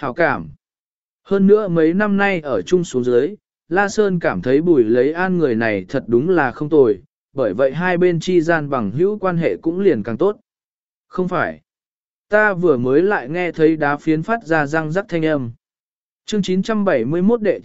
hảo cảm. Hơn nữa mấy năm nay ở chung xuống dưới, La Sơn cảm thấy Bùi Lấy An người này thật đúng là không tồi, bởi vậy hai bên chi gian bằng hữu quan hệ cũng liền càng tốt. Không phải. Ta vừa mới lại nghe thấy đá phiến phát ra răng rắc thanh âm. Chương 971 đệ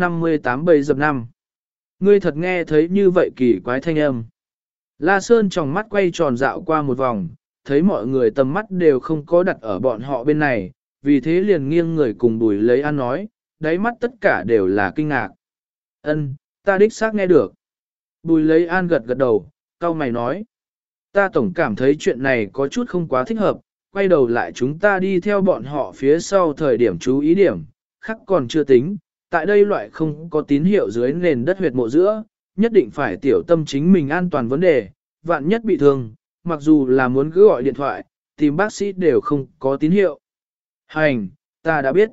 958 bầy dập năm. Ngươi thật nghe thấy như vậy kỳ quái thanh âm. La Sơn tròng mắt quay tròn dạo qua một vòng, thấy mọi người tầm mắt đều không có đặt ở bọn họ bên này, vì thế liền nghiêng người cùng Bùi Lấy An nói, đáy mắt tất cả đều là kinh ngạc. Ân, ta đích xác nghe được. Bùi Lấy An gật gật đầu, cau mày nói. Ta tổng cảm thấy chuyện này có chút không quá thích hợp, quay đầu lại chúng ta đi theo bọn họ phía sau thời điểm chú ý điểm, khắc còn chưa tính, tại đây loại không có tín hiệu dưới nền đất huyệt mộ giữa, nhất định phải tiểu tâm chính mình an toàn vấn đề, vạn nhất bị thương, mặc dù là muốn cứ gọi điện thoại, tìm bác sĩ đều không có tín hiệu. Hành, ta đã biết.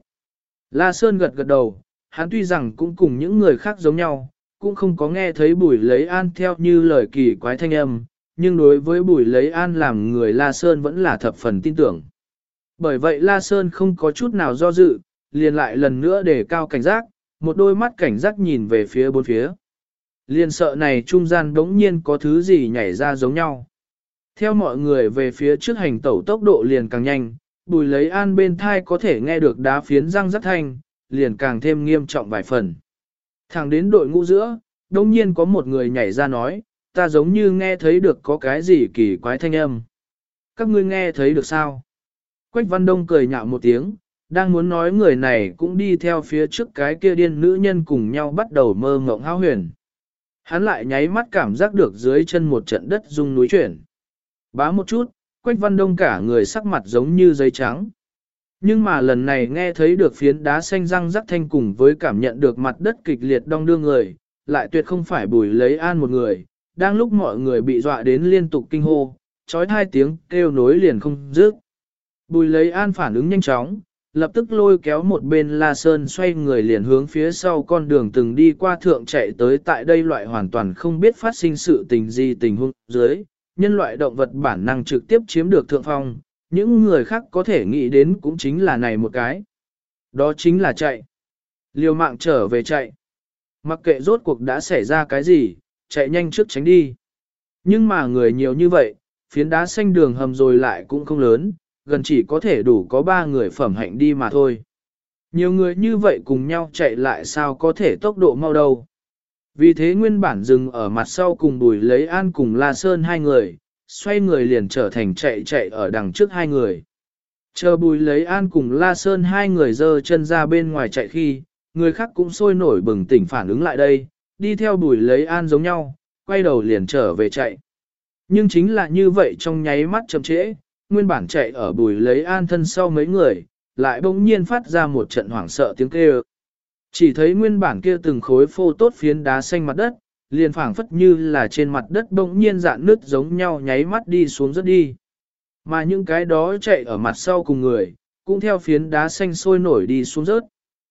La Sơn gật gật đầu, hắn tuy rằng cũng cùng những người khác giống nhau, cũng không có nghe thấy Bùi Lấy An theo như lời kỳ quái thanh âm, nhưng đối với Bùi Lấy An làm người La Sơn vẫn là thập phần tin tưởng. Bởi vậy La Sơn không có chút nào do dự, liền lại lần nữa đề cao cảnh giác, một đôi mắt cảnh giác nhìn về phía bốn phía. Liền sợ này trung gian đống nhiên có thứ gì nhảy ra giống nhau. Theo mọi người về phía trước hành tẩu tốc độ liền càng nhanh, Bùi Lấy An bên thai có thể nghe được đá phiến răng rắc thanh, liền càng thêm nghiêm trọng vài phần. Thẳng đến đội ngũ giữa, đống nhiên có một người nhảy ra nói, ta giống như nghe thấy được có cái gì kỳ quái thanh âm. Các ngươi nghe thấy được sao? Quách Văn Đông cười nhạo một tiếng, đang muốn nói người này cũng đi theo phía trước cái kia điên nữ nhân cùng nhau bắt đầu mơ mộng hão huyền. Hắn lại nháy mắt cảm giác được dưới chân một trận đất rung núi chuyển. Bá một chút, Quách Văn Đông cả người sắc mặt giống như giấy trắng. Nhưng mà lần này nghe thấy được phiến đá xanh răng rắc thanh cùng với cảm nhận được mặt đất kịch liệt đong đưa người, lại tuyệt không phải Bùi Lấy An một người, đang lúc mọi người bị dọa đến liên tục kinh hô, trói hai tiếng kêu nối liền không dứt. Bùi Lấy An phản ứng nhanh chóng, lập tức lôi kéo một bên La Sơn xoay người liền hướng phía sau con đường từng đi qua thượng chạy tới tại đây loại hoàn toàn không biết phát sinh sự tình gì tình huống dưới, nhân loại động vật bản năng trực tiếp chiếm được thượng phong, những người khác có thể nghĩ đến cũng chính là này một cái. Đó chính là chạy. Liều mạng trở về chạy. Mặc kệ rốt cuộc đã xảy ra cái gì, chạy nhanh trước tránh đi. Nhưng mà người nhiều như vậy, phiến đá xanh đường hầm rồi lại cũng không lớn, gần chỉ có thể đủ có 3 người phẩm hạnh đi mà thôi. Nhiều người như vậy cùng nhau chạy lại sao có thể tốc độ mau đâu. Vì thế nguyên bản dừng ở mặt sau cùng Bùi Lấy An cùng La Sơn hai người, xoay người liền trở thành chạy ở đằng trước hai người. Chờ Bùi Lấy An cùng La Sơn hai người giơ chân ra bên ngoài chạy khi, người khác cũng sôi nổi bừng tỉnh phản ứng lại đây, đi theo Bùi Lấy An giống nhau, quay đầu liền trở về chạy. Nhưng chính là như vậy trong nháy mắt chậm trễ, nguyên bản chạy ở Bùi Lấy An thân sau mấy người, lại bỗng nhiên phát ra một trận hoảng sợ tiếng kêu. Chỉ thấy nguyên bản kia từng khối phô tốt phiến đá xanh mặt đất, liền phảng phất như là trên mặt đất bỗng nhiên dạn nứt giống nhau nháy mắt đi xuống rất đi. Mà những cái đó chạy ở mặt sau cùng người, cũng theo phiến đá xanh sôi nổi đi xuống rớt.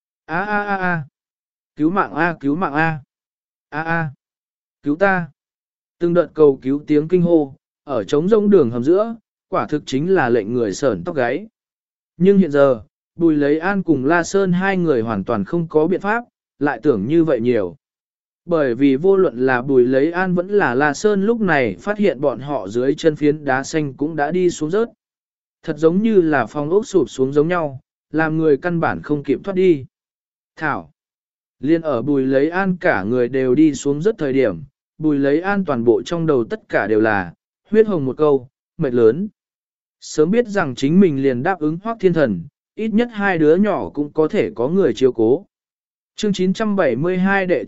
A a a a, cứu mạng a, cứu mạng a, a a, cứu ta. Từng đợt cầu cứu tiếng kinh hô, ở trống rỗng đường hầm giữa, quả thực chính là lệnh người sởn tóc gáy. Nhưng hiện giờ, Bùi Lấy An cùng La Sơn hai người hoàn toàn không có biện pháp, lại tưởng như vậy nhiều. Bởi vì vô luận là Bùi Lấy An vẫn là La Sơn lúc này phát hiện bọn họ dưới chân phiến đá xanh cũng đã đi xuống rớt. Thật giống như là phong ốc sụp xuống giống nhau, làm người căn bản không kịp thoát đi. Thảo. Liên ở Bùi Lấy An cả người đều đi xuống rất thời điểm, Bùi Lấy An toàn bộ trong đầu tất cả đều là, huyết hồng một câu, mệt lớn. Sớm biết rằng chính mình liền đáp ứng Hoắc Thiên Thần, ít nhất hai đứa nhỏ cũng có thể có người chiếu cố. Chương 972 đệ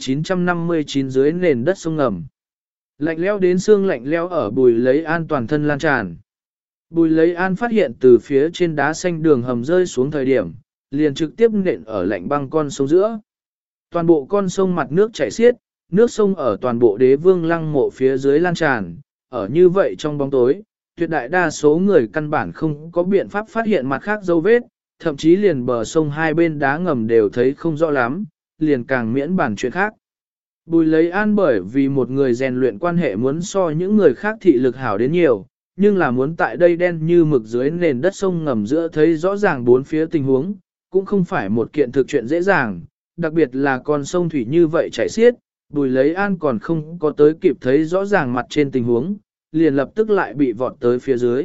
959 dưới nền đất sông ngầm. Lạnh leo đến xương lạnh leo ở Bùi Lấy An toàn thân lan tràn. Bùi Lấy An phát hiện từ phía trên đá xanh đường hầm rơi xuống thời điểm, liền trực tiếp nện ở lạnh băng con sông giữa. Toàn bộ con sông mặt nước chảy xiết, nước sông ở toàn bộ Đế Vương Lăng mộ phía dưới lan tràn, ở như vậy trong bóng tối, tuyệt đại đa số người căn bản không có biện pháp phát hiện mặt khác dấu vết, thậm chí liền bờ sông hai bên đá ngầm đều thấy không rõ lắm, liền càng miễn bàn chuyện khác. Bùi Lấy An bởi vì một người rèn luyện quan hệ muốn so những người khác thị lực hảo đến nhiều, nhưng là muốn tại đây đen như mực dưới nền đất sông ngầm giữa thấy rõ ràng bốn phía tình huống, cũng không phải một kiện thực chuyện dễ dàng, đặc biệt là con sông thủy như vậy chảy xiết, Bùi Lấy An còn không có tới kịp thấy rõ ràng mặt trên tình huống, liền lập tức lại bị vọt tới phía dưới.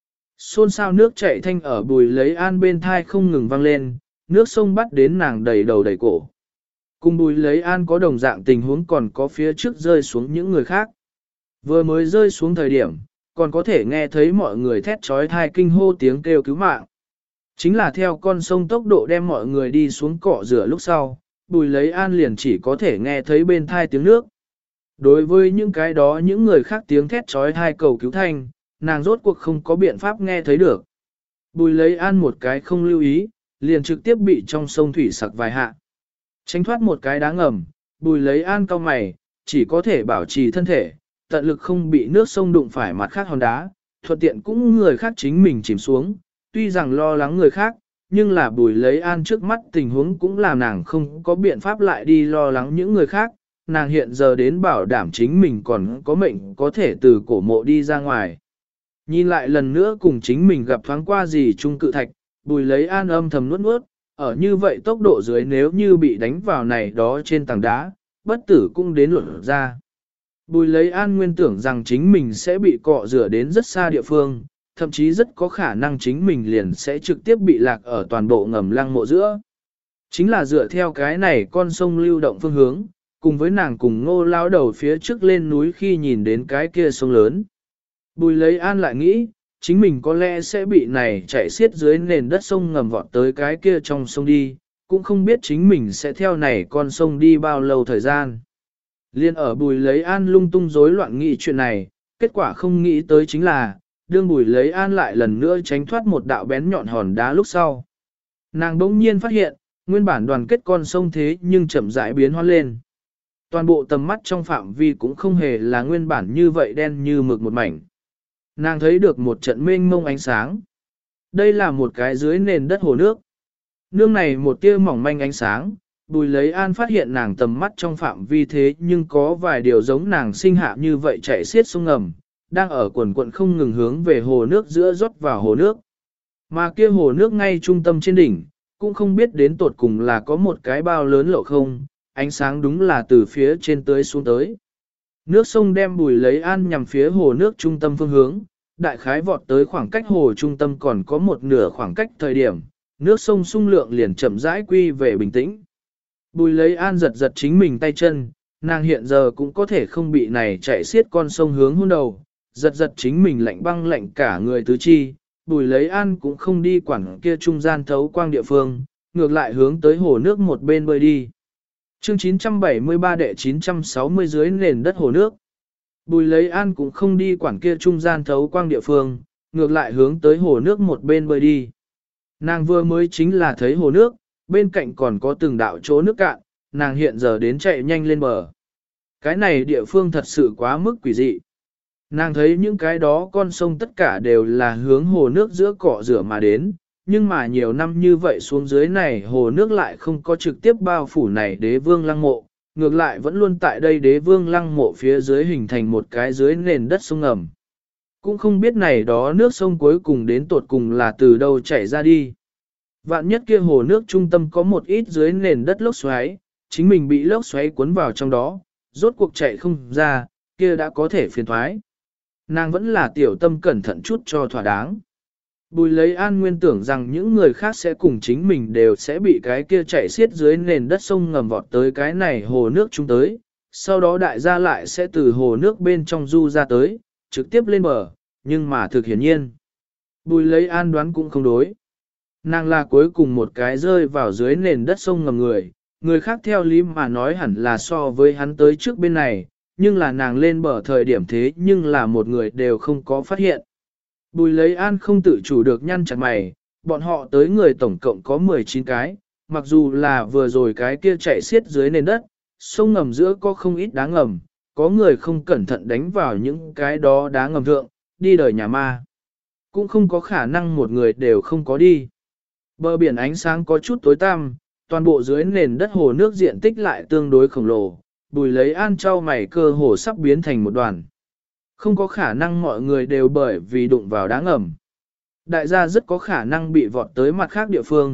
Xôn xao nước chảy thanh ở Bùi Lấy An bên thai không ngừng vang lên, nước sông bắt đến nàng đầy đầu đầy cổ. Cùng Bùi Lấy An có đồng dạng tình huống còn có phía trước rơi xuống những người khác. Vừa mới rơi xuống thời điểm, còn có thể nghe thấy mọi người thét trói thai kinh hô tiếng kêu cứu mạng. Chính là theo con sông tốc độ đem mọi người đi xuống cọ rửa lúc sau, Bùi Lấy An liền chỉ có thể nghe thấy bên thai tiếng nước. Đối với những cái đó những người khác tiếng thét trói thai cầu cứu thanh, nàng rốt cuộc không có biện pháp nghe thấy được. Bùi Lấy An một cái không lưu ý, liền trực tiếp bị trong sông thủy sặc vài hạ. Tránh thoát một cái đá ngầm, Bùi Lấy An cau mày, chỉ có thể bảo trì thân thể, tận lực không bị nước sông đụng phải mặt khác hòn đá, thuận tiện cũng người khác chính mình chìm xuống. Tuy rằng lo lắng người khác, nhưng là Bùi Lấy An trước mắt tình huống cũng làm nàng không có biện pháp lại đi lo lắng những người khác. Nàng hiện giờ đến bảo đảm chính mình còn có mệnh có thể từ cổ mộ đi ra ngoài. Nhìn lại lần nữa cùng chính mình gặp thoáng qua gì trung cự thạch, Bùi Lấy An âm thầm nuốt nuốt, ở như vậy tốc độ dưới nếu như bị đánh vào này đó trên tảng đá, bất tử cũng đến luận ra. Bùi Lấy An nguyên tưởng rằng chính mình sẽ bị cọ rửa đến rất xa địa phương, thậm chí rất có khả năng chính mình liền sẽ trực tiếp bị lạc ở toàn bộ ngầm lăng mộ giữa. Chính là dựa theo cái này con sông lưu động phương hướng, cùng với nàng cùng Ngô lao đầu phía trước lên núi khi nhìn đến cái kia sông lớn. Bùi Lấy An lại nghĩ, chính mình có lẽ sẽ bị này chạy xiết dưới nền đất sông ngầm vọt tới cái kia trong sông đi, cũng không biết chính mình sẽ theo này con sông đi bao lâu thời gian. Liên ở Bùi Lấy An lung tung rối loạn nghĩ chuyện này, kết quả không nghĩ tới chính là, đương Bùi Lấy An lại lần nữa tránh thoát một đạo bén nhọn hòn đá lúc sau. Nàng đỗng nhiên phát hiện, nguyên bản đoàn kết con sông thế nhưng chậm rãi biến hóa lên. Toàn bộ tầm mắt trong phạm vi cũng không hề là nguyên bản như vậy đen như mực một mảnh. Nàng thấy được một trận mênh mông ánh sáng. Đây là một cái dưới nền đất hồ nước. Nương này một tia mỏng manh ánh sáng, Bùi Lấy An phát hiện nàng tầm mắt trong phạm vi thế nhưng có vài điều giống nàng sinh hạ như vậy chạy xiết sông ngầm, đang ở quần quận không ngừng hướng về hồ nước giữa rót vào hồ nước. Mà kia hồ nước ngay trung tâm trên đỉnh, cũng không biết đến tột cùng là có một cái bao lớn lộ không, ánh sáng đúng là từ phía trên tới xuống tới. Nước sông đem Bùi Lấy An nhằm phía hồ nước trung tâm phương hướng, đại khái vọt tới khoảng cách hồ trung tâm còn có một nửa khoảng cách thời điểm, nước sông xung lượng liền chậm rãi quy về bình tĩnh. Bùi Lấy An giật giật chính mình tay chân, nàng hiện giờ cũng có thể không bị này chạy xiết con sông hướng hôn đầu, giật giật chính mình lạnh băng lạnh cả người tứ chi, Bùi Lấy An cũng không đi quản kia trung gian thấu quang địa phương, ngược lại hướng tới hồ nước một bên bơi đi. Chương 973 đệ 960 dưới nền đất hồ nước. Bùi Lấy An cũng không đi quản kia trung gian thấu quang địa phương, ngược lại hướng tới hồ nước một bên bơi đi. Nàng vừa mới chính là thấy hồ nước, bên cạnh còn có từng đạo chỗ nước cạn, nàng hiện giờ đến chạy nhanh lên bờ. Cái này địa phương thật sự quá mức quỷ dị. Nàng thấy những cái đó con sông tất cả đều là hướng hồ nước giữa cọ rửa mà đến, nhưng mà nhiều năm như vậy xuống dưới này hồ nước lại không có trực tiếp bao phủ này đế vương lăng mộ, ngược lại vẫn luôn tại đây đế vương lăng mộ phía dưới hình thành một cái dưới nền đất sông ngầm. Cũng không biết này đó nước sông cuối cùng đến tột cùng là từ đâu chảy ra đi. Vạn nhất kia hồ nước trung tâm có một ít dưới nền đất lốc xoáy, chính mình bị lốc xoáy cuốn vào trong đó, rốt cuộc chạy không ra, kia đã có thể phiền thoái. Nàng vẫn là tiểu tâm cẩn thận chút cho thỏa đáng. Bùi Lấy An nguyên tưởng rằng những người khác sẽ cùng chính mình đều sẽ bị cái kia chạy xiết dưới nền đất sông ngầm vọt tới cái này hồ nước chúng tới, sau đó đại gia lại sẽ từ hồ nước bên trong du ra tới, trực tiếp lên bờ, nhưng mà thực hiển nhiên. Bùi Lấy An đoán cũng không đối. Nàng là cuối cùng một cái rơi vào dưới nền đất sông ngầm người khác theo lý mà nói hẳn là so với hắn tới trước bên này, nhưng là nàng lên bờ thời điểm thế nhưng là một người đều không có phát hiện. Bùi Lấy An không tự chủ được nhăn chặt mày, bọn họ tới người tổng cộng có 19 cái, mặc dù là vừa rồi cái kia chạy xiết dưới nền đất, sông ngầm giữa có không ít đá ngầm, có người không cẩn thận đánh vào những cái đó đá ngầm thượng, đi đời nhà ma. Cũng không có khả năng một người đều không có đi. Bờ biển ánh sáng có chút tối tăm, toàn bộ dưới nền đất hồ nước diện tích lại tương đối khổng lồ, Bùi Lấy An trao mày cơ hồ sắp biến thành một đoàn. Không có khả năng mọi người đều bởi vì đụng vào đá ngầm. Đại gia rất có khả năng bị vọt tới mặt khác địa phương,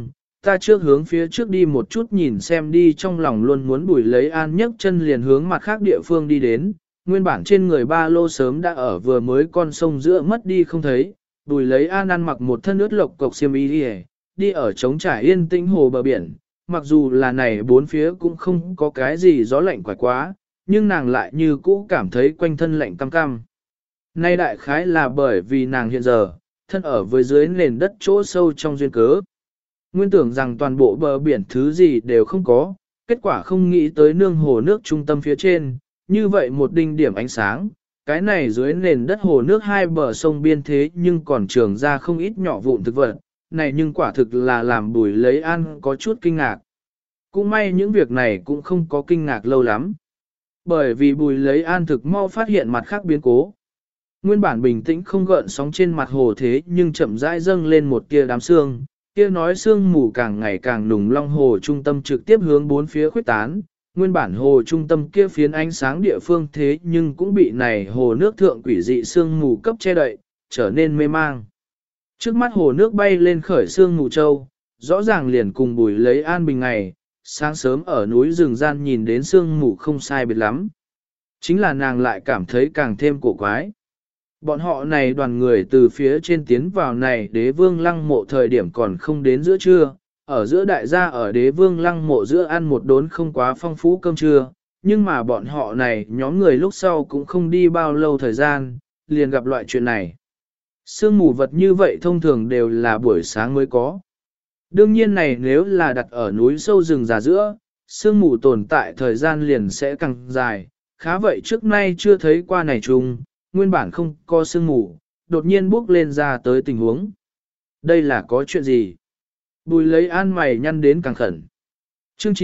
ta trước hướng phía trước đi một chút nhìn xem đi, trong lòng luôn muốn Bùi Lấy An nhấc chân liền hướng mặt khác địa phương đi đến, nguyên bản trên người ba lô sớm đã ở vừa mới con sông giữa mất đi không thấy. Bùi Lấy An ăn mặc một thân ướt lộc cộc xiêm y đi ở trống trải yên tĩnh hồ bờ biển, mặc dù là này bốn phía cũng không có cái gì gió lạnh quải quá, nhưng nàng lại như cũ cảm thấy quanh thân lạnh cam cam. Nay đại khái là bởi vì nàng hiện giờ, thân ở với dưới nền đất chỗ sâu trong duyên cớ. Nguyên tưởng rằng toàn bộ bờ biển thứ gì đều không có, kết quả không nghĩ tới nương hồ nước trung tâm phía trên, như vậy một đinh điểm ánh sáng, cái này dưới nền đất hồ nước hai bờ sông biên thế nhưng còn trường ra không ít nhỏ vụn thực vật, này nhưng quả thực là làm Bùi Lấy An có chút kinh ngạc. Cũng may những việc này cũng không có kinh ngạc lâu lắm. Bởi vì Bùi Lấy An thực mau phát hiện mặt khác biến cố. Nguyên bản bình tĩnh không gợn sóng trên mặt hồ thế nhưng chậm rãi dâng lên một tia đám sương, kia nói sương mù càng ngày càng nùng, long hồ trung tâm trực tiếp hướng bốn phía khuếch tán. Nguyên bản hồ trung tâm kia phiến ánh sáng địa phương thế nhưng cũng bị này hồ nước thượng quỷ dị sương mù cấp che đậy, trở nên mê mang. Trước mắt hồ nước bay lên khởi sương mù châu, rõ ràng liền cùng Bùi Lấy An bình ngày, sáng sớm ở núi rừng gian nhìn đến sương mù không sai biệt lắm. Chính là nàng lại cảm thấy càng thêm cổ quái. Bọn họ này đoàn người từ phía trên tiến vào này Đế Vương Lăng Mộ thời điểm còn không đến giữa trưa, ở giữa đại gia ở Đế Vương Lăng Mộ giữa ăn một đốn không quá phong phú cơm trưa, nhưng mà bọn họ này nhóm người lúc sau cũng không đi bao lâu thời gian, liền gặp loại chuyện này. Sương mù vật như vậy thông thường đều là buổi sáng mới có. Đương nhiên này nếu là đặt ở núi sâu rừng già giữa, sương mù tồn tại thời gian liền sẽ càng dài, khá vậy trước nay chưa thấy qua này trùng, nguyên bản không có sương mù, đột nhiên bước lên ra tới tình huống. Đây là có chuyện gì? Bùi Lấy An mày nhăn đến càng khẩn. Chương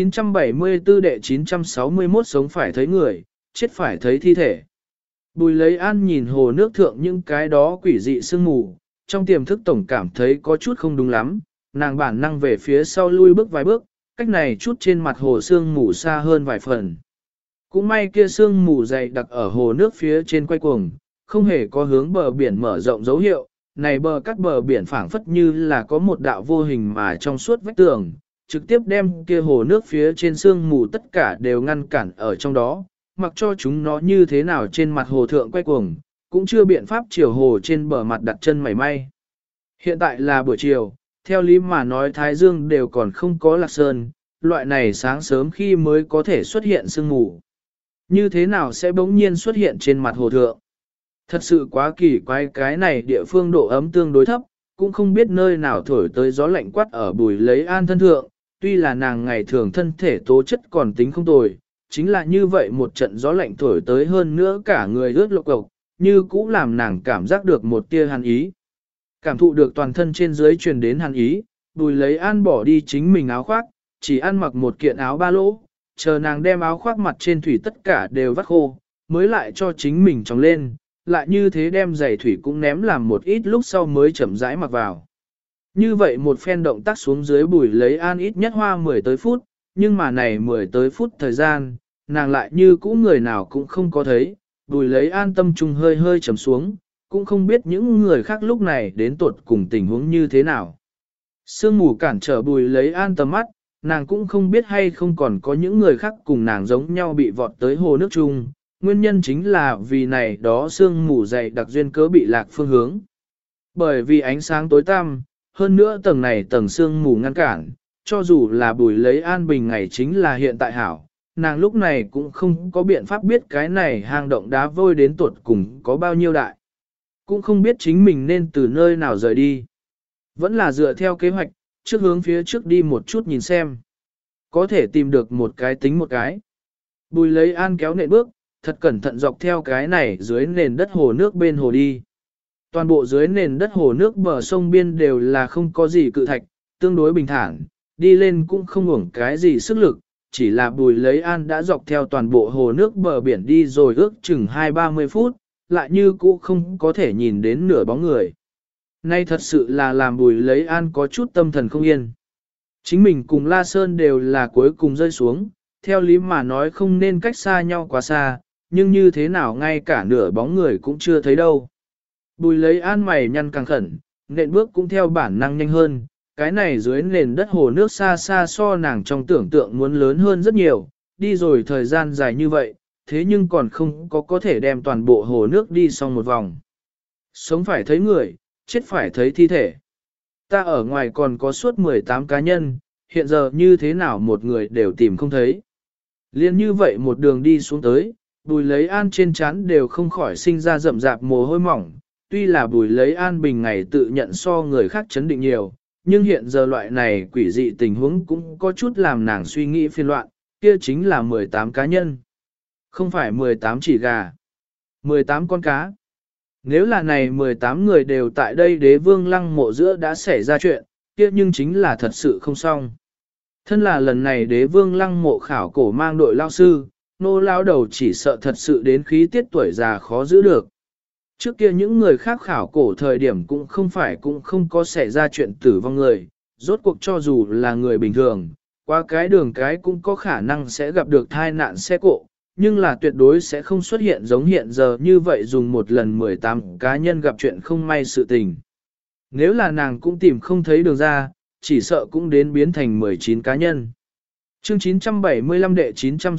974 đệ 961 sống phải thấy người, chết phải thấy thi thể. Bùi Lấy An nhìn hồ nước thượng những cái đó quỷ dị sương mù, trong tiềm thức tổng cảm thấy có chút không đúng lắm, nàng bản năng về phía sau lui bước vài bước, cách này chút trên mặt hồ sương mù xa hơn vài phần. Cũng may kia sương mù dày đặc ở hồ nước phía trên quay cuồng, không hề có hướng bờ biển mở rộng dấu hiệu, này cắt bờ biển phảng phất như là có một đạo vô hình mà trong suốt vách tường, trực tiếp đem kia hồ nước phía trên sương mù tất cả đều ngăn cản ở trong đó, mặc cho chúng nó như thế nào trên mặt hồ thượng quay cuồng, cũng chưa biện pháp chiều hồ trên bờ mặt đặt chân mảy may. Hiện tại là buổi chiều, theo lý mà nói Thái Dương đều còn không có lạc sơn, loại này sáng sớm khi mới có thể xuất hiện sương mù. Như thế nào sẽ bỗng nhiên xuất hiện trên mặt hồ thượng? Thật sự quá kỳ quái, cái này địa phương độ ấm tương đối thấp, cũng không biết nơi nào thổi tới gió lạnh quát ở Bùi Lấy An thân thượng, tuy là nàng ngày thường thân thể tố chất còn tính không tồi, chính là như vậy một trận gió lạnh thổi tới hơn nữa cả người ướt lộc cộc, như cũ làm nàng cảm giác được một tia hàn ý. Cảm thụ được toàn thân trên dưới truyền đến hàn ý, Bùi Lấy An bỏ đi chính mình áo khoác, chỉ ăn mặc một kiện áo ba lỗ, chờ nàng đem áo khoác mặt trên thủy tất cả đều vắt khô, mới lại cho chính mình tròng lên, lại như thế đem giày thủy cũng ném làm một ít lúc sau mới chậm rãi mặc vào. Như vậy một phen động tác xuống dưới Bùi Lấy An ít nhất hoa 10 tới phút, nhưng mà này 10 tới phút thời gian, nàng lại như cũ người nào cũng không có thấy, Bùi Lấy An tâm trung hơi hơi trầm xuống, cũng không biết những người khác lúc này đến tuột cùng tình huống như thế nào. Sương mù cản trở Bùi Lấy An tầm mắt, nàng cũng không biết hay không còn có những người khác cùng nàng giống nhau bị vọt tới hồ nước chung, nguyên nhân chính là vì này đó sương mù dày đặc duyên cớ bị lạc phương hướng. Bởi vì ánh sáng tối tăm, hơn nữa tầng này tầng sương mù ngăn cản, cho dù là Bùi Lấy An bình ngày chính là hiện tại hảo, nàng lúc này cũng không có biện pháp biết cái này hang động đá vôi đến tuột cùng có bao nhiêu đại. Cũng không biết chính mình nên từ nơi nào rời đi. Vẫn là dựa theo kế hoạch, trước hướng phía trước đi một chút nhìn xem. Có thể tìm được một cái tính một cái. Bùi Lấy An kéo nện bước, thật cẩn thận dọc theo cái này dưới nền đất hồ nước bên hồ đi. Toàn bộ dưới nền đất hồ nước bờ sông biên đều là không có gì cự thạch, tương đối bình thản, đi lên cũng không uổng cái gì sức lực, chỉ là Bùi Lấy An đã dọc theo toàn bộ hồ nước bờ biển đi rồi ước chừng 20-30 phút, lại như cũ không có thể nhìn đến nửa bóng người. Nay thật sự là làm Bùi Lấy An có chút tâm thần không yên. Chính mình cùng La Sơn đều là cuối cùng rơi xuống, theo lý mà nói không nên cách xa nhau quá xa, nhưng như thế nào ngay cả nửa bóng người cũng chưa thấy đâu. Bùi Lấy An mày nhăn càng khẩn, nện bước cũng theo bản năng nhanh hơn, Cái này dưới nền đất hồ nước xa xa so nàng trong tưởng tượng muốn lớn hơn rất nhiều, đi rồi thời gian dài như vậy, thế nhưng còn không có thể đem toàn bộ hồ nước đi xong một vòng. Sống phải thấy người, chết phải thấy thi thể. Ta ở ngoài còn có suốt 18 cá nhân, hiện giờ như thế nào một người đều tìm không thấy. Liên như vậy một đường đi xuống tới, Bùi Lấy An trên trán đều không khỏi sinh ra rậm rạp mồ hôi mỏng. Tuy là Bùi Lấy An bình ngày tự nhận so người khác chấn định nhiều, nhưng hiện giờ loại này quỷ dị tình huống cũng có chút làm nàng suy nghĩ phiên loạn, kia chính là 18 cá nhân. Không phải 18 chỉ gà, 18 con cá. Nếu là này 18 người đều tại đây Đế Vương Lăng mộ giữa đã xảy ra chuyện, kia nhưng chính là thật sự không xong. Thân là lần này Đế Vương Lăng mộ khảo cổ mang đội lao sư, nô lao đầu chỉ sợ thật sự đến khí tiết tuổi già khó giữ được. Trước kia những người khác khảo cổ thời điểm cũng không có xảy ra chuyện tử vong người, rốt cuộc cho dù là người bình thường, qua cái đường cái cũng có khả năng sẽ gặp được tai nạn xe cộ, nhưng là tuyệt đối sẽ không xuất hiện giống hiện giờ như vậy dùng một lần 18 cá nhân gặp chuyện không may sự tình. Nếu là nàng cũng tìm không thấy đường ra, chỉ sợ cũng đến biến thành 19 cá nhân. Chương 975 đệ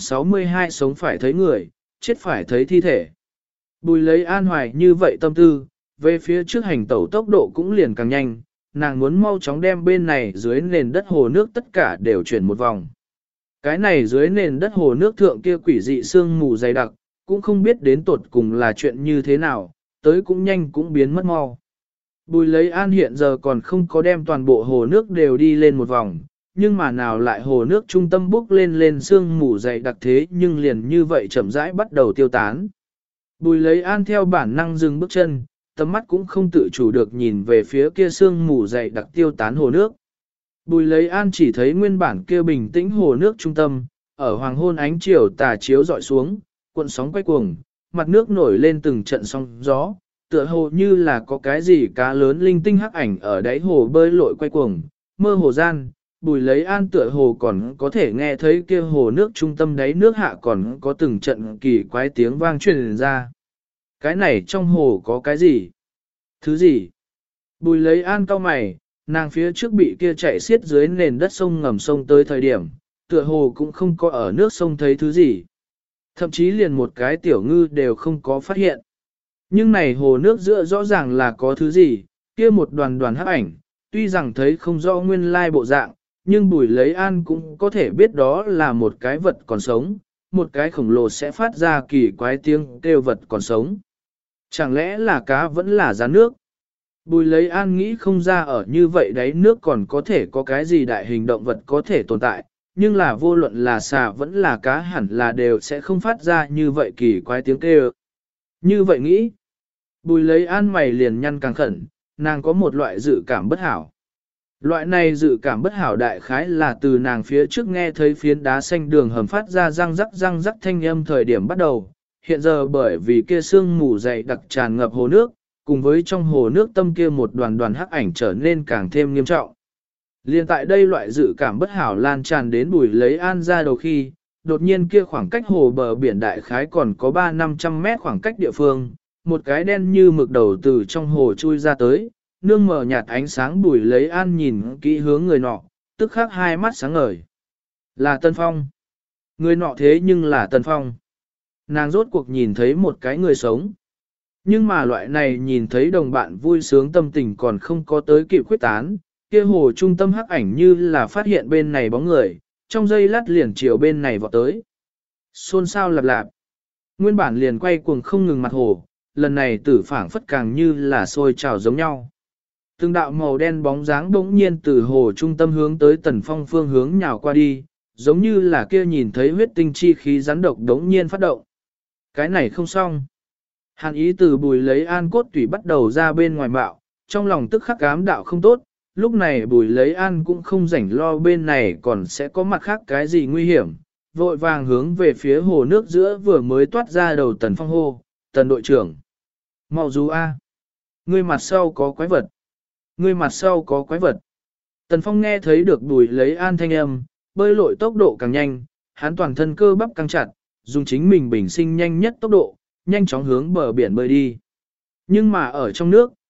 962 sống phải thấy người, chết phải thấy thi thể. Bùi Lấy An hoài như vậy tâm tư, về phía trước hành tẩu tốc độ cũng liền càng nhanh, nàng muốn mau chóng đem bên này dưới nền đất hồ nước tất cả đều chuyển một vòng. Cái này dưới nền đất hồ nước thượng kia quỷ dị sương mù dày đặc, cũng không biết đến tột cùng là chuyện như thế nào, tới cũng nhanh cũng biến mất mau. Bùi Lấy An hiện giờ còn không có đem toàn bộ hồ nước đều đi lên một vòng, nhưng mà nào lại hồ nước trung tâm bốc lên sương mù dày đặc thế nhưng liền như vậy chậm rãi bắt đầu tiêu tán. Bùi Lấy An theo bản năng dừng bước chân, tầm mắt cũng không tự chủ được nhìn về phía kia sương mù dày đặc tiêu tán hồ nước. Bùi Lấy An chỉ thấy nguyên bản kia bình tĩnh hồ nước trung tâm, ở hoàng hôn ánh chiều tà chiếu dọi xuống, cuộn sóng quay cuồng, mặt nước nổi lên từng trận sóng gió, tựa hồ như là có cái gì cá lớn linh tinh hắc ảnh ở đáy hồ bơi lội quay cuồng, mơ hồ gian. Bùi Lấy An tựa hồ còn có thể nghe thấy kia hồ nước trung tâm đáy nước hạ còn có từng trận kỳ quái tiếng vang truyền ra. Cái này trong hồ có cái gì? Thứ gì? Bùi Lấy An cau mày, nàng phía trước bị kia chạy xiết dưới nền đất sông ngầm sông tới thời điểm, tựa hồ cũng không có ở nước sông thấy thứ gì. Thậm chí liền một cái tiểu ngư đều không có phát hiện. Nhưng này hồ nước giữa rõ ràng là có thứ gì, kia một đoàn đoàn hắc ảnh, tuy rằng thấy không rõ nguyên lai bộ dạng, nhưng Bùi Lấy An cũng có thể biết đó là một cái vật còn sống, một cái khổng lồ sẽ phát ra kỳ quái tiếng kêu vật còn sống. Chẳng lẽ là cá vẫn là rắn nước? Bùi Lấy An nghĩ không ra ở như vậy đáy nước còn có thể có cái gì đại hình động vật có thể tồn tại, nhưng là vô luận là xà vẫn là cá hẳn là đều sẽ không phát ra như vậy kỳ quái tiếng kêu. Như vậy nghĩ, Bùi Lấy An mày liền nhăn càng khẩn, nàng có một loại dự cảm bất hảo. Loại này dự cảm bất hảo đại khái là từ nàng phía trước nghe thấy phiến đá xanh đường hầm phát ra răng rắc thanh âm thời điểm bắt đầu, hiện giờ bởi vì kia sương mù dày đặc tràn ngập hồ nước, cùng với trong hồ nước tâm kia một đoàn đoàn hắc ảnh trở nên càng thêm nghiêm trọng. Liên tại đây loại dự cảm bất hảo lan tràn đến Bùi Lấy An ra đầu khi, đột nhiên kia khoảng cách hồ bờ biển đại khái còn có 300-500 mét khoảng cách địa phương, một cái đen như mực đầu từ trong hồ chui ra tới, nương mờ nhạt ánh sáng. Bùi Lấy An nhìn kỹ hướng người nọ, tức khắc hai mắt sáng ngời. Là Tân Phong. Người nọ thế nhưng là Tân Phong. Nàng rốt cuộc nhìn thấy một cái người sống. Nhưng mà loại này nhìn thấy đồng bạn vui sướng tâm tình còn không có tới kịp khuyết tán, kia hồ trung tâm hắc ảnh như là phát hiện bên này bóng người, trong giây lát liền chiều bên này vọt tới. Xôn xao lạp lạp. Nguyên bản liền quay cuồng không ngừng mặt hồ, lần này tử phảng phất càng như là sôi trào giống nhau. Từng đạo màu đen bóng dáng bỗng nhiên từ hồ trung tâm hướng tới Tần Phong phương hướng nhào qua đi, giống như là kia nhìn thấy huyết tinh chi khí rắn độc đống nhiên phát động. Cái này không xong. Hàn ý từ Bùi Lấy An cốt tủy bắt đầu ra bên ngoài bạo, trong lòng tức khắc ám đạo không tốt, lúc này Bùi Lấy An cũng không rảnh lo bên này còn sẽ có mặt khác cái gì nguy hiểm, vội vàng hướng về phía hồ nước giữa vừa mới toát ra đầu Tần Phong hô, Tần đội trưởng. Mau rú A. Ngươi mặt sau có quái vật. Ngươi mặt sau có quái vật. Tần Phong nghe thấy được Bùi Lấy An thanh âm, bơi lội tốc độ càng nhanh, hắn toàn thân cơ bắp căng chặt, dùng chính mình bình sinh nhanh nhất tốc độ, nhanh chóng hướng bờ biển bơi đi. Nhưng mà ở trong nước,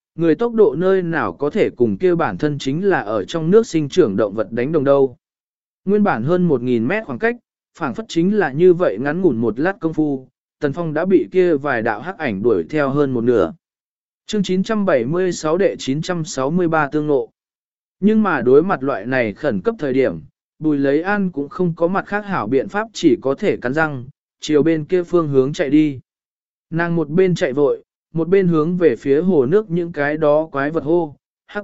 Người tốc độ nơi nào có thể cùng kia bản thân chính là ở trong nước sinh trưởng động vật đánh đồng đâu. Nguyên bản hơn 1.000 mét khoảng cách, phảng phất chính là như vậy ngắn ngủn một lát công phu, Tần Phong đã bị kia vài đạo hắc ảnh đuổi theo hơn một nửa. Chương 976 đệ 963 tương ngộ. Nhưng mà đối mặt loại này khẩn cấp thời điểm, Bùi Lấy An cũng không có mặt khác hảo biện pháp, chỉ có thể cắn răng, chiều bên kia phương hướng chạy đi. Nàng một bên chạy vội, một bên hướng về phía hồ nước những cái đó quái vật hô, hắc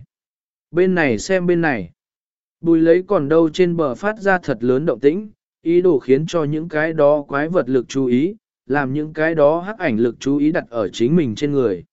bên này xem bên này. Bùi Lấy còn đâu trên bờ phát ra thật lớn động tĩnh, ý đồ khiến cho những cái đó quái vật lực chú ý, làm những cái đó hắc ảnh lực chú ý đặt ở chính mình trên người.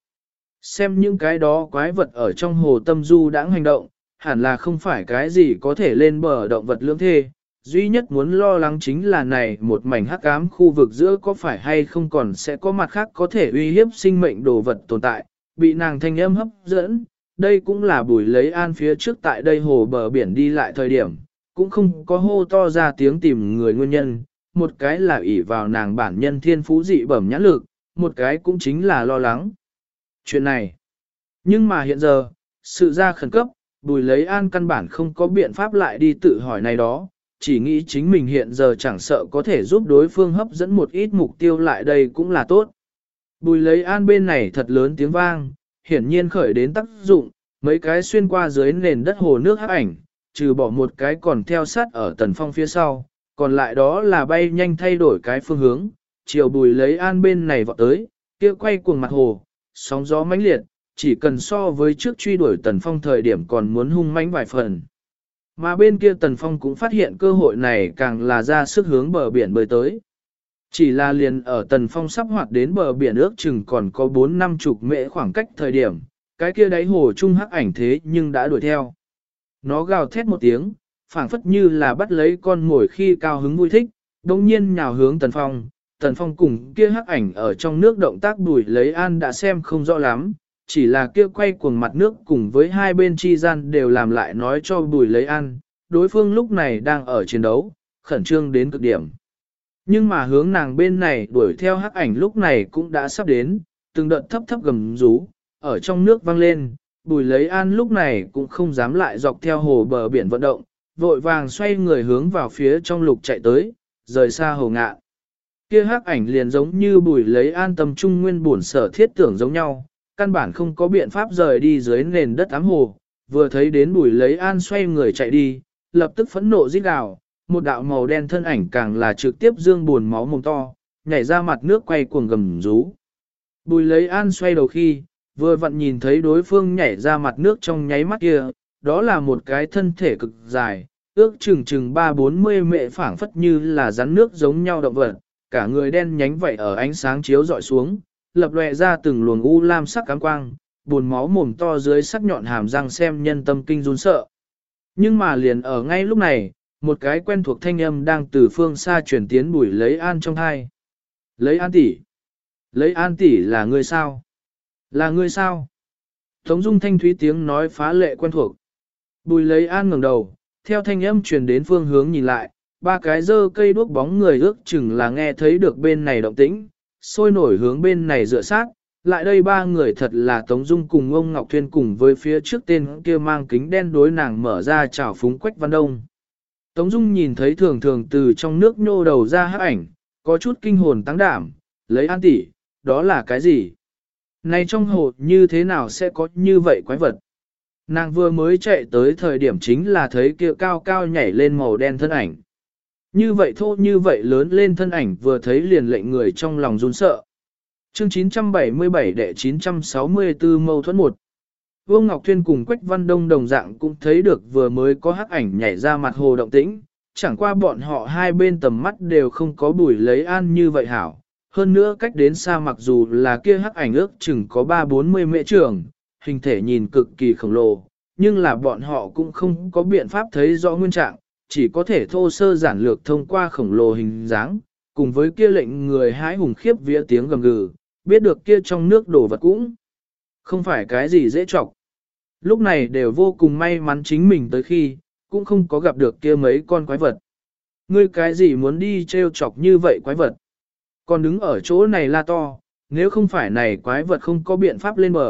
Xem những cái đó quái vật ở trong hồ tâm du đãng hành động, hẳn là không phải cái gì có thể lên bờ động vật lưỡng thê. Duy nhất muốn lo lắng chính là này một mảnh hắc ám khu vực giữa có phải hay không còn sẽ có mặt khác có thể uy hiếp sinh mệnh đồ vật tồn tại, bị nàng thanh âm hấp dẫn. Đây cũng là Bùi Lấy An phía trước tại đây hồ bờ biển đi lại thời điểm, cũng không có hô to ra tiếng tìm người nguyên nhân, một cái là ỷ vào nàng bản nhân thiên phú dị bẩm nhãn lực, một cái cũng chính là lo lắng chuyện này. Nhưng mà hiện giờ, sự ra khẩn cấp, Bùi Lấy An căn bản không có biện pháp lại đi tự hỏi này đó, chỉ nghĩ chính mình hiện giờ chẳng sợ có thể giúp đối phương hấp dẫn một ít mục tiêu lại đây cũng là tốt. Bùi Lấy An bên này thật lớn tiếng vang, hiển nhiên khởi đến tác dụng, mấy cái xuyên qua dưới nền đất hồ nước hắc ảnh, trừ bỏ một cái còn theo sát ở Tần Phong phía sau, còn lại đó là bay nhanh thay đổi cái phương hướng, chiều Bùi Lấy An bên này vọt tới, kia quay cuồng mặt hồ, sóng gió mãnh liệt, chỉ cần so với trước truy đuổi Tần Phong thời điểm còn muốn hung mãnh vài phần. Mà bên kia Tần Phong cũng phát hiện cơ hội này càng là ra sức hướng bờ biển bơi tới. Chỉ là liền ở Tần Phong sắp hoạt đến bờ biển ước chừng còn có 4-50 mễ khoảng cách thời điểm, cái kia đáy hồ trung hắc ảnh thế nhưng đã đuổi theo. Nó gào thét một tiếng, phảng phất như là bắt lấy con mồi khi cao hứng vui thích, đồng nhiên nhào hướng Tần Phong. Tần Phong cùng kia hắc ảnh ở trong nước động tác Bùi Lấy An đã xem không rõ lắm, chỉ là kia quay cuồng mặt nước cùng với hai bên chi gian đều làm lại nói cho Bùi Lấy An, đối phương lúc này đang ở chiến đấu, khẩn trương đến cực điểm. Nhưng mà hướng nàng bên này đuổi theo hắc ảnh lúc này cũng đã sắp đến, từng đợt thấp thấp gầm rú, ở trong nước vang lên, Bùi Lấy An lúc này cũng không dám lại dọc theo hồ bờ biển vận động, vội vàng xoay người hướng vào phía trong lục chạy tới, rời xa hồ ngạ. Kia hắc ảnh liền giống như Bùi Lấy An tâm trung nguyên buồn sở thiết tưởng giống nhau, căn bản không có biện pháp rời đi dưới nền đất ám hồ, vừa thấy đến Bùi Lấy An xoay người chạy đi, lập tức phẫn nộ rít gào, một đạo màu đen thân ảnh càng là trực tiếp dương buồn máu mồm to, nhảy ra mặt nước quay cuồng gầm rú. Bùi Lấy An xoay đầu khi, vừa vặn nhìn thấy đối phương nhảy ra mặt nước trong nháy mắt kia, đó là một cái thân thể cực dài, ước chừng 3-40 mệ phảng phất như là rắn nước giống nhau động vật, cả người đen nhánh vậy ở ánh sáng chiếu dọi xuống, lập lòe ra từng luồng u lam sắc cám quang, buồn máu mồm to dưới sắc nhọn hàm răng xem nhân tâm kinh run sợ. Nhưng mà liền ở ngay lúc này, một cái quen thuộc thanh âm đang từ phương xa truyền tiến Bùi Lấy An trong tai. Lấy An tỷ, Lấy An tỷ là ngươi sao? Là ngươi sao? Tống Dung thanh thúy tiếng nói phá lệ quen thuộc. Bùi Lấy An ngẩng đầu, theo thanh âm truyền đến phương hướng nhìn lại, ba cái dơ cây đuốc bóng người ước chừng là nghe thấy được bên này động tĩnh, sôi nổi hướng bên này dựa sát. Lại đây ba người thật là Tống Dung cùng ông Ngọc Thuyên cùng với phía trước tên kia mang kính đen đối nàng mở ra chào phúng Quách Văn Đông. Tống Dung nhìn thấy thường thường từ trong nước nhô đầu ra hắc ảnh, có chút kinh hồn tăng đảm, Lấy An tỷ, đó là cái gì? Này trong hồ như thế nào sẽ có như vậy quái vật? Nàng vừa mới chạy tới thời điểm chính là thấy kia cao cao nhảy lên màu đen thân ảnh. Như vậy thô như vậy lớn lên thân ảnh vừa thấy liền lệnh người trong lòng run sợ. Chương 977 đệ 964 mâu thuẫn 1. Vương Ngọc Thuyên cùng Quách Văn Đông đồng dạng cũng thấy được vừa mới có hắc ảnh nhảy ra mặt hồ động tĩnh, chẳng qua bọn họ hai bên tầm mắt đều không có Bùi Lấy An như vậy hảo. Hơn nữa cách đến xa mặc dù là kia hắc ảnh ước chừng có 3-40 mễ trường, hình thể nhìn cực kỳ khổng lồ, nhưng là bọn họ cũng không có biện pháp thấy rõ nguyên trạng, chỉ có thể thô sơ giản lược thông qua khổng lồ hình dáng, cùng với kia lệnh người hái hùng khiếp vía tiếng gầm gừ, biết được kia trong nước đổ vật cũng không phải cái gì dễ trọc. Lúc này đều vô cùng may mắn chính mình tới khi, cũng không có gặp được kia mấy con quái vật. Ngươi cái gì muốn đi trêu chọc như vậy quái vật? Còn đứng ở chỗ này la to, nếu không phải này quái vật không có biện pháp lên bờ,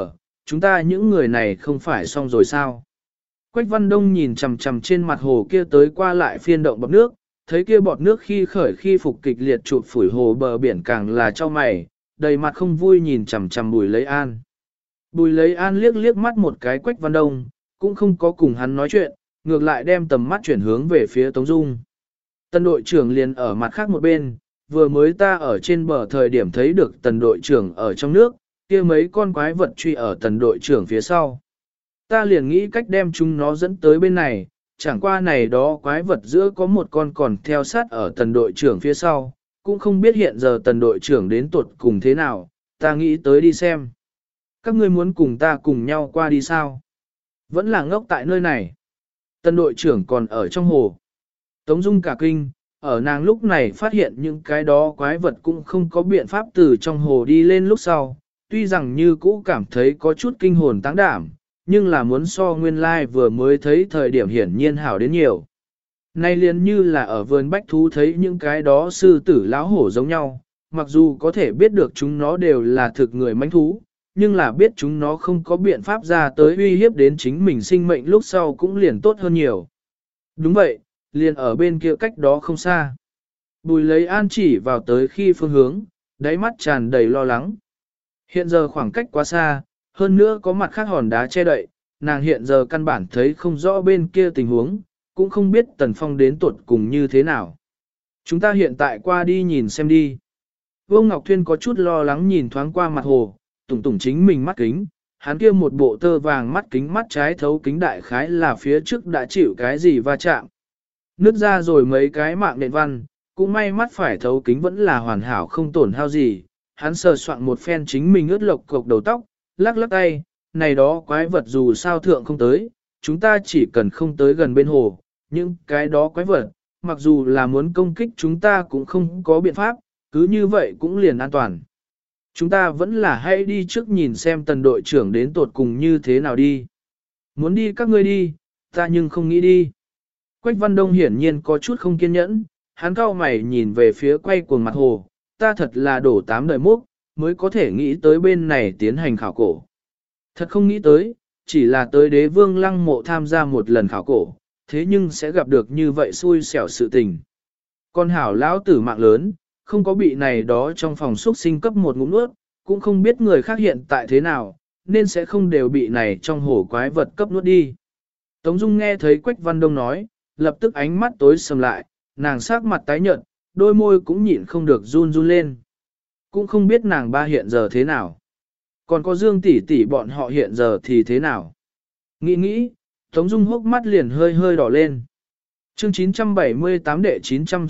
chúng ta những người này không phải xong rồi sao? Quách Văn Đông nhìn chằm chằm trên mặt hồ kia tới qua lại phiên động bọt nước, thấy kia bọt nước khi khởi khi phục kịch liệt chụp phủi hồ bờ biển càng là cho mày, đầy mặt không vui nhìn chằm chằm Bùi Lấy An. Bùi Lấy An liếc liếc mắt một cái Quách Văn Đông, cũng không có cùng hắn nói chuyện, ngược lại đem tầm mắt chuyển hướng về phía Tống Dung. Tần đội trưởng liền ở mặt khác một bên, vừa mới ta ở trên bờ thời điểm thấy được tần đội trưởng ở trong nước, kia mấy con quái vật truy ở tần đội trưởng phía sau. Ta liền nghĩ cách đem chúng nó dẫn tới bên này, chẳng qua này đó quái vật giữa có một con còn theo sát ở tần đội trưởng phía sau, cũng không biết hiện giờ tần đội trưởng đến tuột cùng thế nào, ta nghĩ tới đi xem. Các ngươi muốn cùng ta cùng nhau qua đi sao? Vẫn là ngốc tại nơi này. Tần đội trưởng còn ở trong hồ. Tống Dung cả kinh, ở nàng lúc này phát hiện những cái đó quái vật cũng không có biện pháp từ trong hồ đi lên lúc sau, tuy rằng như cũ cảm thấy có chút kinh hồn táng đảm, nhưng là muốn so nguyên lai vừa mới thấy thời điểm hiển nhiên hảo đến nhiều. Nay liền như là ở vườn bách thú thấy những cái đó sư tử lão hổ giống nhau, mặc dù có thể biết được chúng nó đều là thực người manh thú, nhưng là biết chúng nó không có biện pháp ra tới uy hiếp đến chính mình sinh mệnh lúc sau cũng liền tốt hơn nhiều. Đúng vậy, liền ở bên kia cách đó không xa. Bùi Lấy An chỉ vào tới khi phương hướng, đáy mắt tràn đầy lo lắng. Hiện giờ khoảng cách quá xa, hơn nữa có mặt khác hòn đá che đậy, nàng hiện giờ căn bản thấy không rõ bên kia tình huống, cũng không biết Tần Phong đến tuột cùng như thế nào. Chúng ta hiện tại qua đi nhìn xem đi. Vô Ngọc Thuyên có chút lo lắng nhìn thoáng qua mặt hồ, tủng tủng chính mình mắt kính, hắn kia một bộ tơ vàng mắt kính mắt trái thấu kính đại khái là phía trước đã chịu cái gì va chạm. Nứt ra rồi mấy cái mạng nền văn, cũng may mắt phải thấu kính vẫn là hoàn hảo không tổn hao gì. Hắn sờ soạn một phen chính mình ướt lộc cục đầu tóc, lắc lắc tay, này đó quái vật dù sao thượng không tới, chúng ta chỉ cần không tới gần bên hồ, những cái đó quái vật, mặc dù là muốn công kích chúng ta cũng không có biện pháp, cứ như vậy cũng liền an toàn. Chúng ta vẫn là hãy đi trước nhìn xem tần đội trưởng đến tột cùng như thế nào đi. Muốn đi các ngươi đi, ta nhưng không nghĩ đi. Quách Văn Đông hiển nhiên có chút không kiên nhẫn, hắn cau mày nhìn về phía quay cuồng mặt hồ, ta thật là đổ 8 đời mốc, mới có thể nghĩ tới bên này tiến hành khảo cổ. Thật không nghĩ tới, chỉ là tới Đế Vương Lăng Mộ tham gia một lần khảo cổ, thế nhưng sẽ gặp được như vậy xui xẻo sự tình. Con hảo lão tử mạng lớn, không có bị này đó trong phòng xuất sinh cấp một ngụm nuốt, cũng không biết người khác hiện tại thế nào, nên sẽ không đều bị này trong hồ quái vật cấp nuốt đi. Tống Dung nghe thấy Quách Văn Đông nói, lập tức ánh mắt tối sầm lại, nàng sắc mặt tái nhợt, đôi môi cũng nhịn không được run run lên. Cũng không biết nàng ba hiện giờ thế nào. Còn có Dương tỷ tỷ bọn họ hiện giờ thì thế nào. Nghĩ nghĩ, Tống Dung hốc mắt liền hơi hơi đỏ lên. Chương 978 đệ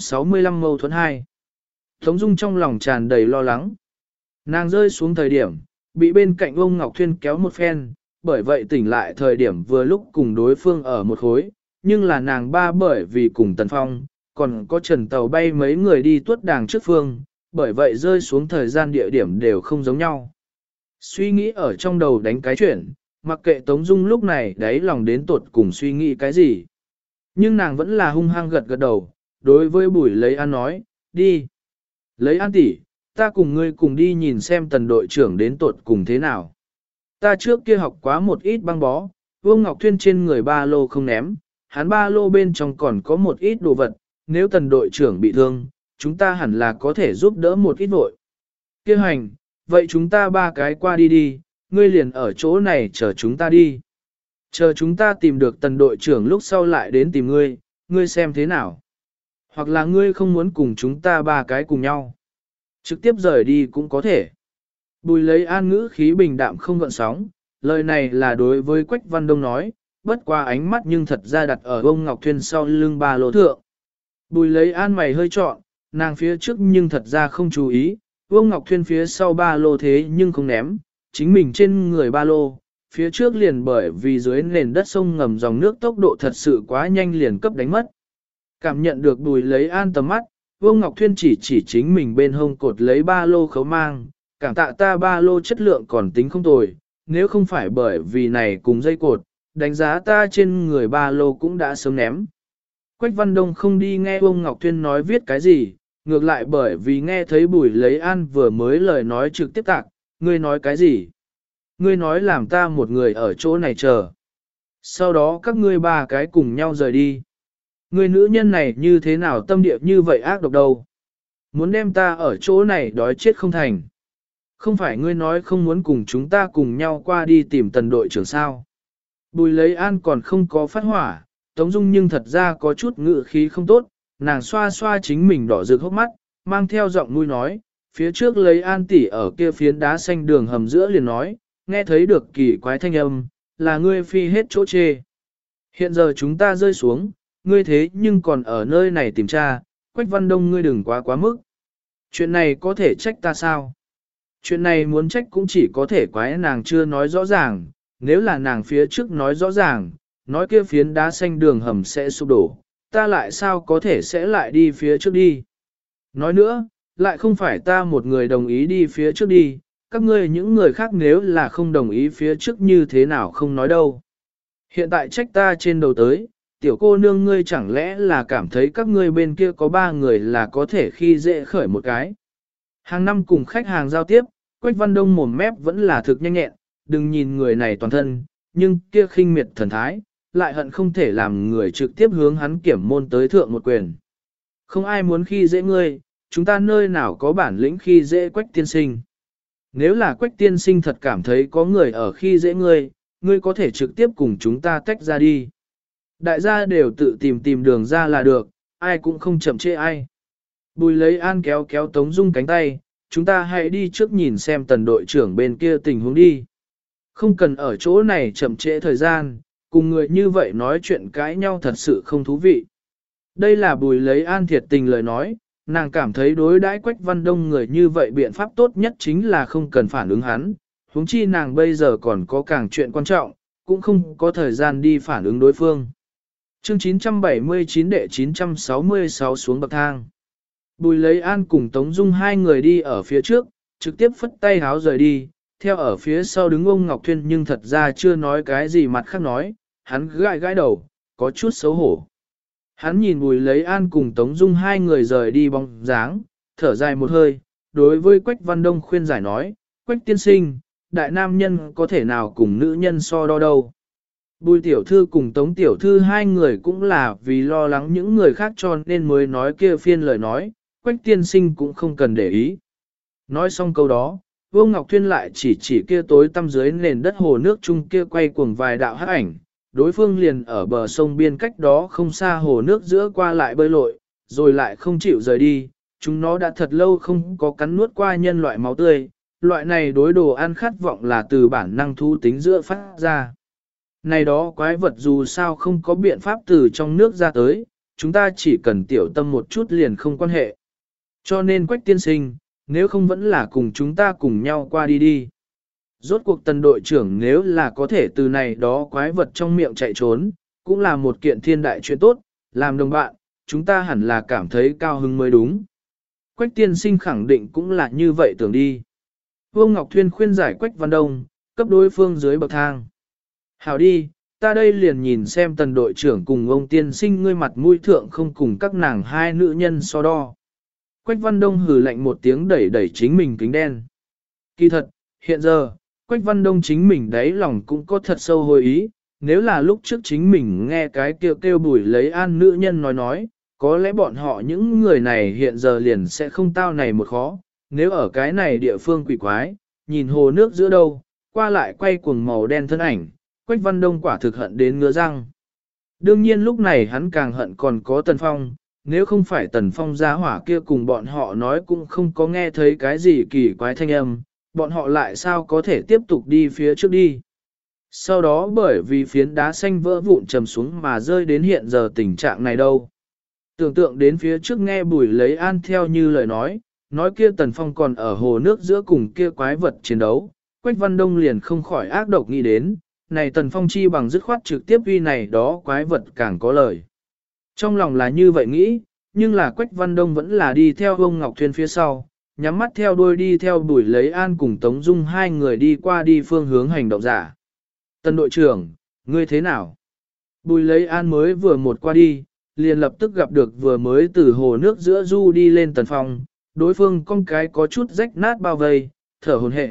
965 mâu thuẫn 2. Tống Dung trong lòng tràn đầy lo lắng. Nàng rơi xuống thời điểm, bị bên cạnh ông Ngọc Thuyên kéo một phen, bởi vậy tỉnh lại thời điểm vừa lúc cùng đối phương ở một khối, nhưng là nàng ba bởi vì cùng Tần Phong, còn có Trần Tàu bay mấy người đi tuốt đàng trước phương, bởi vậy rơi xuống thời gian địa điểm đều không giống nhau. Suy nghĩ ở trong đầu đánh cái chuyện, mặc kệ Tống Dung lúc này đáy lòng đến tột cùng suy nghĩ cái gì. Nhưng nàng vẫn là hung hăng gật gật đầu, đối với Bùi Lấy An nói, đi. Lấy An tỷ, ta cùng ngươi cùng đi nhìn xem Tần đội trưởng đến tột cùng thế nào. Ta trước kia học quá một ít băng bó, Vương Ngọc Thuyên trên người ba lô không ném, hắn ba lô bên trong còn có một ít đồ vật, nếu Tần đội trưởng bị thương, chúng ta hẳn là có thể giúp đỡ một ít vội. Kêu hành, vậy chúng ta ba cái qua đi đi, ngươi liền ở chỗ này chờ chúng ta đi. Chờ chúng ta tìm được Tần đội trưởng lúc sau lại đến tìm ngươi, ngươi xem thế nào. Hoặc là ngươi không muốn cùng chúng ta ba cái cùng nhau. Trực tiếp rời đi cũng có thể. Bùi Lấy An ngữ khí bình đạm không gợn sóng, lời này là đối với Quách Văn Đông nói, bất qua ánh mắt nhưng thật ra đặt ở ông Ngọc Thuyên sau lưng ba lô thượng. Bùi Lấy An mày hơi trọn, nàng phía trước nhưng thật ra không chú ý, ông Ngọc Thuyên phía sau ba lô thế nhưng không ném, chính mình trên người ba lô, phía trước liền bởi vì dưới nền đất sông ngầm dòng nước tốc độ thật sự quá nhanh liền cấp đánh mất. Cảm nhận được Bùi Lấy An tầm mắt, Vương Ngọc Thuyên chỉ chính mình bên hông cột lấy ba lô khấu mang, cảm tạ ta ba lô chất lượng còn tính không tồi, nếu không phải bởi vì này cùng dây cột, đánh giá ta trên người ba lô cũng đã sớm ném. Quách Văn Đông không đi nghe Vương Ngọc Thuyên nói viết cái gì, ngược lại bởi vì nghe thấy Bùi Lấy An vừa mới lời nói trực tiếp tạc, ngươi nói cái gì? Ngươi nói làm ta một người ở chỗ này chờ. Sau đó các ngươi ba cái cùng nhau rời đi. Ngươi nữ nhân này như thế nào tâm địa như vậy ác độc đâu. Muốn đem ta ở chỗ này đói chết không thành. Không phải ngươi nói không muốn cùng chúng ta cùng nhau qua đi tìm tần đội trưởng sao. Bùi lấy an còn không có phát hỏa, Tống Dung nhưng thật ra có chút ngự khí không tốt, nàng xoa xoa chính mình đỏ rực hốc mắt, mang theo giọng nuôi nói, phía trước lấy an tỉ ở kia phiến đá xanh đường hầm giữa liền nói, nghe thấy được kỳ quái thanh âm, là ngươi phi hết chỗ chê. Hiện giờ chúng ta rơi xuống, ngươi thế nhưng còn ở nơi này tìm tra, Quách Văn Đông ngươi đừng quá mức. Chuyện này có thể trách ta sao? Chuyện này muốn trách cũng chỉ có thể quái nàng chưa nói rõ ràng, nếu là nàng phía trước nói rõ ràng, nói kia phiến đá xanh đường hầm sẽ sụp đổ, ta lại sao có thể sẽ lại đi phía trước đi. Nói nữa, lại không phải ta một người đồng ý đi phía trước đi, các ngươi những người khác nếu là không đồng ý phía trước như thế nào không nói đâu. Hiện tại trách ta trên đầu tới, tiểu cô nương ngươi chẳng lẽ là cảm thấy các ngươi bên kia có ba người là có thể khi dễ khởi một cái. Hàng năm cùng khách hàng giao tiếp, Quách Văn Đông mồm mép vẫn là thực nhanh nhẹn, đừng nhìn người này toàn thân, nhưng kia khinh miệt thần thái, lại hận không thể làm người trực tiếp hướng hắn kiểm môn tới thượng một quyền. Không ai muốn khi dễ ngươi, chúng ta nơi nào có bản lĩnh khi dễ Quách tiên sinh. Nếu là Quách tiên sinh thật cảm thấy có người ở khi dễ ngươi, ngươi có thể trực tiếp cùng chúng ta tách ra đi. Đại gia đều tự tìm đường ra là được, ai cũng không chậm trễ ai. Bùi lấy an kéo kéo Tống Dung cánh tay, chúng ta hãy đi trước nhìn xem tần đội trưởng bên kia tình huống đi. Không cần ở chỗ này chậm trễ thời gian, cùng người như vậy nói chuyện cãi nhau thật sự không thú vị. Đây là bùi lấy an thiệt tình lời nói, nàng cảm thấy đối đãi Quách Văn Đông người như vậy biện pháp tốt nhất chính là không cần phản ứng hắn, huống chi nàng bây giờ còn có càng chuyện quan trọng, cũng không có thời gian đi phản ứng đối phương. Chương 979 đệ 966 xuống bậc thang. Bùi lấy an cùng Tống Dung hai người đi ở phía trước, trực tiếp phất tay háo rời đi, theo ở phía sau đứng ông Ngọc Thuyên nhưng thật ra chưa nói cái gì mặt khác nói, hắn gãi gãi đầu, có chút xấu hổ. Hắn nhìn Bùi lấy an cùng Tống Dung hai người rời đi bóng dáng, thở dài một hơi, đối với Quách Văn Đông khuyên giải nói, Quách tiên sinh, đại nam nhân có thể nào cùng nữ nhân so đo đâu. Bùi tiểu thư cùng Tống tiểu thư hai người cũng là vì lo lắng những người khác cho nên mới nói kia phiên lời nói, Quách tiên sinh cũng không cần để ý. Nói xong câu đó, Vô Ngọc Thuyên lại chỉ kia tối tăm dưới nền đất hồ nước chung kia quay cuồng vài đạo hắc ảnh, đối phương liền ở bờ sông biên cách đó không xa hồ nước giữa qua lại bơi lội, rồi lại không chịu rời đi, chúng nó đã thật lâu không có cắn nuốt qua nhân loại máu tươi, loại này đối đồ ăn khát vọng là từ bản năng thú tính giữa phát ra. Này đó quái vật dù sao không có biện pháp từ trong nước ra tới, chúng ta chỉ cần tiểu tâm một chút liền không quan hệ. Cho nên Quách tiên sinh, nếu không vẫn là cùng chúng ta cùng nhau qua đi đi. Rốt cuộc tần đội trưởng nếu là có thể từ này đó quái vật trong miệng chạy trốn, cũng là một kiện thiên đại chuyện tốt, làm đồng bạn, chúng ta hẳn là cảm thấy cao hứng mới đúng. Quách tiên sinh khẳng định cũng là như vậy tưởng đi. Vương Ngọc Thuyên khuyên giải Quách Văn Đông, cấp đối phương dưới bậc thang. Hảo đi, ta đây liền nhìn xem tần đội trưởng cùng ông tiên sinh ngươi mặt mũi thượng không cùng các nàng hai nữ nhân so đo. Quách Văn Đông hừ lạnh một tiếng đẩy đẩy chính mình kính đen. Kỳ thật, hiện giờ, Quách Văn Đông chính mình đáy lòng cũng có thật sâu hồi ý, nếu là lúc trước chính mình nghe cái kêu Bùi lấy an nữ nhân nói, có lẽ bọn họ những người này hiện giờ liền sẽ không tao này một khó, nếu ở cái này địa phương quỷ quái, nhìn hồ nước giữa đâu, qua lại quay cuồng màu đen thân ảnh, Quách Văn Đông quả thực hận đến ngứa răng. Đương nhiên lúc này hắn càng hận còn có Tần Phong, nếu không phải Tần Phong giá hỏa kia cùng bọn họ nói cũng không có nghe thấy cái gì kỳ quái thanh âm, bọn họ lại sao có thể tiếp tục đi phía trước đi. Sau đó bởi vì phiến đá xanh vỡ vụn trầm xuống mà rơi đến hiện giờ tình trạng này đâu. Tưởng tượng đến phía trước nghe Bùi lấy an theo như lời nói kia Tần Phong còn ở hồ nước giữa cùng kia quái vật chiến đấu, Quách Văn Đông liền không khỏi ác độc nghĩ đến, này Tần Phong chi bằng dứt khoát trực tiếp uy này đó quái vật càng có lời. Trong lòng là như vậy nghĩ, nhưng là Quách Văn Đông vẫn là đi theo ông Ngọc Thuyên phía sau, nhắm mắt theo đuôi đi theo Bùi lấy an cùng Tống Dung hai người đi qua đi phương hướng hành động giả. Tần đội trưởng, ngươi thế nào? Bùi lấy an mới vừa một qua đi, liền lập tức gặp được vừa mới từ hồ nước giữa du đi lên Tần Phong, đối phương con cái có chút rách nát bao vây, thở hổn hển,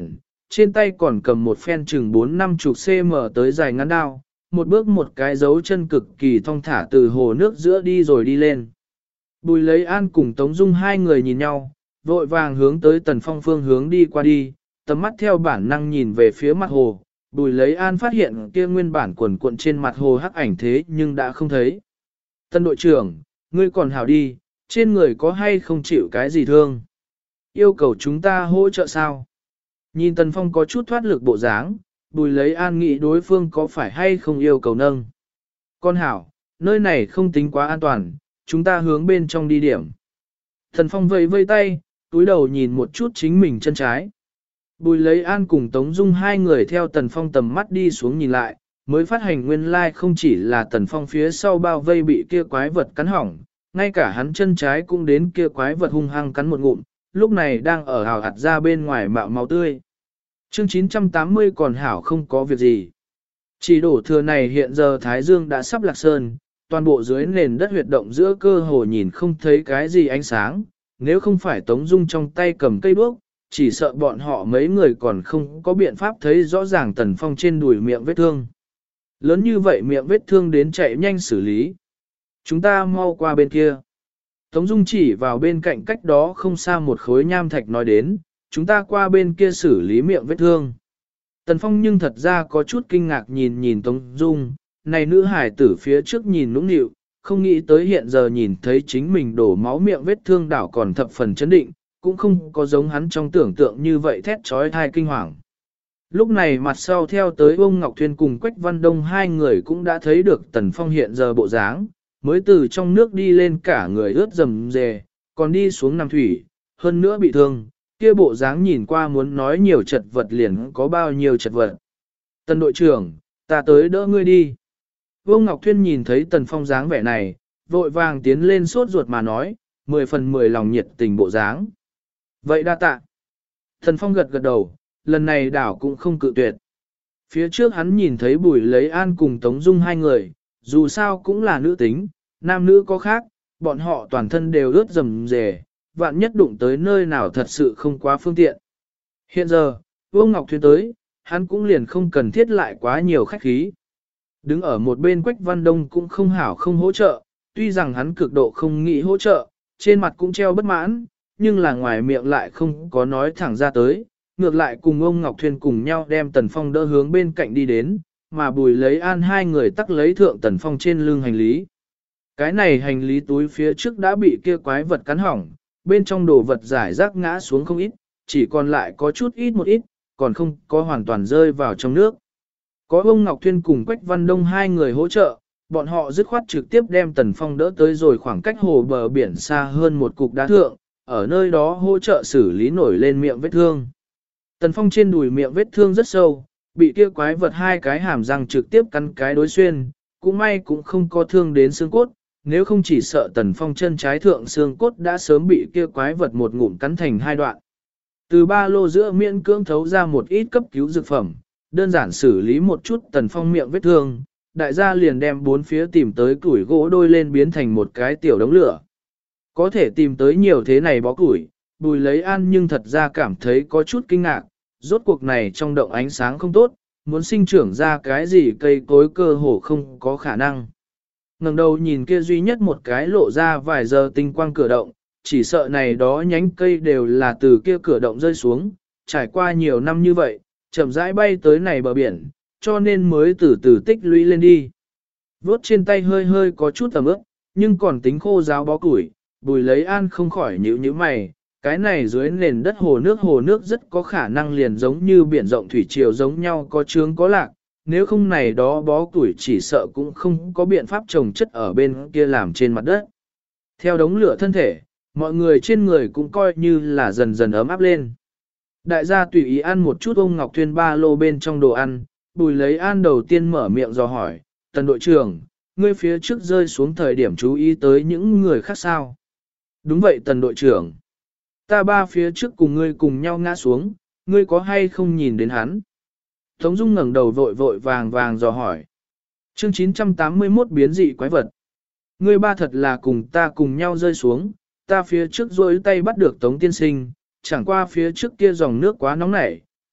trên tay còn cầm một phen chừng 4-50 cm tới dài ngắn đao, một bước một cái dấu chân cực kỳ thong thả từ hồ nước giữa đi rồi đi lên. Bùi Lấy An cùng Tống Dung hai người nhìn nhau, vội vàng hướng tới Tần Phong phương hướng đi qua đi, tầm mắt theo bản năng nhìn về phía mặt hồ. Bùi Lấy An phát hiện kia nguyên bản quần cuộn trên mặt hồ hắc ảnh thế nhưng đã không thấy. Tân đội trưởng, ngươi còn hảo đi, trên người có hay không chịu cái gì thương? Yêu cầu chúng ta hỗ trợ sao? Nhìn Tần Phong có chút thoát lực bộ dáng, Bùi Lấy An nghĩ đối phương có phải hay không yêu cầu nâng. Con hảo, nơi này không tính quá an toàn, chúng ta hướng bên trong đi điểm. Tần Phong vẫy vây tay, túi đầu nhìn một chút chính mình chân trái. Bùi Lấy An cùng Tống Dung hai người theo Tần Phong tầm mắt đi xuống nhìn lại, mới phát hành nguyên lai không chỉ là Tần Phong phía sau bao vây bị kia quái vật cắn hỏng, ngay cả hắn chân trái cũng đến kia quái vật hung hăng cắn một ngụm, lúc này đang ở hào hạt ra bên ngoài mạo máu tươi. Chương 980 còn hảo không có việc gì. Chỉ đổ thừa này hiện giờ Thái Dương đã sắp lạc sơn, toàn bộ dưới nền đất huyệt động giữa cơ hồ nhìn không thấy cái gì ánh sáng, nếu không phải Tống Dung trong tay cầm cây đuốc, chỉ sợ bọn họ mấy người còn không có biện pháp thấy rõ ràng Tần Phong trên đùi miệng vết thương. Lớn như vậy miệng vết thương đến chạy nhanh xử lý. Chúng ta mau qua bên kia. Tống Dung chỉ vào bên cạnh cách đó không xa một khối nham thạch nói đến, chúng ta qua bên kia xử lý miệng vết thương. Tần Phong nhưng thật ra có chút kinh ngạc nhìn Tống Dung, này nữ hải tử phía trước nhìn nũng nịu, không nghĩ tới hiện giờ nhìn thấy chính mình đổ máu miệng vết thương đảo còn thập phần chấn định, cũng không có giống hắn trong tưởng tượng như vậy thét trói thai kinh hoàng. Lúc này mặt sau theo tới ông Ngọc Thuyên cùng Quách Văn Đông hai người cũng đã thấy được Tần Phong hiện giờ bộ dáng, mới từ trong nước đi lên cả người ướt rầm rề, còn đi xuống nằm thủy, hơn nữa bị thương, kia bộ dáng nhìn qua muốn nói nhiều chật vật liền có bao nhiêu chật vật. Tần đội trưởng, ta tới đỡ ngươi đi. Vương Ngọc Thuyên nhìn thấy Tần Phong dáng vẻ này, vội vàng tiến lên sốt ruột mà nói, 10 phần 10 lòng nhiệt tình bộ dáng. Vậy đa tạ. Tần Phong gật gật đầu, lần này đảo cũng không cự tuyệt. Phía trước hắn nhìn thấy Bùi Lấy An cùng Tống Dung hai người, dù sao cũng là nữ tính, nam nữ có khác, bọn họ toàn thân đều ướt rầm rề, vạn nhất đụng tới nơi nào thật sự không quá phương tiện. Hiện giờ, Vương Ngọc Thuyên tới, hắn cũng liền không cần thiết lại quá nhiều khách khí. Đứng ở một bên Quách Văn Đông cũng không hảo không hỗ trợ, tuy rằng hắn cực độ không nghĩ hỗ trợ, trên mặt cũng treo bất mãn, nhưng là ngoài miệng lại không có nói thẳng ra tới, ngược lại cùng ông Ngọc Thuyên cùng nhau đem Tần Phong đỡ hướng bên cạnh đi đến, mà Bùi Lấy An hai người tắc lấy thượng Tần Phong trên lưng hành lý. Cái này hành lý túi phía trước đã bị kia quái vật cắn hỏng, bên trong đồ vật giải rác ngã xuống không ít, chỉ còn lại có chút ít một ít, còn không có hoàn toàn rơi vào trong nước. Có ông Ngọc Thuyên cùng Quách Văn Đông hai người hỗ trợ, bọn họ dứt khoát trực tiếp đem Tần Phong đỡ tới rồi khoảng cách hồ bờ biển xa hơn một cục đá thượng, ở nơi đó hỗ trợ xử lý nổi lên miệng vết thương. Tần Phong trên đùi miệng vết thương rất sâu, bị kia quái vật hai cái hàm răng trực tiếp cắn cái đối xuyên, cũng may cũng không có thương đến xương cốt, nếu không chỉ sợ Tần Phong chân trái thượng xương cốt đã sớm bị kia quái vật một ngụm cắn thành hai đoạn. Từ ba lô giữa miễn cưỡng thấu ra một ít cấp cứu dược phẩm, đơn giản xử lý một chút Tần Phong miệng vết thương, đại gia liền đem bốn phía tìm tới củi gỗ đôi lên biến thành một cái tiểu đống lửa. Có thể tìm tới nhiều thế này bó củi, Bùi Lấy An nhưng thật ra cảm thấy có chút kinh ngạc, rốt cuộc này trong động ánh sáng không tốt, muốn sinh trưởng ra cái gì cây cối cơ hồ không có khả năng. Ngẩng đầu nhìn kia duy nhất một cái lộ ra vài giờ tinh quang cửa động, chỉ sợ này đó nhánh cây đều là từ kia cửa động rơi xuống, trải qua nhiều năm như vậy, chậm rãi bay tới này bờ biển, cho nên mới từ từ tích lũy lên đi. Vốt trên tay hơi hơi có chút ẩm ướt, nhưng còn tính khô ráo bó củi, Bùi Lấy An không khỏi nhíu mày, cái này dưới nền đất hồ nước rất có khả năng liền giống như biển rộng thủy triều giống nhau có chướng có lạc, nếu không này đó bó củi chỉ sợ cũng không có biện pháp trồng chất ở bên kia làm trên mặt đất. Theo đống lửa thân thể, mọi người trên người cũng coi như là dần dần ấm áp lên. Đại gia tùy ý ăn một chút ông Ngọc Thuyên ba lô bên trong đồ ăn, Bùi Lấy An đầu tiên mở miệng dò hỏi, Tần đội trưởng, ngươi phía trước rơi xuống thời điểm chú ý tới những người khác sao? Đúng vậy Tần đội trưởng. Ta ba phía trước cùng ngươi cùng nhau ngã xuống, ngươi có hay không nhìn đến hắn? Tống Dung ngẩng đầu vội vàng dò hỏi. Chương 981 biến dị quái vật. Ngươi ba thật là cùng ta cùng nhau rơi xuống, ta phía trước rôi tay bắt được Tống tiên sinh, chẳng qua phía trước kia dòng nước quá nóng nảy,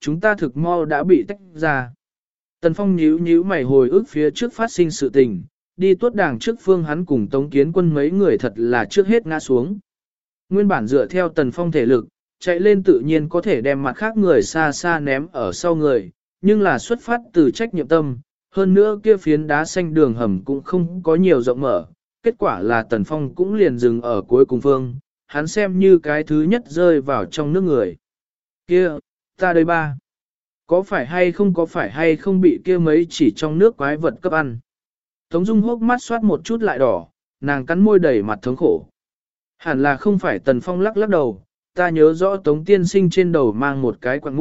chúng ta thực mau đã bị tách ra. Tần Phong nhíu nhíu mày hồi ức phía trước phát sinh sự tình, đi tuốt đàng trước phương hắn cùng Tống Kiến Quân mấy người thật là trước hết ngã xuống. Nguyên bản dựa theo Tần Phong thể lực, chạy lên tự nhiên có thể đem mặt khác người xa xa ném ở sau người, nhưng là xuất phát từ trách nhiệm tâm, hơn nữa kia phiến đá xanh đường hầm cũng không có nhiều rộng mở, kết quả là Tần Phong cũng liền dừng ở cuối cùng phương, hắn xem như cái thứ nhất rơi vào trong nước người. Kia, ta đây ba. Có phải hay không bị kia mấy chỉ trong nước quái vật cấp ăn. Tống Dung hốc mắt xoát một chút lại đỏ, nàng cắn môi đầy mặt thống khổ. Hẳn là không phải Tần Phong lắc lắc đầu, ta nhớ rõ Tống tiên sinh trên đầu mang một cái quặng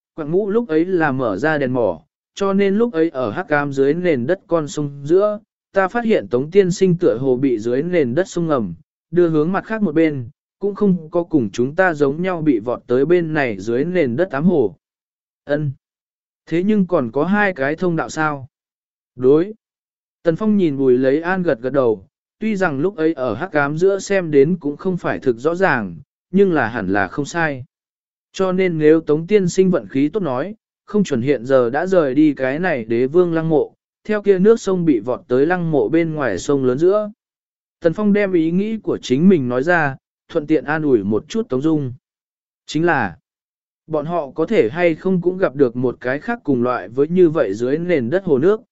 mũ lúc ấy là mở ra đèn mỏ, cho nên lúc ấy ở hắc ám dưới nền đất con sông giữa, ta phát hiện Tống tiên sinh tựa hồ bị dưới nền đất sông ngầm, đưa hướng mặt khác một bên, cũng không có cùng chúng ta giống nhau bị vọt tới bên này dưới nền đất ám hồ. Ân. Thế nhưng còn có hai cái thông đạo sao? Đối. Tần Phong nhìn Bùi Lấy An gật gật đầu, tuy rằng lúc ấy ở hắc ám giữa xem đến cũng không phải thực rõ ràng, nhưng là hẳn là không sai. Cho nên nếu Tống tiên sinh vận khí tốt nói, không chuẩn hiện giờ đã rời đi cái này đế vương lăng mộ, theo kia nước sông bị vọt tới lăng mộ bên ngoài sông lớn giữa. Tần Phong đem ý nghĩ của chính mình nói ra, thuận tiện an ủi một chút Tống Dung. Chính là, bọn họ có thể hay không cũng gặp được một cái khác cùng loại với như vậy dưới nền đất hồ nước.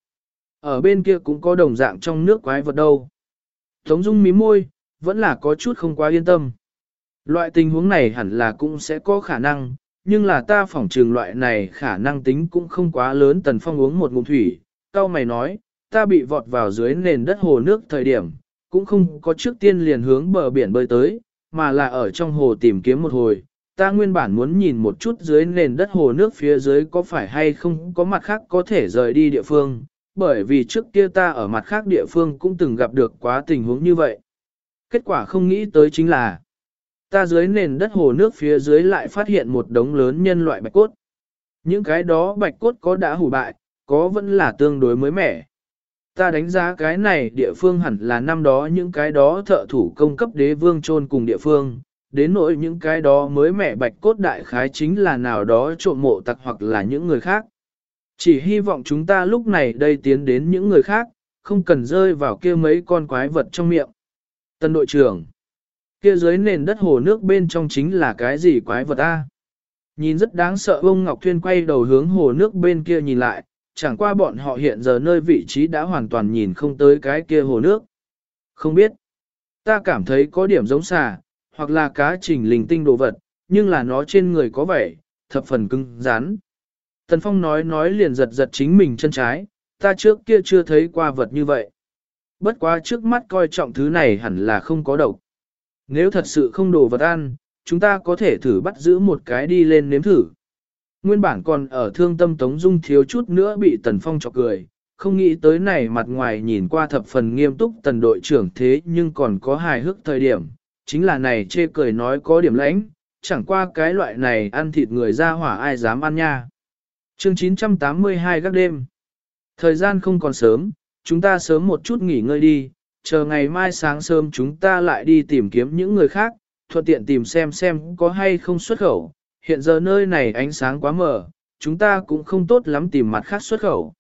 Ở bên kia cũng có đồng dạng trong nước quái vật đâu. Tống Dung mím môi, vẫn là có chút không quá yên tâm. Loại tình huống này hẳn là cũng sẽ có khả năng, nhưng là ta phỏng trường loại này khả năng tính cũng không quá lớn. Tần Phong uống một ngụm thủy, cau mày nói, ta bị vọt vào dưới nền đất hồ nước thời điểm, cũng không có trước tiên liền hướng bờ biển bơi tới, mà là ở trong hồ tìm kiếm một hồi. Ta nguyên bản muốn nhìn một chút dưới nền đất hồ nước phía dưới có phải hay không có mặt khác có thể rời đi địa phương, bởi vì trước kia ta ở mặt khác địa phương cũng từng gặp được quá tình huống như vậy. Kết quả không nghĩ tới chính là, ta dưới nền đất hồ nước phía dưới lại phát hiện một đống lớn nhân loại bạch cốt. Những cái đó bạch cốt có đã hủ bại, có vẫn là tương đối mới mẻ. Ta đánh giá cái này địa phương hẳn là năm đó những cái đó thợ thủ công cấp đế vương chôn cùng địa phương, đến nỗi những cái đó mới mẻ bạch cốt đại khái chính là nào đó trộm mộ tặc hoặc là những người khác. Chỉ hy vọng chúng ta lúc này đây tiến đến những người khác, không cần rơi vào kia mấy con quái vật trong miệng. Tân đội trưởng, kia dưới nền đất hồ nước bên trong chính là cái gì quái vật a? Nhìn rất đáng sợ. Ông Ngọc Thuyên quay đầu hướng hồ nước bên kia nhìn lại, chẳng qua bọn họ hiện giờ nơi vị trí đã hoàn toàn nhìn không tới cái kia hồ nước. Không biết, ta cảm thấy có điểm giống xà, hoặc là cá trình linh tinh đồ vật, nhưng là nó trên người có vẻ, thập phần cứng rắn. Tần Phong nói liền giật giật chính mình chân trái, ta trước kia chưa thấy qua vật như vậy. Bất quá trước mắt coi trọng thứ này hẳn là không có độc. Nếu thật sự không đồ vật ăn, chúng ta có thể thử bắt giữ một cái đi lên nếm thử. Nguyên bản còn ở thương tâm Tống Dung thiếu chút nữa bị Tần Phong chọc cười, không nghĩ tới này mặt ngoài nhìn qua thập phần nghiêm túc Tần đội trưởng thế nhưng còn có hài hước thời điểm, chính là này chê cười nói có điểm lãnh, chẳng qua cái loại này ăn thịt người ra hỏa ai dám ăn nha. Chương 982 gác đêm. Thời gian không còn sớm, chúng ta sớm một chút nghỉ ngơi đi, chờ ngày mai sáng sớm chúng ta lại đi tìm kiếm những người khác, thuận tiện tìm xem có hay không xuất khẩu. Hiện giờ nơi này ánh sáng quá mờ, chúng ta cũng không tốt lắm tìm mặt khác xuất khẩu.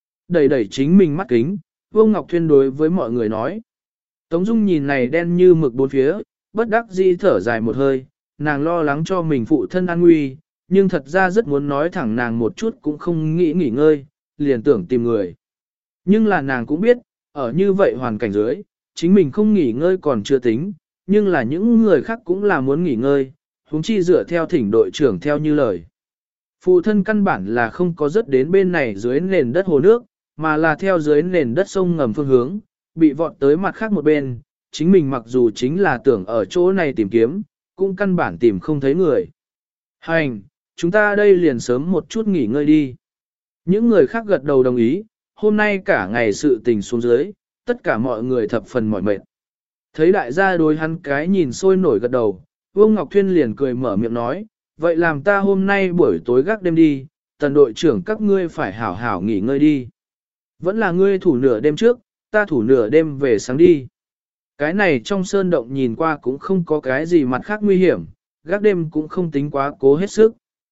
Đẩy chính mình mắt kính, Vương Ngọc Thuyên đối với mọi người nói. Tống Dung nhìn này đen như mực bốn phía, bất đắc dĩ thở dài một hơi, nàng lo lắng cho mình phụ thân an nguy, nhưng thật ra rất muốn nói thẳng nàng một chút cũng không nghĩ nghỉ ngơi, liền tưởng tìm người. Nhưng là nàng cũng biết, ở như vậy hoàn cảnh dưới, chính mình không nghỉ ngơi còn chưa tính, nhưng là những người khác cũng là muốn nghỉ ngơi, huống chi dựa theo thỉnh đội trưởng theo như lời. Phụ thân căn bản là không có rớt đến bên này dưới nền đất hồ nước, mà là theo dưới nền đất sông ngầm phương hướng, bị vọt tới mặt khác một bên, chính mình mặc dù chính là tưởng ở chỗ này tìm kiếm, cũng căn bản tìm không thấy người. Hành, chúng ta đây liền sớm một chút nghỉ ngơi đi. Những người khác gật đầu đồng ý, hôm nay cả ngày sự tình xuống dưới, tất cả mọi người thập phần mỏi mệt. Thấy đại gia đối hắn cái nhìn sôi nổi gật đầu, Vương Ngọc Thuyên liền cười mở miệng nói, vậy làm ta hôm nay buổi tối gác đêm đi, Tần đội trưởng các ngươi phải hảo hảo nghỉ ngơi đi. Vẫn là ngươi thủ nửa đêm trước, ta thủ nửa đêm về sáng đi. Cái này trong sơn động nhìn qua cũng không có cái gì mặt khác nguy hiểm, gác đêm cũng không tính quá cố hết sức.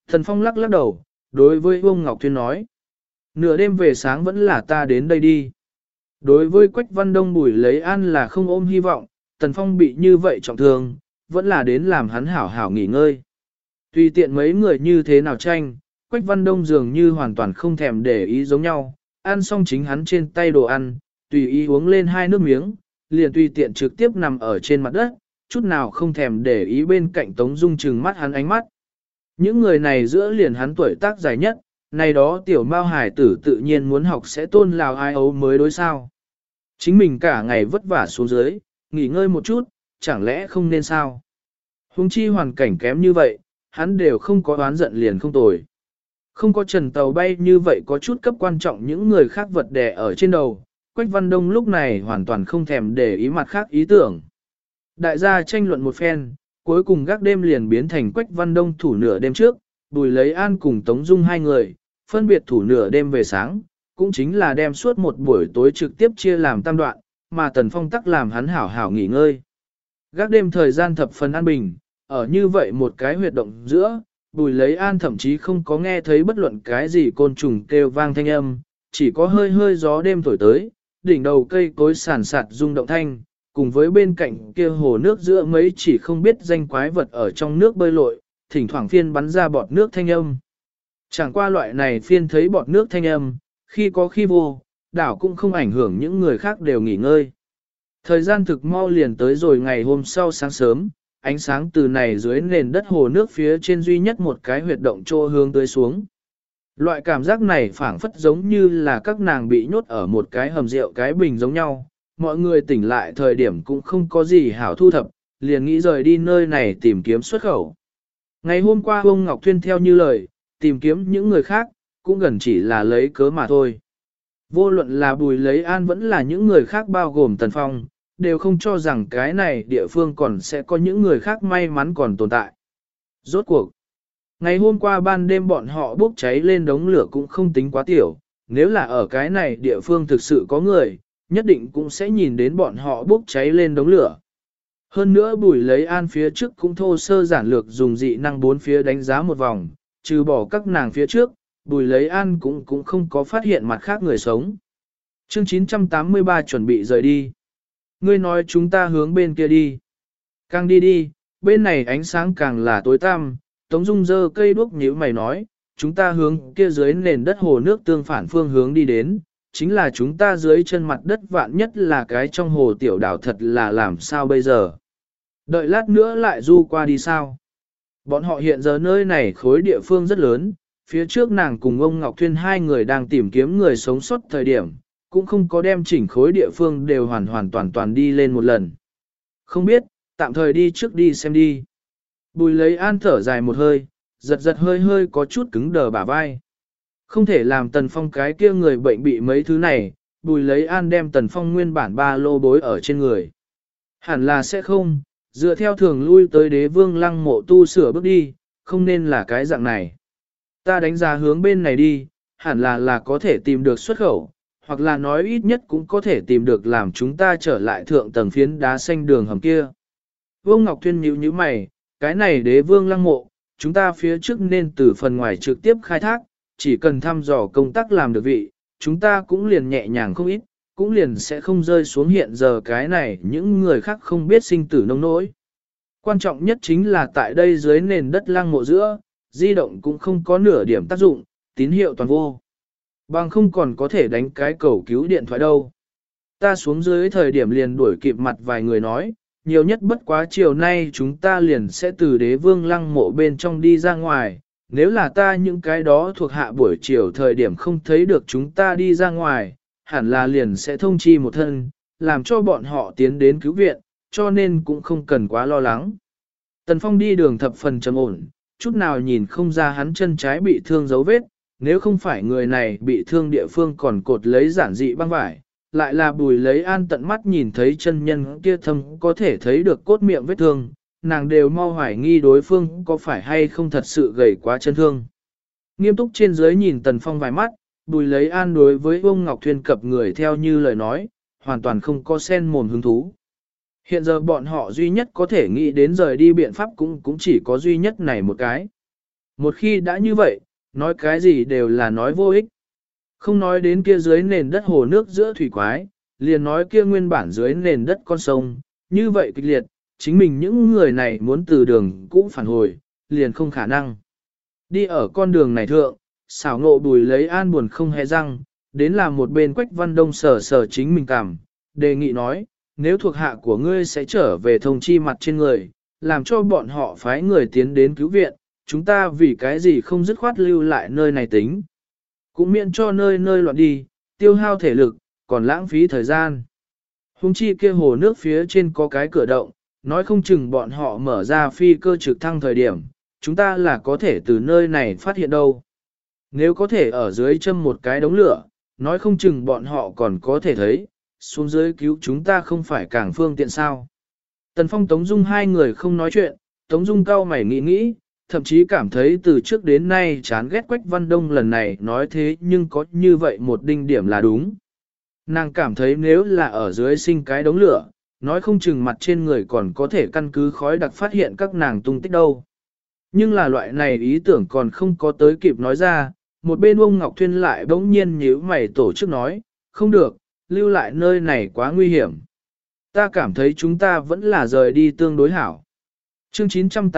Thần Phong lắc lắc đầu, đối với Vương Ngọc Thuyên nói. Nửa đêm về sáng vẫn là ta đến đây đi. Đối với Quách Văn Đông Bùi lấy an là không ôm hy vọng, Tần Phong bị như vậy trọng thương, vẫn là đến làm hắn hảo hảo nghỉ ngơi. Tùy tiện mấy người như thế nào tranh, Quách Văn Đông dường như hoàn toàn không thèm để ý giống nhau, ăn xong chính hắn trên tay đồ ăn, tùy ý uống lên 2 nước miếng, liền tùy tiện trực tiếp nằm ở trên mặt đất, chút nào không thèm để ý bên cạnh Tống Dung trừng mắt hắn ánh mắt. Những người này giữa liền hắn tuổi tác dài nhất, này đó tiểu mao hải tử tự nhiên muốn học sẽ tôn lào ai ấu mới đối sao. Chính mình cả ngày vất vả xuống dưới, nghỉ ngơi một chút, chẳng lẽ không nên sao? Huống chi hoàn cảnh kém như vậy, hắn đều không có oán giận liền không tồi. Không có trần tàu bay như vậy có chút cấp quan trọng những người khác vật đè ở trên đầu, Quách Văn Đông lúc này hoàn toàn không thèm để ý mặt khác ý tưởng. Đại gia tranh luận một phen, cuối cùng gác đêm liền biến thành Quách Văn Đông thủ nửa đêm trước, Bùi Lấy An cùng Tống Dung hai người, phân biệt thủ nửa đêm về sáng, cũng chính là đem suốt một buổi tối trực tiếp chia làm tam đoạn, mà Tần Phong tắc làm hắn hảo hảo nghỉ ngơi. Gác đêm thời gian thập phần an bình, ở như vậy một cái huyệt động giữa, Bùi Lấy An thậm chí không có nghe thấy bất luận cái gì côn trùng kêu vang thanh âm, chỉ có hơi hơi gió đêm thổi tới, đỉnh đầu cây cối sàn sạt rung động thanh, cùng với bên cạnh kia hồ nước giữa mấy chỉ không biết danh quái vật ở trong nước bơi lội, thỉnh thoảng phiên bắn ra bọt nước thanh âm. Chẳng qua loại này phiên thấy bọt nước thanh âm, khi có khi vô, đảo cũng không ảnh hưởng những người khác đều nghỉ ngơi. Thời gian thực mau liền tới rồi ngày hôm sau sáng sớm, ánh sáng từ này dưới nền đất hồ nước phía trên duy nhất một cái huyệt động trô hướng tới xuống. Loại cảm giác này phảng phất giống như là các nàng bị nhốt ở một cái hầm rượu cái bình giống nhau, mọi người tỉnh lại thời điểm cũng không có gì hảo thu thập, liền nghĩ rời đi nơi này tìm kiếm xuất khẩu. Ngày hôm qua ông Ngọc Thuyên theo như lời, tìm kiếm những người khác, cũng gần chỉ là lấy cớ mà thôi. Vô luận là Bùi Lấy An vẫn là những người khác bao gồm Tần Phong, đều không cho rằng cái này địa phương còn sẽ có những người khác may mắn còn tồn tại. Rốt cuộc, ngày hôm qua ban đêm bọn họ bốc cháy lên đống lửa cũng không tính quá tiểu, nếu là ở cái này địa phương thực sự có người, nhất định cũng sẽ nhìn đến bọn họ bốc cháy lên đống lửa. Hơn nữa Bùi Lấy An phía trước cũng thô sơ giản lược dùng dị năng 4 phía đánh giá một vòng, trừ bỏ các nàng phía trước, Bùi Lấy An cũng không có phát hiện mặt khác người sống. Chương 983 chuẩn bị rời đi. Ngươi nói chúng ta hướng bên kia đi. Càng đi đi, bên này ánh sáng càng là tối tăm. Tống Dung giơ cây đuốc nhíu mày nói, chúng ta hướng kia dưới nền đất hồ nước tương phản phương hướng đi đến, chính là chúng ta dưới chân mặt đất vạn nhất là cái trong hồ tiểu đảo thật là làm sao bây giờ. Đợi lát nữa lại du qua đi sao. Bọn họ hiện giờ nơi này khối địa phương rất lớn, phía trước nàng cùng ông Ngọc Thuyên hai người đang tìm kiếm người sống sót thời điểm, cũng không có đem chỉnh khối địa phương đều hoàn toàn đi lên một lần. Không biết, tạm thời đi trước đi xem đi. Bùi Lấy An thở dài một hơi, giật hơi có chút cứng đờ bả vai. Không thể làm Tần Phong cái kia người bệnh bị mấy thứ này, Bùi Lấy An đem Tần Phong nguyên bản ba lô bối ở trên người. Hẳn là sẽ không, dựa theo thường lui tới Đế Vương Lăng Mộ tu sửa bước đi, không nên là cái dạng này. Ta đánh giá hướng bên này đi, hẳn là có thể tìm được xuất khẩu, hoặc là nói ít nhất cũng có thể tìm được làm chúng ta trở lại thượng tầng phiến đá xanh đường hầm kia. Vương Ngọc Thuyên nhíu nhíu mày, cái này Đế Vương Lăng Mộ, chúng ta phía trước nên từ phần ngoài trực tiếp khai thác, chỉ cần thăm dò công tác làm được vị, chúng ta cũng liền nhẹ nhàng không ít, cũng liền sẽ không rơi xuống hiện giờ cái này những người khác không biết sinh tử nông nỗi. Quan trọng nhất chính là tại đây dưới nền đất lăng mộ giữa, di động cũng không có nửa điểm tác dụng, tín hiệu toàn vô. Bằng không còn có thể đánh cái cầu cứu điện thoại đâu. Ta xuống dưới thời điểm liền đuổi kịp mặt vài người nói, nhiều nhất bất quá chiều nay chúng ta liền sẽ từ Đế Vương Lăng Mộ bên trong đi ra ngoài. Nếu là ta những cái đó thuộc hạ buổi chiều thời điểm không thấy được chúng ta đi ra ngoài, hẳn là liền sẽ thông chi một thân, làm cho bọn họ tiến đến cứu viện, cho nên cũng không cần quá lo lắng. Tần Phong đi đường thập phần trầm ổn, chút nào nhìn không ra hắn chân trái bị thương dấu vết, nếu không phải người này bị thương địa phương còn cột lấy giản dị băng vải, lại là Bùi Lấy An tận mắt nhìn thấy chân nhân kia thâm có thể thấy được cốt miệng vết thương, nàng đều mau hoài nghi đối phương có phải hay không thật sự gầy quá chân thương. Nghiêm túc trên dưới nhìn Tần Phong vài mắt, Bùi Lấy An đối với ông Ngọc Thuyên cập người theo như lời nói, hoàn toàn không có sen mồm hứng thú. Hiện giờ bọn họ duy nhất có thể nghĩ đến rời đi biện pháp cũng chỉ có duy nhất này một cái. Một khi đã như vậy, nói cái gì đều là nói vô ích. Không nói đến kia dưới nền đất hồ nước giữa thủy quái, liền nói kia nguyên bản dưới nền đất con sông, như vậy kịch liệt, chính mình những người này muốn từ đường cũ phản hồi, liền không khả năng. Đi ở con đường này thượng, xảo ngộ Bùi lấy an buồn không hề răng, đến là một bên Quách Văn Đông sờ sờ chính mình cảm, đề nghị nói, nếu thuộc hạ của ngươi sẽ trở về thông chi mặt trên người, làm cho bọn họ phái người tiến đến cứu viện, chúng ta vì cái gì không dứt khoát lưu lại nơi này tính. Cũng miễn cho nơi nơi loạn đi, tiêu hao thể lực, còn lãng phí thời gian. Hùng chi kia hồ nước phía trên có cái cửa động, nói không chừng bọn họ mở ra phi cơ trực thăng thời điểm, chúng ta là có thể từ nơi này phát hiện đâu. Nếu có thể ở dưới châm một cái đống lửa, nói không chừng bọn họ còn có thể thấy, xuống dưới cứu chúng ta không phải càng phương tiện sao. Tần Phong Tống Dung hai người không nói chuyện, Tống Dung cau mày nghĩ nghĩ, thậm chí cảm thấy từ trước đến nay chán ghét Quách Văn Đông lần này nói thế nhưng có như vậy một đinh điểm là đúng. Nàng cảm thấy nếu là ở dưới sinh cái đống lửa, nói không chừng mặt trên người còn có thể căn cứ khói đặc phát hiện các nàng tung tích đâu. Nhưng là loại này ý tưởng còn không có tới kịp nói ra, một bên ông Ngọc Thuyên lại bỗng nhiên nhíu mày tổ chức nói, không được, lưu lại nơi này quá nguy hiểm. Ta cảm thấy chúng ta vẫn là rời đi tương đối hảo. Chương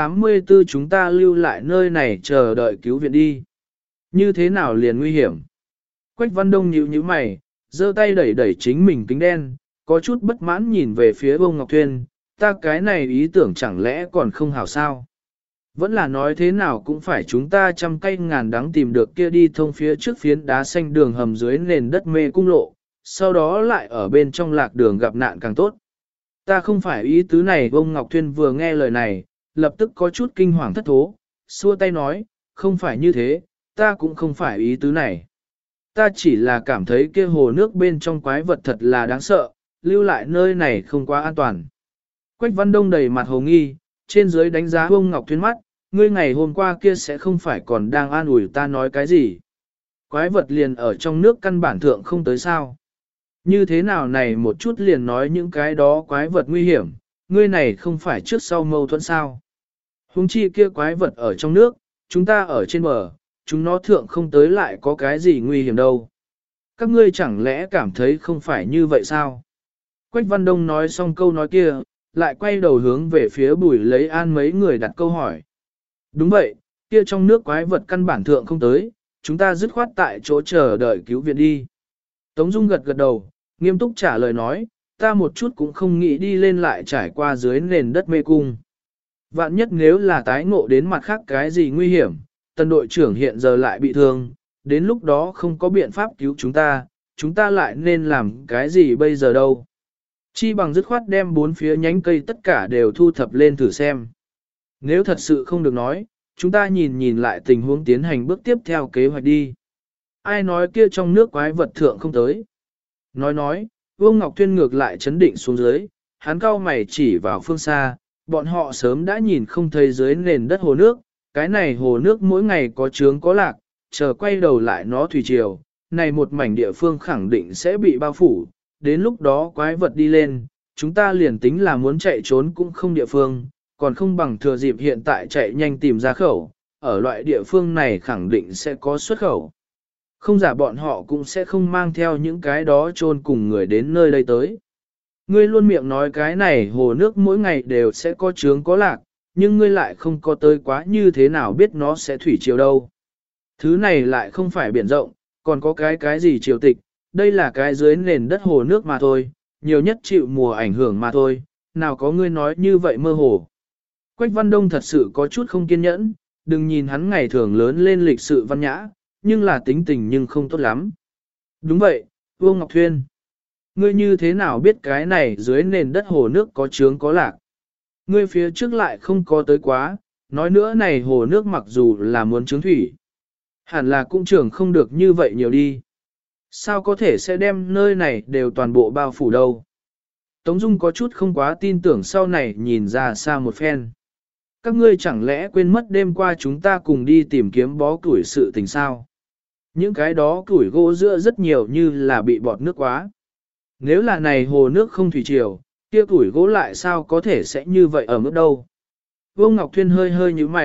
984 chúng ta lưu lại nơi này chờ đợi cứu viện đi. Như thế nào liền nguy hiểm? Quách Văn Đông nhíu mày, giơ tay đẩy đẩy chính mình kính đen, có chút bất mãn nhìn về phía ông Ngọc Thuyên, ta cái này ý tưởng chẳng lẽ còn không hảo sao? Vẫn là nói thế nào cũng phải chúng ta trăm cây ngàn đắng tìm được kia đi thông phía trước phiến đá xanh đường hầm dưới nền đất mê cung lộ, sau đó lại ở bên trong lạc đường gặp nạn càng tốt. Ta không phải ý tứ này. Ông Ngọc Thuyên vừa nghe lời này, lập tức có chút kinh hoàng thất thố, xua tay nói, không phải như thế, ta cũng không phải ý tứ này. Ta chỉ là cảm thấy kia hồ nước bên trong quái vật thật là đáng sợ, lưu lại nơi này không quá an toàn. Quách Văn Đông đầy mặt hồ nghi, trên dưới đánh giá ông Ngọc Thuyên mắt, ngươi ngày hôm qua kia sẽ không phải còn đang an ủi ta nói cái gì. Quái vật liền ở trong nước căn bản thượng không tới sao. Như thế nào này một chút liền nói những cái đó quái vật nguy hiểm, ngươi này không phải trước sau mâu thuẫn sao. Hùng chi kia quái vật ở trong nước, chúng ta ở trên bờ, chúng nó thượng không tới lại có cái gì nguy hiểm đâu. Các ngươi chẳng lẽ cảm thấy không phải như vậy sao? Quách Văn Đông nói xong câu nói kia, lại quay đầu hướng về phía Bùi lấy an mấy người đặt câu hỏi. Đúng vậy, kia trong nước quái vật căn bản thượng không tới, chúng ta dứt khoát tại chỗ chờ đợi cứu viện đi. Tống Dung gật gật đầu, nghiêm túc trả lời nói, ta một chút cũng không nghĩ đi lên lại trải qua dưới nền đất mê cung. Vạn nhất nếu là tái ngộ đến mặt khác cái gì nguy hiểm, tần đội trưởng hiện giờ lại bị thương, đến lúc đó không có biện pháp cứu chúng ta lại nên làm cái gì bây giờ đâu. Chi bằng dứt khoát đem bốn phía nhánh cây tất cả đều thu thập lên thử xem. Nếu thật sự không được nói, chúng ta nhìn lại tình huống tiến hành bước tiếp theo kế hoạch đi. Ai nói kia trong nước quái vật thượng không tới. Nói, Vương Ngọc Thuyên ngược lại chấn định xuống dưới, hắn cau mày chỉ vào phương xa, bọn họ sớm đã nhìn không thấy dưới nền đất hồ nước, cái này hồ nước mỗi ngày có trướng có lạc, chờ quay đầu lại nó thủy triều, này một mảnh địa phương khẳng định sẽ bị bao phủ, đến lúc đó quái vật đi lên, chúng ta liền tính là muốn chạy trốn cũng không địa phương, còn không bằng thừa dịp hiện tại chạy nhanh tìm ra khẩu, ở loại địa phương này khẳng định sẽ có xuất khẩu. Không giả bọn họ cũng sẽ không mang theo những cái đó chôn cùng người đến nơi đây tới. Ngươi luôn miệng nói cái này hồ nước mỗi ngày đều sẽ có trướng có lạc, nhưng ngươi lại không có tới quá như thế nào biết nó sẽ thủy triều đâu. Thứ này lại không phải biển rộng, còn có cái gì triều tịch, đây là cái dưới nền đất hồ nước mà thôi, nhiều nhất chịu mùa ảnh hưởng mà thôi, nào có ngươi nói như vậy mơ hồ. Quách Văn Đông thật sự có chút không kiên nhẫn, đừng nhìn hắn ngày thường lớn lên lịch sự văn nhã, nhưng là tính tình nhưng không tốt lắm. Đúng vậy, Vương Ngọc Thuyên. Ngươi như thế nào biết cái này dưới nền đất hồ nước có trướng có lạc? Ngươi phía trước lại không có tới quá, nói nữa này hồ nước mặc dù là muốn trướng thủy. Hẳn là cũng trưởng không được như vậy nhiều đi. Sao có thể sẽ đem nơi này đều toàn bộ bao phủ đâu? Tống Dung có chút không quá tin tưởng sau này nhìn ra xa một phen. Các ngươi chẳng lẽ quên mất đêm qua chúng ta cùng đi tìm kiếm bó củi sự tình sao? Những cái đó củi gỗ giữa rất nhiều như là bị bọt nước quá. Nếu là này hồ nước không thủy triều, kia củi gỗ lại sao có thể sẽ như vậy ở mức đâu? Vương Ngọc Thuyên hơi như mày,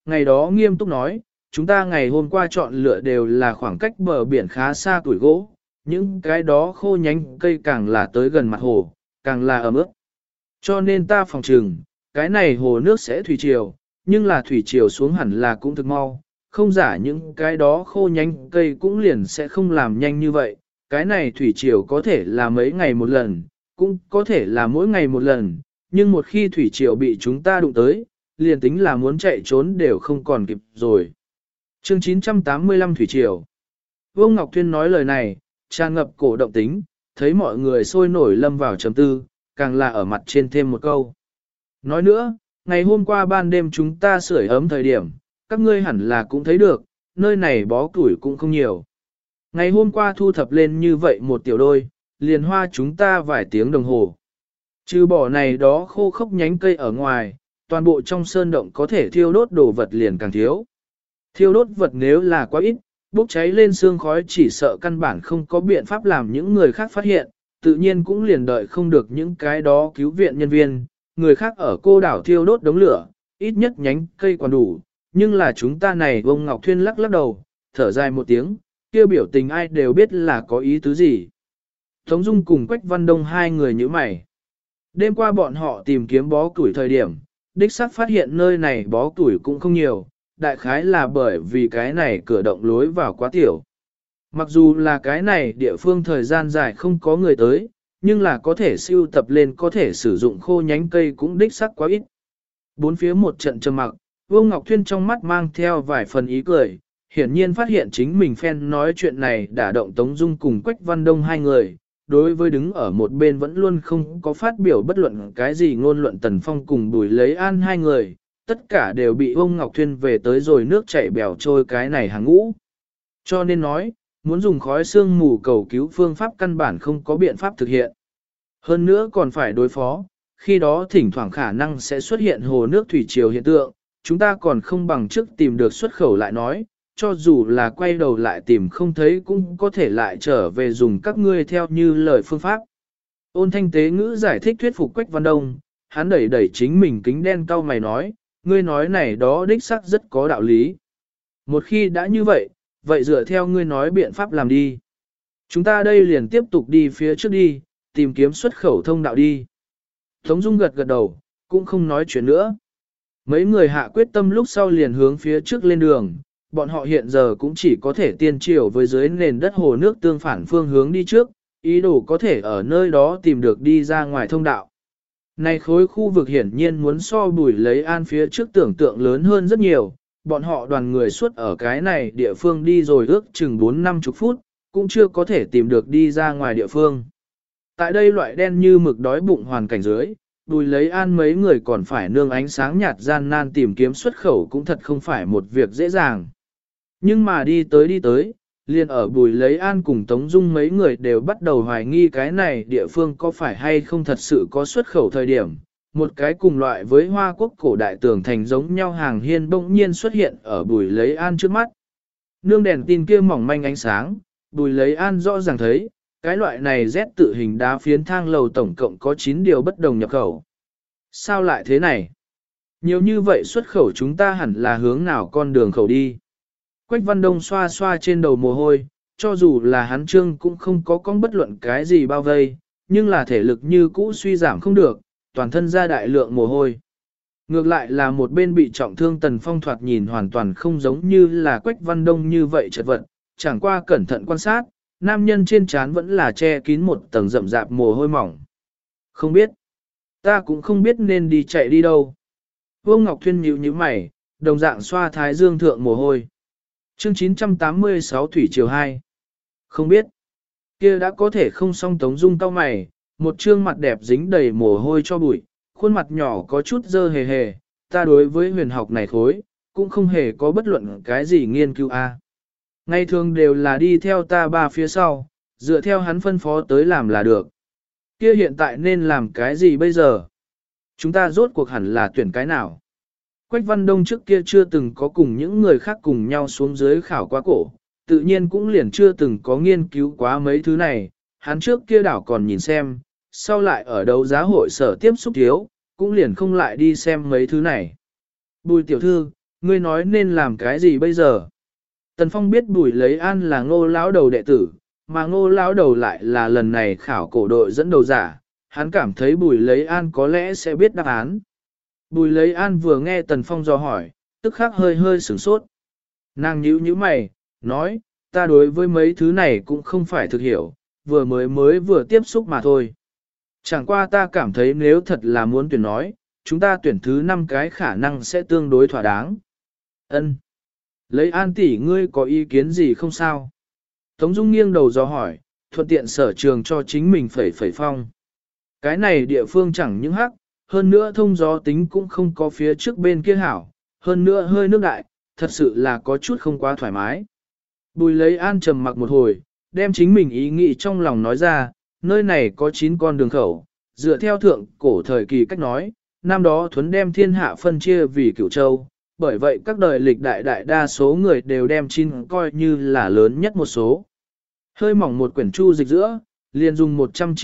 ngày đó nghiêm túc nói, chúng ta ngày hôm qua chọn lựa đều là khoảng cách bờ biển khá xa tuổi gỗ, những cái đó khô nhánh cây càng là tới gần mặt hồ, càng là ẩm ướt. Cho nên ta phòng trừng, cái này hồ nước sẽ thủy triều, nhưng là thủy triều xuống hẳn là cũng thực mau, không giả những cái đó khô nhánh cây cũng liền sẽ không làm nhanh như vậy, cái này thủy triều có thể là mấy ngày một lần, cũng có thể là mỗi ngày một lần, nhưng một khi thủy triều bị chúng ta đụng tới, liền tính là muốn chạy trốn đều không còn kịp rồi. Chương 985 Thủy Triều. Vương Ngọc Thuyên nói lời này, tràn ngập cổ động tính, thấy mọi người sôi nổi lâm vào trầm tư, càng là ở mặt trên thêm một câu. Nói nữa, ngày hôm qua ban đêm chúng ta sưởi ấm thời điểm, các ngươi hẳn là cũng thấy được, nơi này bó củi cũng không nhiều. Ngày hôm qua thu thập lên như vậy một tiểu đôi, liền hoa chúng ta vài tiếng đồng hồ. Trừ bỏ này đó khô khốc nhánh cây ở ngoài, toàn bộ trong sơn động có thể thiêu đốt đồ vật liền càng thiếu. Thiêu đốt vật nếu là quá ít, bốc cháy lên xương khói chỉ sợ căn bản không có biện pháp làm những người khác phát hiện, tự nhiên cũng liền đợi không được những cái đó cứu viện nhân viên, người khác ở cô đảo thiêu đốt đống lửa, ít nhất nhánh cây còn đủ, nhưng là chúng ta này ông Ngọc Thuyên lắc lắc đầu, thở dài một tiếng, kêu biểu tình ai đều biết là có ý tứ gì. Tống Dung cùng Quách Văn Đông hai người như mày. Đêm qua bọn họ tìm kiếm bó củi thời điểm, đích xác phát hiện nơi này bó củi cũng không nhiều, đại khái là bởi vì cái này cửa động lối vào quá tiểu. Mặc dù là cái này địa phương thời gian dài không có người tới, nhưng là có thể siêu tập lên có thể sử dụng khô nhánh cây cũng đích xác quá ít. Bốn phía một trận trầm mặc, Vương Ngọc Thuyên trong mắt mang theo vài phần ý cười, hiển nhiên phát hiện chính mình phen nói chuyện này đả động Tống Dung cùng Quách Văn Đông hai người. Đối với đứng ở một bên vẫn luôn không có phát biểu bất luận cái gì ngôn luận Tần Phong cùng Bùi Lấy An hai người, tất cả đều bị ông Ngọc Thuyên về tới rồi nước chảy bèo trôi cái này hàng ngũ. Cho nên nói, muốn dùng khói sương mù cầu cứu phương pháp căn bản không có biện pháp thực hiện. Hơn nữa còn phải đối phó, khi đó thỉnh thoảng khả năng sẽ xuất hiện hồ nước thủy triều hiện tượng, chúng ta còn không bằng trước tìm được xuất khẩu lại nói, cho dù là quay đầu lại tìm không thấy cũng có thể lại trở về dùng các ngươi theo như lời phương pháp. Ôn Thanh Tế ngữ giải thích thuyết phục Quách Văn Đông, hắn đẩy đẩy chính mình kính đen cau mày nói, ngươi nói này đó đích xác rất có đạo lý. Một khi đã như vậy, vậy dựa theo ngươi nói biện pháp làm đi. Chúng ta đây liền tiếp tục đi phía trước đi, tìm kiếm xuất khẩu thông đạo đi. Tống Dung gật gật đầu, cũng không nói chuyện nữa. Mấy người hạ quyết tâm lúc sau liền hướng phía trước lên đường, bọn họ hiện giờ cũng chỉ có thể tiên triều với dưới nền đất hồ nước tương phản phương hướng đi trước, ý đồ có thể ở nơi đó tìm được đi ra ngoài thông đạo. Này khối khu vực hiển nhiên muốn so Bùi Lấy An phía trước tưởng tượng lớn hơn rất nhiều, bọn họ đoàn người suốt ở cái này địa phương đi rồi ước chừng 4-50 phút, cũng chưa có thể tìm được đi ra ngoài địa phương. Tại đây loại đen như mực đói bụng hoàn cảnh dưới, Bùi Lấy An mấy người còn phải nương ánh sáng nhạt gian nan tìm kiếm xuất khẩu cũng thật không phải một việc dễ dàng. Nhưng mà đi tới, liền ở Bùi Lấy An cùng Tống Dung mấy người đều bắt đầu hoài nghi cái này địa phương có phải hay không thật sự có xuất khẩu thời điểm. Một cái cùng loại với Hoa Quốc cổ đại tường thành giống nhau hàng hiên bỗng nhiên xuất hiện ở Bùi Lấy An trước mắt. Nương đèn tin kia mỏng manh ánh sáng, Bùi Lấy An rõ ràng thấy, cái loại này Z tự hình đá phiến thang lầu tổng cộng có 9 điều bất đồng nhập khẩu. Sao lại thế này? Nhiều như vậy xuất khẩu chúng ta hẳn là hướng nào con đường khẩu đi? Quách Văn Đông xoa xoa trên đầu mồ hôi, cho dù là hắn trương cũng không có con bất luận cái gì bao vây, nhưng là thể lực như cũ suy giảm không được, toàn thân ra đại lượng mồ hôi. Ngược lại là một bên bị trọng thương Tần Phong thoạt nhìn hoàn toàn không giống như là Quách Văn Đông như vậy chật vật, chẳng qua cẩn thận quan sát, nam nhân trên trán vẫn là che kín một tầng rậm rạp mồ hôi mỏng. Không biết, ta cũng không biết nên đi chạy đi đâu. Vương Ngọc Thuyên nhíu nhíu mày, đồng dạng xoa thái dương thượng mồ hôi. Chương 986 Thủy Triều 2. Không biết, kia đã có thể không song Tống Dung cau mày, một trương mặt đẹp dính đầy mồ hôi cho bụi, khuôn mặt nhỏ có chút dơ hề hề, ta đối với huyền học này khối, cũng không hề có bất luận cái gì nghiên cứu a. Ngày thường đều là đi theo ta ba phía sau, dựa theo hắn phân phó tới làm là được. Kia hiện tại nên làm cái gì bây giờ? Chúng ta rốt cuộc hẳn là tuyển cái nào? Quách Văn Đông trước kia chưa từng có cùng những người khác cùng nhau xuống dưới khảo quá cổ, tự nhiên cũng liền chưa từng có nghiên cứu quá mấy thứ này, hắn trước kia đảo còn nhìn xem, sau lại ở đấu giá hội sở tiếp xúc thiếu, cũng liền không lại đi xem mấy thứ này. Bùi tiểu thư, Ngươi nói nên làm cái gì bây giờ? Tần Phong biết Bùi Lấy An là Ngô lão đầu đệ tử, mà Ngô lão đầu lại là lần này khảo cổ đội dẫn đầu giả, hắn cảm thấy Bùi Lấy An có lẽ sẽ biết đáp án. Bùi Lấy An vừa nghe Tần Phong dò hỏi, tức khắc hơi hơi sửng sốt. Nàng nhíu nhíu mày, nói, ta đối với mấy thứ này cũng không phải thực hiểu, vừa tiếp xúc mà thôi. Chẳng qua ta cảm thấy nếu thật là muốn tuyển nói, chúng ta tuyển thứ 5 cái khả năng sẽ tương đối thỏa đáng. Ân. Lấy An tỷ ngươi có ý kiến gì không sao? Tống Dung nghiêng đầu dò hỏi, thuận tiện sở trường cho chính mình phẩy phong. Cái này địa phương chẳng những hắc, hơn nữa thông gió tính cũng không có phía trước bên kia hảo, hơn nữa hơi nước đại, thật sự là có chút không quá thoải mái. Bùi Lấy An trầm mặc một hồi, đem chính mình ý nghĩ trong lòng nói ra, nơi này có 9 con đường khẩu, dựa theo thượng cổ thời kỳ cách nói, năm đó Thuấn đem thiên hạ phân chia vì Cửu Châu, bởi vậy các đời lịch đại đa số người đều đem 9 coi như là lớn nhất một số. Hơi mỏng một quyển chu dịch giữa, liền dùng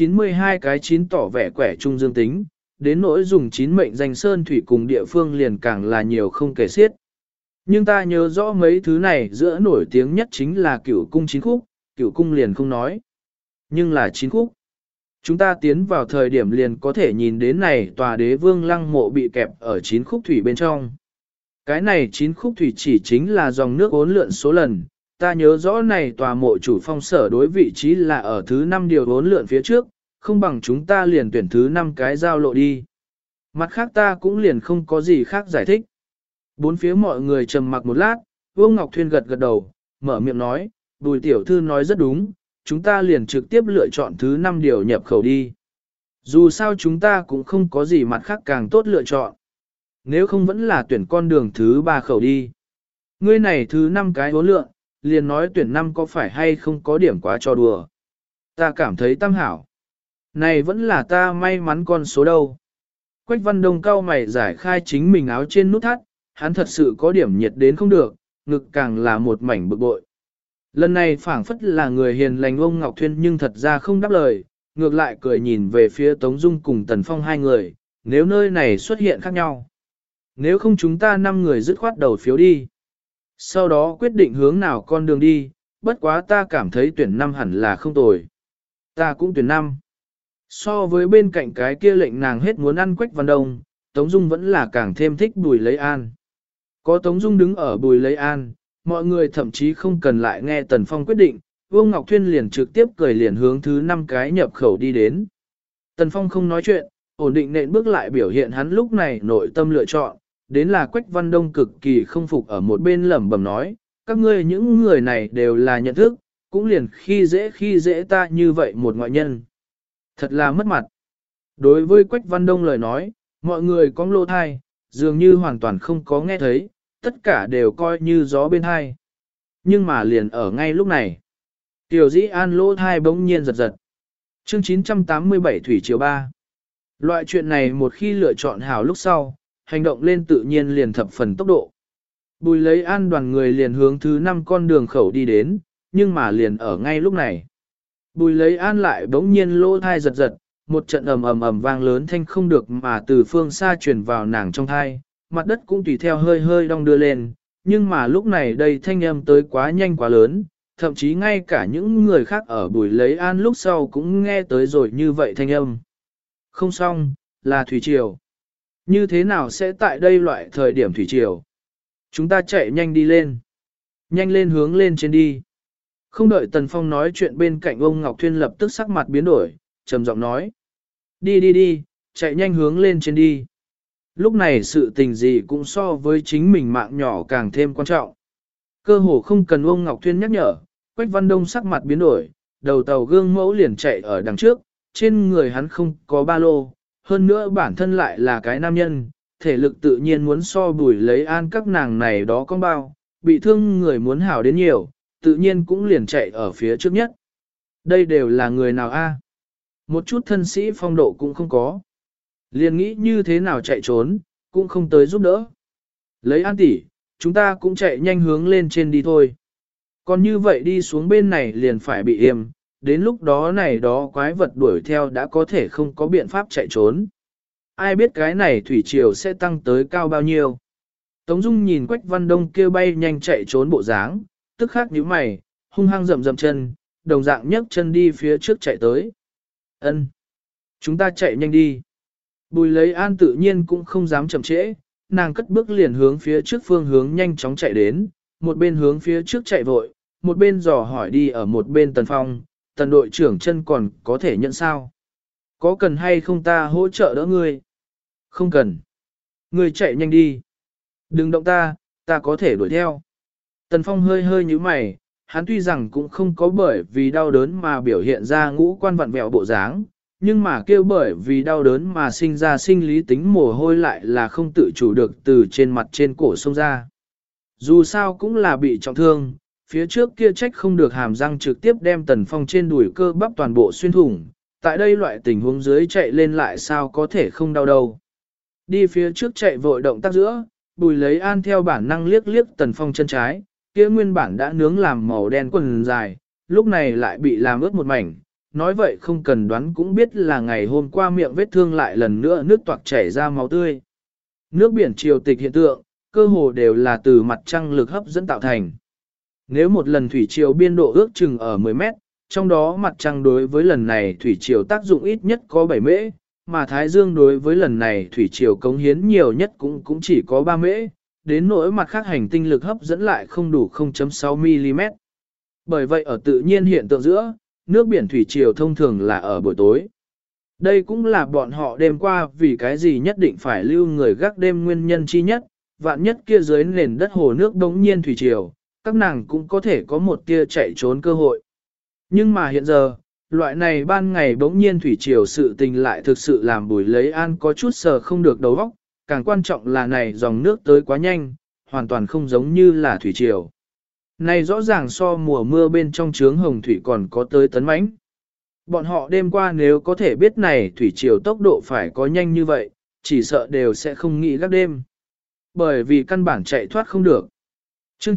192 cái 9 tỏ vẻ quẻ trung dương tính, đến nỗi dùng 9 mệnh danh sơn thủy cùng địa phương liền càng là nhiều không kể xiết. Nhưng ta nhớ rõ mấy thứ này giữa nổi tiếng nhất chính là Cửu cung 9 khúc, Cửu cung liền không nói. Nhưng là 9 khúc. Chúng ta tiến vào thời điểm liền có thể nhìn đến này tòa đế vương lăng mộ bị kẹp ở 9 khúc thủy bên trong. Cái này 9 khúc thủy chỉ chính là dòng nước uốn lượn số lần, ta nhớ rõ này tòa mộ chủ phong sở đối vị trí là ở thứ 5 điều uốn lượn phía trước, không bằng chúng ta liền tuyển thứ 5 cái giao lộ đi. Mặt khác ta cũng liền không có gì khác giải thích. Bốn phía mọi người trầm mặc một lát, Vương Ngọc Thuyên gật gật đầu, mở miệng nói, Bùi tiểu thư nói rất đúng, chúng ta liền trực tiếp lựa chọn thứ 5 điều nhập khẩu đi. Dù sao chúng ta cũng không có gì mặt khác càng tốt lựa chọn. Nếu không vẫn là tuyển con đường thứ 3 khẩu đi. Ngươi này thứ 5 cái hố lượng, liền nói tuyển 5 có phải hay không có điểm quá cho đùa. Ta cảm thấy tam hảo. Này vẫn là ta may mắn con số đâu. Quách Văn Đông cao mày giải khai chính mình áo trên nút thắt, hắn thật sự có điểm nhiệt đến không được, ngực càng là một mảnh bực bội. Lần này phảng phất là người hiền lành ông Ngọc Thuyên nhưng thật ra không đáp lời, ngược lại cười nhìn về phía Tống Dung cùng Tần Phong hai người, nếu nơi này xuất hiện khác nhau. Nếu không chúng ta 5 người dứt khoát đầu phiếu đi. Sau đó quyết định hướng nào con đường đi, bất quá ta cảm thấy tuyển 5 hẳn là không tồi. Ta cũng tuyển 5. So với bên cạnh cái kia lệnh nàng hết muốn ăn Quách Văn Đông, Tống Dung vẫn là càng thêm thích Bùi Lấy An. Có Tống Dung đứng ở Bùi Lấy An, mọi người thậm chí không cần lại nghe Tần Phong quyết định, Vương Ngọc Thuyên liền trực tiếp cười liền hướng thứ 5 cái nhập khẩu đi đến. Tần Phong không nói chuyện, ổn định nện bước lại biểu hiện hắn lúc này nội tâm lựa chọn, đến là Quách Văn Đông cực kỳ không phục ở một bên lẩm bẩm nói, các ngươi những người này đều là nhận thức, cũng liền khi dễ ta như vậy một ngoại nhân. Thật là mất mặt. Đối với Quách Văn Đông lời nói, mọi người có lỗ thai, dường như hoàn toàn không có nghe thấy, tất cả đều coi như gió bên thai. Nhưng mà liền ở ngay lúc này, Tiểu Dĩ An lỗ thai bỗng nhiên giật giật. Chương 987 Thủy Triều 3. Loại chuyện này một khi lựa chọn hảo lúc sau, hành động lên tự nhiên liền thập phần tốc độ. Bùi Lấy An đoàn người liền hướng thứ 5 con đường khẩu đi đến, nhưng mà liền ở ngay lúc này. Bùi Lấy An lại bỗng nhiên lỗ thai giật giật, một trận ầm vang lớn thanh không được mà từ phương xa truyền vào nàng trong thai, mặt đất cũng tùy theo hơi hơi đong đưa lên, nhưng mà lúc này đây thanh âm tới quá nhanh quá lớn, thậm chí ngay cả những người khác ở Bùi Lấy An lúc sau cũng nghe tới rồi như vậy thanh âm. Không xong, là thủy triều. Như thế nào sẽ tại đây loại thời điểm thủy triều? Chúng ta chạy nhanh đi lên. Nhanh lên hướng lên trên đi. Không đợi Tần Phong nói chuyện bên cạnh ông Ngọc Thuyên lập tức sắc mặt biến đổi, trầm giọng nói. Đi, chạy nhanh hướng lên trên đi. Lúc này sự tình gì cũng so với chính mình mạng nhỏ càng thêm quan trọng. Cơ hồ không cần ông Ngọc Thuyên nhắc nhở, Quách Văn Đông sắc mặt biến đổi, đầu tàu gương mẫu liền chạy ở đằng trước, trên người hắn không có ba lô, hơn nữa bản thân lại là cái nam nhân, thể lực tự nhiên muốn so Bùi Lấy An các nàng này đó con bao, bị thương người muốn hảo đến nhiều, tự nhiên cũng liền chạy ở phía trước nhất. Đây đều là người nào a? Một chút thân sĩ phong độ cũng không có. Liền nghĩ như thế nào chạy trốn, cũng không tới giúp đỡ. Lấy An tỷ, chúng ta cũng chạy nhanh hướng lên trên đi thôi. Còn như vậy đi xuống bên này liền phải bị im, đến lúc đó này đó quái vật đuổi theo đã có thể không có biện pháp chạy trốn. Ai biết cái này thủy triều sẽ tăng tới cao bao nhiêu. Tống Dung nhìn Quách Văn Đông kêu bay nhanh chạy trốn bộ dáng, tức khắc nhíu mày, hung hăng rậm rậm chân, đồng dạng nhấc chân đi phía trước chạy tới. Ân, chúng ta chạy nhanh đi. Bùi lấy an tự nhiên cũng không dám chậm trễ, nàng cất bước liền hướng phía trước phương hướng nhanh chóng chạy đến, một bên hướng phía trước chạy vội, một bên dò hỏi đi ở một bên Tần Phong, Tần đội trưởng chân còn có thể nhận sao? Có cần hay không ta hỗ trợ đỡ ngươi? Không cần. Ngươi chạy nhanh đi. Đừng động ta có thể đuổi theo. Tần Phong hơi hơi nhíu mày, hắn tuy rằng cũng không có bởi vì đau đớn mà biểu hiện ra ngũ quan vặn vẹo bộ dáng, nhưng mà kêu bởi vì đau đớn mà sinh ra sinh lý tính mồ hôi lại là không tự chủ được từ trên mặt trên cổ xông ra. Dù sao cũng là bị trọng thương, phía trước kia trách không được hàm răng trực tiếp đem Tần Phong trên đùi cơ bắp toàn bộ xuyên thủng, tại đây loại tình huống dưới chạy lên lại sao có thể không đau đâu. Đi phía trước chạy vội động tác giữa, Bùi lấy an theo bản năng liếc liếc Tần Phong chân trái, kia nguyên bản đã nướng làm màu đen quần dài, lúc này lại bị làm ướt một mảnh, nói vậy không cần đoán cũng biết là ngày hôm qua miệng vết thương lại lần nữa nước toạc chảy ra máu tươi. Nước biển triều tịch hiện tượng, cơ hồ đều là từ mặt trăng lực hấp dẫn tạo thành. Nếu một lần thủy triều biên độ ước chừng ở 10 mét, trong đó mặt trăng đối với lần này thủy triều tác dụng ít nhất có 7 mễ, mà Thái Dương đối với lần này thủy triều cống hiến nhiều nhất cũng chỉ có 3 mễ, đến nỗi mặt khác hành tinh lực hấp dẫn lại không đủ 0.6 mm. Bởi vậy ở tự nhiên hiện tượng giữa, nước biển thủy triều thông thường là ở buổi tối. Đây cũng là bọn họ đêm qua vì cái gì nhất định phải lưu người gác đêm nguyên nhân chi nhất, vạn nhất kia dưới nền đất hồ nước đống nhiên thủy triều, các nàng cũng có thể có một tia chạy trốn cơ hội. Nhưng mà hiện giờ, loại này ban ngày bỗng nhiên thủy triều sự tình lại thực sự làm Bùi lấy an có chút sờ không được đầu óc, càng quan trọng là này dòng nước tới quá nhanh, hoàn toàn không giống như là thủy triều. Này rõ ràng so mùa mưa bên trong trướng hồng thủy còn có tới tấn mãnh. Bọn họ đêm qua nếu có thể biết này thủy triều tốc độ phải có nhanh như vậy, chỉ sợ đều sẽ không nghĩ gác đêm. Bởi vì căn bản chạy thoát không được. Chương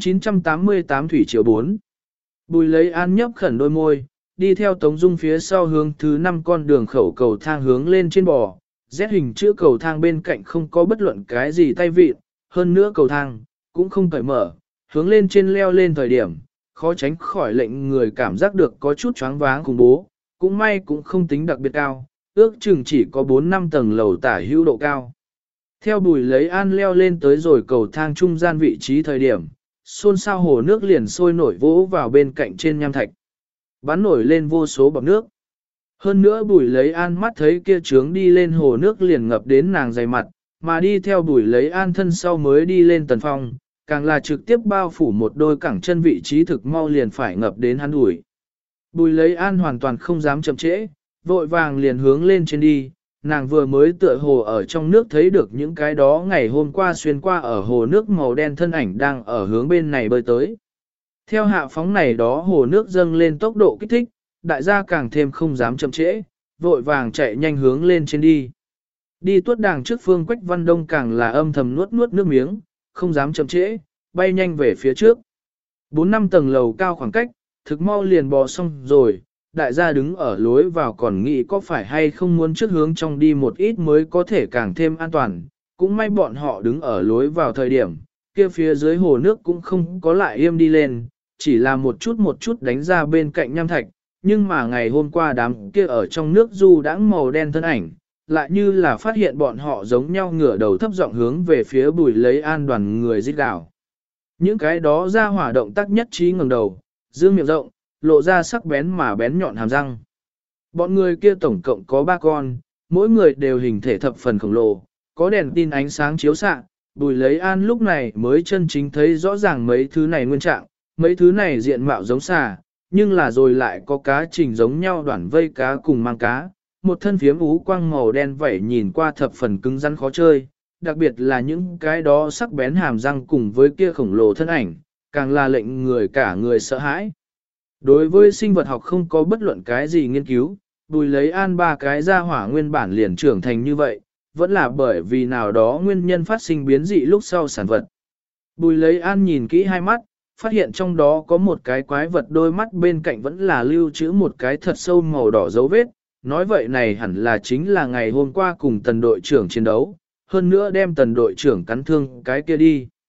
988 Thủy Triều 4. Bùi lấy an nhấp khẩn đôi môi, đi theo Tống Dung phía sau hướng thứ 5 con đường khẩu cầu thang hướng lên trên bò. Z hình chữ cầu thang bên cạnh không có bất luận cái gì tay vịn, hơn nữa cầu thang cũng không cởi mở, hướng lên trên leo lên thời điểm, khó tránh khỏi lệnh người cảm giác được có chút choáng váng khủng bố, cũng may cũng không tính đặc biệt cao, ước chừng chỉ có 4-5 tầng lầu tả hữu độ cao. Theo Bùi lấy an leo lên tới rồi cầu thang trung gian vị trí thời điểm, xôn xao hồ nước liền sôi nổi vỗ vào bên cạnh trên nham thạch, bắn nổi lên vô số bọt nước. Hơn nữa Bùi lấy an mắt thấy kia trướng đi lên hồ nước liền ngập đến nàng dày mặt, mà đi theo Bùi lấy an thân sau mới đi lên Tần Phong, càng là trực tiếp bao phủ một đôi cẳng chân vị trí thực mau liền phải ngập đến hắn ủi. Bùi lấy an hoàn toàn không dám chậm trễ, vội vàng liền hướng lên trên đi, nàng vừa mới tựa hồ ở trong nước thấy được những cái đó ngày hôm qua xuyên qua ở hồ nước màu đen thân ảnh đang ở hướng bên này bơi tới. Theo hạ phóng này đó hồ nước dâng lên tốc độ kích thích, đại gia càng thêm không dám chậm trễ, vội vàng chạy nhanh hướng lên trên đi. Đi tuốt đàng trước phương Quách Văn Đông càng là âm thầm nuốt nuốt nước miếng, không dám chậm trễ, bay nhanh về phía trước. 4-5 tầng lầu cao khoảng cách, thực mau liền bò xong rồi, đại gia đứng ở lối vào còn nghĩ có phải hay không muốn trước hướng trong đi một ít mới có thể càng thêm an toàn, cũng may bọn họ đứng ở lối vào thời điểm, kia phía dưới hồ nước cũng không có lại im đi lên, chỉ là một chút đánh ra bên cạnh nham thạch, nhưng mà ngày hôm qua đám kia ở trong nước du đãng màu đen thân ảnh, lại như là phát hiện bọn họ giống nhau ngửa đầu thấp giọng hướng về phía Bùi lấy an đoàn người rít gào. Những cái đó ra hỏa động tác nhất trí ngẩng đầu, dương miệng rộng, lộ ra sắc bén mà bén nhọn hàm răng. Bọn người kia tổng cộng có 3 con, mỗi người đều hình thể thập phần khổng lồ, có đèn tin ánh sáng chiếu xạ. Bùi lấy an lúc này mới chân chính thấy rõ ràng mấy thứ này nguyên trạng, mấy thứ này diện mạo giống xà, nhưng là rồi lại có cá trình giống nhau đoạn vây cá cùng mang cá, một thân phiếm ú quang màu đen vảy nhìn qua thập phần cứng rắn khó chơi, đặc biệt là những cái đó sắc bén hàm răng cùng với kia khổng lồ thân ảnh, càng là lệnh người cả người sợ hãi. Đối với sinh vật học không có bất luận cái gì nghiên cứu, Bùi lấy an 3 cái ra hỏa nguyên bản liền trưởng thành như vậy, vẫn là bởi vì nào đó nguyên nhân phát sinh biến dị lúc sau sản vật. Bùi lấy an nhìn kỹ 2 mắt, phát hiện trong đó có một cái quái vật đôi mắt bên cạnh vẫn là lưu trữ một cái thật sâu màu đỏ dấu vết, nói vậy này hẳn là chính là ngày hôm qua cùng Tần đội trưởng chiến đấu, hơn nữa đem Tần đội trưởng cắn thương cái kia đi.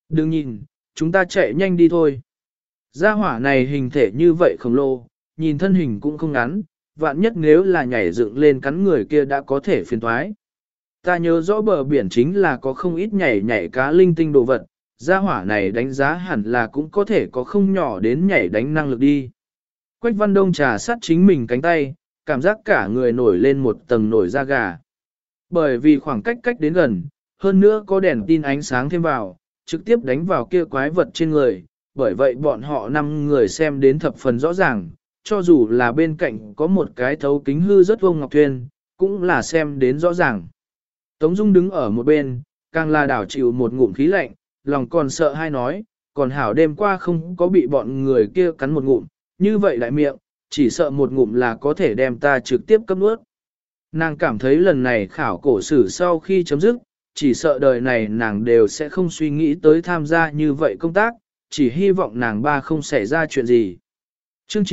Đừng nhìn, chúng ta chạy nhanh đi thôi. Gia hỏa này hình thể như vậy khổng lồ, nhìn thân hình cũng không ngắn, vạn nhất nếu là nhảy dựng lên cắn người kia đã có thể phiền toái. Ta nhớ rõ bờ biển chính là có không ít nhảy cá linh tinh đồ vật, gia hỏa này đánh giá hẳn là cũng có thể có không nhỏ đến nhảy đánh năng lực đi. Quách Văn Đông trà sát chính mình cánh tay, cảm giác cả người nổi lên một tầng nổi da gà. Bởi vì khoảng cách đến gần, hơn nữa có đèn tin ánh sáng thêm vào, trực tiếp đánh vào kia quái vật trên người, bởi vậy bọn họ 5 người xem đến thập phần rõ ràng, cho dù là bên cạnh có một cái thấu kính hư rất vông ngọc thuyền, cũng là xem đến rõ ràng. Tống Dung đứng ở một bên, càng là đảo chịu một ngụm khí lạnh, lòng còn sợ hay nói, còn hảo đêm qua không có bị bọn người kia cắn một ngụm, như vậy lại miệng, chỉ sợ một ngụm là có thể đem ta trực tiếp cấp nuốt. Nàng cảm thấy lần này khảo cổ sử sau khi chấm dứt, chỉ sợ đời này nàng đều sẽ không suy nghĩ tới tham gia như vậy công tác, chỉ hy vọng nàng ba không xảy ra chuyện gì. Chương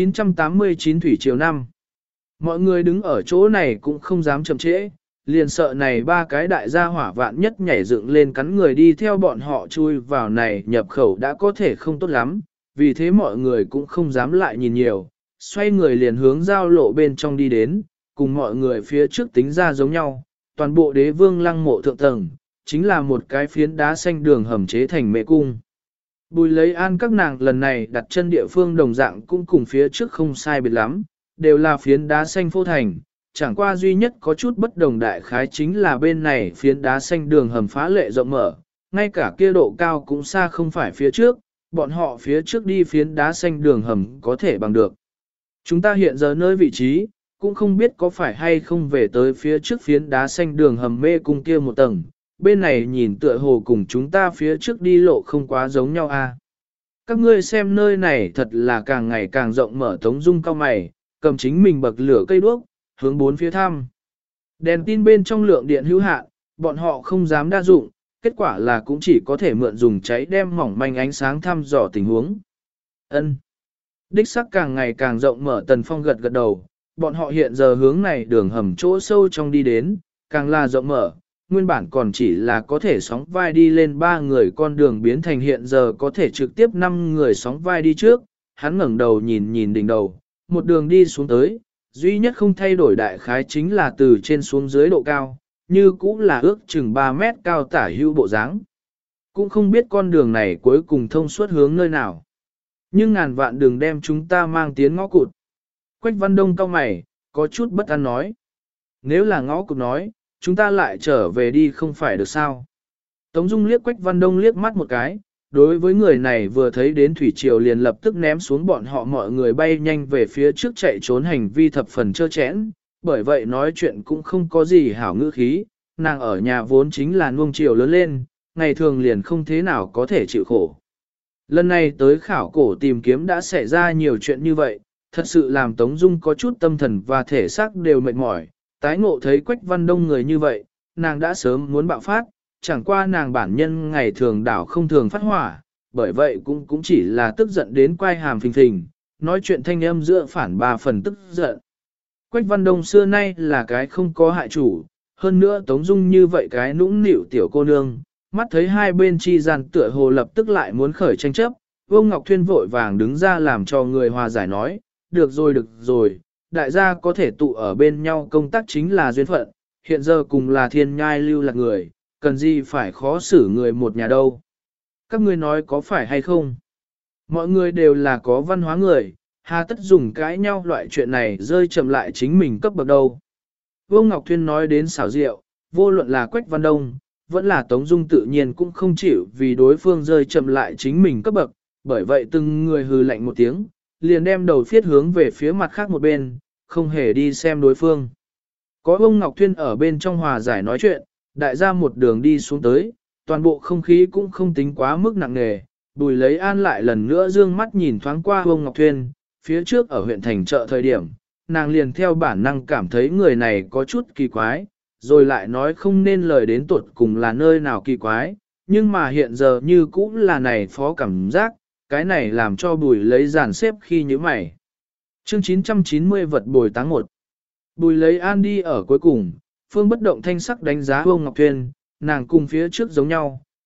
989 Thủy Triều 5. Mọi người đứng ở chỗ này cũng không dám chậm trễ, liền sợ này ba cái đại gia hỏa vạn nhất nhảy dựng lên cắn người đi theo bọn họ chui vào này nhập khẩu đã có thể không tốt lắm, vì thế mọi người cũng không dám lại nhìn nhiều, xoay người liền hướng giao lộ bên trong đi đến, cùng mọi người phía trước tính ra giống nhau, toàn bộ đế vương lăng mộ thượng tầng, chính là một cái phiến đá xanh đường hầm chế thành mệ cung. Bùi lấy an các nàng lần này đặt chân địa phương đồng dạng cũng cùng phía trước không sai biệt lắm, đều là phiến đá xanh phô thành, chẳng qua duy nhất có chút bất đồng đại khái chính là bên này phiến đá xanh đường hầm phá lệ rộng mở, ngay cả kia độ cao cũng xa không phải phía trước, bọn họ phía trước đi phiến đá xanh đường hầm có thể bằng được. Chúng ta hiện giờ nơi vị trí, cũng không biết có phải hay không về tới phía trước phiến đá xanh đường hầm mê cung kia một tầng, bên này nhìn tựa hồ cùng chúng ta phía trước đi lộ không quá giống nhau a. Các ngươi xem nơi này thật là càng ngày càng rộng mở. Tống Dung cao mày, cầm chính mình bậc lửa cây đuốc, hướng bốn phía thăm. Đèn tin bên trong lượng điện hữu hạn, bọn họ không dám đa dụng, kết quả là cũng chỉ có thể mượn dùng cháy đem mỏng manh ánh sáng thăm dò tình huống. Ân. Đích sắc càng ngày càng rộng mở. Tần Phong gật gật đầu, bọn họ hiện giờ hướng này đường hầm chỗ sâu trong đi đến, càng là rộng mở, nguyên bản còn chỉ là có thể sóng vai đi lên 3 người con đường biến thành hiện giờ có thể trực tiếp 5 người sóng vai đi trước, hắn ngẩng đầu nhìn đỉnh đầu, một đường đi xuống tới, duy nhất không thay đổi đại khái chính là từ trên xuống dưới độ cao, như cũng là ước chừng 3 mét cao tả hữu bộ dáng. Cũng không biết con đường này cuối cùng thông suốt hướng nơi nào. Nhưng ngàn vạn đường đem chúng ta mang tiến ngõ cụt. Quách Văn Đông cau mày, có chút bất an nói. Nếu là ngõ cụt nói, chúng ta lại trở về đi không phải được sao. Tống Dung liếc Quách Văn Đông liếc mắt một cái, đối với người này vừa thấy đến thủy triều liền lập tức ném xuống bọn họ mọi người bay nhanh về phía trước chạy trốn hành vi thập phần trơ chẽn, bởi vậy nói chuyện cũng không có gì hảo ngữ khí, nàng ở nhà vốn chính là nuông chiều lớn lên, ngày thường liền không thế nào có thể chịu khổ. Lần này tới khảo cổ tìm kiếm đã xảy ra nhiều chuyện như vậy, thật sự làm Tống Dung có chút tâm thần và thể xác đều mệt mỏi, tái ngộ thấy Quách Văn Đông người như vậy, nàng đã sớm muốn bạo phát, chẳng qua nàng bản nhân ngày thường đảo không thường phát hỏa, bởi vậy cũng chỉ là tức giận đến quay hàm phình phình, nói chuyện thanh âm giữa phản 3 phần tức giận. Quách Văn Đông xưa nay là cái không có hại chủ, hơn nữa Tống Dung như vậy cái nũng nịu tiểu cô nương, mắt thấy hai bên chi gian tựa hồ lập tức lại muốn khởi tranh chấp, Vô Ngọc Thuyên vội vàng đứng ra làm cho người hòa giải nói, được rồi, đại gia có thể tụ ở bên nhau công tác chính là duyên phận, hiện giờ cùng là thiên nhai lưu lạc người, cần gì phải khó xử người một nhà đâu. Các ngươi nói có phải hay không? Mọi người đều là có văn hóa người, hà tất dùng cãi nhau loại chuyện này rơi chậm lại chính mình cấp bậc đâu. Vô Ngọc Thuyên nói đến xảo diệu, vô luận là Quách Văn Đông, vẫn là Tống Dung tự nhiên cũng không chịu vì đối phương rơi chậm lại chính mình cấp bậc, bởi vậy từng người hừ lạnh một tiếng, liền đem đầu phiết hướng về phía mặt khác một bên, không hề đi xem đối phương. Có ông Ngọc Thuyên ở bên trong hòa giải nói chuyện, đại gia một đường đi xuống tới, toàn bộ không khí cũng không tính quá mức nặng nề. Bùi lấy an lại lần nữa dương mắt nhìn thoáng qua ông Ngọc Thuyên, phía trước ở huyện thành chợ thời điểm, nàng liền theo bản năng cảm thấy người này có chút kỳ quái, rồi lại nói không nên lời đến tuột cùng là nơi nào kỳ quái, nhưng mà hiện giờ như cũng là này phó cảm giác, cái này làm cho bùi lấy giàn xếp khi nhíu mày. Chương 990 vật bồi táng 1. Bùi lấy an đi ở cuối cùng, phương bất động thanh sắc đánh giá ông Ngọc Thuyên, nàng cùng phía trước giống nhau,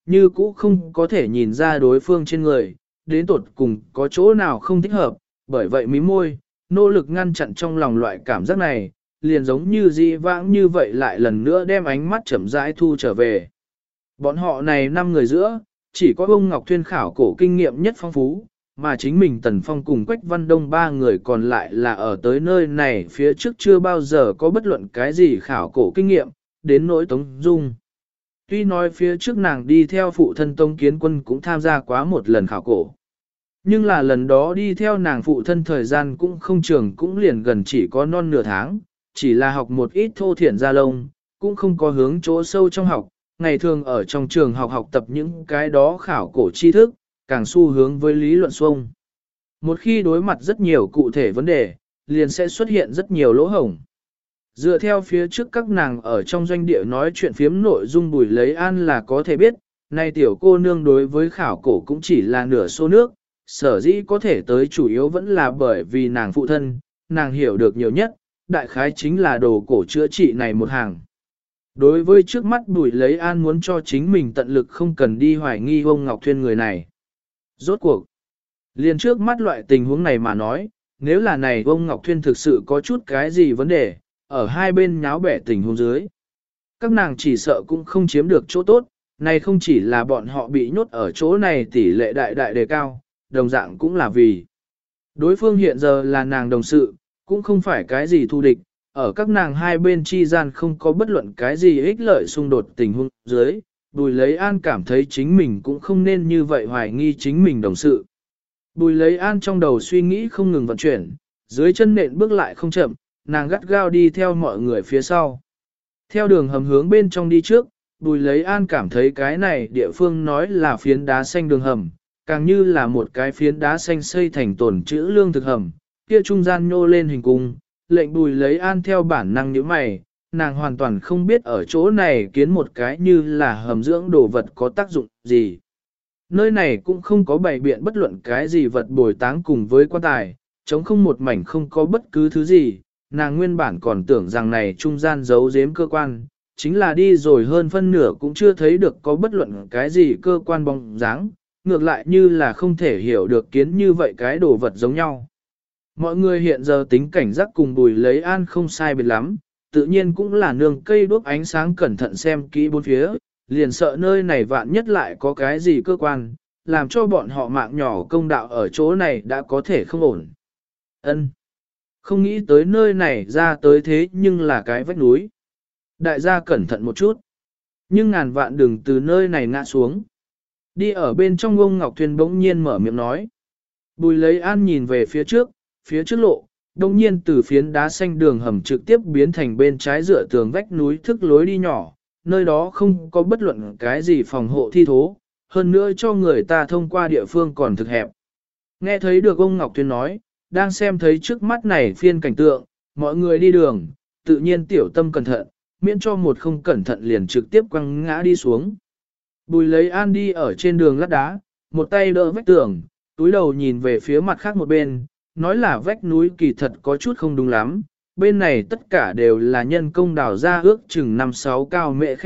như cũ không có thể nhìn ra đối phương trên người, đến tột cùng có chỗ nào không thích hợp, bởi vậy mím môi, nỗ lực ngăn chặn trong lòng loại cảm giác này, liền giống như dĩ vãng như vậy lại lần nữa đem ánh mắt chậm rãi thu trở về. Bọn họ này 5 người giữa, chỉ có ông Ngọc Thuyên khảo cổ kinh nghiệm nhất phong phú, mà chính mình Tần Phong cùng Quách Văn Đông 3 người còn lại là ở tới nơi này phía trước chưa bao giờ có bất luận cái gì khảo cổ kinh nghiệm, đến nỗi Tống Dung. Tuy nói phía trước nàng đi theo phụ thân Tống Kiến Quân cũng tham gia quá một lần khảo cổ. Nhưng là lần đó đi theo nàng phụ thân thời gian cũng không trường cũng liền gần chỉ có non nửa tháng, chỉ là học một ít thô thiển gia lông, cũng không có hướng chỗ sâu trong học, ngày thường ở trong trường học tập những cái đó khảo cổ tri thức, càng xu hướng với lý luận xuông. Một khi đối mặt rất nhiều cụ thể vấn đề, liền sẽ xuất hiện rất nhiều lỗ hổng. Dựa theo phía trước các nàng ở trong doanh địa nói chuyện phiếm nội dung Bùi Lấy An là có thể biết, nay tiểu cô nương đối với khảo cổ cũng chỉ là nửa số nước, sở dĩ có thể tới chủ yếu vẫn là bởi vì nàng phụ thân, nàng hiểu được nhiều nhất, đại khái chính là đồ cổ chữa trị này một hàng. Đối với trước mắt Bùi Lấy An muốn cho chính mình tận lực không cần đi hoài nghi ông Ngọc Thuyên người này. Rốt cuộc, liền trước mắt loại tình huống này mà nói, nếu là này ông Ngọc Thuyên thực sự có chút cái gì vấn đề, ở hai bên nháo bẻ tình huống dưới. Các nàng chỉ sợ cũng không chiếm được chỗ tốt, này không chỉ là bọn họ bị nhốt ở chỗ này tỷ lệ đại đại đề cao, đồng dạng cũng là vì đối phương hiện giờ là nàng đồng sự, cũng không phải cái gì thù địch, ở các nàng hai bên chi gian không có bất luận cái gì ích lợi xung đột tình huống dưới, Bùi Lấy An cảm thấy chính mình cũng không nên như vậy hoài nghi chính mình đồng sự. Bùi Lấy An trong đầu suy nghĩ không ngừng vận chuyển, dưới chân nện bước lại không chậm, nàng gắt gao đi theo mọi người phía sau. Theo đường hầm hướng bên trong đi trước, Bùi Lấy An cảm thấy cái này địa phương nói là phiến đá xanh đường hầm, càng như là một cái phiến đá xanh xây thành tồn trữ lương thực hầm, kia trung gian nhô lên hình cung, lệnh Bùi Lấy An theo bản năng nhíu mày, nàng hoàn toàn không biết ở chỗ này kiến một cái như là hầm dưỡng đồ vật có tác dụng gì. Nơi này cũng không có bày biện bất luận cái gì vật bồi táng cùng với quan tài, chống không một mảnh không có bất cứ thứ gì, nàng nguyên bản còn tưởng rằng này trung gian giấu giếm cơ quan, chính là đi rồi hơn phân nửa cũng chưa thấy được có bất luận cái gì cơ quan bóng dáng, ngược lại như là không thể hiểu được kiến như vậy cái đồ vật giống nhau. Mọi người hiện giờ tính cảnh giác cùng Bùi Lấy An không sai biệt lắm, tự nhiên cũng là nương cây đuốc ánh sáng cẩn thận xem kỹ bốn phía, liền sợ nơi này vạn nhất lại có cái gì cơ quan, làm cho bọn họ mạng nhỏ công đạo ở chỗ này đã có thể không ổn. Ân, không nghĩ tới nơi này ra tới thế nhưng là cái vách núi. Đại gia cẩn thận một chút, nhưng ngàn vạn đừng từ nơi này ngã xuống. Đi ở bên trong ông Ngọc Thuyên bỗng nhiên mở miệng nói. Bùi Lấy An nhìn về phía trước lộ, đồng nhiên từ phiến đá xanh đường hầm trực tiếp biến thành bên trái dựa tường vách núi thức lối đi nhỏ, nơi đó không có bất luận cái gì phòng hộ thi thố, hơn nữa cho người ta thông qua địa phương còn thực hẹp. Nghe thấy được ông Ngọc Thuyên nói, đang xem thấy trước mắt này phiên cảnh tượng, mọi người đi đường, tự nhiên tiểu tâm cẩn thận, miễn cho một không cẩn thận liền trực tiếp quăng ngã đi xuống. Bùi Lấy An đi ở trên đường lát đá, một tay đỡ vách tường, túi đầu nhìn về phía mặt khác một bên, nói là vách núi kỳ thật có chút không đúng lắm, bên này tất cả đều là nhân công đào ra ước chừng 5-6 cao mệ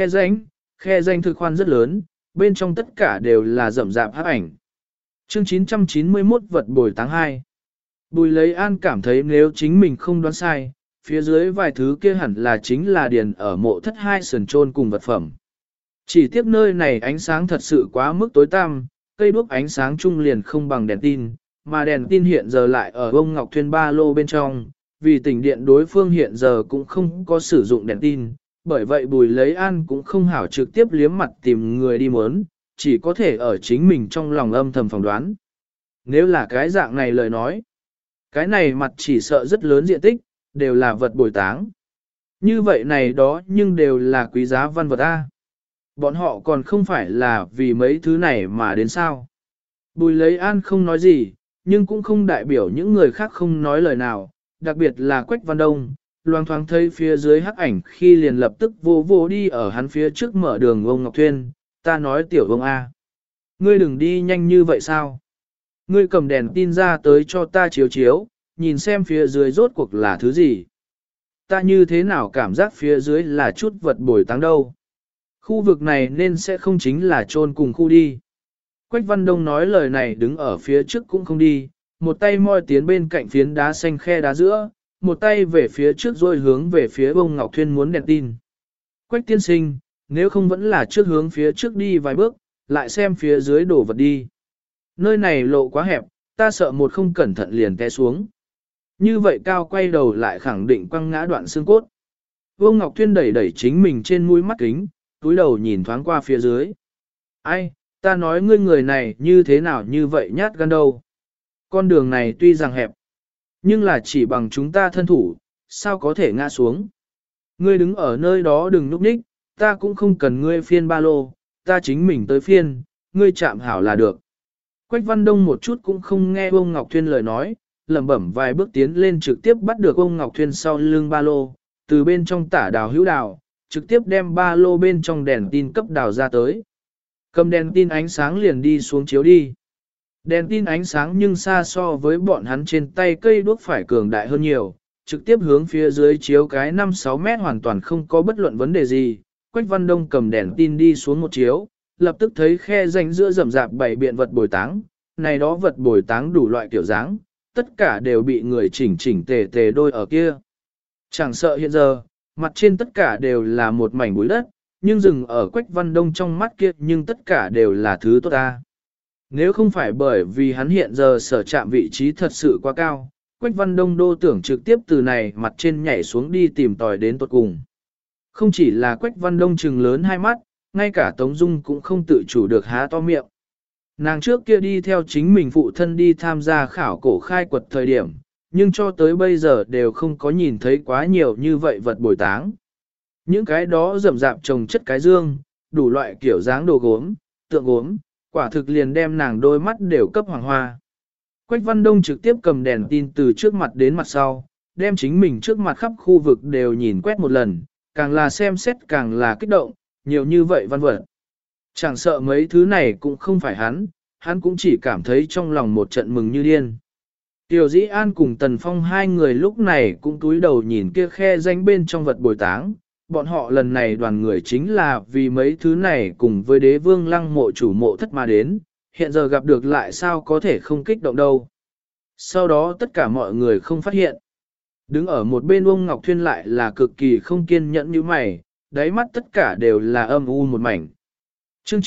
khe danh thực khoan rất lớn, bên trong tất cả đều là rậm rạp hắc ảnh. Chương 991 vật bồi táng 2. Bùi Lấy An cảm thấy nếu chính mình không đoán sai, phía dưới vài thứ kia hẳn là chính là điền ở mộ thất hai sườn chôn cùng vật phẩm. Chỉ tiếc nơi này ánh sáng thật sự quá mức tối tăm, cây đuốc ánh sáng chung liền không bằng đèn tin, mà đèn tin hiện giờ lại ở ông Ngọc Thuyên ba lô bên trong, vì tỉnh điện đối phương hiện giờ cũng không có sử dụng đèn tin, bởi vậy Bùi Lấy An cũng không hảo trực tiếp liếm mặt tìm người đi muốn, chỉ có thể ở chính mình trong lòng âm thầm phỏng đoán. Nếu là cái dạng này lời nói, cái này mặt chỉ sợ rất lớn diện tích, đều là vật bồi táng. Như vậy này đó nhưng đều là quý giá văn vật A. Bọn họ còn không phải là vì mấy thứ này mà đến sao. Bùi Lấy An không nói gì, nhưng cũng không đại biểu những người khác không nói lời nào, đặc biệt là Quách Văn Đông, loang thoáng thấy phía dưới hắc ảnh khi liền lập tức vô vô đi ở hắn phía trước mở đường ông Ngọc Thuyên, ta nói tiểu ông A. Ngươi đừng đi nhanh như vậy sao? Ngươi cầm đèn tin ra tới cho ta chiếu chiếu, nhìn xem phía dưới rốt cuộc là thứ gì. Ta như thế nào cảm giác phía dưới là chút vật bồi táng đâu. Khu vực này nên sẽ không chính là chôn cùng khu đi. Quách Văn Đông nói lời này đứng ở phía trước cũng không đi, một tay moi tiến bên cạnh phiến đá xanh khe đá giữa, một tay về phía trước rồi hướng về phía bông Ngọc Thuyên muốn đèn tin. Quách tiên sinh, nếu không vẫn là trước hướng phía trước đi vài bước, lại xem phía dưới đổ vật đi. Nơi này lộ quá hẹp, ta sợ một không cẩn thận liền té xuống. Như vậy cao quay đầu lại khẳng định quăng ngã đoạn xương cốt. Vương Ngọc Thuyên đẩy đẩy chính mình trên mũi mắt kính, túi đầu nhìn thoáng qua phía dưới. Ai, ta nói ngươi người này như thế nào như vậy nhát gan đâu. Con đường này tuy rằng hẹp, nhưng là chỉ bằng chúng ta thân thủ, sao có thể ngã xuống. Ngươi đứng ở nơi đó đừng núp ních, ta cũng không cần ngươi phiên ba lô, ta chính mình tới phiên, ngươi chạm hảo là được. Quách Văn Đông một chút cũng không nghe ông Ngọc Thuyên lời nói, lẩm bẩm vài bước tiến lên trực tiếp bắt được ông Ngọc Thuyên sau lưng ba lô, từ bên trong tả đào hữu đào, trực tiếp đem ba lô bên trong đèn tin cấp đào ra tới. Cầm đèn tin ánh sáng liền đi xuống chiếu đi. Đèn tin ánh sáng nhưng xa so với bọn hắn trên tay cây đuốc phải cường đại hơn nhiều, trực tiếp hướng phía dưới chiếu cái 5-6 mét hoàn toàn không có bất luận vấn đề gì. Quách Văn Đông cầm đèn tin đi xuống một chiếu, lập tức thấy khe rãnh giữa rậm rạp bảy biện vật bồi táng, này đó vật bồi táng đủ loại kiểu dáng, tất cả đều bị người chỉnh chỉnh tề tề đôi ở kia. Chẳng sợ hiện giờ, mặt trên tất cả đều là một mảnh bụi đất, nhưng dừng ở Quách Văn Đông trong mắt kia nhưng tất cả đều là thứ tốt ta. Nếu không phải bởi vì hắn hiện giờ sở chạm vị trí thật sự quá cao, Quách Văn Đông đô tưởng trực tiếp từ này mặt trên nhảy xuống đi tìm tòi đến tột cùng. Không chỉ là Quách Văn Đông trừng lớn hai mắt, ngay cả Tống Dung cũng không tự chủ được há to miệng. Nàng trước kia đi theo chính mình phụ thân đi tham gia khảo cổ khai quật thời điểm, nhưng cho tới bây giờ đều không có nhìn thấy quá nhiều như vậy vật bồi táng. Những cái đó rậm rạp trồng chất cái dương, đủ loại kiểu dáng đồ gốm, tượng gốm, quả thực liền đem nàng đôi mắt đều cấp hoàng hoa. Quách Văn Đông trực tiếp cầm đèn tin từ trước mặt đến mặt sau, đem chính mình trước mặt khắp khu vực đều nhìn quét một lần, càng là xem xét càng là kích động, nhiều như vậy văn vật. Chẳng sợ mấy thứ này cũng không phải hắn cũng chỉ cảm thấy trong lòng một trận mừng như điên. Tiểu Dĩ An cùng Tần Phong hai người lúc này cũng túi đầu nhìn kia khe danh bên trong vật bồi táng. Bọn họ lần này đoàn người chính là vì mấy thứ này cùng với đế vương lăng mộ chủ mộ thất mà đến, hiện giờ gặp được lại sao có thể không kích động đâu. Sau đó tất cả mọi người không phát hiện. Đứng ở một bên ông Ngọc Thuyên lại là cực kỳ không kiên nhẫn như mày, đáy mắt tất cả đều là âm u một mảnh. Chương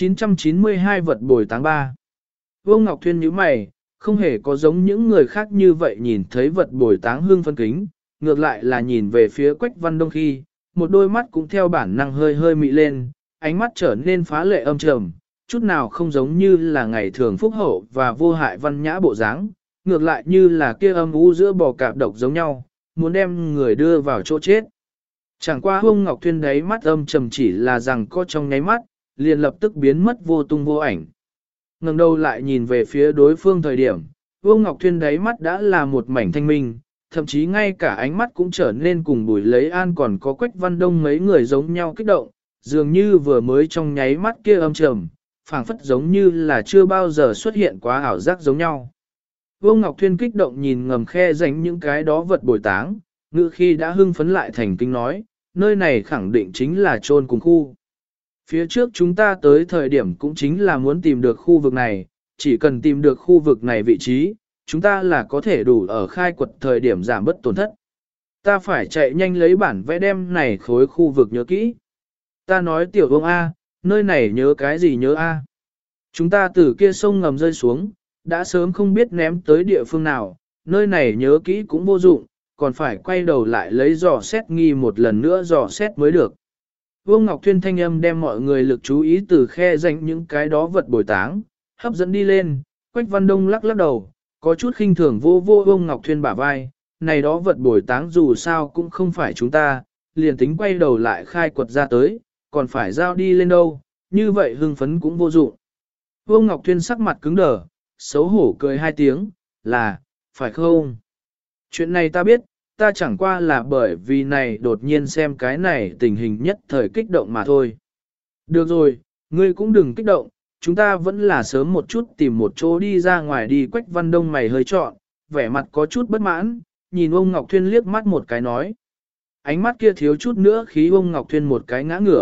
992 vật bồi táng 3. Vương Ngọc Thuyên nhíu mày, không hề có giống những người khác như vậy nhìn thấy vật bồi táng hương phân kính, ngược lại là nhìn về phía Quách Văn Đông khi, một đôi mắt cũng theo bản năng hơi hơi mị lên, ánh mắt trở nên phá lệ âm trầm, chút nào không giống như là ngày thường phúc hậu và vô hại văn nhã bộ dáng, ngược lại như là kia âm u giữa bò cạp độc giống nhau, muốn đem người đưa vào chỗ chết. Chẳng qua Vương Ngọc Thuyên đấy mắt âm trầm chỉ là rằng có trong nháy mắt, liền lập tức biến mất vô tung vô ảnh. Ngẩng đầu lại nhìn về phía đối phương thời điểm, Vương Ngọc Thuyên đáy mắt đã là một mảnh thanh minh, thậm chí ngay cả ánh mắt cũng trở nên cùng Bùi Lấy An còn có Quách Văn Đông mấy người giống nhau kích động, dường như vừa mới trong nháy mắt kia âm trầm, phảng phất giống như là chưa bao giờ xuất hiện quá ảo giác giống nhau. Vương Ngọc Thuyên kích động nhìn ngầm khe dành những cái đó vật bồi táng, ngữ khi đã hưng phấn lại thành kinh nói, nơi này khẳng định chính là chôn cùng khu. Phía trước chúng ta tới thời điểm cũng chính là muốn tìm được khu vực này, chỉ cần tìm được khu vực này vị trí, chúng ta là có thể đủ ở khai quật thời điểm giảm bất tổn thất. Ta phải chạy nhanh lấy bản vẽ đem này khối khu vực nhớ kỹ. Ta nói tiểu ông A, nơi này nhớ cái gì nhớ A. Chúng ta từ kia sông ngầm rơi xuống, đã sớm không biết ném tới địa phương nào, nơi này nhớ kỹ cũng vô dụng, còn phải quay đầu lại lấy dò xét nghi một lần nữa dò xét mới được. Vương Ngọc Thuyên thanh âm đem mọi người lực chú ý từ khe danh những cái đó vật bồi táng, hấp dẫn đi lên, Quách Văn Đông lắc lắc đầu, có chút khinh thường vô Vương Ngọc Thuyên bả vai, này đó vật bồi táng dù sao cũng không phải chúng ta, liền tính quay đầu lại khai quật ra tới, còn phải giao đi lên đâu, như vậy hưng phấn cũng vô dụng. Vương Ngọc Thuyên sắc mặt cứng đờ, xấu hổ cười hai tiếng, là, phải không? Chuyện này ta biết, ta chẳng qua là bởi vì này đột nhiên xem cái này tình hình nhất thời kích động mà thôi. Được rồi, ngươi cũng đừng kích động, chúng ta vẫn là sớm một chút tìm một chỗ đi ra ngoài đi. Quách Văn Đông mày hơi trọn, vẻ mặt có chút bất mãn, nhìn ông Ngọc Thuyên liếc mắt một cái nói. Ánh mắt kia thiếu chút nữa khí ông Ngọc Thuyên một cái ngã ngửa,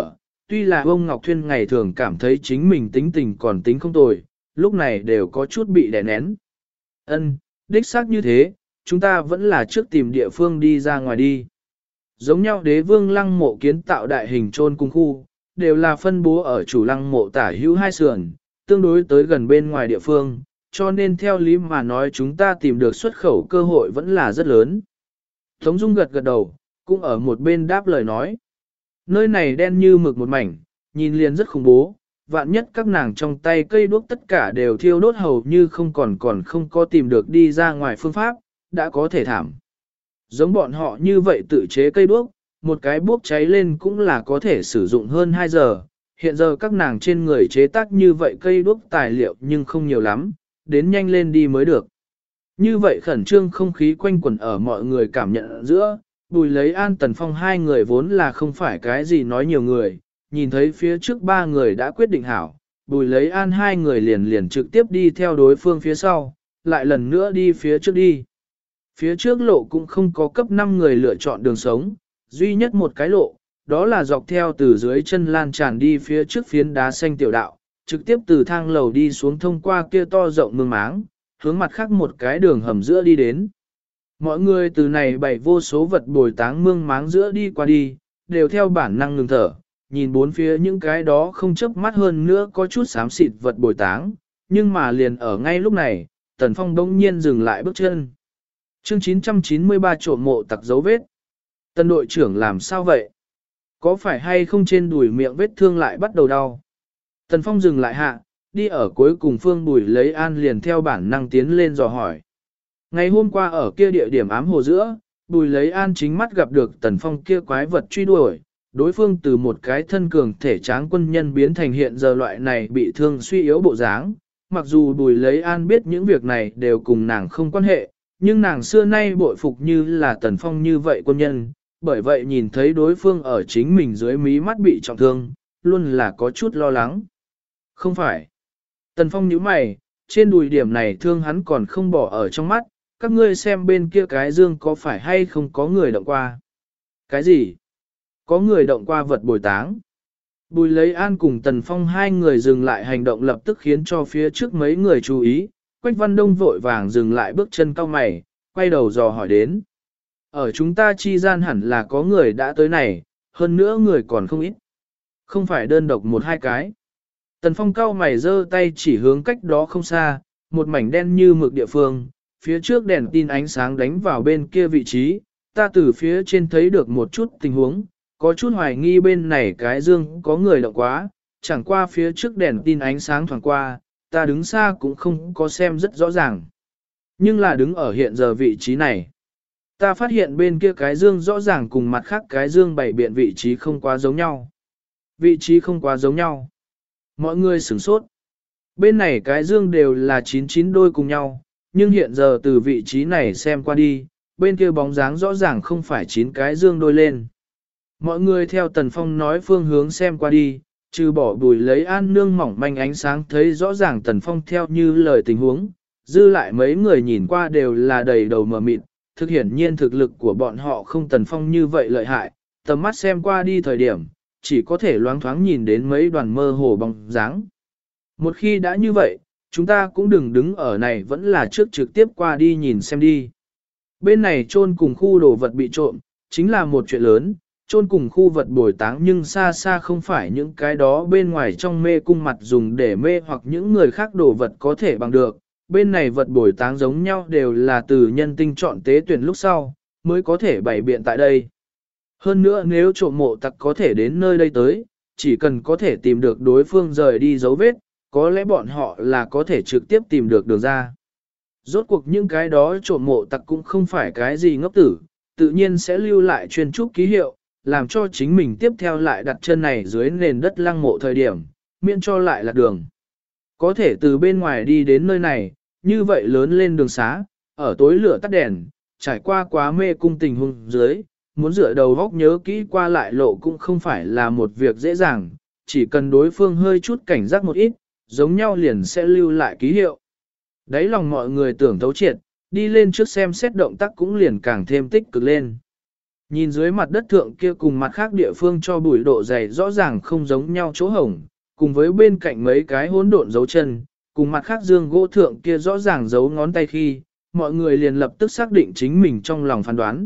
tuy là ông Ngọc Thuyên ngày thường cảm thấy chính mình tính tình còn tính không tồi, lúc này đều có chút bị đè nén. Ân, đích xác như thế, chúng ta vẫn là trước tìm địa phương đi ra ngoài đi. Giống nhau đế vương lăng mộ kiến tạo đại hình chôn cung khu, đều là phân bố ở chủ lăng mộ tả hữu hai sườn, tương đối tới gần bên ngoài địa phương, cho nên theo lý mà nói chúng ta tìm được xuất khẩu cơ hội vẫn là rất lớn. Tống Dung gật gật đầu, cũng ở một bên đáp lời nói. Nơi này đen như mực một mảnh, nhìn liền rất khủng bố, vạn nhất các nàng trong tay cây đuốc tất cả đều thiêu đốt hầu như còn không có tìm được đi ra ngoài phương pháp, đã có thể thảm. Giống bọn họ như vậy tự chế cây đuốc, một cái bốc cháy lên cũng là có thể sử dụng hơn 2 giờ. Hiện giờ các nàng trên người chế tác như vậy cây đuốc tài liệu nhưng không nhiều lắm, đến nhanh lên đi mới được. Như vậy khẩn trương không khí quanh quẩn ở mọi người cảm nhận giữa, Bùi Lấy An Tần Phong hai người vốn là không phải cái gì nói nhiều người, nhìn thấy phía trước ba người đã quyết định hảo, Bùi Lấy An hai người liền trực tiếp đi theo đối phương phía sau, lại lần nữa đi phía trước đi. Phía trước lộ cũng không có cấp 5 người lựa chọn đường sống, duy nhất một cái lộ, đó là dọc theo từ dưới chân lan tràn đi phía trước phiến đá xanh tiểu đạo, trực tiếp từ thang lầu đi xuống thông qua kia to rộng mương máng, hướng mặt khác một cái đường hầm giữa đi đến. Mọi người từ này bày vô số vật bồi táng mương máng giữa đi qua đi, đều theo bản năng ngừng thở, nhìn bốn phía những cái đó không chớp mắt hơn nữa có chút xám xịt vật bồi táng, nhưng mà liền ở ngay lúc này, Tần Phong đông nhiên dừng lại bước chân. Chương 993 trộm mộ tặc dấu vết. Tần đội trưởng làm sao vậy? Có phải hay không trên đùi miệng vết thương lại bắt đầu đau? Tần Phong dừng lại hạ, đi ở cuối cùng Phương Bùi Lấy An liền theo bản năng tiến lên dò hỏi. Ngày hôm qua ở kia địa điểm ám hồ giữa, Bùi Lấy An chính mắt gặp được Tần Phong kia quái vật truy đuổi, đối phương từ một cái thân cường thể tráng quân nhân biến thành hiện giờ loại này bị thương suy yếu bộ dáng. Mặc dù Bùi Lấy An biết những việc này đều cùng nàng không quan hệ, nhưng nàng xưa nay bội phục như là Tần Phong như vậy quân nhân, bởi vậy nhìn thấy đối phương ở chính mình dưới mí mắt bị trọng thương, luôn là có chút lo lắng. Không phải. Tần Phong nhíu mày, trên đùi điểm này thương hắn còn không bỏ ở trong mắt, các ngươi xem bên kia cái dương có phải hay không có người động qua. Cái gì? Có người động qua vật bồi táng. Bùi Lấy An cùng Tần Phong hai người dừng lại hành động lập tức khiến cho phía trước mấy người chú ý, Quách Văn Đông vội vàng dừng lại bước chân cau mày, quay đầu dò hỏi đến. Ở chúng ta chi gian hẳn là có người đã tới này, hơn nữa người còn không ít. Không phải đơn độc một hai cái. Tần Phong cau mày giơ tay chỉ hướng cách đó không xa, một mảnh đen như mực địa phương, phía trước đèn tin ánh sáng đánh vào bên kia vị trí, ta từ phía trên thấy được một chút tình huống, có chút hoài nghi bên này cái dương có người động quá, chẳng qua phía trước đèn tin ánh sáng thoảng qua, ta đứng xa cũng không có xem rất rõ ràng. Nhưng là đứng ở hiện giờ vị trí này. Ta phát hiện bên kia cái dương rõ ràng cùng mặt khác cái dương bày biện vị trí không quá giống nhau. Vị trí không quá giống nhau. Mọi người sửng sốt. Bên này cái dương đều là 99 đôi cùng nhau, nhưng hiện giờ từ vị trí này xem qua đi, bên kia bóng dáng rõ ràng không phải 9 cái dương đôi lên. Mọi người theo Tần Phong nói phương hướng xem qua đi, trừ bỏ Bùi Lấy An nương mỏng manh ánh sáng thấy rõ ràng Tần Phong theo như lời tình huống, dư lại mấy người nhìn qua đều là đầy đầu mờ mịt, thực hiển nhiên thực lực của bọn họ không Tần Phong như vậy lợi hại, tầm mắt xem qua đi thời điểm, chỉ có thể loáng thoáng nhìn đến mấy đoàn mơ hồ bóng dáng. Một khi đã như vậy, chúng ta cũng đừng đứng ở này vẫn là trước trực tiếp qua đi nhìn xem đi. Bên này chôn cùng khu đồ vật bị trộm, chính là một chuyện lớn, chôn cùng khu vật bồi táng nhưng xa xa không phải những cái đó bên ngoài trong mê cung mặt dùng để mê hoặc những người khác đồ vật có thể bằng được. Bên này vật bồi táng giống nhau đều là từ nhân tinh chọn tế tuyển lúc sau, mới có thể bày biện tại đây. Hơn nữa nếu trộm mộ tặc có thể đến nơi đây tới, chỉ cần có thể tìm được đối phương rời đi dấu vết, có lẽ bọn họ là có thể trực tiếp tìm được đường ra. Rốt cuộc những cái đó trộm mộ tặc cũng không phải cái gì ngốc tử, tự nhiên sẽ lưu lại chuyên trúc ký hiệu, làm cho chính mình tiếp theo lại đặt chân này dưới nền đất lăng mộ thời điểm, miễn cho lại là đường. Có thể từ bên ngoài đi đến nơi này, như vậy lớn lên đường xá, ở tối lửa tắt đèn, trải qua quá mê cung tình huống dưới, muốn dựa đầu góc nhớ kỹ qua lại lộ cũng không phải là một việc dễ dàng, chỉ cần đối phương hơi chút cảnh giác một ít, giống nhau liền sẽ lưu lại ký hiệu. Đấy lòng mọi người tưởng thấu triệt, đi lên trước xem xét động tác cũng liền càng thêm tích cực lên. Nhìn dưới mặt đất thượng kia cùng mặt khác địa phương cho bụi độ dày rõ ràng không giống nhau chỗ hổng, cùng với bên cạnh mấy cái hỗn độn dấu chân, cùng mặt khác dương gỗ thượng kia rõ ràng dấu ngón tay khi, mọi người liền lập tức xác định chính mình trong lòng phán đoán.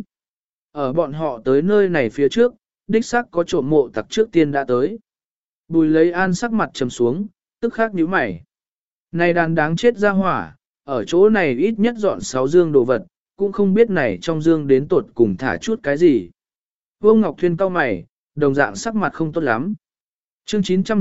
Ở bọn họ tới nơi này phía trước, đích xác có trộm mộ tặc trước tiên đã tới. Bùi lấy an sắc mặt trầm xuống, tức khắc nhíu mày. Này đàn đáng chết ra hỏa, ở chỗ này ít nhất dọn 6 dương đồ vật, cũng không biết này trong dương đến tột cùng thả chút cái gì. Vương Ngọc Thuyên cau mày, đồng dạng sắc mặt không tốt lắm. Chương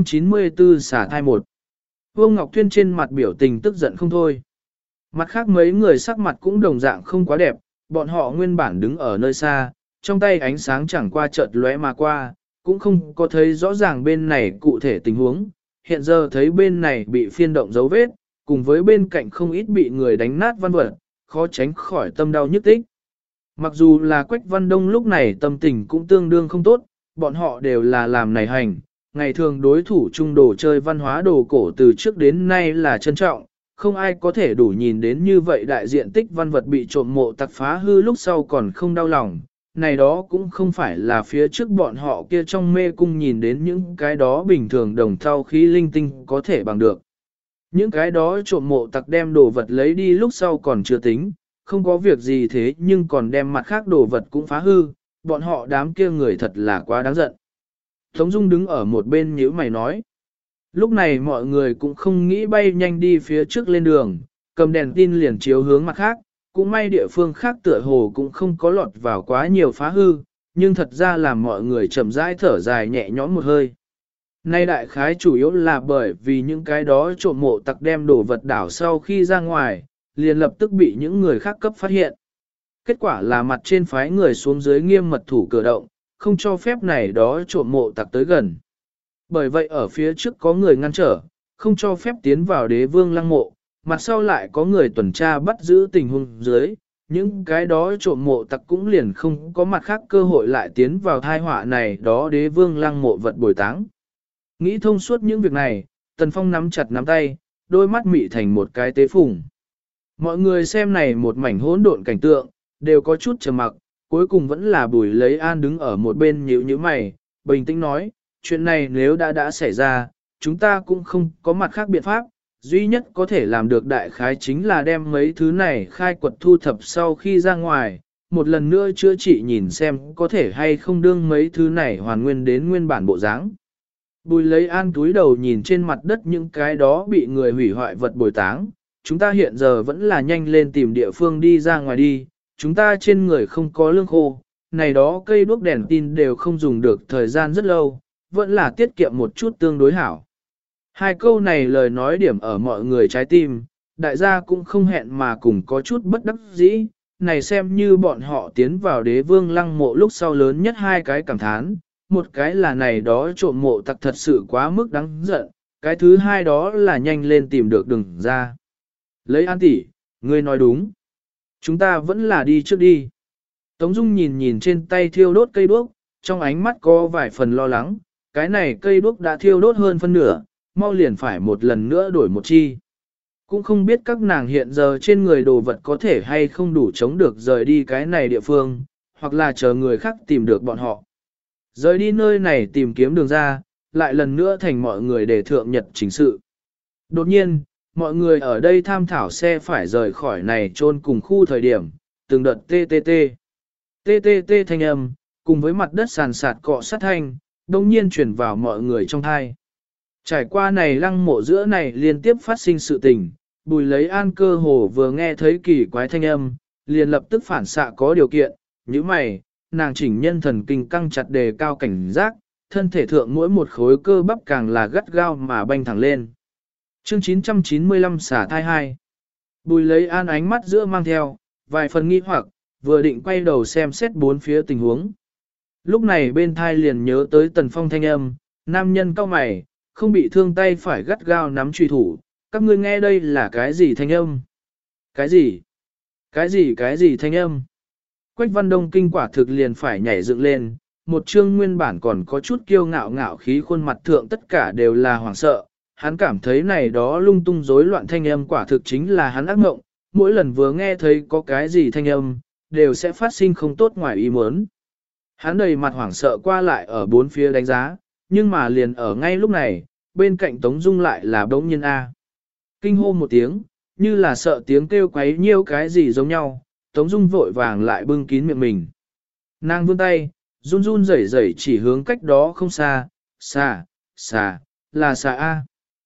994 xả thai 1. Vương Ngọc Thuyên trên mặt biểu tình tức giận không thôi. Mặt khác mấy người sắc mặt cũng đồng dạng không quá đẹp, bọn họ nguyên bản đứng ở nơi xa, trong tay ánh sáng chẳng qua chợt lóe mà qua, cũng không có thấy rõ ràng bên này cụ thể tình huống. Hiện giờ thấy bên này bị phiên động dấu vết, cùng với bên cạnh không ít bị người đánh nát văn vật, khó tránh khỏi tâm đau nhức tích. Mặc dù là Quách Văn Đông lúc này tâm tình cũng tương đương không tốt, bọn họ đều là làm này hành, ngày thường đối thủ chung đồ chơi văn hóa đồ cổ từ trước đến nay là trân trọng, không ai có thể đủ nhìn đến như vậy đại diện tích văn vật bị trộm mộ tặc phá hư lúc sau còn không đau lòng. Này đó cũng không phải là phía trước bọn họ kia trong mê cung nhìn đến những cái đó bình thường đồng thau khí linh tinh có thể bằng được. Những cái đó trộm mộ tặc đem đồ vật lấy đi lúc sau còn chưa tính, không có việc gì thế nhưng còn đem mặt khác đồ vật cũng phá hư, bọn họ đám kia người thật là quá đáng giận. Tống Dung đứng ở một bên nhíu mày nói. Lúc này mọi người cũng không nghĩ bay nhanh đi phía trước lên đường, cầm đèn tin liền chiếu hướng mặt khác, cũng may địa phương khác tựa hồ cũng không có lọt vào quá nhiều phá hư, nhưng thật ra làm mọi người chậm rãi thở dài nhẹ nhõm một hơi. Nay đại khái chủ yếu là bởi vì những cái đó trộm mộ tặc đem đồ vật đảo sau khi ra ngoài, liền lập tức bị những người khác cấp phát hiện. Kết quả là mặt trên phái người xuống dưới nghiêm mật thủ cửa động, không cho phép này đó trộm mộ tặc tới gần. Bởi vậy ở phía trước có người ngăn trở, không cho phép tiến vào đế vương lăng mộ, mặt sau lại có người tuần tra bắt giữ tình huống dưới, những cái đó trộm mộ tặc cũng liền không có mặt khác cơ hội lại tiến vào thai họa này đó đế vương lăng mộ vật bồi táng. Nghĩ thông suốt những việc này, Tần Phong nắm chặt nắm tay, đôi mắt mị thành một cái tế phùng. Mọi người xem này một mảnh hỗn độn cảnh tượng, đều có chút trầm mặc, cuối cùng vẫn là Bùi Lấy An đứng ở một bên nhíu nhíu mày, bình tĩnh nói, chuyện này nếu đã xảy ra, chúng ta cũng không có mặt khác biện pháp, duy nhất có thể làm được đại khái chính là đem mấy thứ này khai quật thu thập sau khi ra ngoài, một lần nữa chữa trị nhìn xem có thể hay không đương mấy thứ này hoàn nguyên đến nguyên bản bộ dáng. Bùi Lấy An túi đầu nhìn trên mặt đất những cái đó bị người hủy hoại vật bồi táng, chúng ta hiện giờ vẫn là nhanh lên tìm địa phương đi ra ngoài đi, chúng ta trên người không có lương khô, này đó cây đuốc đèn tin đều không dùng được thời gian rất lâu, vẫn là tiết kiệm một chút tương đối hảo. Hai câu này lời nói điểm ở mọi người trái tim, đại gia cũng không hẹn mà cùng có chút bất đắc dĩ, này xem như bọn họ tiến vào đế vương lăng mộ lúc sau lớn nhất hai cái cảm thán, một cái là này đó trộm mộ tặc thật sự quá mức đáng giận, cái thứ hai đó là nhanh lên tìm được đường ra. Lấy An tỷ, ngươi nói đúng. Chúng ta vẫn là đi trước đi. Tống Dung nhìn nhìn trên tay thiêu đốt cây đuốc, trong ánh mắt có vài phần lo lắng, cái này cây đuốc đã thiêu đốt hơn phân nửa, mau liền phải một lần nữa đổi một chi. Cũng không biết các nàng hiện giờ trên người đồ vật có thể hay không đủ chống được rời đi cái này địa phương, hoặc là chờ người khác tìm được bọn họ. Rời đi nơi này tìm kiếm đường ra, lại lần nữa thành mọi người để thượng nhật chính sự. Đột nhiên, mọi người ở đây tham thảo xe phải rời khỏi này chôn cùng khu thời điểm, từng đợt TTT thanh âm, cùng với mặt đất sàn sạt cọ sát thanh, đồng nhiên chuyển vào mọi người trong thai. Trải qua này lăng mộ giữa này liên tiếp phát sinh sự tình, Bùi Lấy An cơ hồ vừa nghe thấy kỳ quái thanh âm, liền lập tức phản xạ có điều kiện, như mày, nàng chỉnh nhân thần kinh căng chặt đề cao cảnh giác, thân thể thượng mỗi một khối cơ bắp càng là gắt gao mà banh thẳng lên. Chương 995 xả thai 2. Bùi Lấy An ánh mắt giữa mang theo, vài phần nghi hoặc, vừa định quay đầu xem xét bốn phía tình huống. Lúc này bên thai liền nhớ tới Tần Phong thanh âm, nam nhân cao mày, không bị thương tay phải gắt gao nắm truy thủ, các ngươi nghe đây là cái gì thanh âm? Cái gì? Cái gì thanh âm? Quách Văn Đông kinh quả thực liền phải nhảy dựng lên, một chương nguyên bản còn có chút kiêu ngạo ngạo khí khuôn mặt thượng tất cả đều là hoảng sợ, hắn cảm thấy này đó lung tung rối loạn thanh âm quả thực chính là hắn ác mộng, mỗi lần vừa nghe thấy có cái gì thanh âm, đều sẽ phát sinh không tốt ngoài ý muốn. Hắn đầy mặt hoảng sợ qua lại ở bốn phía đánh giá, nhưng mà liền ở ngay lúc này, bên cạnh Tống Dung lại là đống nhiên A. Kinh hô một tiếng, như là sợ tiếng kêu quấy nhiêu cái gì giống nhau, Tống Dung vội vàng lại bưng kín miệng mình. Nàng vươn tay, run run rẩy rẩy chỉ hướng cách đó không xa, xà, là xà A.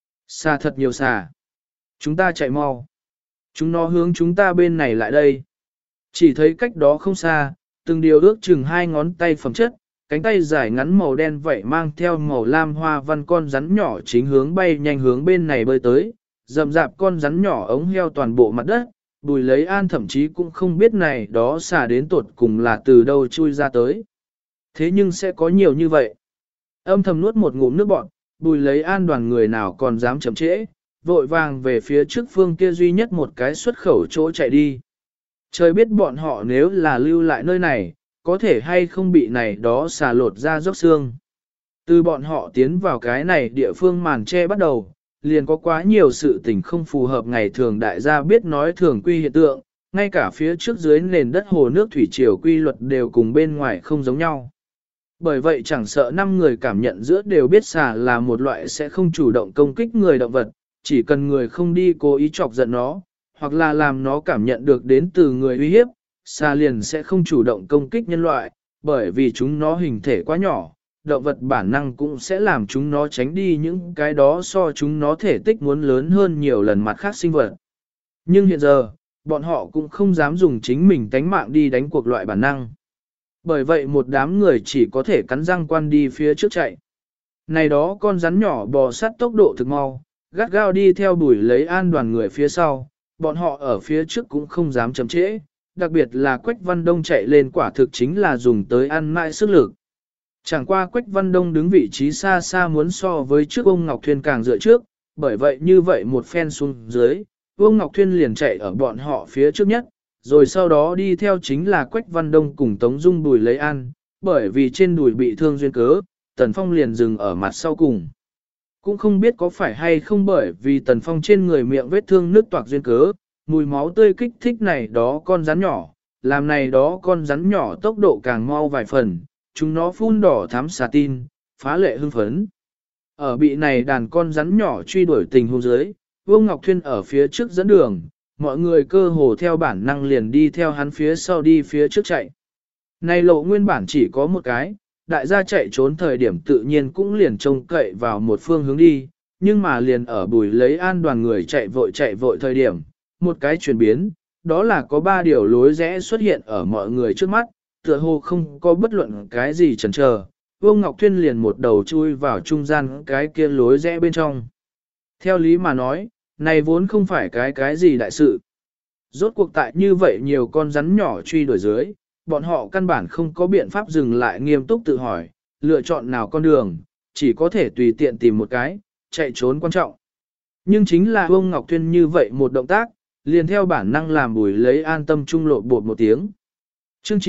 Xà thật nhiều xà. Chúng ta chạy mau. Chúng nó hướng chúng ta bên này lại đây. Chỉ thấy cách đó không xa, từng điều ước chừng 2 ngón tay phẩm chất, cánh tay dài ngắn màu đen vậy mang theo màu lam hoa văn con rắn nhỏ chính hướng bay nhanh hướng bên này bơi tới, rậm rạp con rắn nhỏ ống heo toàn bộ mặt đất, Bùi Lấy An thậm chí cũng không biết này đó xả đến tột cùng là từ đâu chui ra tới. Thế nhưng sẽ có nhiều như vậy. Âm thầm nuốt một ngụm nước bọt, Bùi Lấy An đoàn người nào còn dám chậm trễ, vội vàng về phía trước phương kia duy nhất một cái xuất khẩu chỗ chạy đi. Trời biết bọn họ nếu là lưu lại nơi này, có thể hay không bị này đó xả lột ra dốc xương. Từ bọn họ tiến vào cái này địa phương màn che bắt đầu, liền có quá nhiều sự tình không phù hợp ngày thường đại gia biết nói thường quy hiện tượng, ngay cả phía trước dưới nền đất hồ nước thủy triều quy luật đều cùng bên ngoài không giống nhau. Bởi vậy chẳng sợ 5 người cảm nhận giữa đều biết xà là một loại sẽ không chủ động công kích người động vật, chỉ cần người không đi cố ý chọc giận nó, hoặc là làm nó cảm nhận được đến từ người uy hiếp, xà liền sẽ không chủ động công kích nhân loại, bởi vì chúng nó hình thể quá nhỏ, động vật bản năng cũng sẽ làm chúng nó tránh đi những cái đó so chúng nó thể tích muốn lớn hơn nhiều lần mặt khác sinh vật. Nhưng hiện giờ, bọn họ cũng không dám dùng chính mình tánh mạng đi đánh cuộc loại bản năng. Bởi vậy một đám người chỉ có thể cắn răng quan đi phía trước chạy. Này đó con rắn nhỏ bò sát tốc độ thực mau, gắt gao đi theo Bùi Lấy An đoàn người phía sau, bọn họ ở phía trước cũng không dám chậm trễ, đặc biệt là Quách Văn Đông chạy lên quả thực chính là dùng tới ăn mãi sức lực. Chẳng qua Quách Văn Đông đứng vị trí xa xa muốn so với trước ông Ngọc Thuyên càng dựa trước, bởi vậy như vậy một phen xuống dưới, ông Ngọc Thuyên liền chạy ở bọn họ phía trước nhất, rồi sau đó đi theo chính là Quách Văn Đông cùng Tống Dung Bùi Lấy An, bởi vì trên đùi bị thương duyên cớ, Tần Phong liền dừng ở mặt sau cùng. Cũng không biết có phải hay không bởi vì Tần Phong trên người miệng vết thương nứt toạc duyên cớ, mùi máu tươi kích thích này đó con rắn nhỏ, làm này đó con rắn nhỏ tốc độ càng mau vài phần, chúng nó phun đỏ thắm xà tin, phá lệ hưng phấn. Ở bị này đàn con rắn nhỏ truy đuổi tình huống dưới, Vương Ngọc Thuyên ở phía trước dẫn đường, mọi người cơ hồ theo bản năng liền đi theo hắn phía sau đi phía trước chạy. Này lộ nguyên bản chỉ có một cái, đại gia chạy trốn thời điểm tự nhiên cũng liền trông cậy vào một phương hướng đi, nhưng mà liền ở Bùi Lấy An đoàn người chạy vội thời điểm, một cái chuyển biến, đó là có 3 điều lối rẽ xuất hiện ở mọi người trước mắt, tựa hồ không có bất luận cái gì chần chờ. Vương Ngọc Thuyên liền một đầu chui vào trung gian cái kia lối rẽ bên trong. Theo lý mà nói, này vốn không phải cái gì đại sự. Rốt cuộc tại như vậy nhiều con rắn nhỏ truy đuổi dưới, bọn họ căn bản không có biện pháp dừng lại nghiêm túc tự hỏi, lựa chọn nào con đường, chỉ có thể tùy tiện tìm một cái, chạy trốn quan trọng. Nhưng chính là Vương Ngọc Thuyên như vậy một động tác, liền theo bản năng làm Bùi Lấy An tâm trung lộ bột một tiếng. Chương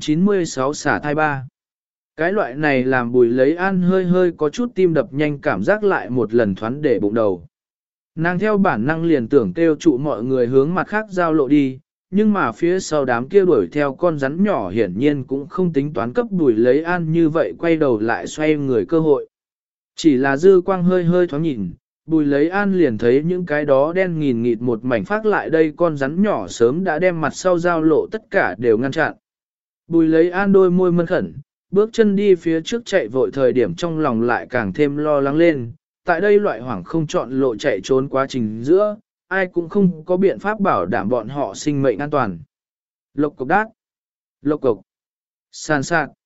996 xả thai 3. Cái loại này làm Bùi Lấy An hơi có chút tim đập nhanh cảm giác lại một lần thoáng để bụng đầu. Nàng theo bản năng liền tưởng kêu trụ mọi người hướng mặt khác giao lộ đi, nhưng mà phía sau đám kia đuổi theo con rắn nhỏ hiển nhiên cũng không tính toán cấp Bùi Lấy An như vậy quay đầu lại xoay người cơ hội. Chỉ là dư quang hơi thoáng nhìn, Bùi Lấy An liền thấy những cái đó đen nghìn nghịt một mảnh phát lại đây con rắn nhỏ sớm đã đem mặt sau giao lộ tất cả đều ngăn chặn. Bùi Lấy An đôi môi mân khẩn, bước chân đi phía trước chạy vội thời điểm trong lòng lại càng thêm lo lắng lên. Tại đây loại hoảng không chọn lộ chạy trốn quá trình giữa, ai cũng không có biện pháp bảo đảm bọn họ sinh mệnh an toàn. Lộc cục đát, lộc cục, sàn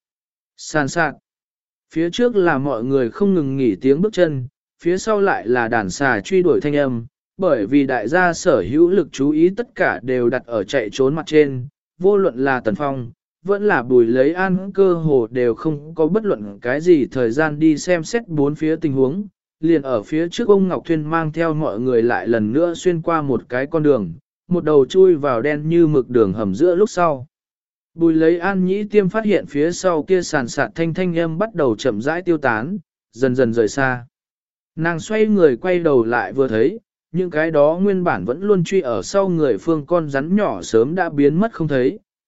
sạt. Phía trước là mọi người không ngừng nghỉ tiếng bước chân, phía sau lại là đàn xà truy đuổi thanh âm, bởi vì đại gia sở hữu lực chú ý tất cả đều đặt ở chạy trốn mặt trên, vô luận là Tần Phong, vẫn là Bùi Lấy An cơ hồ đều không có bất luận cái gì thời gian đi xem xét bốn phía tình huống, liền ở phía trước ông Ngọc Thuyên mang theo mọi người lại lần nữa xuyên qua một cái con đường, một đầu chui vào đen như mực đường hầm giữa lúc sau. Bùi Lấy An nhĩ tiêm phát hiện phía sau kia sàn sạt thanh âm bắt đầu chậm rãi tiêu tán, dần dần rời xa. Nàng xoay người quay đầu lại vừa thấy, những cái đó nguyên bản vẫn luôn truy ở sau người phương con rắn nhỏ sớm đã biến mất không thấy,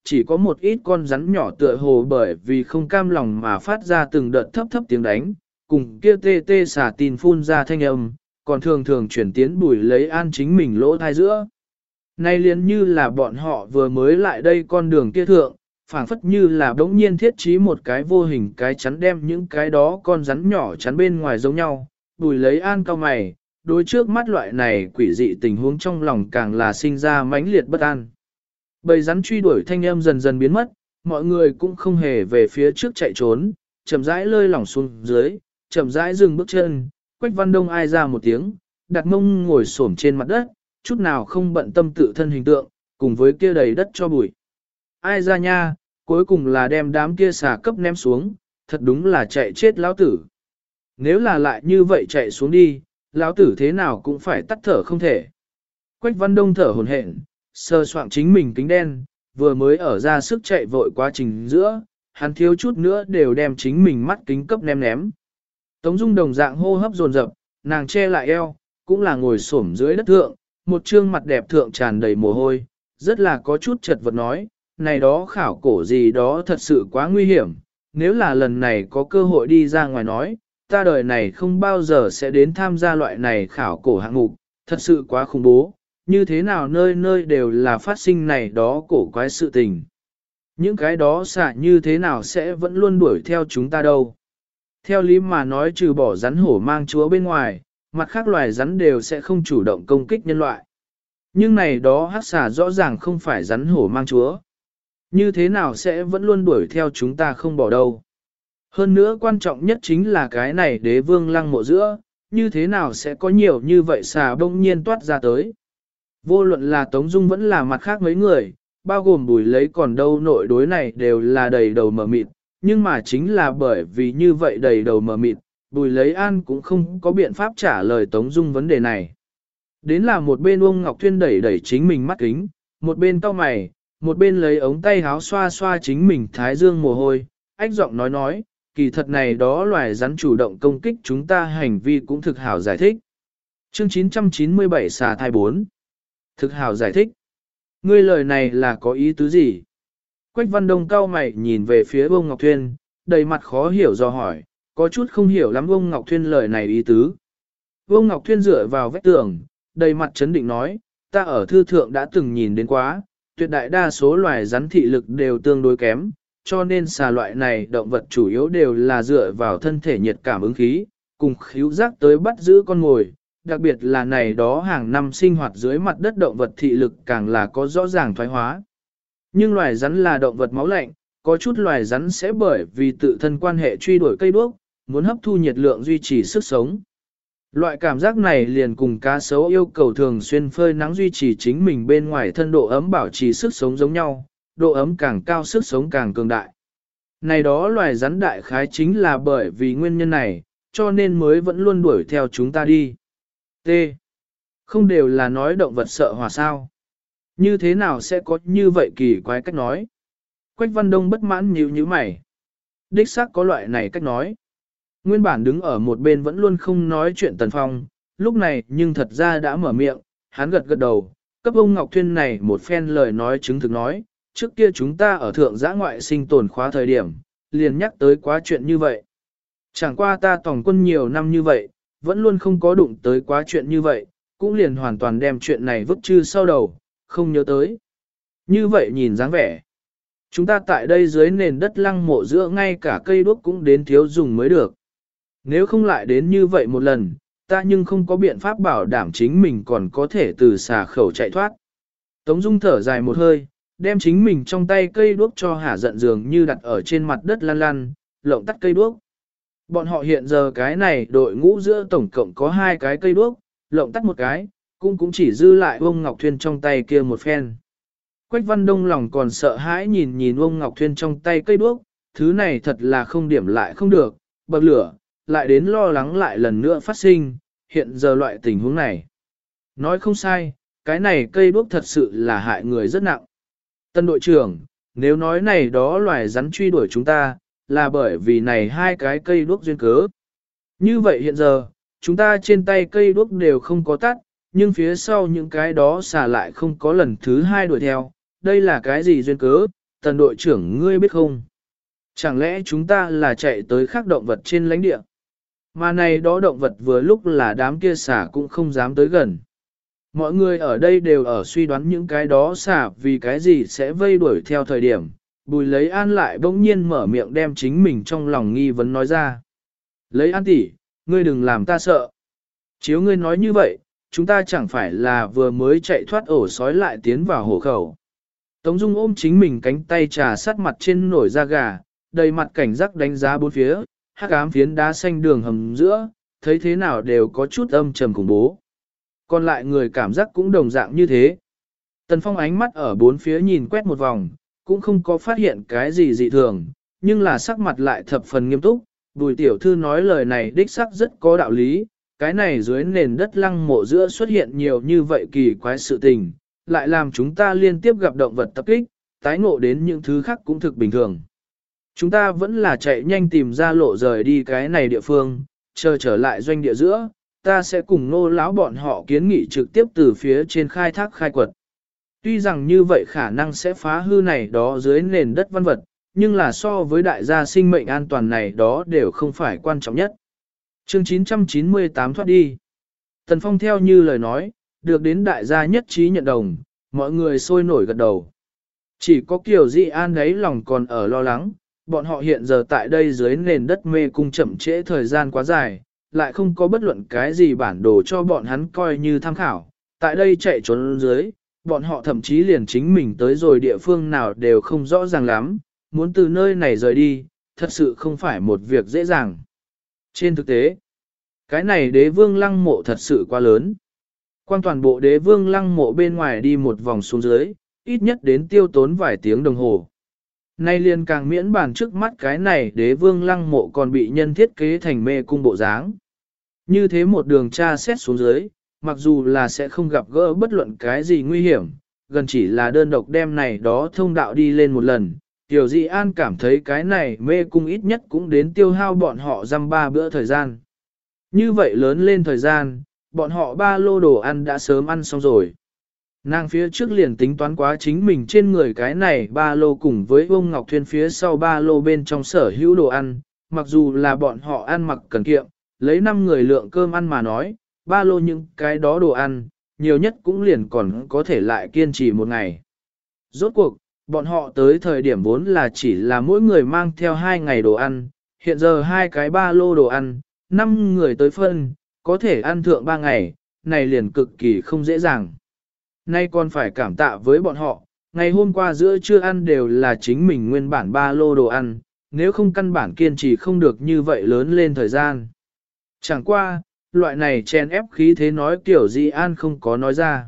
chỉ có một ít con rắn nhỏ tựa hồ bởi vì không cam lòng mà phát ra từng đợt thấp thấp tiếng đánh, cùng kia tê tê xả tin phun ra thanh âm, còn thường thường chuyển tiến Bùi lấy an chính mình lỗ thai giữa. Nay liền như là bọn họ vừa mới lại đây con đường kia thượng, phảng phất như là đống nhiên thiết trí một cái vô hình cái chắn đem những cái đó con rắn nhỏ chắn bên ngoài giống nhau. Bùi lấy an cao mày, đối trước mắt loại này quỷ dị tình huống trong lòng càng là sinh ra mãnh liệt bất an. Bầy rắn truy đuổi thanh âm dần dần biến mất, mọi người cũng không hề về phía trước chạy trốn, chậm rãi lơi lỏng xuống dưới, chậm rãi dừng bước chân, Quách Văn Đông ai ra một tiếng, đặt mông ngồi xổm trên mặt đất, chút nào không bận tâm tự thân hình tượng, cùng với kia đầy đất cho bụi. Ai ra nha, cuối cùng là đem đám kia xà cấp ném xuống, thật đúng là chạy chết lão tử. Nếu là lại như vậy chạy xuống đi, lão tử thế nào cũng phải tắt thở không thể. Quách Văn Đông thở hổn hển, sờ soạng chính mình kính đen, vừa mới ở ra sức chạy vội quá trình giữa, hắn thiếu chút nữa đều đem chính mình mắt kính cấp ném. Tống Dung đồng dạng hô hấp dồn dập, nàng che lại eo, cũng là ngồi xổm dưới đất thượng, một trương mặt đẹp thượng tràn đầy mồ hôi, rất là có chút chật vật nói, này đó khảo cổ gì đó thật sự quá nguy hiểm, nếu là lần này có cơ hội đi ra ngoài nói, ta đời này không bao giờ sẽ đến tham gia loại này khảo cổ hạng mục, thật sự quá khủng bố, như thế nào nơi nơi đều là phát sinh này đó cổ quái sự tình. Những cái đó xả như thế nào sẽ vẫn luôn đuổi theo chúng ta đâu. Theo lý mà nói trừ bỏ rắn hổ mang chúa bên ngoài, mặt khác loài rắn đều sẽ không chủ động công kích nhân loại. Nhưng này đó hắc xà rõ ràng không phải rắn hổ mang chúa. Như thế nào sẽ vẫn luôn đuổi theo chúng ta không bỏ đâu. Hơn nữa quan trọng nhất chính là cái này đế vương lăng mộ giữa, như thế nào sẽ có nhiều như vậy xà bỗng nhiên toát ra tới. Vô luận là Tống Dung vẫn là mặt khác mấy người, bao gồm Bùi lấy còn đâu nội đối này đều là đầy đầu mờ mịt, nhưng mà chính là bởi vì như vậy đầy đầu mờ mịt, Bùi lấy an cũng không có biện pháp trả lời Tống Dung vấn đề này. Đến là một bên Uông Ngọc Thuyên đẩy chính mình mắt kính, một bên cau mày, một bên lấy ống tay háo xoa xoa chính mình thái dương mồ hôi, ách giọng nói, kỳ thật này đó loài rắn chủ động công kích chúng ta hành vi cũng thực hảo giải thích. Chương 997 xà thai 4. Thực hảo giải thích. Ngươi lời này là có ý tứ gì? Quách Văn Đông cau mày nhìn về phía Uông Ngọc Thuyên, đầy mặt khó hiểu do hỏi, có chút không hiểu lắm Uông Ngọc Thuyên lời này ý tứ. Uông Ngọc Thuyên dựa vào vách tường, đầy mặt chấn định nói, ta ở thư thượng đã từng nhìn đến quá, tuyệt đại đa số loài rắn thị lực đều tương đối kém, cho nên xà loại này động vật chủ yếu đều là dựa vào thân thể nhiệt cảm ứng khí, cùng khíu giác tới bắt giữ con mồi, đặc biệt là này đó hàng năm sinh hoạt dưới mặt đất động vật thị lực càng là có rõ ràng thoái hóa. Nhưng loài rắn là động vật máu lạnh, có chút loài rắn sẽ bởi vì tự thân quan hệ truy đuổi cây đuốc, muốn hấp thu nhiệt lượng duy trì sức sống. Loại cảm giác này liền cùng cá sấu yêu cầu thường xuyên phơi nắng duy trì chính mình bên ngoài thân độ ấm bảo trì sức sống giống nhau, độ ấm càng cao sức sống càng cường đại. Này đó loài rắn đại khái chính là bởi vì nguyên nhân này, cho nên mới vẫn luôn đuổi theo chúng ta đi. T. Không đều là nói động vật sợ hỏa sao. Như thế nào sẽ có như vậy kỳ quái cách nói? Quách Văn Đông bất mãn nhíu mày. Đích xác có loại này cách nói. Nguyên bản đứng ở một bên vẫn luôn không nói chuyện Tần Phong, lúc này nhưng thật ra đã mở miệng, hắn gật đầu, cấp ông Ngọc Thuyên này một phen lời nói chứng thực nói, trước kia chúng ta ở thượng giã ngoại sinh tồn khóa thời điểm, liền nhắc tới quá chuyện như vậy. Chẳng qua ta tổng quân nhiều năm như vậy, vẫn luôn không có đụng tới quá chuyện như vậy, cũng liền hoàn toàn đem chuyện này vứt chư sau đầu, không nhớ tới. Như vậy nhìn dáng vẻ, chúng ta tại đây dưới nền đất lăng mộ giữa ngay cả cây đuốc cũng đến thiếu dùng mới được. Nếu không lại đến như vậy một lần, ta nhưng không có biện pháp bảo đảm chính mình còn có thể từ xà khẩu chạy thoát. Tống Dung thở dài một hơi, đem chính mình trong tay cây đuốc cho hả giận dường như đặt ở trên mặt đất lăn lăn, lộng tắt cây đuốc. Bọn họ hiện giờ cái này đội ngũ giữa tổng cộng có 2 cái cây đuốc, lộng tắt một cái, cũng chỉ dư lại Uông Ngọc Thuyên trong tay kia một phen. Quách Văn Đông lòng còn sợ hãi nhìn Uông Ngọc Thuyên trong tay cây đuốc, thứ này thật là không điểm lại không được, bậc lửa, lại đến lo lắng lại lần nữa phát sinh, hiện giờ loại tình huống này. Nói không sai, cái này cây đuốc thật sự là hại người rất nặng. Tân đội trưởng, nếu nói này đó loài rắn truy đuổi chúng ta, là bởi vì này 2 cái cây đuốc duyên cớ. Như vậy hiện giờ, chúng ta trên tay cây đuốc đều không có tắt, nhưng phía sau những cái đó xả lại không có lần thứ 2 đuổi theo, đây là cái gì duyên cớ, Tần đội trưởng ngươi biết không? Chẳng lẽ chúng ta là chạy tới khác động vật trên lãnh địa? Mà này đó động vật vừa lúc là đám kia xả cũng không dám tới gần. Mọi người ở đây đều ở suy đoán những cái đó xả vì cái gì sẽ vây đuổi theo thời điểm. Bùi lấy an lại bỗng nhiên mở miệng đem chính mình trong lòng nghi vấn nói ra. Lấy an tỷ, ngươi đừng làm ta sợ. Chiếu ngươi nói như vậy, chúng ta chẳng phải là vừa mới chạy thoát ổ sói lại tiến vào hổ khẩu. Tống Dung ôm chính mình cánh tay trà sát mặt trên nổi da gà, đầy mặt cảnh giác đánh giá bốn phía, hắc ám phiến đá xanh đường hầm giữa, thấy thế nào đều có chút âm trầm khủng bố. Còn lại người cảm giác cũng đồng dạng như thế. Tần Phong ánh mắt ở bốn phía nhìn quét một vòng, cũng không có phát hiện cái gì dị thường, nhưng là sắc mặt lại thập phần nghiêm túc. Bùi tiểu thư nói lời này đích sắc rất có đạo lý, cái này dưới nền đất lăng mộ giữa xuất hiện nhiều như vậy kỳ quái sự tình, lại làm chúng ta liên tiếp gặp động vật tập kích, tái ngộ đến những thứ khác cũng thực bình thường. Chúng ta vẫn là chạy nhanh tìm ra lộ rời đi cái này địa phương, chờ trở lại doanh địa giữa, ta sẽ cùng nô lão bọn họ kiến nghị trực tiếp từ phía trên khai thác khai quật. Tuy rằng như vậy khả năng sẽ phá hư này đó dưới nền đất văn vật, nhưng là so với đại gia sinh mệnh an toàn này đó đều không phải quan trọng nhất. Chương 998 thoát đi. Tần Phong theo như lời nói, được đến đại gia nhất trí nhận đồng, mọi người sôi nổi gật đầu. Chỉ có Kiều Dị An đấy lòng còn ở lo lắng, bọn họ hiện giờ tại đây dưới nền đất mê cung chậm trễ thời gian quá dài, lại không có bất luận cái gì bản đồ cho bọn hắn coi như tham khảo. Tại đây chạy trốn dưới, bọn họ thậm chí liền chính mình tới rồi địa phương nào đều không rõ ràng lắm, muốn từ nơi này rời đi, thật sự không phải một việc dễ dàng. Trên thực tế, cái này đế vương lăng mộ thật sự quá lớn. Quan toàn bộ đế vương lăng mộ bên ngoài đi một vòng xuống dưới, ít nhất đến tiêu tốn vài tiếng đồng hồ. Nay liền càng miễn bàn trước mắt cái này đế vương lăng mộ còn bị nhân thiết kế thành mê cung bộ dáng. Như thế một đường tra xét xuống dưới, mặc dù là sẽ không gặp gỡ bất luận cái gì nguy hiểm, gần chỉ là đơn độc đem này đó thông đạo đi lên một lần. Tiểu Dị An cảm thấy cái này mê cung ít nhất cũng đến tiêu hao bọn họ dăm 3 bữa thời gian. Như vậy lớn lên thời gian, bọn họ 3 lô đồ ăn đã sớm ăn xong rồi. Nàng phía trước liền tính toán quá chính mình trên người cái này 3 lô cùng với ông Ngọc Thuyên phía sau 3 lô bên trong sở hữu đồ ăn, mặc dù là bọn họ ăn mặc cần kiệm, lấy 5 người lượng cơm ăn mà nói, 3 lô những cái đó đồ ăn, nhiều nhất cũng liền còn có thể lại kiên trì một ngày. Rốt cuộc, bọn họ tới thời điểm vốn là chỉ là mỗi người mang theo 2 ngày đồ ăn, hiện giờ 2 cái 3 lô đồ ăn, 5 người tới phân, có thể ăn thượng 3 ngày, này liền cực kỳ không dễ dàng. Nay còn phải cảm tạ với bọn họ, ngày hôm qua giữa trưa ăn đều là chính mình nguyên bản 3 lô đồ ăn, nếu không căn bản kiên trì không được như vậy lớn lên thời gian. Chẳng qua, loại này chen ép khí thế nói kiểu Dị An không có nói ra.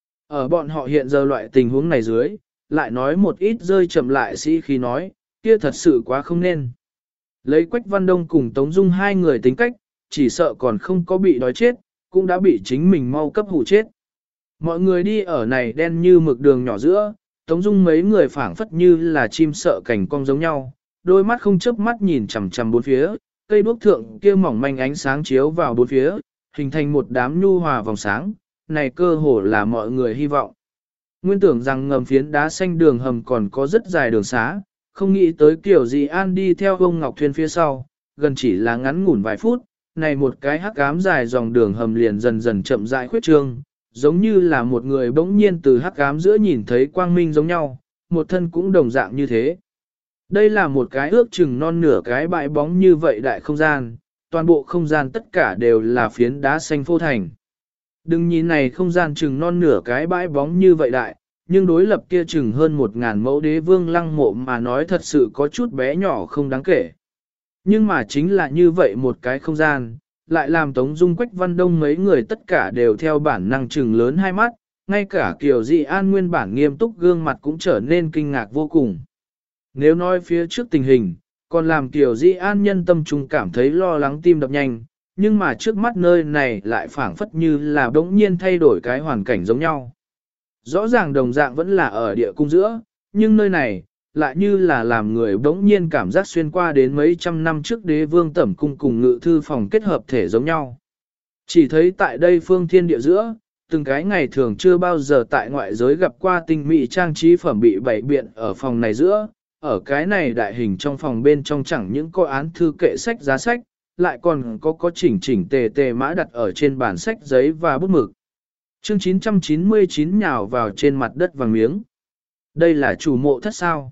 Ở bọn họ hiện giờ loại tình huống này dưới, lại nói một ít rơi chậm lại sĩ khí nói, kia thật sự quá không nên. Lấy Quách Văn Đông cùng Tống Dung 2 người tính cách, chỉ sợ còn không có bị đói chết, cũng đã bị chính mình mau cấp hủ chết. Mọi người đi ở này đen như mực đường nhỏ giữa, Tống Dung mấy người phảng phất như là chim sợ cảnh cong giống nhau, đôi mắt không chớp mắt nhìn chằm chằm bốn phía, cây đuốc thượng kia mỏng manh ánh sáng chiếu vào bốn phía, hình thành một đám nhu hòa vòng sáng, này cơ hồ là mọi người hy vọng. Nguyên tưởng rằng ngầm phiến đá xanh đường hầm còn có rất dài đường xá, không nghĩ tới kiểu Dị An đi theo ông Ngọc Thuyên phía sau, gần chỉ là ngắn ngủn vài phút, này một cái hắc ám dài dòng đường hầm liền dần dần chậm rãi khuyết trương, giống như là một người bỗng nhiên từ hắc ám giữa nhìn thấy quang minh giống nhau, một thân cũng đồng dạng như thế. Đây là một cái ước chừng non nửa cái bãi bóng như vậy đại không gian, toàn bộ không gian tất cả đều là phiến đá xanh phô thành. Đừng nhìn này không gian chừng non nửa cái bãi bóng như vậy đại, nhưng đối lập kia chừng hơn 1000 mẫu đế vương lăng mộ mà nói thật sự có chút bé nhỏ không đáng kể. Nhưng mà chính là như vậy một cái không gian, lại làm Tống Dung Quách Văn Đông mấy người tất cả đều theo bản năng chừng lớn hai mắt, ngay cả Kiều Dị An nguyên bản nghiêm túc gương mặt cũng trở nên kinh ngạc vô cùng. Nếu nói phía trước tình hình, còn làm Kiều Dị An nhân tâm trung cảm thấy lo lắng tim đập nhanh, nhưng mà trước mắt nơi này lại phảng phất như là bỗng nhiên thay đổi cái hoàn cảnh giống nhau. Rõ ràng đồng dạng vẫn là ở địa cung giữa, nhưng nơi này, lại như là làm người bỗng nhiên cảm giác xuyên qua đến mấy trăm năm trước đế vương tẩm cung cùng ngự thư phòng kết hợp thể giống nhau. Chỉ thấy tại đây phương thiên địa giữa, từng cái ngày thường chưa bao giờ tại ngoại giới gặp qua tinh mỹ trang trí phẩm bị bày biện ở phòng này giữa, ở cái này đại hình trong phòng bên trong chẳng những có án thư kệ sách giá sách, lại còn có chỉnh chỉnh tề tề mã đặt ở trên bàn sách giấy và bút mực. Chương 999 nhào vào trên mặt đất vàng miếng. Đây là chủ mộ thất sao?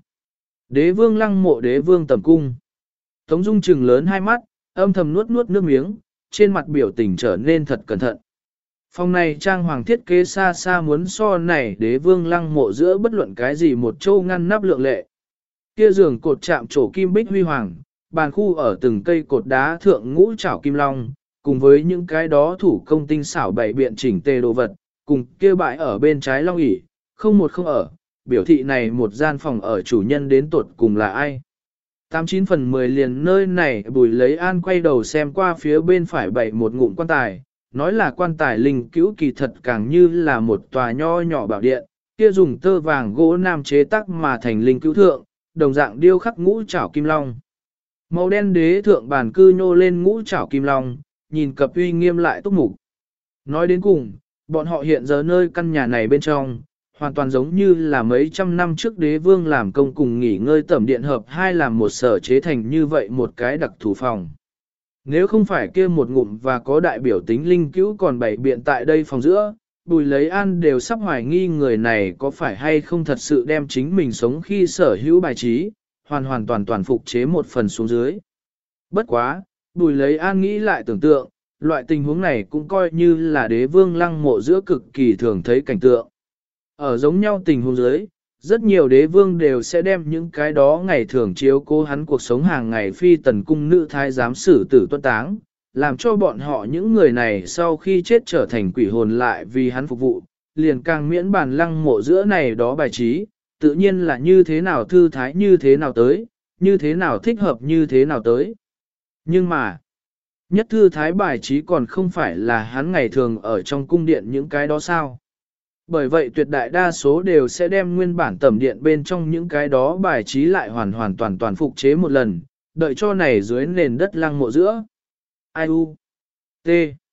Đế vương lăng mộ đế vương tầm cung. Tống Dung trừng lớn hai mắt, âm thầm nuốt nuốt nước miếng, trên mặt biểu tình trở nên thật cẩn thận. Phòng này trang hoàng thiết kế xa xa muốn so này đế vương lăng mộ giữa bất luận cái gì một châu ngăn nắp lượng lệ. Kia giường cột chạm trổ kim bích huy hoàng, bàn khu ở từng cây cột đá thượng ngũ trảo kim long, cùng với những cái đó thủ công tinh xảo bày biện chỉnh tề đồ vật, cùng kia bãi ở bên trái long ỷ, không một không ở, biểu thị này một gian phòng ở chủ nhân đến tuột cùng là ai. 89 phần 10 liền nơi này Bùi Lấy An quay đầu xem qua phía bên phải bày một ngụm quan tài, nói là quan tài linh cữu kỳ thật càng như là một tòa nho nhỏ bảo điện, kia dùng tơ vàng gỗ nam chế tác mà thành linh cữu thượng, đồng dạng điêu khắc ngũ trảo kim long. Màu đen đế thượng bàn cư nhô lên ngũ trảo kim long, nhìn cập uy nghiêm lại túc mục. Nói đến cùng, bọn họ hiện giờ nơi căn nhà này bên trong, hoàn toàn giống như là mấy trăm năm trước đế vương làm công cùng nghỉ ngơi tẩm điện hợp hai làm một sở chế thành như vậy một cái đặc thủ phòng. Nếu không phải kia một ngụm và có đại biểu tính linh cứu còn bày biện tại đây phòng giữa, Bùi Lấy An đều sắp hoài nghi người này có phải hay không thật sự đem chính mình sống khi sở hữu bài trí, hoàn toàn phục chế một phần xuống dưới. Bất quá, Bùi Lấy An nghĩ lại tưởng tượng, loại tình huống này cũng coi như là đế vương lăng mộ giữa cực kỳ thường thấy cảnh tượng. Ở giống nhau tình huống dưới, rất nhiều đế vương đều sẽ đem những cái đó ngày thường chiếu cố hắn cuộc sống hàng ngày phi tần cung nữ thái giám xử tử tuân táng, làm cho bọn họ những người này sau khi chết trở thành quỷ hồn lại vì hắn phục vụ, liền càng miễn bàn lăng mộ giữa này đó bài trí, tự nhiên là như thế nào thư thái như thế nào tới, như thế nào thích hợp như thế nào tới. Nhưng mà, nhất thư thái bài trí còn không phải là hắn ngày thường ở trong cung điện những cái đó sao. Bởi vậy tuyệt đại đa số đều sẽ đem nguyên bản tẩm điện bên trong những cái đó bài trí lại hoàn toàn phục chế một lần, đợi cho này dưới nền đất lăng mộ giữa. Ai u? T.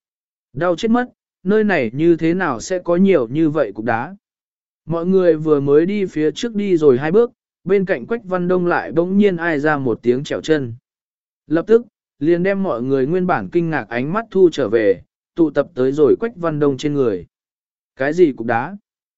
Đau chết mất, nơi này như thế nào sẽ có nhiều như vậy cục đá. Mọi người vừa mới đi phía trước đi rồi hai bước, bên cạnh Quách Văn Đông lại bỗng nhiên ai ra một tiếng trèo chân. Lập tức, liền đem mọi người nguyên bản kinh ngạc ánh mắt thu trở về, tụ tập tới rồi Quách Văn Đông trên người. Cái gì cục đá?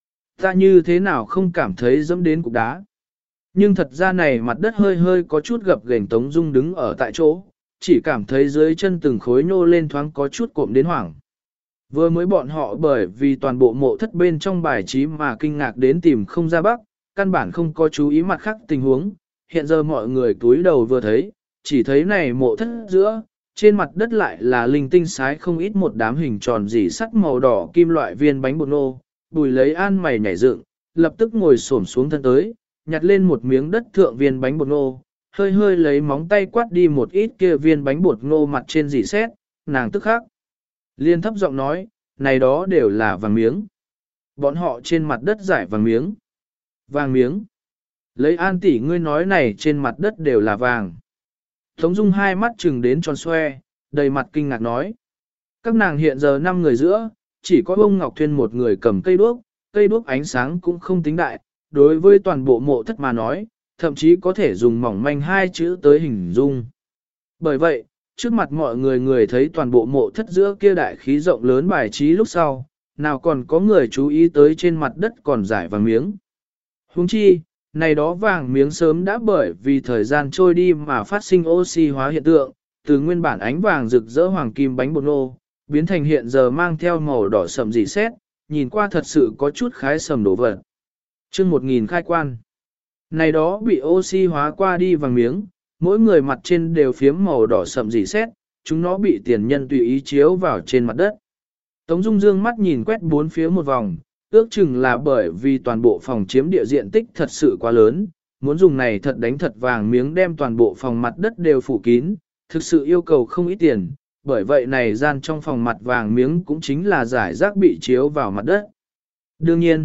Ta như thế nào không cảm thấy dẫm đến cục đá? Nhưng thật ra này mặt đất hơi hơi có chút gập ghềnh. Tống Dung đứng ở tại chỗ, chỉ cảm thấy dưới chân từng khối nhô lên thoáng có chút cộm đến hoảng. Vừa mới bọn họ bởi vì toàn bộ mộ thất bên trong bài trí mà kinh ngạc đến tìm không ra bắc, căn bản không có chú ý mặt khác tình huống, hiện giờ mọi người túi đầu vừa thấy, chỉ thấy này mộ thất giữa, trên mặt đất lại là linh tinh sái không ít một đám hình tròn dỉ sắt màu đỏ kim loại viên bánh bột nô. Bùi Lấy An mày nhảy dựng, lập tức ngồi xổm xuống thân tới, nhặt lên một miếng đất thượng viên bánh bột nô, hơi hơi lấy móng tay quát đi một ít kia viên bánh bột nô mặt trên dỉ sét, nàng tức khắc liên thấp giọng nói, này đó đều là vàng miếng. Bọn họ trên mặt đất giải vàng miếng. Vàng miếng. Lấy An tỷ ngươi nói này trên mặt đất đều là vàng. Tống Dung hai mắt trừng đến tròn xoe, đầy mặt kinh ngạc nói. Các nàng hiện giờ 5 người giữa, chỉ có ông Ngọc Thuyên một người cầm cây đuốc ánh sáng cũng không tính đại, đối với toàn bộ mộ thất mà nói, thậm chí có thể dùng mỏng manh 2 chữ tới hình dung. Bởi vậy, trước mặt mọi người thấy toàn bộ mộ thất giữa kia đại khí rộng lớn bài trí lúc sau, nào còn có người chú ý tới trên mặt đất còn giải vàng miếng. Huống chi, này đó vàng miếng sớm đã bởi vì thời gian trôi đi mà phát sinh oxy hóa hiện tượng, từ nguyên bản ánh vàng rực rỡ hoàng kim bánh bột nô, biến thành hiện giờ mang theo màu đỏ sậm rỉ sét, nhìn qua thật sự có chút khái sầm đổ vật. Chương 1000 khai quan. Này đó bị oxy hóa qua đi vàng miếng, mỗi người mặt trên đều phiếm màu đỏ sậm rỉ sét, chúng nó bị tiền nhân tùy ý chiếu vào trên mặt đất. Tống Dung dương mắt nhìn quét bốn phía một vòng, ước chừng là bởi vì toàn bộ phòng chiếm địa diện tích thật sự quá lớn, muốn dùng này thật đánh thật vàng miếng đem toàn bộ phòng mặt đất đều phủ kín, thực sự yêu cầu không ít tiền, bởi vậy này gian trong phòng mặt vàng miếng cũng chính là giải rác bị chiếu vào mặt đất. Đương nhiên,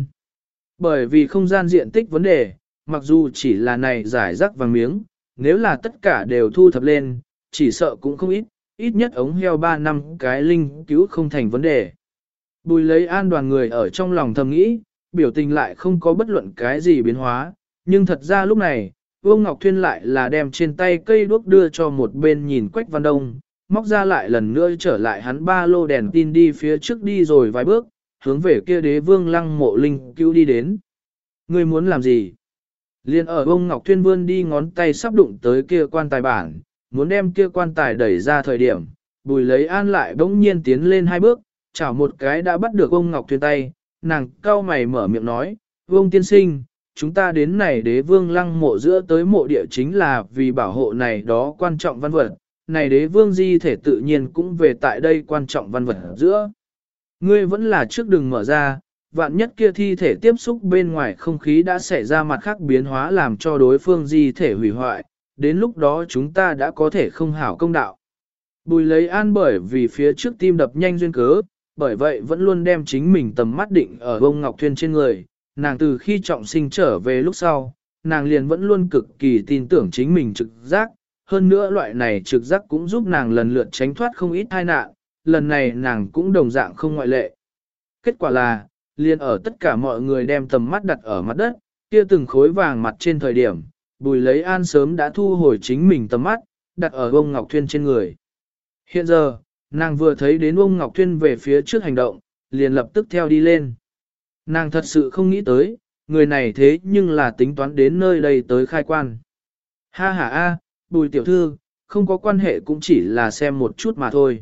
bởi vì không gian diện tích vấn đề, mặc dù chỉ là này giải rác vàng miếng, nếu là tất cả đều thu thập lên, chỉ sợ cũng không ít, ít nhất ống heo 3 năm cái linh cứu không thành vấn đề. Bùi lấy an đoàn người ở trong lòng thầm nghĩ, biểu tình lại không có bất luận cái gì biến hóa, nhưng thật ra lúc này, Vương Ngọc Thuyên lại là đem trên tay cây đuốc đưa cho một bên nhìn Quách Văn Đông, móc ra lại lần nữa trở lại hắn ba lô đèn tin đi phía trước đi rồi vài bước, hướng về kia Đế Vương Lăng Mộ linh cứu đi đến. Ngươi muốn làm gì? Liên ở Vương Ngọc Thuyên vươn đi ngón tay sắp đụng tới kia quan tài bản, muốn đem kia quan tài đẩy ra thời điểm, Bùi lấy an lại bỗng nhiên tiến lên hai bước, chảo một cái đã bắt được ông Ngọc Thuyên tay, nàng cau mày mở miệng nói, Vương tiên sinh, chúng ta đến này Đế Vương Lăng Mộ giữa tới mộ địa chính là vì bảo hộ này đó quan trọng văn vật, này Đế Vương di thể tự nhiên cũng về tại đây quan trọng văn vật giữa. Ngươi vẫn là trước đừng mở ra, vạn nhất kia thi thể tiếp xúc bên ngoài không khí đã xảy ra mặt khác biến hóa làm cho đối phương di thể hủy hoại, đến lúc đó chúng ta đã có thể không hảo công đạo. Bùi lấy an bởi vì phía trước tim đập nhanh duyên cớ, bởi vậy vẫn luôn đem chính mình tầm mắt định ở bông Ngọc Thuyên trên người, nàng từ khi trọng sinh trở về lúc sau, nàng liền vẫn luôn cực kỳ tin tưởng chính mình trực giác, hơn nữa loại này trực giác cũng giúp nàng lần lượt tránh thoát không ít tai nạn, lần này nàng cũng đồng dạng không ngoại lệ. Kết quả là, liền ở tất cả mọi người đem tầm mắt đặt ở mặt đất, kia từng khối vàng mặt trên thời điểm, Bùi lấy an sớm đã thu hồi chính mình tầm mắt, đặt ở bông Ngọc Thuyên trên người. Hiện giờ, nàng vừa thấy đến ông Ngọc Thuyên về phía trước hành động, liền lập tức theo đi lên. Nàng thật sự không nghĩ tới, người này thế nhưng là tính toán đến nơi đây tới khai quan. Ha ha a, Bùi tiểu thư, không có quan hệ cũng chỉ là xem một chút mà thôi.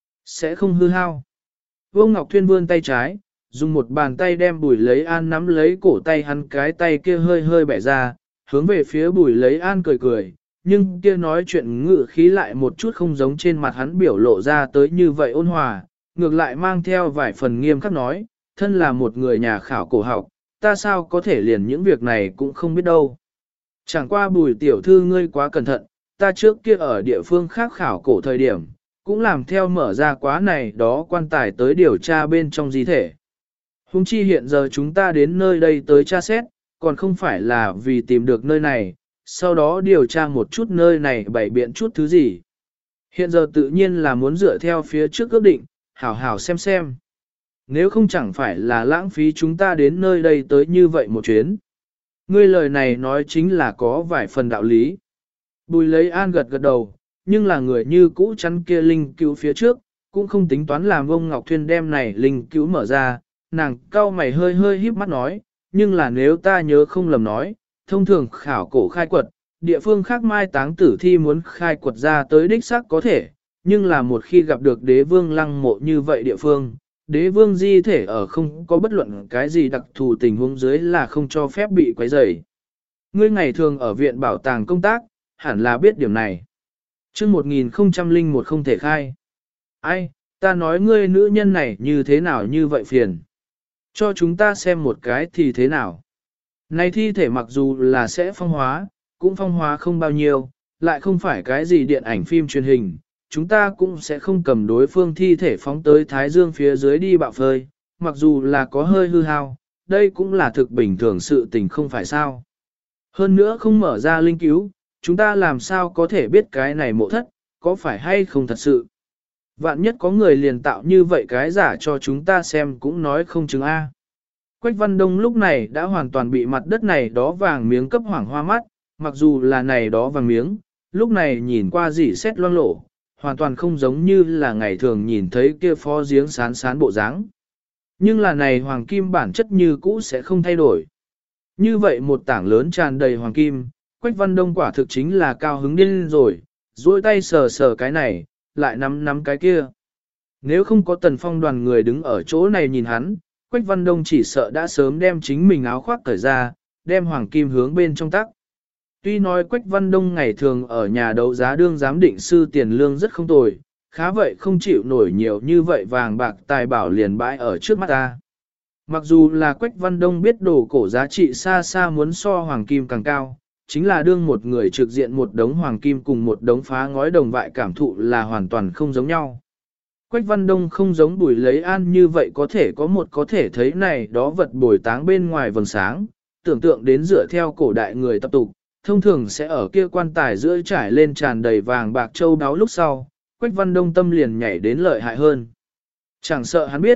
Sẽ không hư hao. Vương Ngọc Thuyên vươn tay trái, dùng một bàn tay đem Bùi lấy an nắm lấy cổ tay hắn, cái tay kia hơi hơi bẻ ra, hướng về phía Bùi lấy an cười cười, nhưng kia nói chuyện ngự khí lại một chút không giống trên mặt hắn biểu lộ ra tới như vậy ôn hòa, ngược lại mang theo vài phần nghiêm khắc nói, thân là một người nhà khảo cổ học, ta sao có thể liền những việc này cũng không biết đâu. Chẳng qua Bùi tiểu thư ngươi quá cẩn thận, ta trước kia ở địa phương khác khảo cổ thời điểm, cũng làm theo mở ra quá này đó quan tài tới điều tra bên trong di thể. Hùng chi hiện giờ chúng ta đến nơi đây tới tra xét, còn không phải là vì tìm được nơi này, sau đó điều tra một chút nơi này bày biện chút thứ gì. Hiện giờ tự nhiên là muốn dựa theo phía trước ước định, hảo hảo xem. Nếu không chẳng phải là lãng phí chúng ta đến nơi đây tới như vậy một chuyến. Ngươi lời này nói chính là có vài phần đạo lý. Bùi lấy an gật đầu, nhưng là người như cũ chắn kia linh cứu phía trước, cũng không tính toán làm ông Ngọc Thuyên đem này linh cứu mở ra, nàng cau mày hơi híp mắt nói, nhưng là nếu ta nhớ không lầm nói, thông thường khảo cổ khai quật, địa phương khác mai táng tử thi muốn khai quật ra tới đích xác có thể, nhưng là một khi gặp được Đế Vương Lăng Mộ như vậy địa phương, Đế Vương di thể ở không có bất luận cái gì đặc thù tình huống dưới là không cho phép bị quấy rầy. Ngươi ngày thường ở viện bảo tàng công tác, hẳn là biết điểm này. Chương 1001 không thể khai. Ai, ta nói ngươi nữ nhân này như thế nào như vậy phiền. Cho chúng ta xem một cái thì thế nào. Này thi thể mặc dù là sẽ phong hóa, cũng phong hóa không bao nhiêu, lại không phải cái gì điện ảnh phim truyền hình, chúng ta cũng sẽ không cầm đối phương thi thể phóng tới Thái Dương phía dưới đi bạo phơi, mặc dù là có hơi hư hao, đây cũng là thực bình thường sự tình không phải sao. Hơn nữa không mở ra linh cứu, chúng ta làm sao có thể biết cái này mộ thất, có phải hay không thật sự. Vạn nhất có người liền tạo như vậy cái giả cho chúng ta xem cũng nói không chứng A. Quách Văn Đông lúc này đã hoàn toàn bị mặt đất này đó vàng miếng cấp hoảng hoa mắt, mặc dù là này đó vàng miếng, lúc này nhìn qua dỉ xét loang lổ, hoàn toàn không giống như là ngày thường nhìn thấy kia phó giếng sán bộ dáng. Nhưng là này hoàng kim bản chất như cũ sẽ không thay đổi. Như vậy một tảng lớn tràn đầy hoàng kim, Quách Văn Đông quả thực chính là cao hứng điên rồi, duỗi tay sờ cái này, lại nắm cái kia. Nếu không có Tần Phong đoàn người đứng ở chỗ này nhìn hắn, Quách Văn Đông chỉ sợ đã sớm đem chính mình áo khoác cởi ra, đem hoàng kim hướng bên trong tắc. Tuy nói Quách Văn Đông ngày thường ở nhà đấu giá đương giám định sư tiền lương rất không tồi, khá vậy không chịu nổi nhiều như vậy vàng bạc tài bảo liền bãi ở trước mắt ta. Mặc dù là Quách Văn Đông biết đồ cổ giá trị xa xa muốn so hoàng kim càng cao, chính là đương một người trực diện một đống hoàng kim cùng một đống phá ngói đồng vại cảm thụ là hoàn toàn không giống nhau. Quách Văn Đông không giống Bùi lấy an như vậy có thể thấy này đó vật bồi táng bên ngoài vầng sáng, tưởng tượng đến dựa theo cổ đại người tập tục, thông thường sẽ ở kia quan tài giữa trải lên tràn đầy vàng bạc châu đáo lúc sau, Quách Văn Đông tâm liền nhảy đến lợi hại hơn. Chẳng sợ hắn biết,